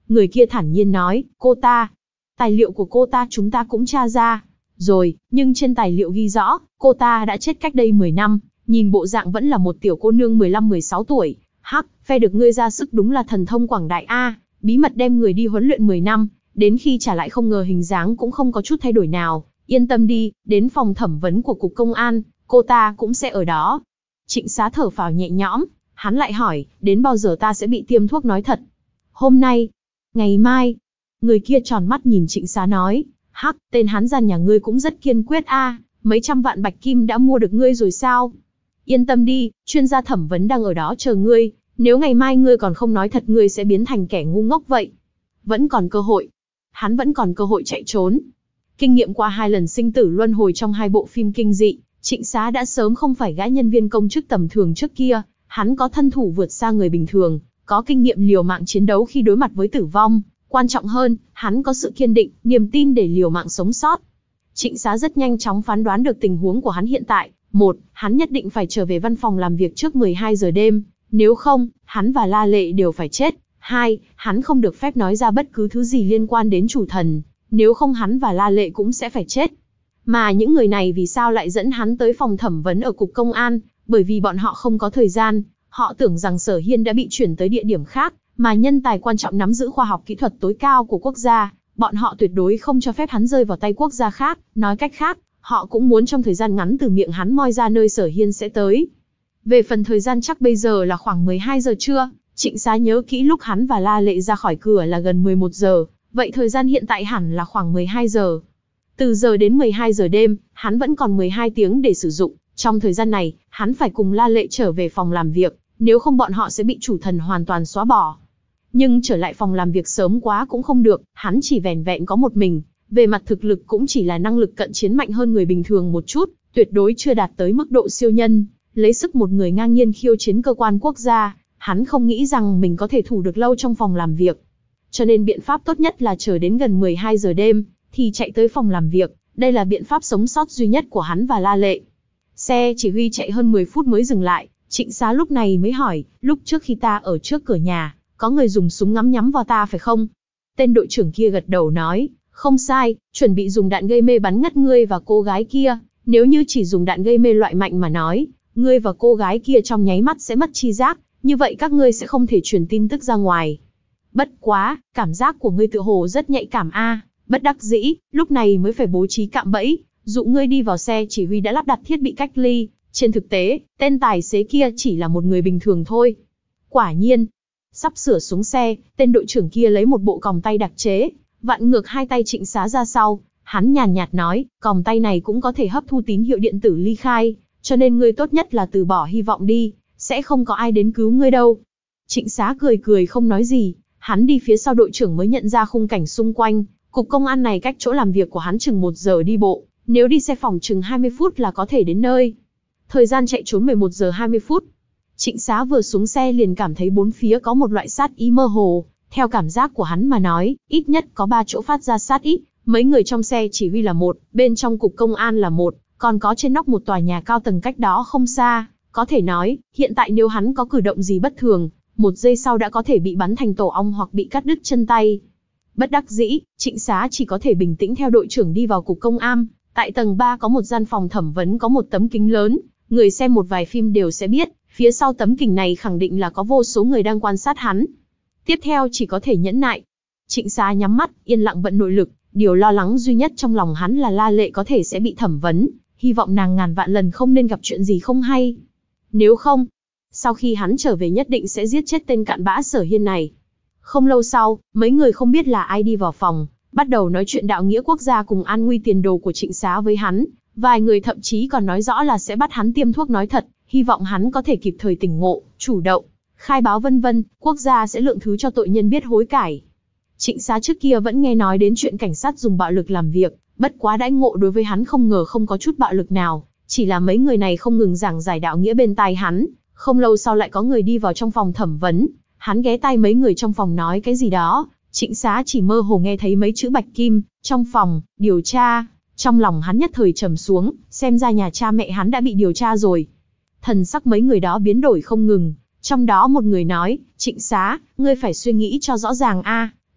Người kia thản nhiên nói, cô ta. Tài liệu của cô ta chúng ta cũng tra ra rồi, nhưng trên tài liệu ghi rõ, cô ta đã chết cách đây mười năm, nhìn bộ dạng vẫn là một tiểu cô nương mười lăm mười sáu tuổi. Hắc, phe được ngươi ra sức đúng là thần thông quảng đại a, bí mật đem người đi huấn luyện mười năm, đến khi trả lại không ngờ hình dáng cũng không có chút thay đổi nào. Yên tâm đi, đến phòng thẩm vấn của cục công an, cô ta cũng sẽ ở đó. Trịnh Xá thở phào nhẹ nhõm, hắn lại hỏi, đến bao giờ ta sẽ bị tiêm thuốc nói thật? Hôm nay? Ngày mai? Người kia tròn mắt nhìn Trịnh Xá nói, hắc, tên hán gian nhà ngươi cũng rất kiên quyết a, mấy trăm vạn bạch kim đã mua được ngươi rồi sao? Yên tâm đi, chuyên gia thẩm vấn đang ở đó chờ ngươi, nếu ngày mai ngươi còn không nói thật ngươi sẽ biến thành kẻ ngu ngốc vậy. Vẫn còn cơ hội. Hắn vẫn còn cơ hội chạy trốn. Kinh nghiệm qua hai lần sinh tử luân hồi trong hai bộ phim kinh dị, Trịnh Xá đã sớm không phải gã nhân viên công chức tầm thường trước kia, hắn có thân thủ vượt xa người bình thường, có kinh nghiệm liều mạng chiến đấu khi đối mặt với tử vong, quan trọng hơn, hắn có sự kiên định, niềm tin để liều mạng sống sót. Trịnh Xá rất nhanh chóng phán đoán được tình huống của hắn hiện tại. Một, hắn nhất định phải trở về văn phòng làm việc trước mười hai giờ đêm, nếu không, hắn và La Lệ đều phải chết. Hai, hắn không được phép nói ra bất cứ thứ gì liên quan đến chủ thần, nếu không hắn và La Lệ cũng sẽ phải chết. Mà những người này vì sao lại dẫn hắn tới phòng thẩm vấn ở cục công an, bởi vì bọn họ không có thời gian, họ tưởng rằng Sở Hiên đã bị chuyển tới địa điểm khác, mà nhân tài quan trọng nắm giữ khoa học kỹ thuật tối cao của quốc gia, bọn họ tuyệt đối không cho phép hắn rơi vào tay quốc gia khác, nói cách khác, họ cũng muốn trong thời gian ngắn từ miệng hắn moi ra nơi Sở Hiên sẽ tới. Về phần thời gian chắc bây giờ là khoảng mười hai giờ trưa, Trịnh Xá nhớ kỹ lúc hắn và La Lệ ra khỏi cửa là gần mười một giờ, vậy thời gian hiện tại hẳn là khoảng mười hai giờ. Từ giờ đến mười hai giờ đêm, hắn vẫn còn mười hai tiếng để sử dụng, trong thời gian này, hắn phải cùng La Lệ trở về phòng làm việc, nếu không bọn họ sẽ bị chủ thần hoàn toàn xóa bỏ. Nhưng trở lại phòng làm việc sớm quá cũng không được, hắn chỉ vẻn vẹn có một mình, về mặt thực lực cũng chỉ là năng lực cận chiến mạnh hơn người bình thường một chút, tuyệt đối chưa đạt tới mức độ siêu nhân, lấy sức một người ngang nhiên khiêu chiến cơ quan quốc gia, hắn không nghĩ rằng mình có thể thủ được lâu trong phòng làm việc. Cho nên biện pháp tốt nhất là chờ đến gần mười hai giờ đêm, thì chạy tới phòng làm việc, đây là biện pháp sống sót duy nhất của hắn và La Lệ. Xe chỉ huy chạy hơn mười phút mới dừng lại, Trịnh Xá lúc này mới hỏi, lúc trước khi ta ở trước cửa nhà, có người dùng súng ngắm nhắm vào ta phải không? Tên đội trưởng kia gật đầu nói, không sai, chuẩn bị dùng đạn gây mê bắn ngất ngươi và cô gái kia, nếu như chỉ dùng đạn gây mê loại mạnh mà nói, ngươi và cô gái kia trong nháy mắt sẽ mất chi giác, như vậy các ngươi sẽ không thể truyền tin tức ra ngoài. Bất quá, cảm giác của ngươi tựa hồ rất nhạy cảm a, bất đắc dĩ, lúc này mới phải bố trí cạm bẫy, dụ ngươi đi vào xe chỉ huy đã lắp đặt thiết bị cách ly, trên thực tế, tên tài xế kia chỉ là một người bình thường thôi. Quả nhiên, sắp sửa xuống xe, tên đội trưởng kia lấy một bộ còng tay đặc chế, vặn ngược hai tay Trịnh Xá ra sau, hắn nhàn nhạt nói, còng tay này cũng có thể hấp thu tín hiệu điện tử ly khai, cho nên ngươi tốt nhất là từ bỏ hy vọng đi, sẽ không có ai đến cứu ngươi đâu. Trịnh Xá cười cười không nói gì, hắn đi phía sau đội trưởng mới nhận ra khung cảnh xung quanh, cục công an này cách chỗ làm việc của hắn chừng một giờ đi bộ, nếu đi xe phòng chừng hai mươi phút là có thể đến nơi. Thời gian chạy trốn mười một giờ hai mươi phút. Trịnh Xá vừa xuống xe liền cảm thấy bốn phía có một loại sát ý mơ hồ, theo cảm giác của hắn mà nói, ít nhất có ba chỗ phát ra sát ý, mấy người trong xe chỉ huy là một, bên trong cục công an là một, còn có trên nóc một tòa nhà cao tầng cách đó không xa, có thể nói, hiện tại nếu hắn có cử động gì bất thường, một giây sau đã có thể bị bắn thành tổ ong hoặc bị cắt đứt chân tay. Bất đắc dĩ, Trịnh Xá chỉ có thể bình tĩnh theo đội trưởng đi vào cục công an, tại tầng ba có một gian phòng thẩm vấn có một tấm kính lớn, người xem một vài phim đều sẽ biết, phía sau tấm kính này khẳng định là có vô số người đang quan sát hắn. Tiếp theo chỉ có thể nhẫn nại. Trịnh Xá nhắm mắt, yên lặng vận nội lực, điều lo lắng duy nhất trong lòng hắn là La Lệ có thể sẽ bị thẩm vấn, hy vọng nàng ngàn vạn lần không nên gặp chuyện gì không hay. Nếu không, sau khi hắn trở về nhất định sẽ giết chết tên cặn bã Sở Hiên này. Không lâu sau, mấy người không biết là ai đi vào phòng, bắt đầu nói chuyện đạo nghĩa quốc gia cùng an nguy tiền đồ của Trịnh Xá với hắn, vài người thậm chí còn nói rõ là sẽ bắt hắn tiêm thuốc nói thật, hy vọng hắn có thể kịp thời tỉnh ngộ, chủ động, khai báo vân vân, quốc gia sẽ lượng thứ cho tội nhân biết hối cải. Trịnh Xá trước kia vẫn nghe nói đến chuyện cảnh sát dùng bạo lực làm việc, bất quá đãi ngộ đối với hắn không ngờ không có chút bạo lực nào, chỉ là mấy người này không ngừng giảng giải đạo nghĩa bên tai hắn, không lâu sau lại có người đi vào trong phòng thẩm vấn, hắn ghé tai mấy người trong phòng nói cái gì đó, Trịnh Xá chỉ mơ hồ nghe thấy mấy chữ bạch kim, trong phòng, điều tra, trong lòng hắn nhất thời trầm xuống, xem ra nhà cha mẹ hắn đã bị điều tra rồi. Thần sắc mấy người đó biến đổi không ngừng, trong đó một người nói, Trịnh Xá, ngươi phải suy nghĩ cho rõ ràng a,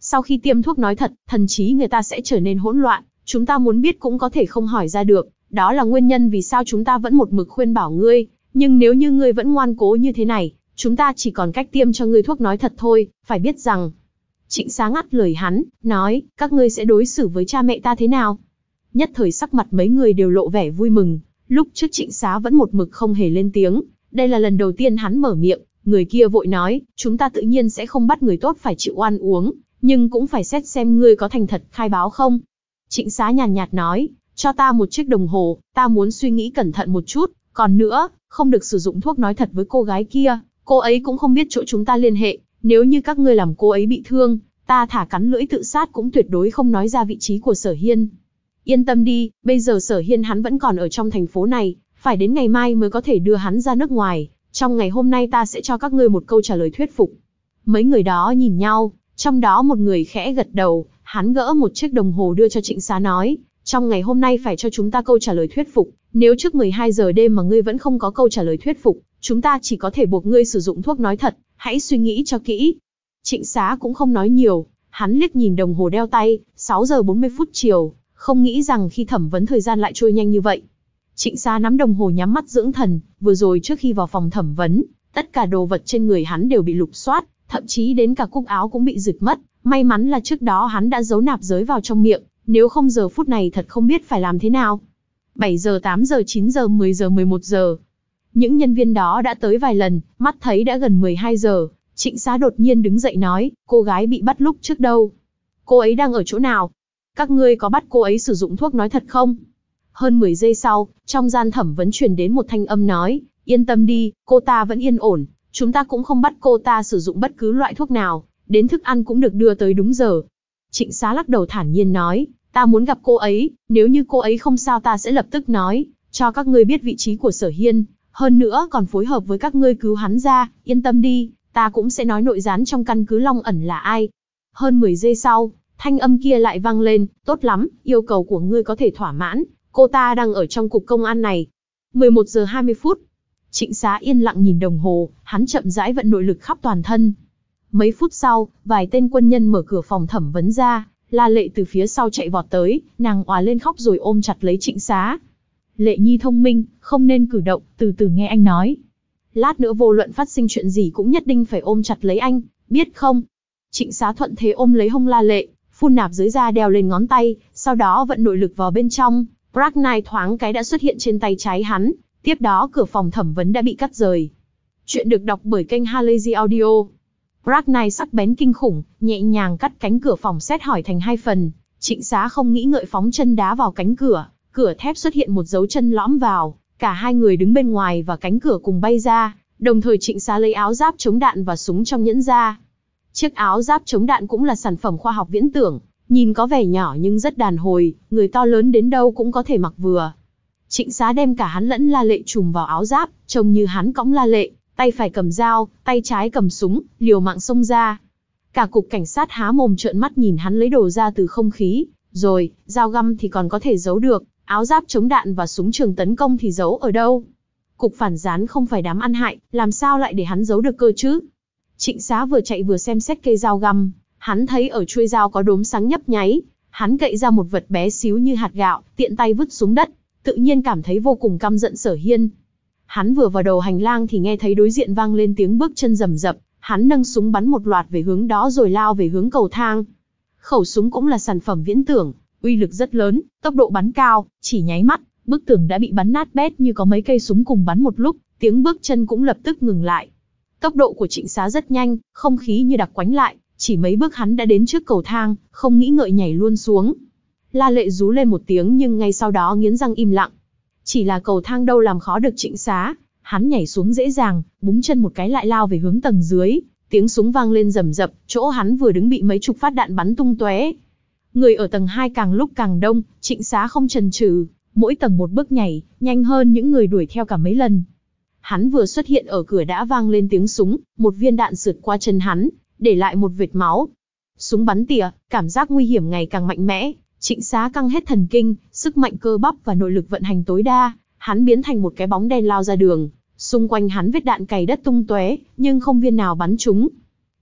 Sau khi tiêm thuốc nói thật, thần trí người ta sẽ trở nên hỗn loạn, chúng ta muốn biết cũng có thể không hỏi ra được, đó là nguyên nhân vì sao chúng ta vẫn một mực khuyên bảo ngươi, nhưng nếu như ngươi vẫn ngoan cố như thế này, chúng ta chỉ còn cách tiêm cho ngươi thuốc nói thật thôi, phải biết rằng. Trịnh Xá ngắt lời hắn, nói, các ngươi sẽ đối xử với cha mẹ ta thế nào? Nhất thời sắc mặt mấy người đều lộ vẻ vui mừng, lúc trước Trịnh Xá vẫn một mực không hề lên tiếng, đây là lần đầu tiên hắn mở miệng, người kia vội nói, chúng ta tự nhiên sẽ không bắt người tốt phải chịu oan uống, nhưng cũng phải xét xem ngươi có thành thật khai báo không. Trịnh Xá nhàn nhạt nói, cho ta một chiếc đồng hồ, ta muốn suy nghĩ cẩn thận một chút, còn nữa, không được sử dụng thuốc nói thật với cô gái kia, cô ấy cũng không biết chỗ chúng ta liên hệ, nếu như các ngươi làm cô ấy bị thương, ta thả cắn lưỡi tự sát cũng tuyệt đối không nói ra vị trí của Sở Hiên. Yên tâm đi, bây giờ Sở Hiên hắn vẫn còn ở trong thành phố này, phải đến ngày mai mới có thể đưa hắn ra nước ngoài, trong ngày hôm nay ta sẽ cho các ngươi một câu trả lời thuyết phục. Mấy người đó nhìn nhau, trong đó một người khẽ gật đầu, hắn gỡ một chiếc đồng hồ đưa cho Trịnh Xá nói, trong ngày hôm nay phải cho chúng ta câu trả lời thuyết phục, nếu trước mười hai giờ đêm mà ngươi vẫn không có câu trả lời thuyết phục, chúng ta chỉ có thể buộc ngươi sử dụng thuốc nói thật, hãy suy nghĩ cho kỹ. Trịnh Xá cũng không nói nhiều, hắn liếc nhìn đồng hồ đeo tay, sáu giờ bốn mươi phút chiều, không nghĩ rằng khi thẩm vấn thời gian lại trôi nhanh như vậy. Trịnh Xá nắm đồng hồ nhắm mắt dưỡng thần, vừa rồi trước khi vào phòng thẩm vấn, tất cả đồ vật trên người hắn đều bị lục soát, thậm chí đến cả cúc áo cũng bị giật mất, may mắn là trước đó hắn đã giấu nạp giới vào trong miệng, nếu không giờ phút này thật không biết phải làm thế nào. bảy giờ, tám giờ, chín giờ, mười giờ, mười một giờ. Những nhân viên đó đã tới vài lần, mắt thấy đã gần mười hai giờ, Trịnh Xá đột nhiên đứng dậy nói, cô gái bị bắt lúc trước đâu? Cô ấy đang ở chỗ nào? Các ngươi có bắt cô ấy sử dụng thuốc nói thật không? Hơn mười giây sau, trong gian thẩm vấn truyền đến một thanh âm nói, yên tâm đi, cô ta vẫn yên ổn, chúng ta cũng không bắt cô ta sử dụng bất cứ loại thuốc nào, đến thức ăn cũng được đưa tới đúng giờ. Trịnh Xá lắc đầu thản nhiên nói, ta muốn gặp cô ấy, nếu như cô ấy không sao ta sẽ lập tức nói, cho các ngươi biết vị trí của Sở Hiên, hơn nữa còn phối hợp với các ngươi cứu hắn ra, yên tâm đi, ta cũng sẽ nói nội gián trong căn cứ Long ẩn là ai. Hơn mười giây sau, thanh âm kia lại vang lên, tốt lắm, yêu cầu của ngươi có thể thỏa mãn, cô ta đang ở trong cục công an này. mười một giờ hai mươi phút. Trịnh Xá yên lặng nhìn đồng hồ, hắn chậm rãi vận nội lực khắp toàn thân. Mấy phút sau, vài tên quân nhân mở cửa phòng thẩm vấn ra, La Lệ từ phía sau chạy vọt tới, nàng òa lên khóc rồi ôm chặt lấy Trịnh Xá. Lệ Nhi thông minh, không nên cử động, từ từ nghe anh nói. Lát nữa vô luận phát sinh chuyện gì cũng nhất định phải ôm chặt lấy anh, biết không? Trịnh Xá thuận thế ôm lấy hông La Lệ, phun nạp dưới da đeo lên ngón tay, sau đó vận nội lực vào bên trong. Bracknine thoáng cái đã xuất hiện trên tay trái hắn, tiếp đó cửa phòng thẩm vấn đã bị cắt rời. Chuyện được đọc bởi kênh Halazy Audio. Bracknine sắc bén kinh khủng, nhẹ nhàng cắt cánh cửa phòng xét hỏi thành hai phần. Trịnh Xá không nghĩ ngợi phóng chân đá vào cánh cửa, cửa thép xuất hiện một dấu chân lõm vào, cả hai người đứng bên ngoài và cánh cửa cùng bay ra, đồng thời Trịnh Xá lấy áo giáp chống đạn và súng trong nhẫn ra. Chiếc áo giáp chống đạn cũng là sản phẩm khoa học viễn tưởng, nhìn có vẻ nhỏ nhưng rất đàn hồi, người to lớn đến đâu cũng có thể mặc vừa. Trịnh Xá đem cả hắn lẫn La Lệ trùm vào áo giáp, trông như hắn cõng La Lệ, tay phải cầm dao, tay trái cầm súng, liều mạng xông ra. Cả cục cảnh sát há mồm trợn mắt nhìn hắn lấy đồ ra từ không khí, rồi, dao găm thì còn có thể giấu được, áo giáp chống đạn và súng trường tấn công thì giấu ở đâu? Cục phản gián không phải đám ăn hại, làm sao lại để hắn giấu được cơ chứ? Trịnh Xá vừa chạy vừa xem xét cây dao găm, hắn thấy ở chuôi dao có đốm sáng nhấp nháy, hắn cậy ra một vật bé xíu như hạt gạo, tiện tay vứt xuống đất, tự nhiên cảm thấy vô cùng căm giận Sở Hiên. Hắn vừa vào đầu hành lang thì nghe thấy đối diện vang lên tiếng bước chân rầm rập, hắn nâng súng bắn một loạt về hướng đó rồi lao về hướng cầu thang. Khẩu súng cũng là sản phẩm viễn tưởng, uy lực rất lớn, tốc độ bắn cao, chỉ nháy mắt, bức tường đã bị bắn nát bét như có mấy cây súng cùng bắn một lúc, tiếng bước chân cũng lập tức ngừng lại. Tốc độ của Trịnh Xá rất nhanh, không khí như đặc quánh lại, chỉ mấy bước hắn đã đến trước cầu thang, không nghĩ ngợi nhảy luôn xuống. La Lệ rú lên một tiếng nhưng ngay sau đó nghiến răng im lặng. Chỉ là cầu thang đâu làm khó được Trịnh Xá, hắn nhảy xuống dễ dàng, búng chân một cái lại lao về hướng tầng dưới, tiếng súng vang lên rầm rập, chỗ hắn vừa đứng bị mấy chục phát đạn bắn tung tóe. Người ở tầng hai càng lúc càng đông, Trịnh Xá không chần chừ, mỗi tầng một bước nhảy, nhanh hơn những người đuổi theo cả mấy lần. Hắn vừa xuất hiện ở cửa đã vang lên tiếng súng, một viên đạn sượt qua chân hắn, để lại một vệt máu. Súng bắn tỉa, cảm giác nguy hiểm ngày càng mạnh mẽ, Trịnh Xá căng hết thần kinh, sức mạnh cơ bắp và nội lực vận hành tối đa, hắn biến thành một cái bóng đen lao ra đường, xung quanh hắn vết đạn cày đất tung tóe, nhưng không viên nào bắn trúng.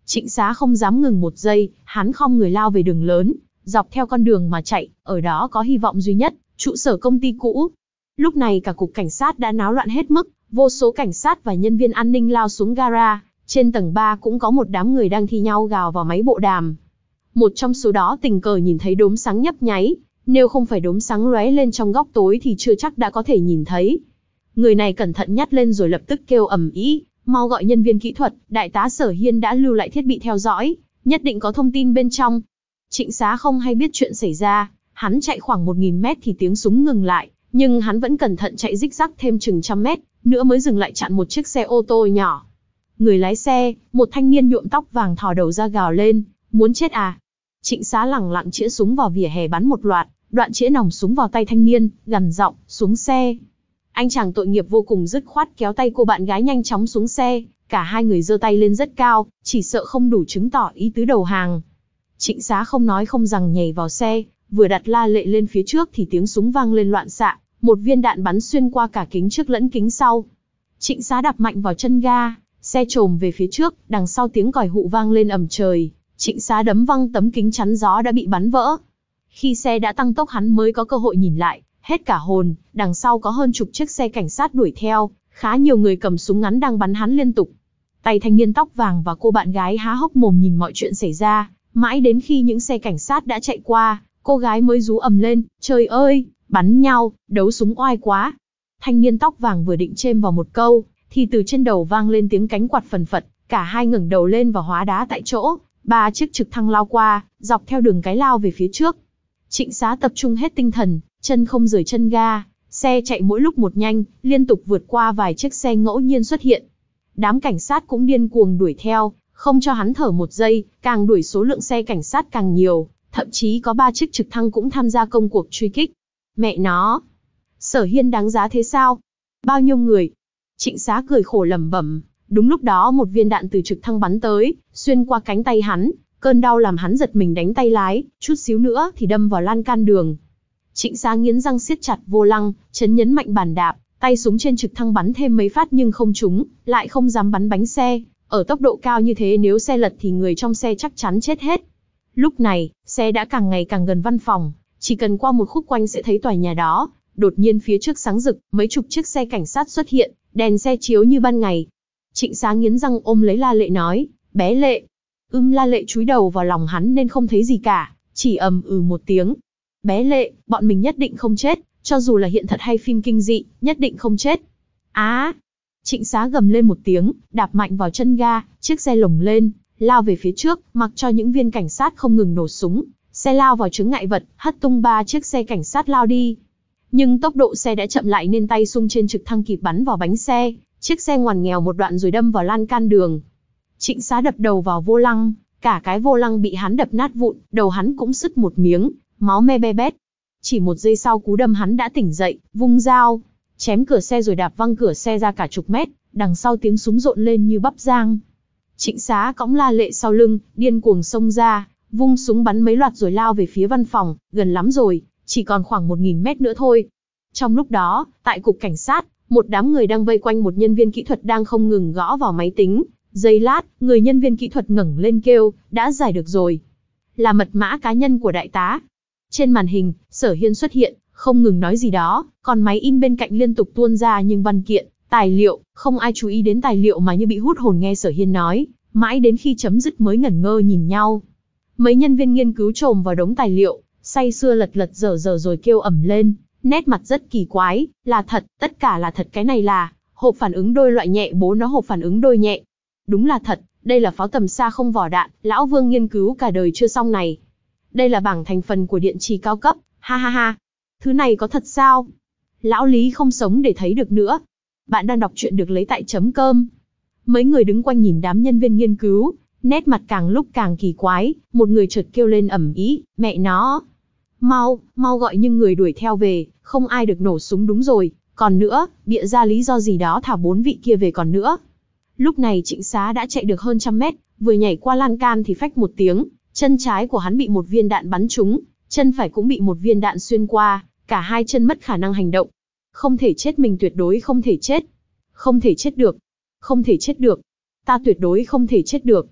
Trịnh Xá không dám ngừng một giây, hắn khom người lao về đường lớn, dọc theo con đường mà chạy, ở đó có hy vọng duy nhất, trụ sở công ty cũ. Lúc này cả cục cảnh sát đã náo loạn hết mức, vô số cảnh sát và nhân viên an ninh lao xuống gara, trên tầng ba cũng có một đám người đang thi nhau gào vào máy bộ đàm. Một trong số đó tình cờ nhìn thấy đốm sáng nhấp nháy, nếu không phải đốm sáng lóe lên trong góc tối thì chưa chắc đã có thể nhìn thấy. Người này cẩn thận nhặt lên rồi lập tức kêu ầm ĩ, mau gọi nhân viên kỹ thuật, đại tá Sở Hiên đã lưu lại thiết bị theo dõi, nhất định có thông tin bên trong. Trịnh Xá không hay biết chuyện xảy ra, hắn chạy khoảng một nghìn mét thì tiếng súng ngừng lại, nhưng hắn vẫn cẩn thận chạy rích rắc thêm chừng trăm mét, nữa mới dừng lại chặn một chiếc xe ô tô nhỏ. Người lái xe, một thanh niên nhuộm tóc vàng thò đầu ra gào lên, muốn chết à? Trịnh Xá lẳng lặng chĩa súng vào vỉa hè bắn một loạt, đoạn chĩa nòng súng vào tay thanh niên, gằn giọng, xuống xe. Anh chàng tội nghiệp vô cùng dứt khoát kéo tay cô bạn gái nhanh chóng xuống xe, cả hai người giơ tay lên rất cao, chỉ sợ không đủ chứng tỏ ý tứ đầu hàng. Trịnh Xá không nói không rằng nhảy vào xe, vừa đặt la lệ lên phía trước thì tiếng súng vang lên loạn xạ, một viên đạn bắn xuyên qua cả kính trước lẫn kính sau. Trịnh Xá đạp mạnh vào chân ga, xe trồm về phía trước, đằng sau tiếng còi hụ vang lên ầm trời. Trịnh Xá đấm văng tấm kính chắn gió đã bị bắn vỡ. Khi xe đã tăng tốc hắn mới có cơ hội nhìn lại, hết cả hồn, đằng sau có hơn chục chiếc xe cảnh sát đuổi theo, khá nhiều người cầm súng ngắn đang bắn hắn liên tục. Tay thanh niên tóc vàng và cô bạn gái há hốc mồm nhìn mọi chuyện xảy ra, mãi đến khi những xe cảnh sát đã chạy qua, cô gái mới rú ầm lên, trời ơi, bắn nhau, đấu súng oai quá. Thanh niên tóc vàng vừa định chêm vào một câu, thì từ trên đầu vang lên tiếng cánh quạt phần phật, cả hai ngẩng đầu lên và hóa đá tại chỗ. Ba chiếc trực thăng lao qua, dọc theo đường cái lao về phía trước. Trịnh Xá tập trung hết tinh thần, chân không rời chân ga, xe chạy mỗi lúc một nhanh, liên tục vượt qua vài chiếc xe ngẫu nhiên xuất hiện. Đám cảnh sát cũng điên cuồng đuổi theo, không cho hắn thở một giây, càng đuổi số lượng xe cảnh sát càng nhiều, thậm chí có ba chiếc trực thăng cũng tham gia công cuộc truy kích. Mẹ nó, Sở Hiên đáng giá thế sao? Bao nhiêu người? Trịnh Xá cười khổ lẩm bẩm. Đúng lúc đó một viên đạn từ trực thăng bắn tới, xuyên qua cánh tay hắn, cơn đau làm hắn giật mình đánh tay lái, chút xíu nữa thì đâm vào lan can đường. Trịnh Xá nghiến răng siết chặt vô lăng, chấn nhấn mạnh bàn đạp, tay súng trên trực thăng bắn thêm mấy phát nhưng không trúng, lại không dám bắn bánh xe, ở tốc độ cao như thế nếu xe lật thì người trong xe chắc chắn chết hết. Lúc này, xe đã càng ngày càng gần văn phòng, chỉ cần qua một khúc quanh sẽ thấy tòa nhà đó. Đột nhiên phía trước sáng rực, mấy chục chiếc xe cảnh sát xuất hiện, đèn xe chiếu như ban ngày. Trịnh Xá nghiến răng ôm lấy La Lệ nói, bé Lệ. Ưm La Lệ chúi đầu vào lòng hắn nên không thấy gì cả, chỉ ầm ừ một tiếng. Bé Lệ, bọn mình nhất định không chết, cho dù là hiện thật hay phim kinh dị, nhất định không chết. Á! Trịnh Xá gầm lên một tiếng, đạp mạnh vào chân ga, chiếc xe lồng lên, lao về phía trước, mặc cho những viên cảnh sát không ngừng nổ súng. Xe lao vào chướng ngại vật, hất tung ba chiếc xe cảnh sát lao đi. Nhưng tốc độ xe đã chậm lại nên tay sung trên trực thăng kịp bắn vào bánh xe, chiếc xe ngoằn nghèo một đoạn rồi đâm vào lan can đường. Trịnh Xá đập đầu vào vô lăng, cả cái vô lăng bị hắn đập nát vụn, đầu hắn cũng sứt một miếng, máu me be bét. Chỉ một giây sau cú đâm hắn đã tỉnh dậy, vung dao, chém cửa xe rồi đạp văng cửa xe ra cả chục mét, đằng sau tiếng súng rộn lên như bắp rang. Trịnh Xá cõng La Lệ sau lưng, điên cuồng xông ra, vung súng bắn mấy loạt rồi lao về phía văn phòng, gần lắm rồi, chỉ còn khoảng một nghìn mét nữa thôi. Trong lúc đó, tại cục cảnh sát, một đám người đang vây quanh một nhân viên kỹ thuật đang không ngừng gõ vào máy tính. Giây lát, người nhân viên kỹ thuật ngẩng lên kêu, đã giải được rồi. Là mật mã cá nhân của đại tá. Trên màn hình, Sở Hiên xuất hiện, không ngừng nói gì đó, còn máy in bên cạnh liên tục tuôn ra nhưng văn kiện, tài liệu, không ai chú ý đến tài liệu mà như bị hút hồn nghe Sở Hiên nói, mãi đến khi chấm dứt mới ngẩn ngơ nhìn nhau. Mấy nhân viên nghiên cứu chồm vào đống tài liệu, say sưa lật lật dở dở rồi kêu ầm lên, nét mặt rất kỳ quái, là thật, tất cả là thật, cái này là hộp phản ứng đôi loại nhẹ, bố nó hộp phản ứng đôi nhẹ. Đúng là thật, đây là pháo tầm xa không vỏ đạn, lão Vương nghiên cứu cả đời chưa xong này. Đây là bảng thành phần của điện trì cao cấp, ha ha ha. Thứ này có thật sao? Lão Lý không sống để thấy được nữa. Bạn đang đọc truyện được lấy tại chấm cơm. Mấy người đứng quanh nhìn đám nhân viên nghiên cứu, nét mặt càng lúc càng kỳ quái, một người chợt kêu lên ầm ĩ, mẹ nó. Mau, mau gọi những người đuổi theo về, không ai được nổ súng đúng rồi, còn nữa, bịa ra lý do gì đó thả bốn vị kia về còn nữa. Lúc này Trịnh Xá đã chạy được hơn trăm mét, vừa nhảy qua lan can thì phách một tiếng, chân trái của hắn bị một viên đạn bắn trúng, chân phải cũng bị một viên đạn xuyên qua, cả hai chân mất khả năng hành động. Không thể chết, mình tuyệt đối không thể chết. Không thể chết được. Không thể chết được. Ta tuyệt đối không thể chết được.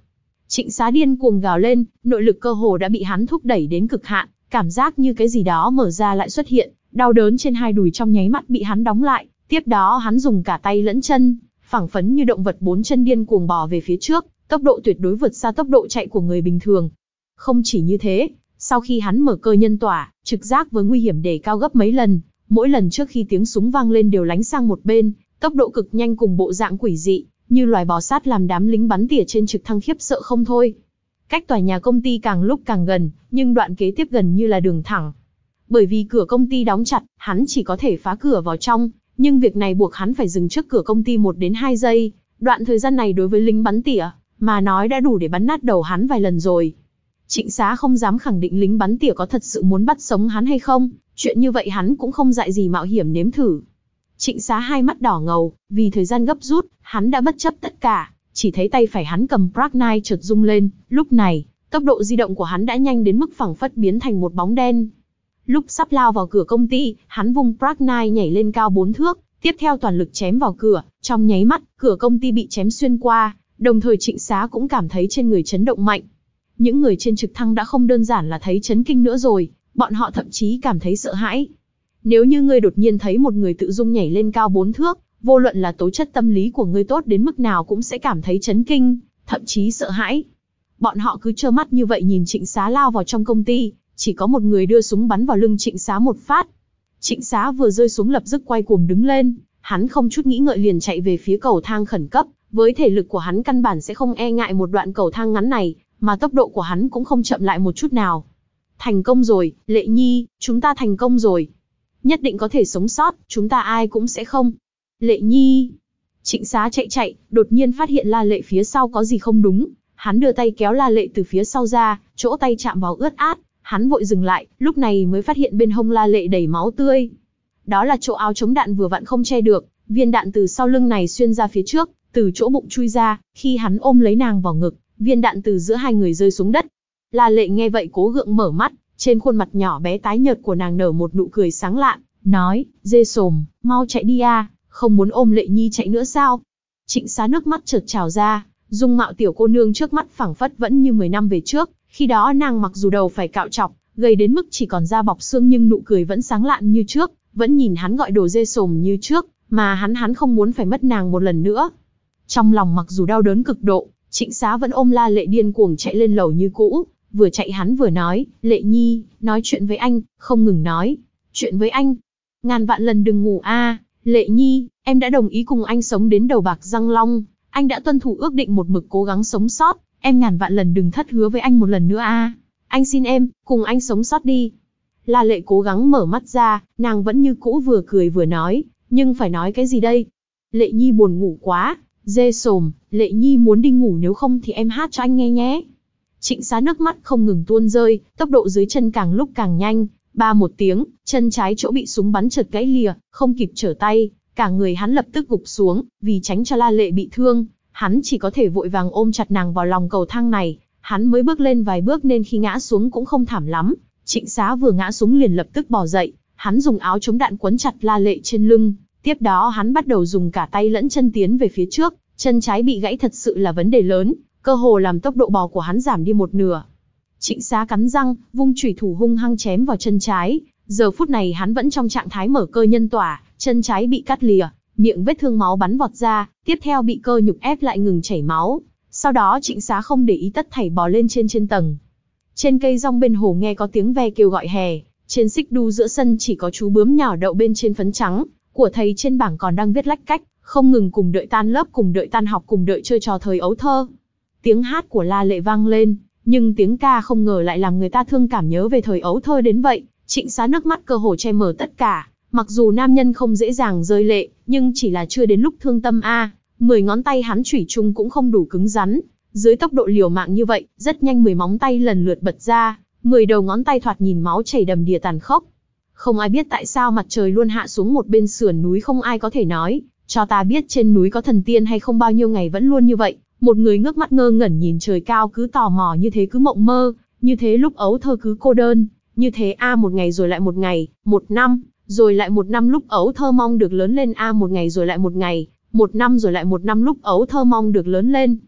Trịnh Xá điên cuồng gào lên, nội lực cơ hồ đã bị hắn thúc đẩy đến cực hạn, cảm giác như cái gì đó mở ra lại xuất hiện, đau đớn trên hai đùi trong nháy mắt bị hắn đóng lại, tiếp đó hắn dùng cả tay lẫn chân, phảng phấn như động vật bốn chân điên cuồng bò về phía trước, tốc độ tuyệt đối vượt xa tốc độ chạy của người bình thường. Không chỉ như thế, sau khi hắn mở cơ nhân tỏa, trực giác với nguy hiểm đề cao gấp mấy lần, mỗi lần trước khi tiếng súng vang lên đều lánh sang một bên, tốc độ cực nhanh cùng bộ dạng quỷ dị, như loài bò sát làm đám lính bắn tỉa trên trực thăng khiếp sợ không thôi. Cách tòa nhà công ty càng lúc càng gần, nhưng đoạn kế tiếp gần như là đường thẳng. Bởi vì cửa công ty đóng chặt, hắn chỉ có thể phá cửa vào trong, nhưng việc này buộc hắn phải dừng trước cửa công ty một đến hai giây. Đoạn thời gian này đối với lính bắn tỉa mà nói đã đủ để bắn nát đầu hắn vài lần rồi. Trịnh Xá không dám khẳng định lính bắn tỉa có thật sự muốn bắt sống hắn hay không, chuyện như vậy hắn cũng không dại gì mạo hiểm nếm thử. Trịnh Xá hai mắt đỏ ngầu, vì thời gian gấp rút, hắn đã bất chấp tất cả, chỉ thấy tay phải hắn cầm Prag Knife chợt rung lên, lúc này, tốc độ di động của hắn đã nhanh đến mức phảng phất biến thành một bóng đen. Lúc sắp lao vào cửa công ty, hắn vung Prag Knife nhảy lên cao bốn thước, tiếp theo toàn lực chém vào cửa, trong nháy mắt, cửa công ty bị chém xuyên qua, đồng thời Trịnh Xá cũng cảm thấy trên người chấn động mạnh. Những người trên trực thăng đã không đơn giản là thấy chấn kinh nữa rồi, bọn họ thậm chí cảm thấy sợ hãi. Nếu như ngươi đột nhiên thấy một người tự dung nhảy lên cao bốn thước, vô luận là tố chất tâm lý của ngươi tốt đến mức nào cũng sẽ cảm thấy chấn kinh, thậm chí sợ hãi. Bọn họ cứ trơ mắt như vậy nhìn Trịnh Xá lao vào trong công ty, chỉ có một người đưa súng bắn vào lưng Trịnh Xá một phát. Trịnh Xá vừa rơi xuống lập tức quay cuồng đứng lên, hắn không chút nghĩ ngợi liền chạy về phía cầu thang khẩn cấp, với thể lực của hắn căn bản sẽ không e ngại một đoạn cầu thang ngắn này, mà tốc độ của hắn cũng không chậm lại một chút nào. Thành công rồi, Lệ Nhi, chúng ta thành công rồi. Nhất định có thể sống sót, chúng ta ai cũng sẽ không. Lệ Nhi. Trịnh Xá chạy chạy, đột nhiên phát hiện La Lệ phía sau có gì không đúng. Hắn đưa tay kéo La Lệ từ phía sau ra, chỗ tay chạm vào ướt át. Hắn vội dừng lại, lúc này mới phát hiện bên hông La Lệ đầy máu tươi. Đó là chỗ áo chống đạn vừa vặn không che được, viên đạn từ sau lưng này xuyên ra phía trước, từ chỗ bụng chui ra, khi hắn ôm lấy nàng vào ngực, viên đạn từ giữa hai người rơi xuống đất. La Lệ nghe vậy cố gượng mở mắt, trên khuôn mặt nhỏ bé tái nhợt của nàng nở một nụ cười sáng lạn, nói, dê sồm, mau chạy đi a, không muốn ôm Lệ Nhi chạy nữa sao? Trịnh Xá nước mắt chợt trào ra, dung mạo tiểu cô nương trước mắt phảng phất vẫn như mười năm về trước, khi đó nàng mặc dù đầu phải cạo trọc, gầy đến mức chỉ còn da bọc xương nhưng nụ cười vẫn sáng lạn như trước, vẫn nhìn hắn gọi đồ dê sồm như trước, mà hắn hắn không muốn phải mất nàng một lần nữa. Trong lòng mặc dù đau đớn cực độ, Trịnh Xá vẫn ôm La Lệ điên cuồng chạy lên lầu như cũ, vừa chạy hắn vừa nói, Lệ Nhi, nói chuyện với anh, không ngừng nói, chuyện với anh. Ngàn vạn lần đừng ngủ a, Lệ Nhi, em đã đồng ý cùng anh sống đến đầu bạc răng long, anh đã tuân thủ ước định một mực cố gắng sống sót, em ngàn vạn lần đừng thất hứa với anh một lần nữa a. Anh xin em, cùng anh sống sót đi. La Lệ cố gắng mở mắt ra, nàng vẫn như cũ vừa cười vừa nói, nhưng phải nói cái gì đây? Lệ Nhi buồn ngủ quá, dê sồm, Lệ Nhi muốn đi ngủ nếu không thì em hát cho anh nghe nhé. Trịnh Xá nước mắt không ngừng tuôn rơi, tốc độ dưới chân càng lúc càng nhanh, ba một tiếng, chân trái chỗ bị súng bắn chợt gãy lìa, không kịp trở tay, cả người hắn lập tức gục xuống, vì tránh cho La Lệ bị thương, hắn chỉ có thể vội vàng ôm chặt nàng vào lòng cầu thang này, hắn mới bước lên vài bước nên khi ngã xuống cũng không thảm lắm. Trịnh Xá vừa ngã xuống liền lập tức bò dậy, hắn dùng áo chống đạn quấn chặt La Lệ trên lưng, tiếp đó hắn bắt đầu dùng cả tay lẫn chân tiến về phía trước, chân trái bị gãy thật sự là vấn đề lớn, cơ hồ làm tốc độ bò của hắn giảm đi một nửa. Trịnh Xá cắn răng, vung chủy thủ hung hăng chém vào chân trái, giờ phút này hắn vẫn trong trạng thái mở cơ nhân tỏa, chân trái bị cắt lìa, miệng vết thương máu bắn vọt ra, tiếp theo bị cơ nhục ép lại ngừng chảy máu. Sau đó Trịnh Xá không để ý tất thảy bò lên trên trên tầng. Trên cây rong bên hồ nghe có tiếng ve kêu gọi hè, trên xích đu giữa sân chỉ có chú bướm nhỏ đậu bên trên phấn trắng, của thầy trên bảng còn đang viết lách cách, không ngừng cùng đợi tan lớp, cùng đợi tan học, cùng đợi chơi trò thời ấu thơ. Tiếng hát của La Lệ vang lên, nhưng tiếng ca không ngờ lại làm người ta thương cảm nhớ về thời ấu thơ đến vậy. Trịnh Xá nước mắt cơ hồ che mờ tất cả, mặc dù nam nhân không dễ dàng rơi lệ, nhưng chỉ là chưa đến lúc thương tâm a. Mười ngón tay hắn chủy chung cũng không đủ cứng rắn, dưới tốc độ liều mạng như vậy, rất nhanh mười móng tay lần lượt bật ra, mười đầu ngón tay thoạt nhìn máu chảy đầm đìa tàn khốc. Không ai biết tại sao mặt trời luôn hạ xuống một bên sườn núi, không ai có thể nói cho ta biết trên núi có thần tiên hay không, bao nhiêu ngày vẫn luôn như vậy. Một người ngước mắt ngơ ngẩn nhìn trời cao, cứ tò mò như thế, cứ mộng mơ, như thế lúc ấu thơ cứ cô đơn, như thế a một ngày rồi lại một ngày, một năm, rồi lại một năm lúc ấu thơ mong được lớn lên a một ngày rồi lại một ngày, một năm rồi lại một năm lúc ấu thơ mong được lớn lên.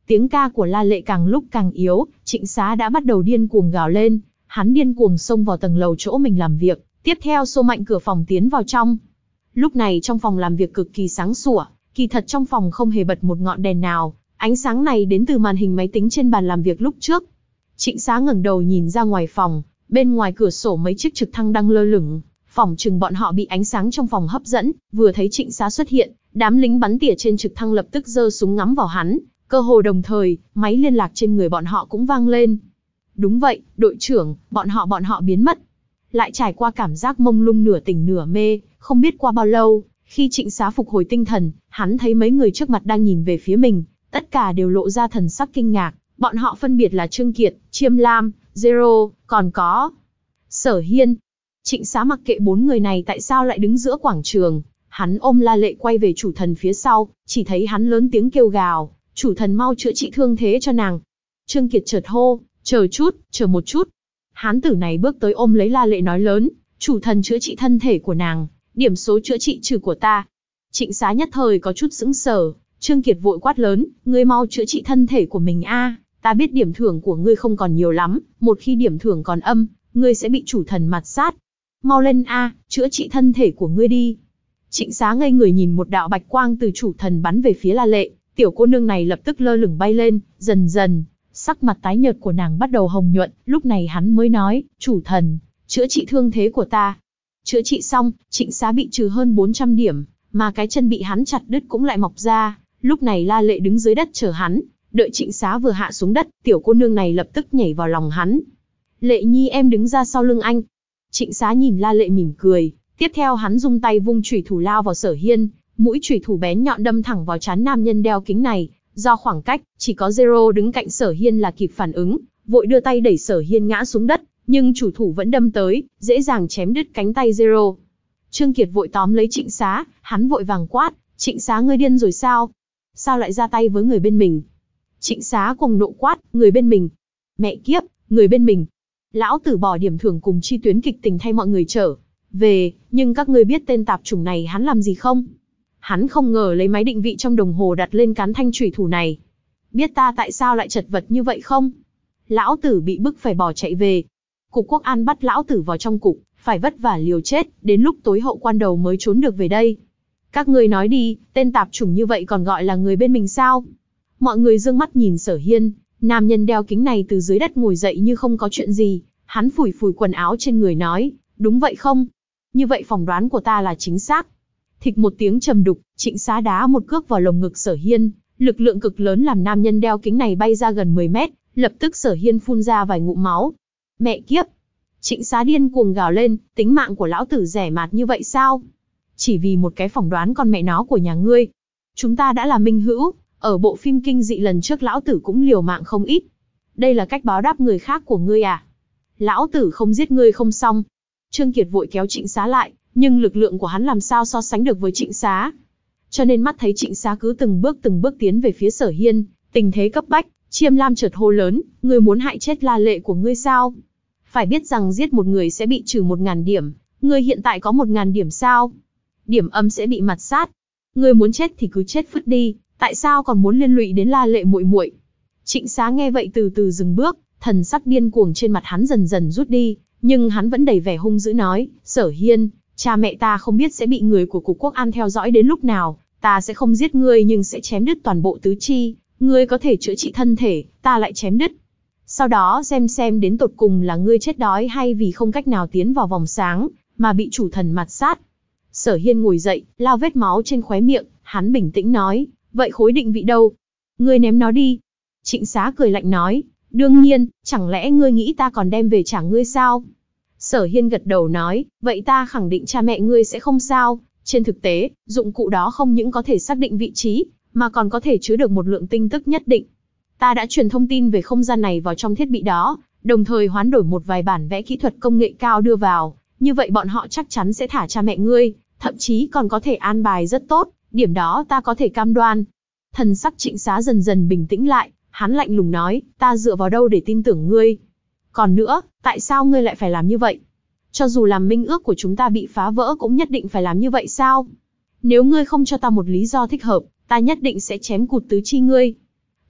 Tiếng ca của La Lệ càng lúc càng yếu, Trịnh Xá đã bắt đầu điên cuồng gào lên, hắn điên cuồng xông vào tầng lầu chỗ mình làm việc, tiếp theo xô mạnh cửa phòng tiến vào trong. Lúc này trong phòng làm việc cực kỳ sáng sủa, kỳ thật trong phòng không hề bật một ngọn đèn nào, ánh sáng này đến từ màn hình máy tính trên bàn làm việc lúc trước. Trịnh Xá ngẩng đầu nhìn ra ngoài phòng, bên ngoài cửa sổ mấy chiếc trực thăng đang lơ lửng, phỏng chừng bọn họ bị ánh sáng trong phòng hấp dẫn, vừa thấy Trịnh Xá xuất hiện, đám lính bắn tỉa trên trực thăng lập tức giơ súng ngắm vào hắn, cơ hồ đồng thời, máy liên lạc trên người bọn họ cũng vang lên. Đúng vậy, đội trưởng, bọn họ bọn họ biến mất. Lại trải qua cảm giác mông lung nửa tỉnh nửa mê, không biết qua bao lâu, khi Trịnh Xá phục hồi tinh thần, hắn thấy mấy người trước mặt đang nhìn về phía mình, tất cả đều lộ ra thần sắc kinh ngạc, bọn họ phân biệt là Trương Kiệt, Chiêm Lam, Zero, còn có Sở Hiên. Trịnh Xá mặc kệ bốn người này tại sao lại đứng giữa quảng trường, hắn ôm La Lệ quay về chủ thần phía sau, chỉ thấy hắn lớn tiếng kêu gào, chủ thần mau chữa trị thương thế cho nàng. Trương Kiệt chợt hô, chờ chút, chờ một chút. Hán tử này bước tới ôm lấy La Lệ nói lớn, chủ thần chữa trị thân thể của nàng, điểm số chữa trị trừ của ta. Trịnh Xá nhất thời có chút sững sờ, Trương Kiệt vội quát lớn, ngươi mau chữa trị thân thể của mình a, ta biết điểm thưởng của ngươi không còn nhiều lắm, một khi điểm thưởng còn âm, ngươi sẽ bị chủ thần mạt sát. Mau lên a, chữa trị thân thể của ngươi đi. Trịnh Xá ngây người nhìn một đạo bạch quang từ chủ thần bắn về phía La Lệ, tiểu cô nương này lập tức lơ lửng bay lên, dần dần, sắc mặt tái nhợt của nàng bắt đầu hồng nhuận, lúc này hắn mới nói, chủ thần, chữa trị thương thế của ta. Chữa trị xong, Trịnh Xá bị trừ hơn bốn trăm điểm, mà cái chân bị hắn chặt đứt cũng lại mọc ra, lúc này La Lệ đứng dưới đất chờ hắn, đợi Trịnh Xá vừa hạ xuống đất, tiểu cô nương này lập tức nhảy vào lòng hắn. Lệ Nhi em đứng ra sau lưng anh. Trịnh Xá nhìn La Lệ mỉm cười, tiếp theo hắn dùng tay vung chủy thủ lao vào Sở Hiên, mũi chủy thủ bén nhọn đâm thẳng vào trán nam nhân đeo kính này, do khoảng cách, chỉ có Zero đứng cạnh Sở Hiên là kịp phản ứng, vội đưa tay đẩy Sở Hiên ngã xuống đất, nhưng chủ thủ vẫn đâm tới, dễ dàng chém đứt cánh tay Zero. Trương Kiệt vội tóm lấy Trịnh Xá, hắn vội vàng quát, Trịnh Xá ngươi điên rồi sao? Sao lại ra tay với người bên mình? Trịnh Xá cùng nộ quát, người bên mình. Mẹ kiếp, người bên mình. Lão tử bỏ điểm thưởng cùng chi tuyến kịch tình thay mọi người trở về, nhưng các ngươi biết tên tạp chủng này hắn làm gì không? Hắn không ngờ lấy máy định vị trong đồng hồ đặt lên cán thanh chủy thủ này. Biết ta tại sao lại chật vật như vậy không? Lão tử bị bức phải bỏ chạy về. Cục Quốc an bắt lão tử vào trong cục, phải vất vả liều chết, đến lúc tối hậu quan đầu mới trốn được về đây. Các ngươi nói đi, tên tạp chủng như vậy còn gọi là người bên mình sao? Mọi người dương mắt nhìn Sở Hiên, nam nhân đeo kính này từ dưới đất ngồi dậy như không có chuyện gì, hắn phủi phủi quần áo trên người nói, đúng vậy không? Như vậy phỏng đoán của ta là chính xác. Thịch một tiếng trầm đục, Trịnh Xá đá một cước vào lồng ngực Sở Hiên, lực lượng cực lớn làm nam nhân đeo kính này bay ra gần mười mét, lập tức Sở Hiên phun ra vài ngụm máu. Mẹ kiếp! Trịnh Xá điên cuồng gào lên, tính mạng của lão tử rẻ mạt như vậy sao? Chỉ vì một cái phỏng đoán con mẹ nó của nhà ngươi. Chúng ta đã là minh hữu, ở bộ phim kinh dị lần trước lão tử cũng liều mạng không ít. Đây là cách báo đáp người khác của ngươi à? Lão tử không giết ngươi không xong. Trương Kiệt vội kéo Trịnh Xá lại, nhưng lực lượng của hắn làm sao so sánh được với Trịnh Xá. Cho nên mắt thấy Trịnh Xá cứ từng bước từng bước tiến về phía Sở Hiên, tình thế cấp bách, Chiêm Lam chợt hô lớn, ngươi muốn hại chết La Lệ của ngươi sao? Phải biết rằng giết một người sẽ bị trừ một ngàn điểm, ngươi hiện tại có một ngàn điểm sao? Điểm âm sẽ bị mạt sát. Ngươi muốn chết thì cứ chết phứt đi, tại sao còn muốn liên lụy đến La Lệ muội muội? Trịnh Xá nghe vậy từ từ dừng bước, thần sắc điên cuồng trên mặt hắn dần dần rút đi, nhưng hắn vẫn đầy vẻ hung dữ nói, Sở Hiên, cha mẹ ta không biết sẽ bị người của Cục Quốc an theo dõi đến lúc nào, ta sẽ không giết ngươi nhưng sẽ chém đứt toàn bộ tứ chi, ngươi có thể chữa trị thân thể, ta lại chém đứt. Sau đó xem xem đến tột cùng là ngươi chết đói hay vì không cách nào tiến vào vòng sáng, mà bị chủ thần mạt sát. Sở Hiên ngồi dậy, lau vết máu trên khóe miệng, hắn bình tĩnh nói, vậy khối định vị đâu? Ngươi ném nó đi. Trịnh Xá cười lạnh nói, đương nhiên, chẳng lẽ ngươi nghĩ ta còn đem về trả ngươi sao? Sở Hiên gật đầu nói, vậy ta khẳng định cha mẹ ngươi sẽ không sao. Trên thực tế, dụng cụ đó không những có thể xác định vị trí, mà còn có thể chứa được một lượng tin tức nhất định. Ta đã truyền thông tin về không gian này vào trong thiết bị đó, đồng thời hoán đổi một vài bản vẽ kỹ thuật công nghệ cao đưa vào, như vậy bọn họ chắc chắn sẽ thả cha mẹ ngươi, thậm chí còn có thể an bài rất tốt, điểm đó ta có thể cam đoan. Thần sắc Trịnh Xá dần dần bình tĩnh lại, hắn lạnh lùng nói, ta dựa vào đâu để tin tưởng ngươi? Còn nữa, tại sao ngươi lại phải làm như vậy? Cho dù làm minh ước của chúng ta bị phá vỡ cũng nhất định phải làm như vậy sao? Nếu ngươi không cho ta một lý do thích hợp, ta nhất định sẽ chém cụt tứ chi ngươi.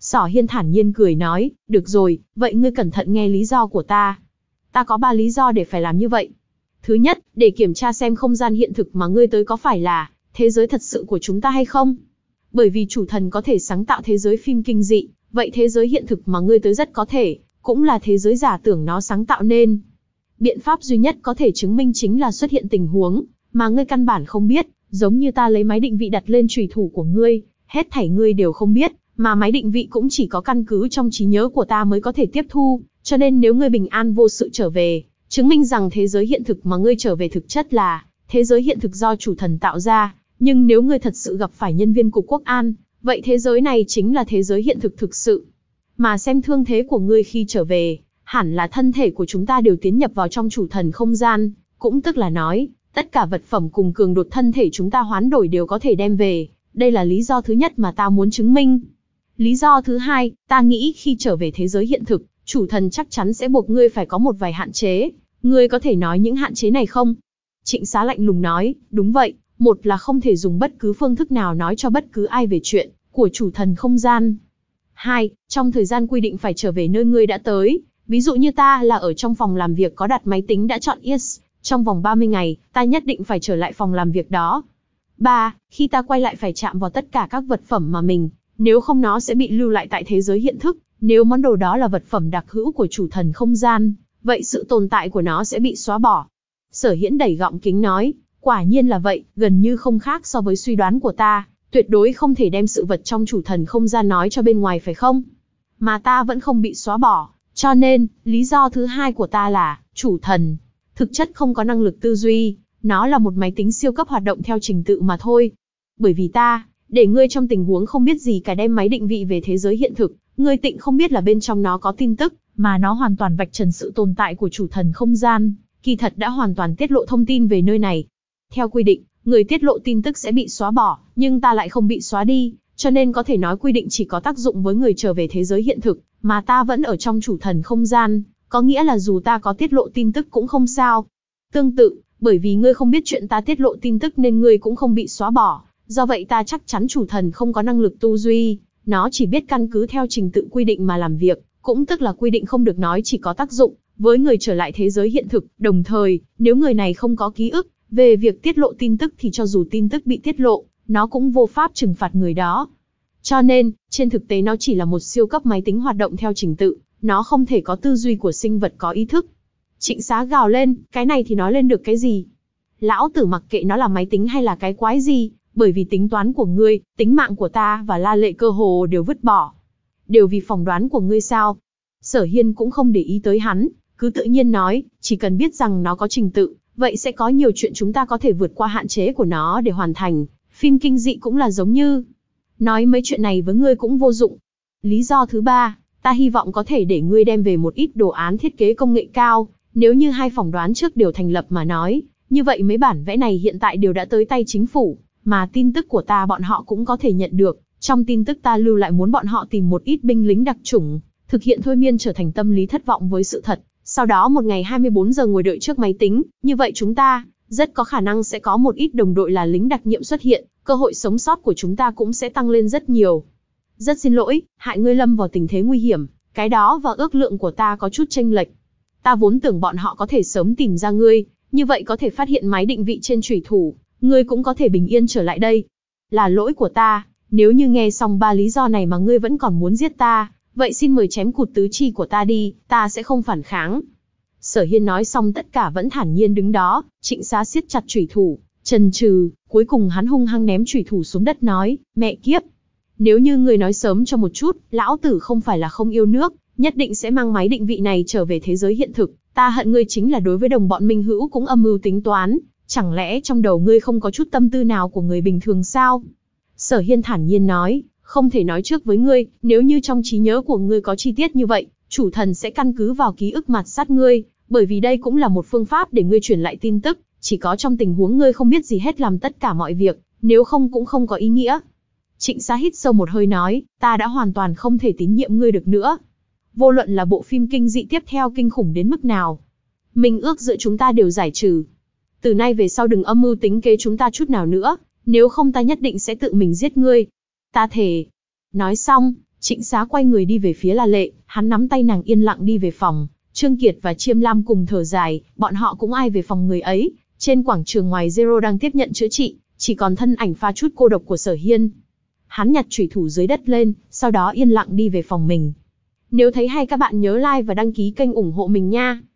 Sở Hiên thản nhiên cười nói, được rồi, vậy ngươi cẩn thận nghe lý do của ta. Ta có ba lý do để phải làm như vậy. Thứ nhất, để kiểm tra xem không gian hiện thực mà ngươi tới có phải là thế giới thật sự của chúng ta hay không. Bởi vì chủ thần có thể sáng tạo thế giới phim kinh dị, vậy thế giới hiện thực mà ngươi tới rất có thể cũng là thế giới giả tưởng nó sáng tạo nên. Biện pháp duy nhất có thể chứng minh chính là xuất hiện tình huống mà ngươi căn bản không biết, giống như ta lấy máy định vị đặt lên chùy thủ của ngươi, hết thảy ngươi đều không biết, mà máy định vị cũng chỉ có căn cứ trong trí nhớ của ta mới có thể tiếp thu, cho nên nếu ngươi bình an vô sự trở về, chứng minh rằng thế giới hiện thực mà ngươi trở về thực chất là thế giới hiện thực do chủ thần tạo ra, nhưng nếu ngươi thật sự gặp phải nhân viên cục quốc an, vậy thế giới này chính là thế giới hiện thực thực sự. Mà xem thương thế của ngươi khi trở về, hẳn là thân thể của chúng ta đều tiến nhập vào trong chủ thần không gian, cũng tức là nói, tất cả vật phẩm cùng cường đột thân thể chúng ta hoán đổi đều có thể đem về, đây là lý do thứ nhất mà ta muốn chứng minh. Lý do thứ hai, ta nghĩ khi trở về thế giới hiện thực, chủ thần chắc chắn sẽ buộc ngươi phải có một vài hạn chế, ngươi có thể nói những hạn chế này không? Trịnh Xá lạnh lùng nói, đúng vậy, một là không thể dùng bất cứ phương thức nào nói cho bất cứ ai về chuyện của chủ thần không gian. Hai, trong thời gian quy định phải trở về nơi ngươi đã tới, ví dụ như ta là ở trong phòng làm việc có đặt máy tính đã chọn yes, trong vòng ba mươi ngày, ta nhất định phải trở lại phòng làm việc đó. Ba, khi ta quay lại phải chạm vào tất cả các vật phẩm mà mình, nếu không nó sẽ bị lưu lại tại thế giới hiện thức, nếu món đồ đó là vật phẩm đặc hữu của chủ thần không gian, vậy sự tồn tại của nó sẽ bị xóa bỏ. Sở Hiễn đẩy gọng kính nói, quả nhiên là vậy, gần như không khác so với suy đoán của ta, tuyệt đối không thể đem sự vật trong chủ thần không gian nói cho bên ngoài phải không? Mà ta vẫn không bị xóa bỏ, cho nên, lý do thứ hai của ta là, chủ thần, thực chất không có năng lực tư duy, nó là một máy tính siêu cấp hoạt động theo trình tự mà thôi. Bởi vì ta, để ngươi trong tình huống không biết gì cả đem máy định vị về thế giới hiện thực, ngươi tịnh không biết là bên trong nó có tin tức, mà nó hoàn toàn vạch trần sự tồn tại của chủ thần không gian, kỳ thật đã hoàn toàn tiết lộ thông tin về nơi này. Theo quy định, người tiết lộ tin tức sẽ bị xóa bỏ, nhưng ta lại không bị xóa đi, cho nên có thể nói quy định chỉ có tác dụng với người trở về thế giới hiện thực, mà ta vẫn ở trong chủ thần không gian, có nghĩa là dù ta có tiết lộ tin tức cũng không sao. Tương tự, bởi vì ngươi không biết chuyện ta tiết lộ tin tức nên ngươi cũng không bị xóa bỏ, do vậy ta chắc chắn chủ thần không có năng lực tư duy, nó chỉ biết căn cứ theo trình tự quy định mà làm việc, cũng tức là quy định không được nói chỉ có tác dụng với người trở lại thế giới hiện thực, đồng thời, nếu người này không có ký ức về việc tiết lộ tin tức thì cho dù tin tức bị tiết lộ, nó cũng vô pháp trừng phạt người đó. Cho nên, trên thực tế nó chỉ là một siêu cấp máy tính hoạt động theo trình tự, nó không thể có tư duy của sinh vật có ý thức. Trịnh Xá gào lên, cái này thì nói lên được cái gì? Lão tử mặc kệ nó là máy tính hay là cái quái gì, bởi vì tính toán của ngươi, tính mạng của ta và La Lệ cơ hồ đều vứt bỏ. Đều vì phỏng đoán của ngươi sao? Sở Hiên cũng không để ý tới hắn, cứ tự nhiên nói, chỉ cần biết rằng nó có trình tự, vậy sẽ có nhiều chuyện chúng ta có thể vượt qua hạn chế của nó để hoàn thành. Phim kinh dị cũng là giống như. Nói mấy chuyện này với ngươi cũng vô dụng. Lý do thứ ba, ta hy vọng có thể để ngươi đem về một ít đồ án thiết kế công nghệ cao, nếu như hai phỏng đoán trước đều thành lập mà nói, như vậy mấy bản vẽ này hiện tại đều đã tới tay chính phủ, mà tin tức của ta bọn họ cũng có thể nhận được. Trong tin tức ta lưu lại muốn bọn họ tìm một ít binh lính đặc chủng, thực hiện thôi miên trở thành tâm lý thất vọng với sự thật, sau đó một ngày hai mươi bốn giờ ngồi đợi trước máy tính, như vậy chúng ta, rất có khả năng sẽ có một ít đồng đội là lính đặc nhiệm xuất hiện, cơ hội sống sót của chúng ta cũng sẽ tăng lên rất nhiều. Rất xin lỗi, hại ngươi lâm vào tình thế nguy hiểm, cái đó và ước lượng của ta có chút chênh lệch. Ta vốn tưởng bọn họ có thể sớm tìm ra ngươi, như vậy có thể phát hiện máy định vị trên chủy thủ, ngươi cũng có thể bình yên trở lại đây. Là lỗi của ta, nếu như nghe xong ba lý do này mà ngươi vẫn còn muốn giết ta, vậy xin mời chém cụt tứ chi của ta đi, ta sẽ không phản kháng. Sở Hiên nói xong tất cả vẫn thản nhiên đứng đó, Trịnh Xá siết chặt chủy thủ, chần chừ, cuối cùng hắn hung hăng ném chủy thủ xuống đất nói, mẹ kiếp. Nếu như người nói sớm cho một chút, lão tử không phải là không yêu nước, nhất định sẽ mang máy định vị này trở về thế giới hiện thực, ta hận ngươi chính là đối với đồng bọn minh hữu cũng âm mưu tính toán, chẳng lẽ trong đầu ngươi không có chút tâm tư nào của người bình thường sao? Sở Hiên thản nhiên nói, không thể nói trước với ngươi, nếu như trong trí nhớ của ngươi có chi tiết như vậy, chủ thần sẽ căn cứ vào ký ức mạt sát ngươi, bởi vì đây cũng là một phương pháp để ngươi truyền lại tin tức, chỉ có trong tình huống ngươi không biết gì hết làm tất cả mọi việc, nếu không cũng không có ý nghĩa. Trịnh Xá hít sâu một hơi nói, ta đã hoàn toàn không thể tín nhiệm ngươi được nữa. Vô luận là bộ phim kinh dị tiếp theo kinh khủng đến mức nào, minh ước giữa chúng ta đều giải trừ. Từ nay về sau đừng âm mưu tính kế chúng ta chút nào nữa, nếu không ta nhất định sẽ tự mình giết ngươi. Ta thề. Nói xong, Trịnh Xá quay người đi về phía La Lệ, hắn nắm tay nàng yên lặng đi về phòng. Trương Kiệt và Chiêm Lam cùng thở dài, bọn họ cũng ai về phòng người ấy. Trên quảng trường ngoài Zero đang tiếp nhận chữa trị, chỉ còn thân ảnh pha chút cô độc của Sở Hiên. Hắn nhặt chủy thủ dưới đất lên, sau đó yên lặng đi về phòng mình. Nếu thấy hay các bạn nhớ like và đăng ký kênh ủng hộ mình nha.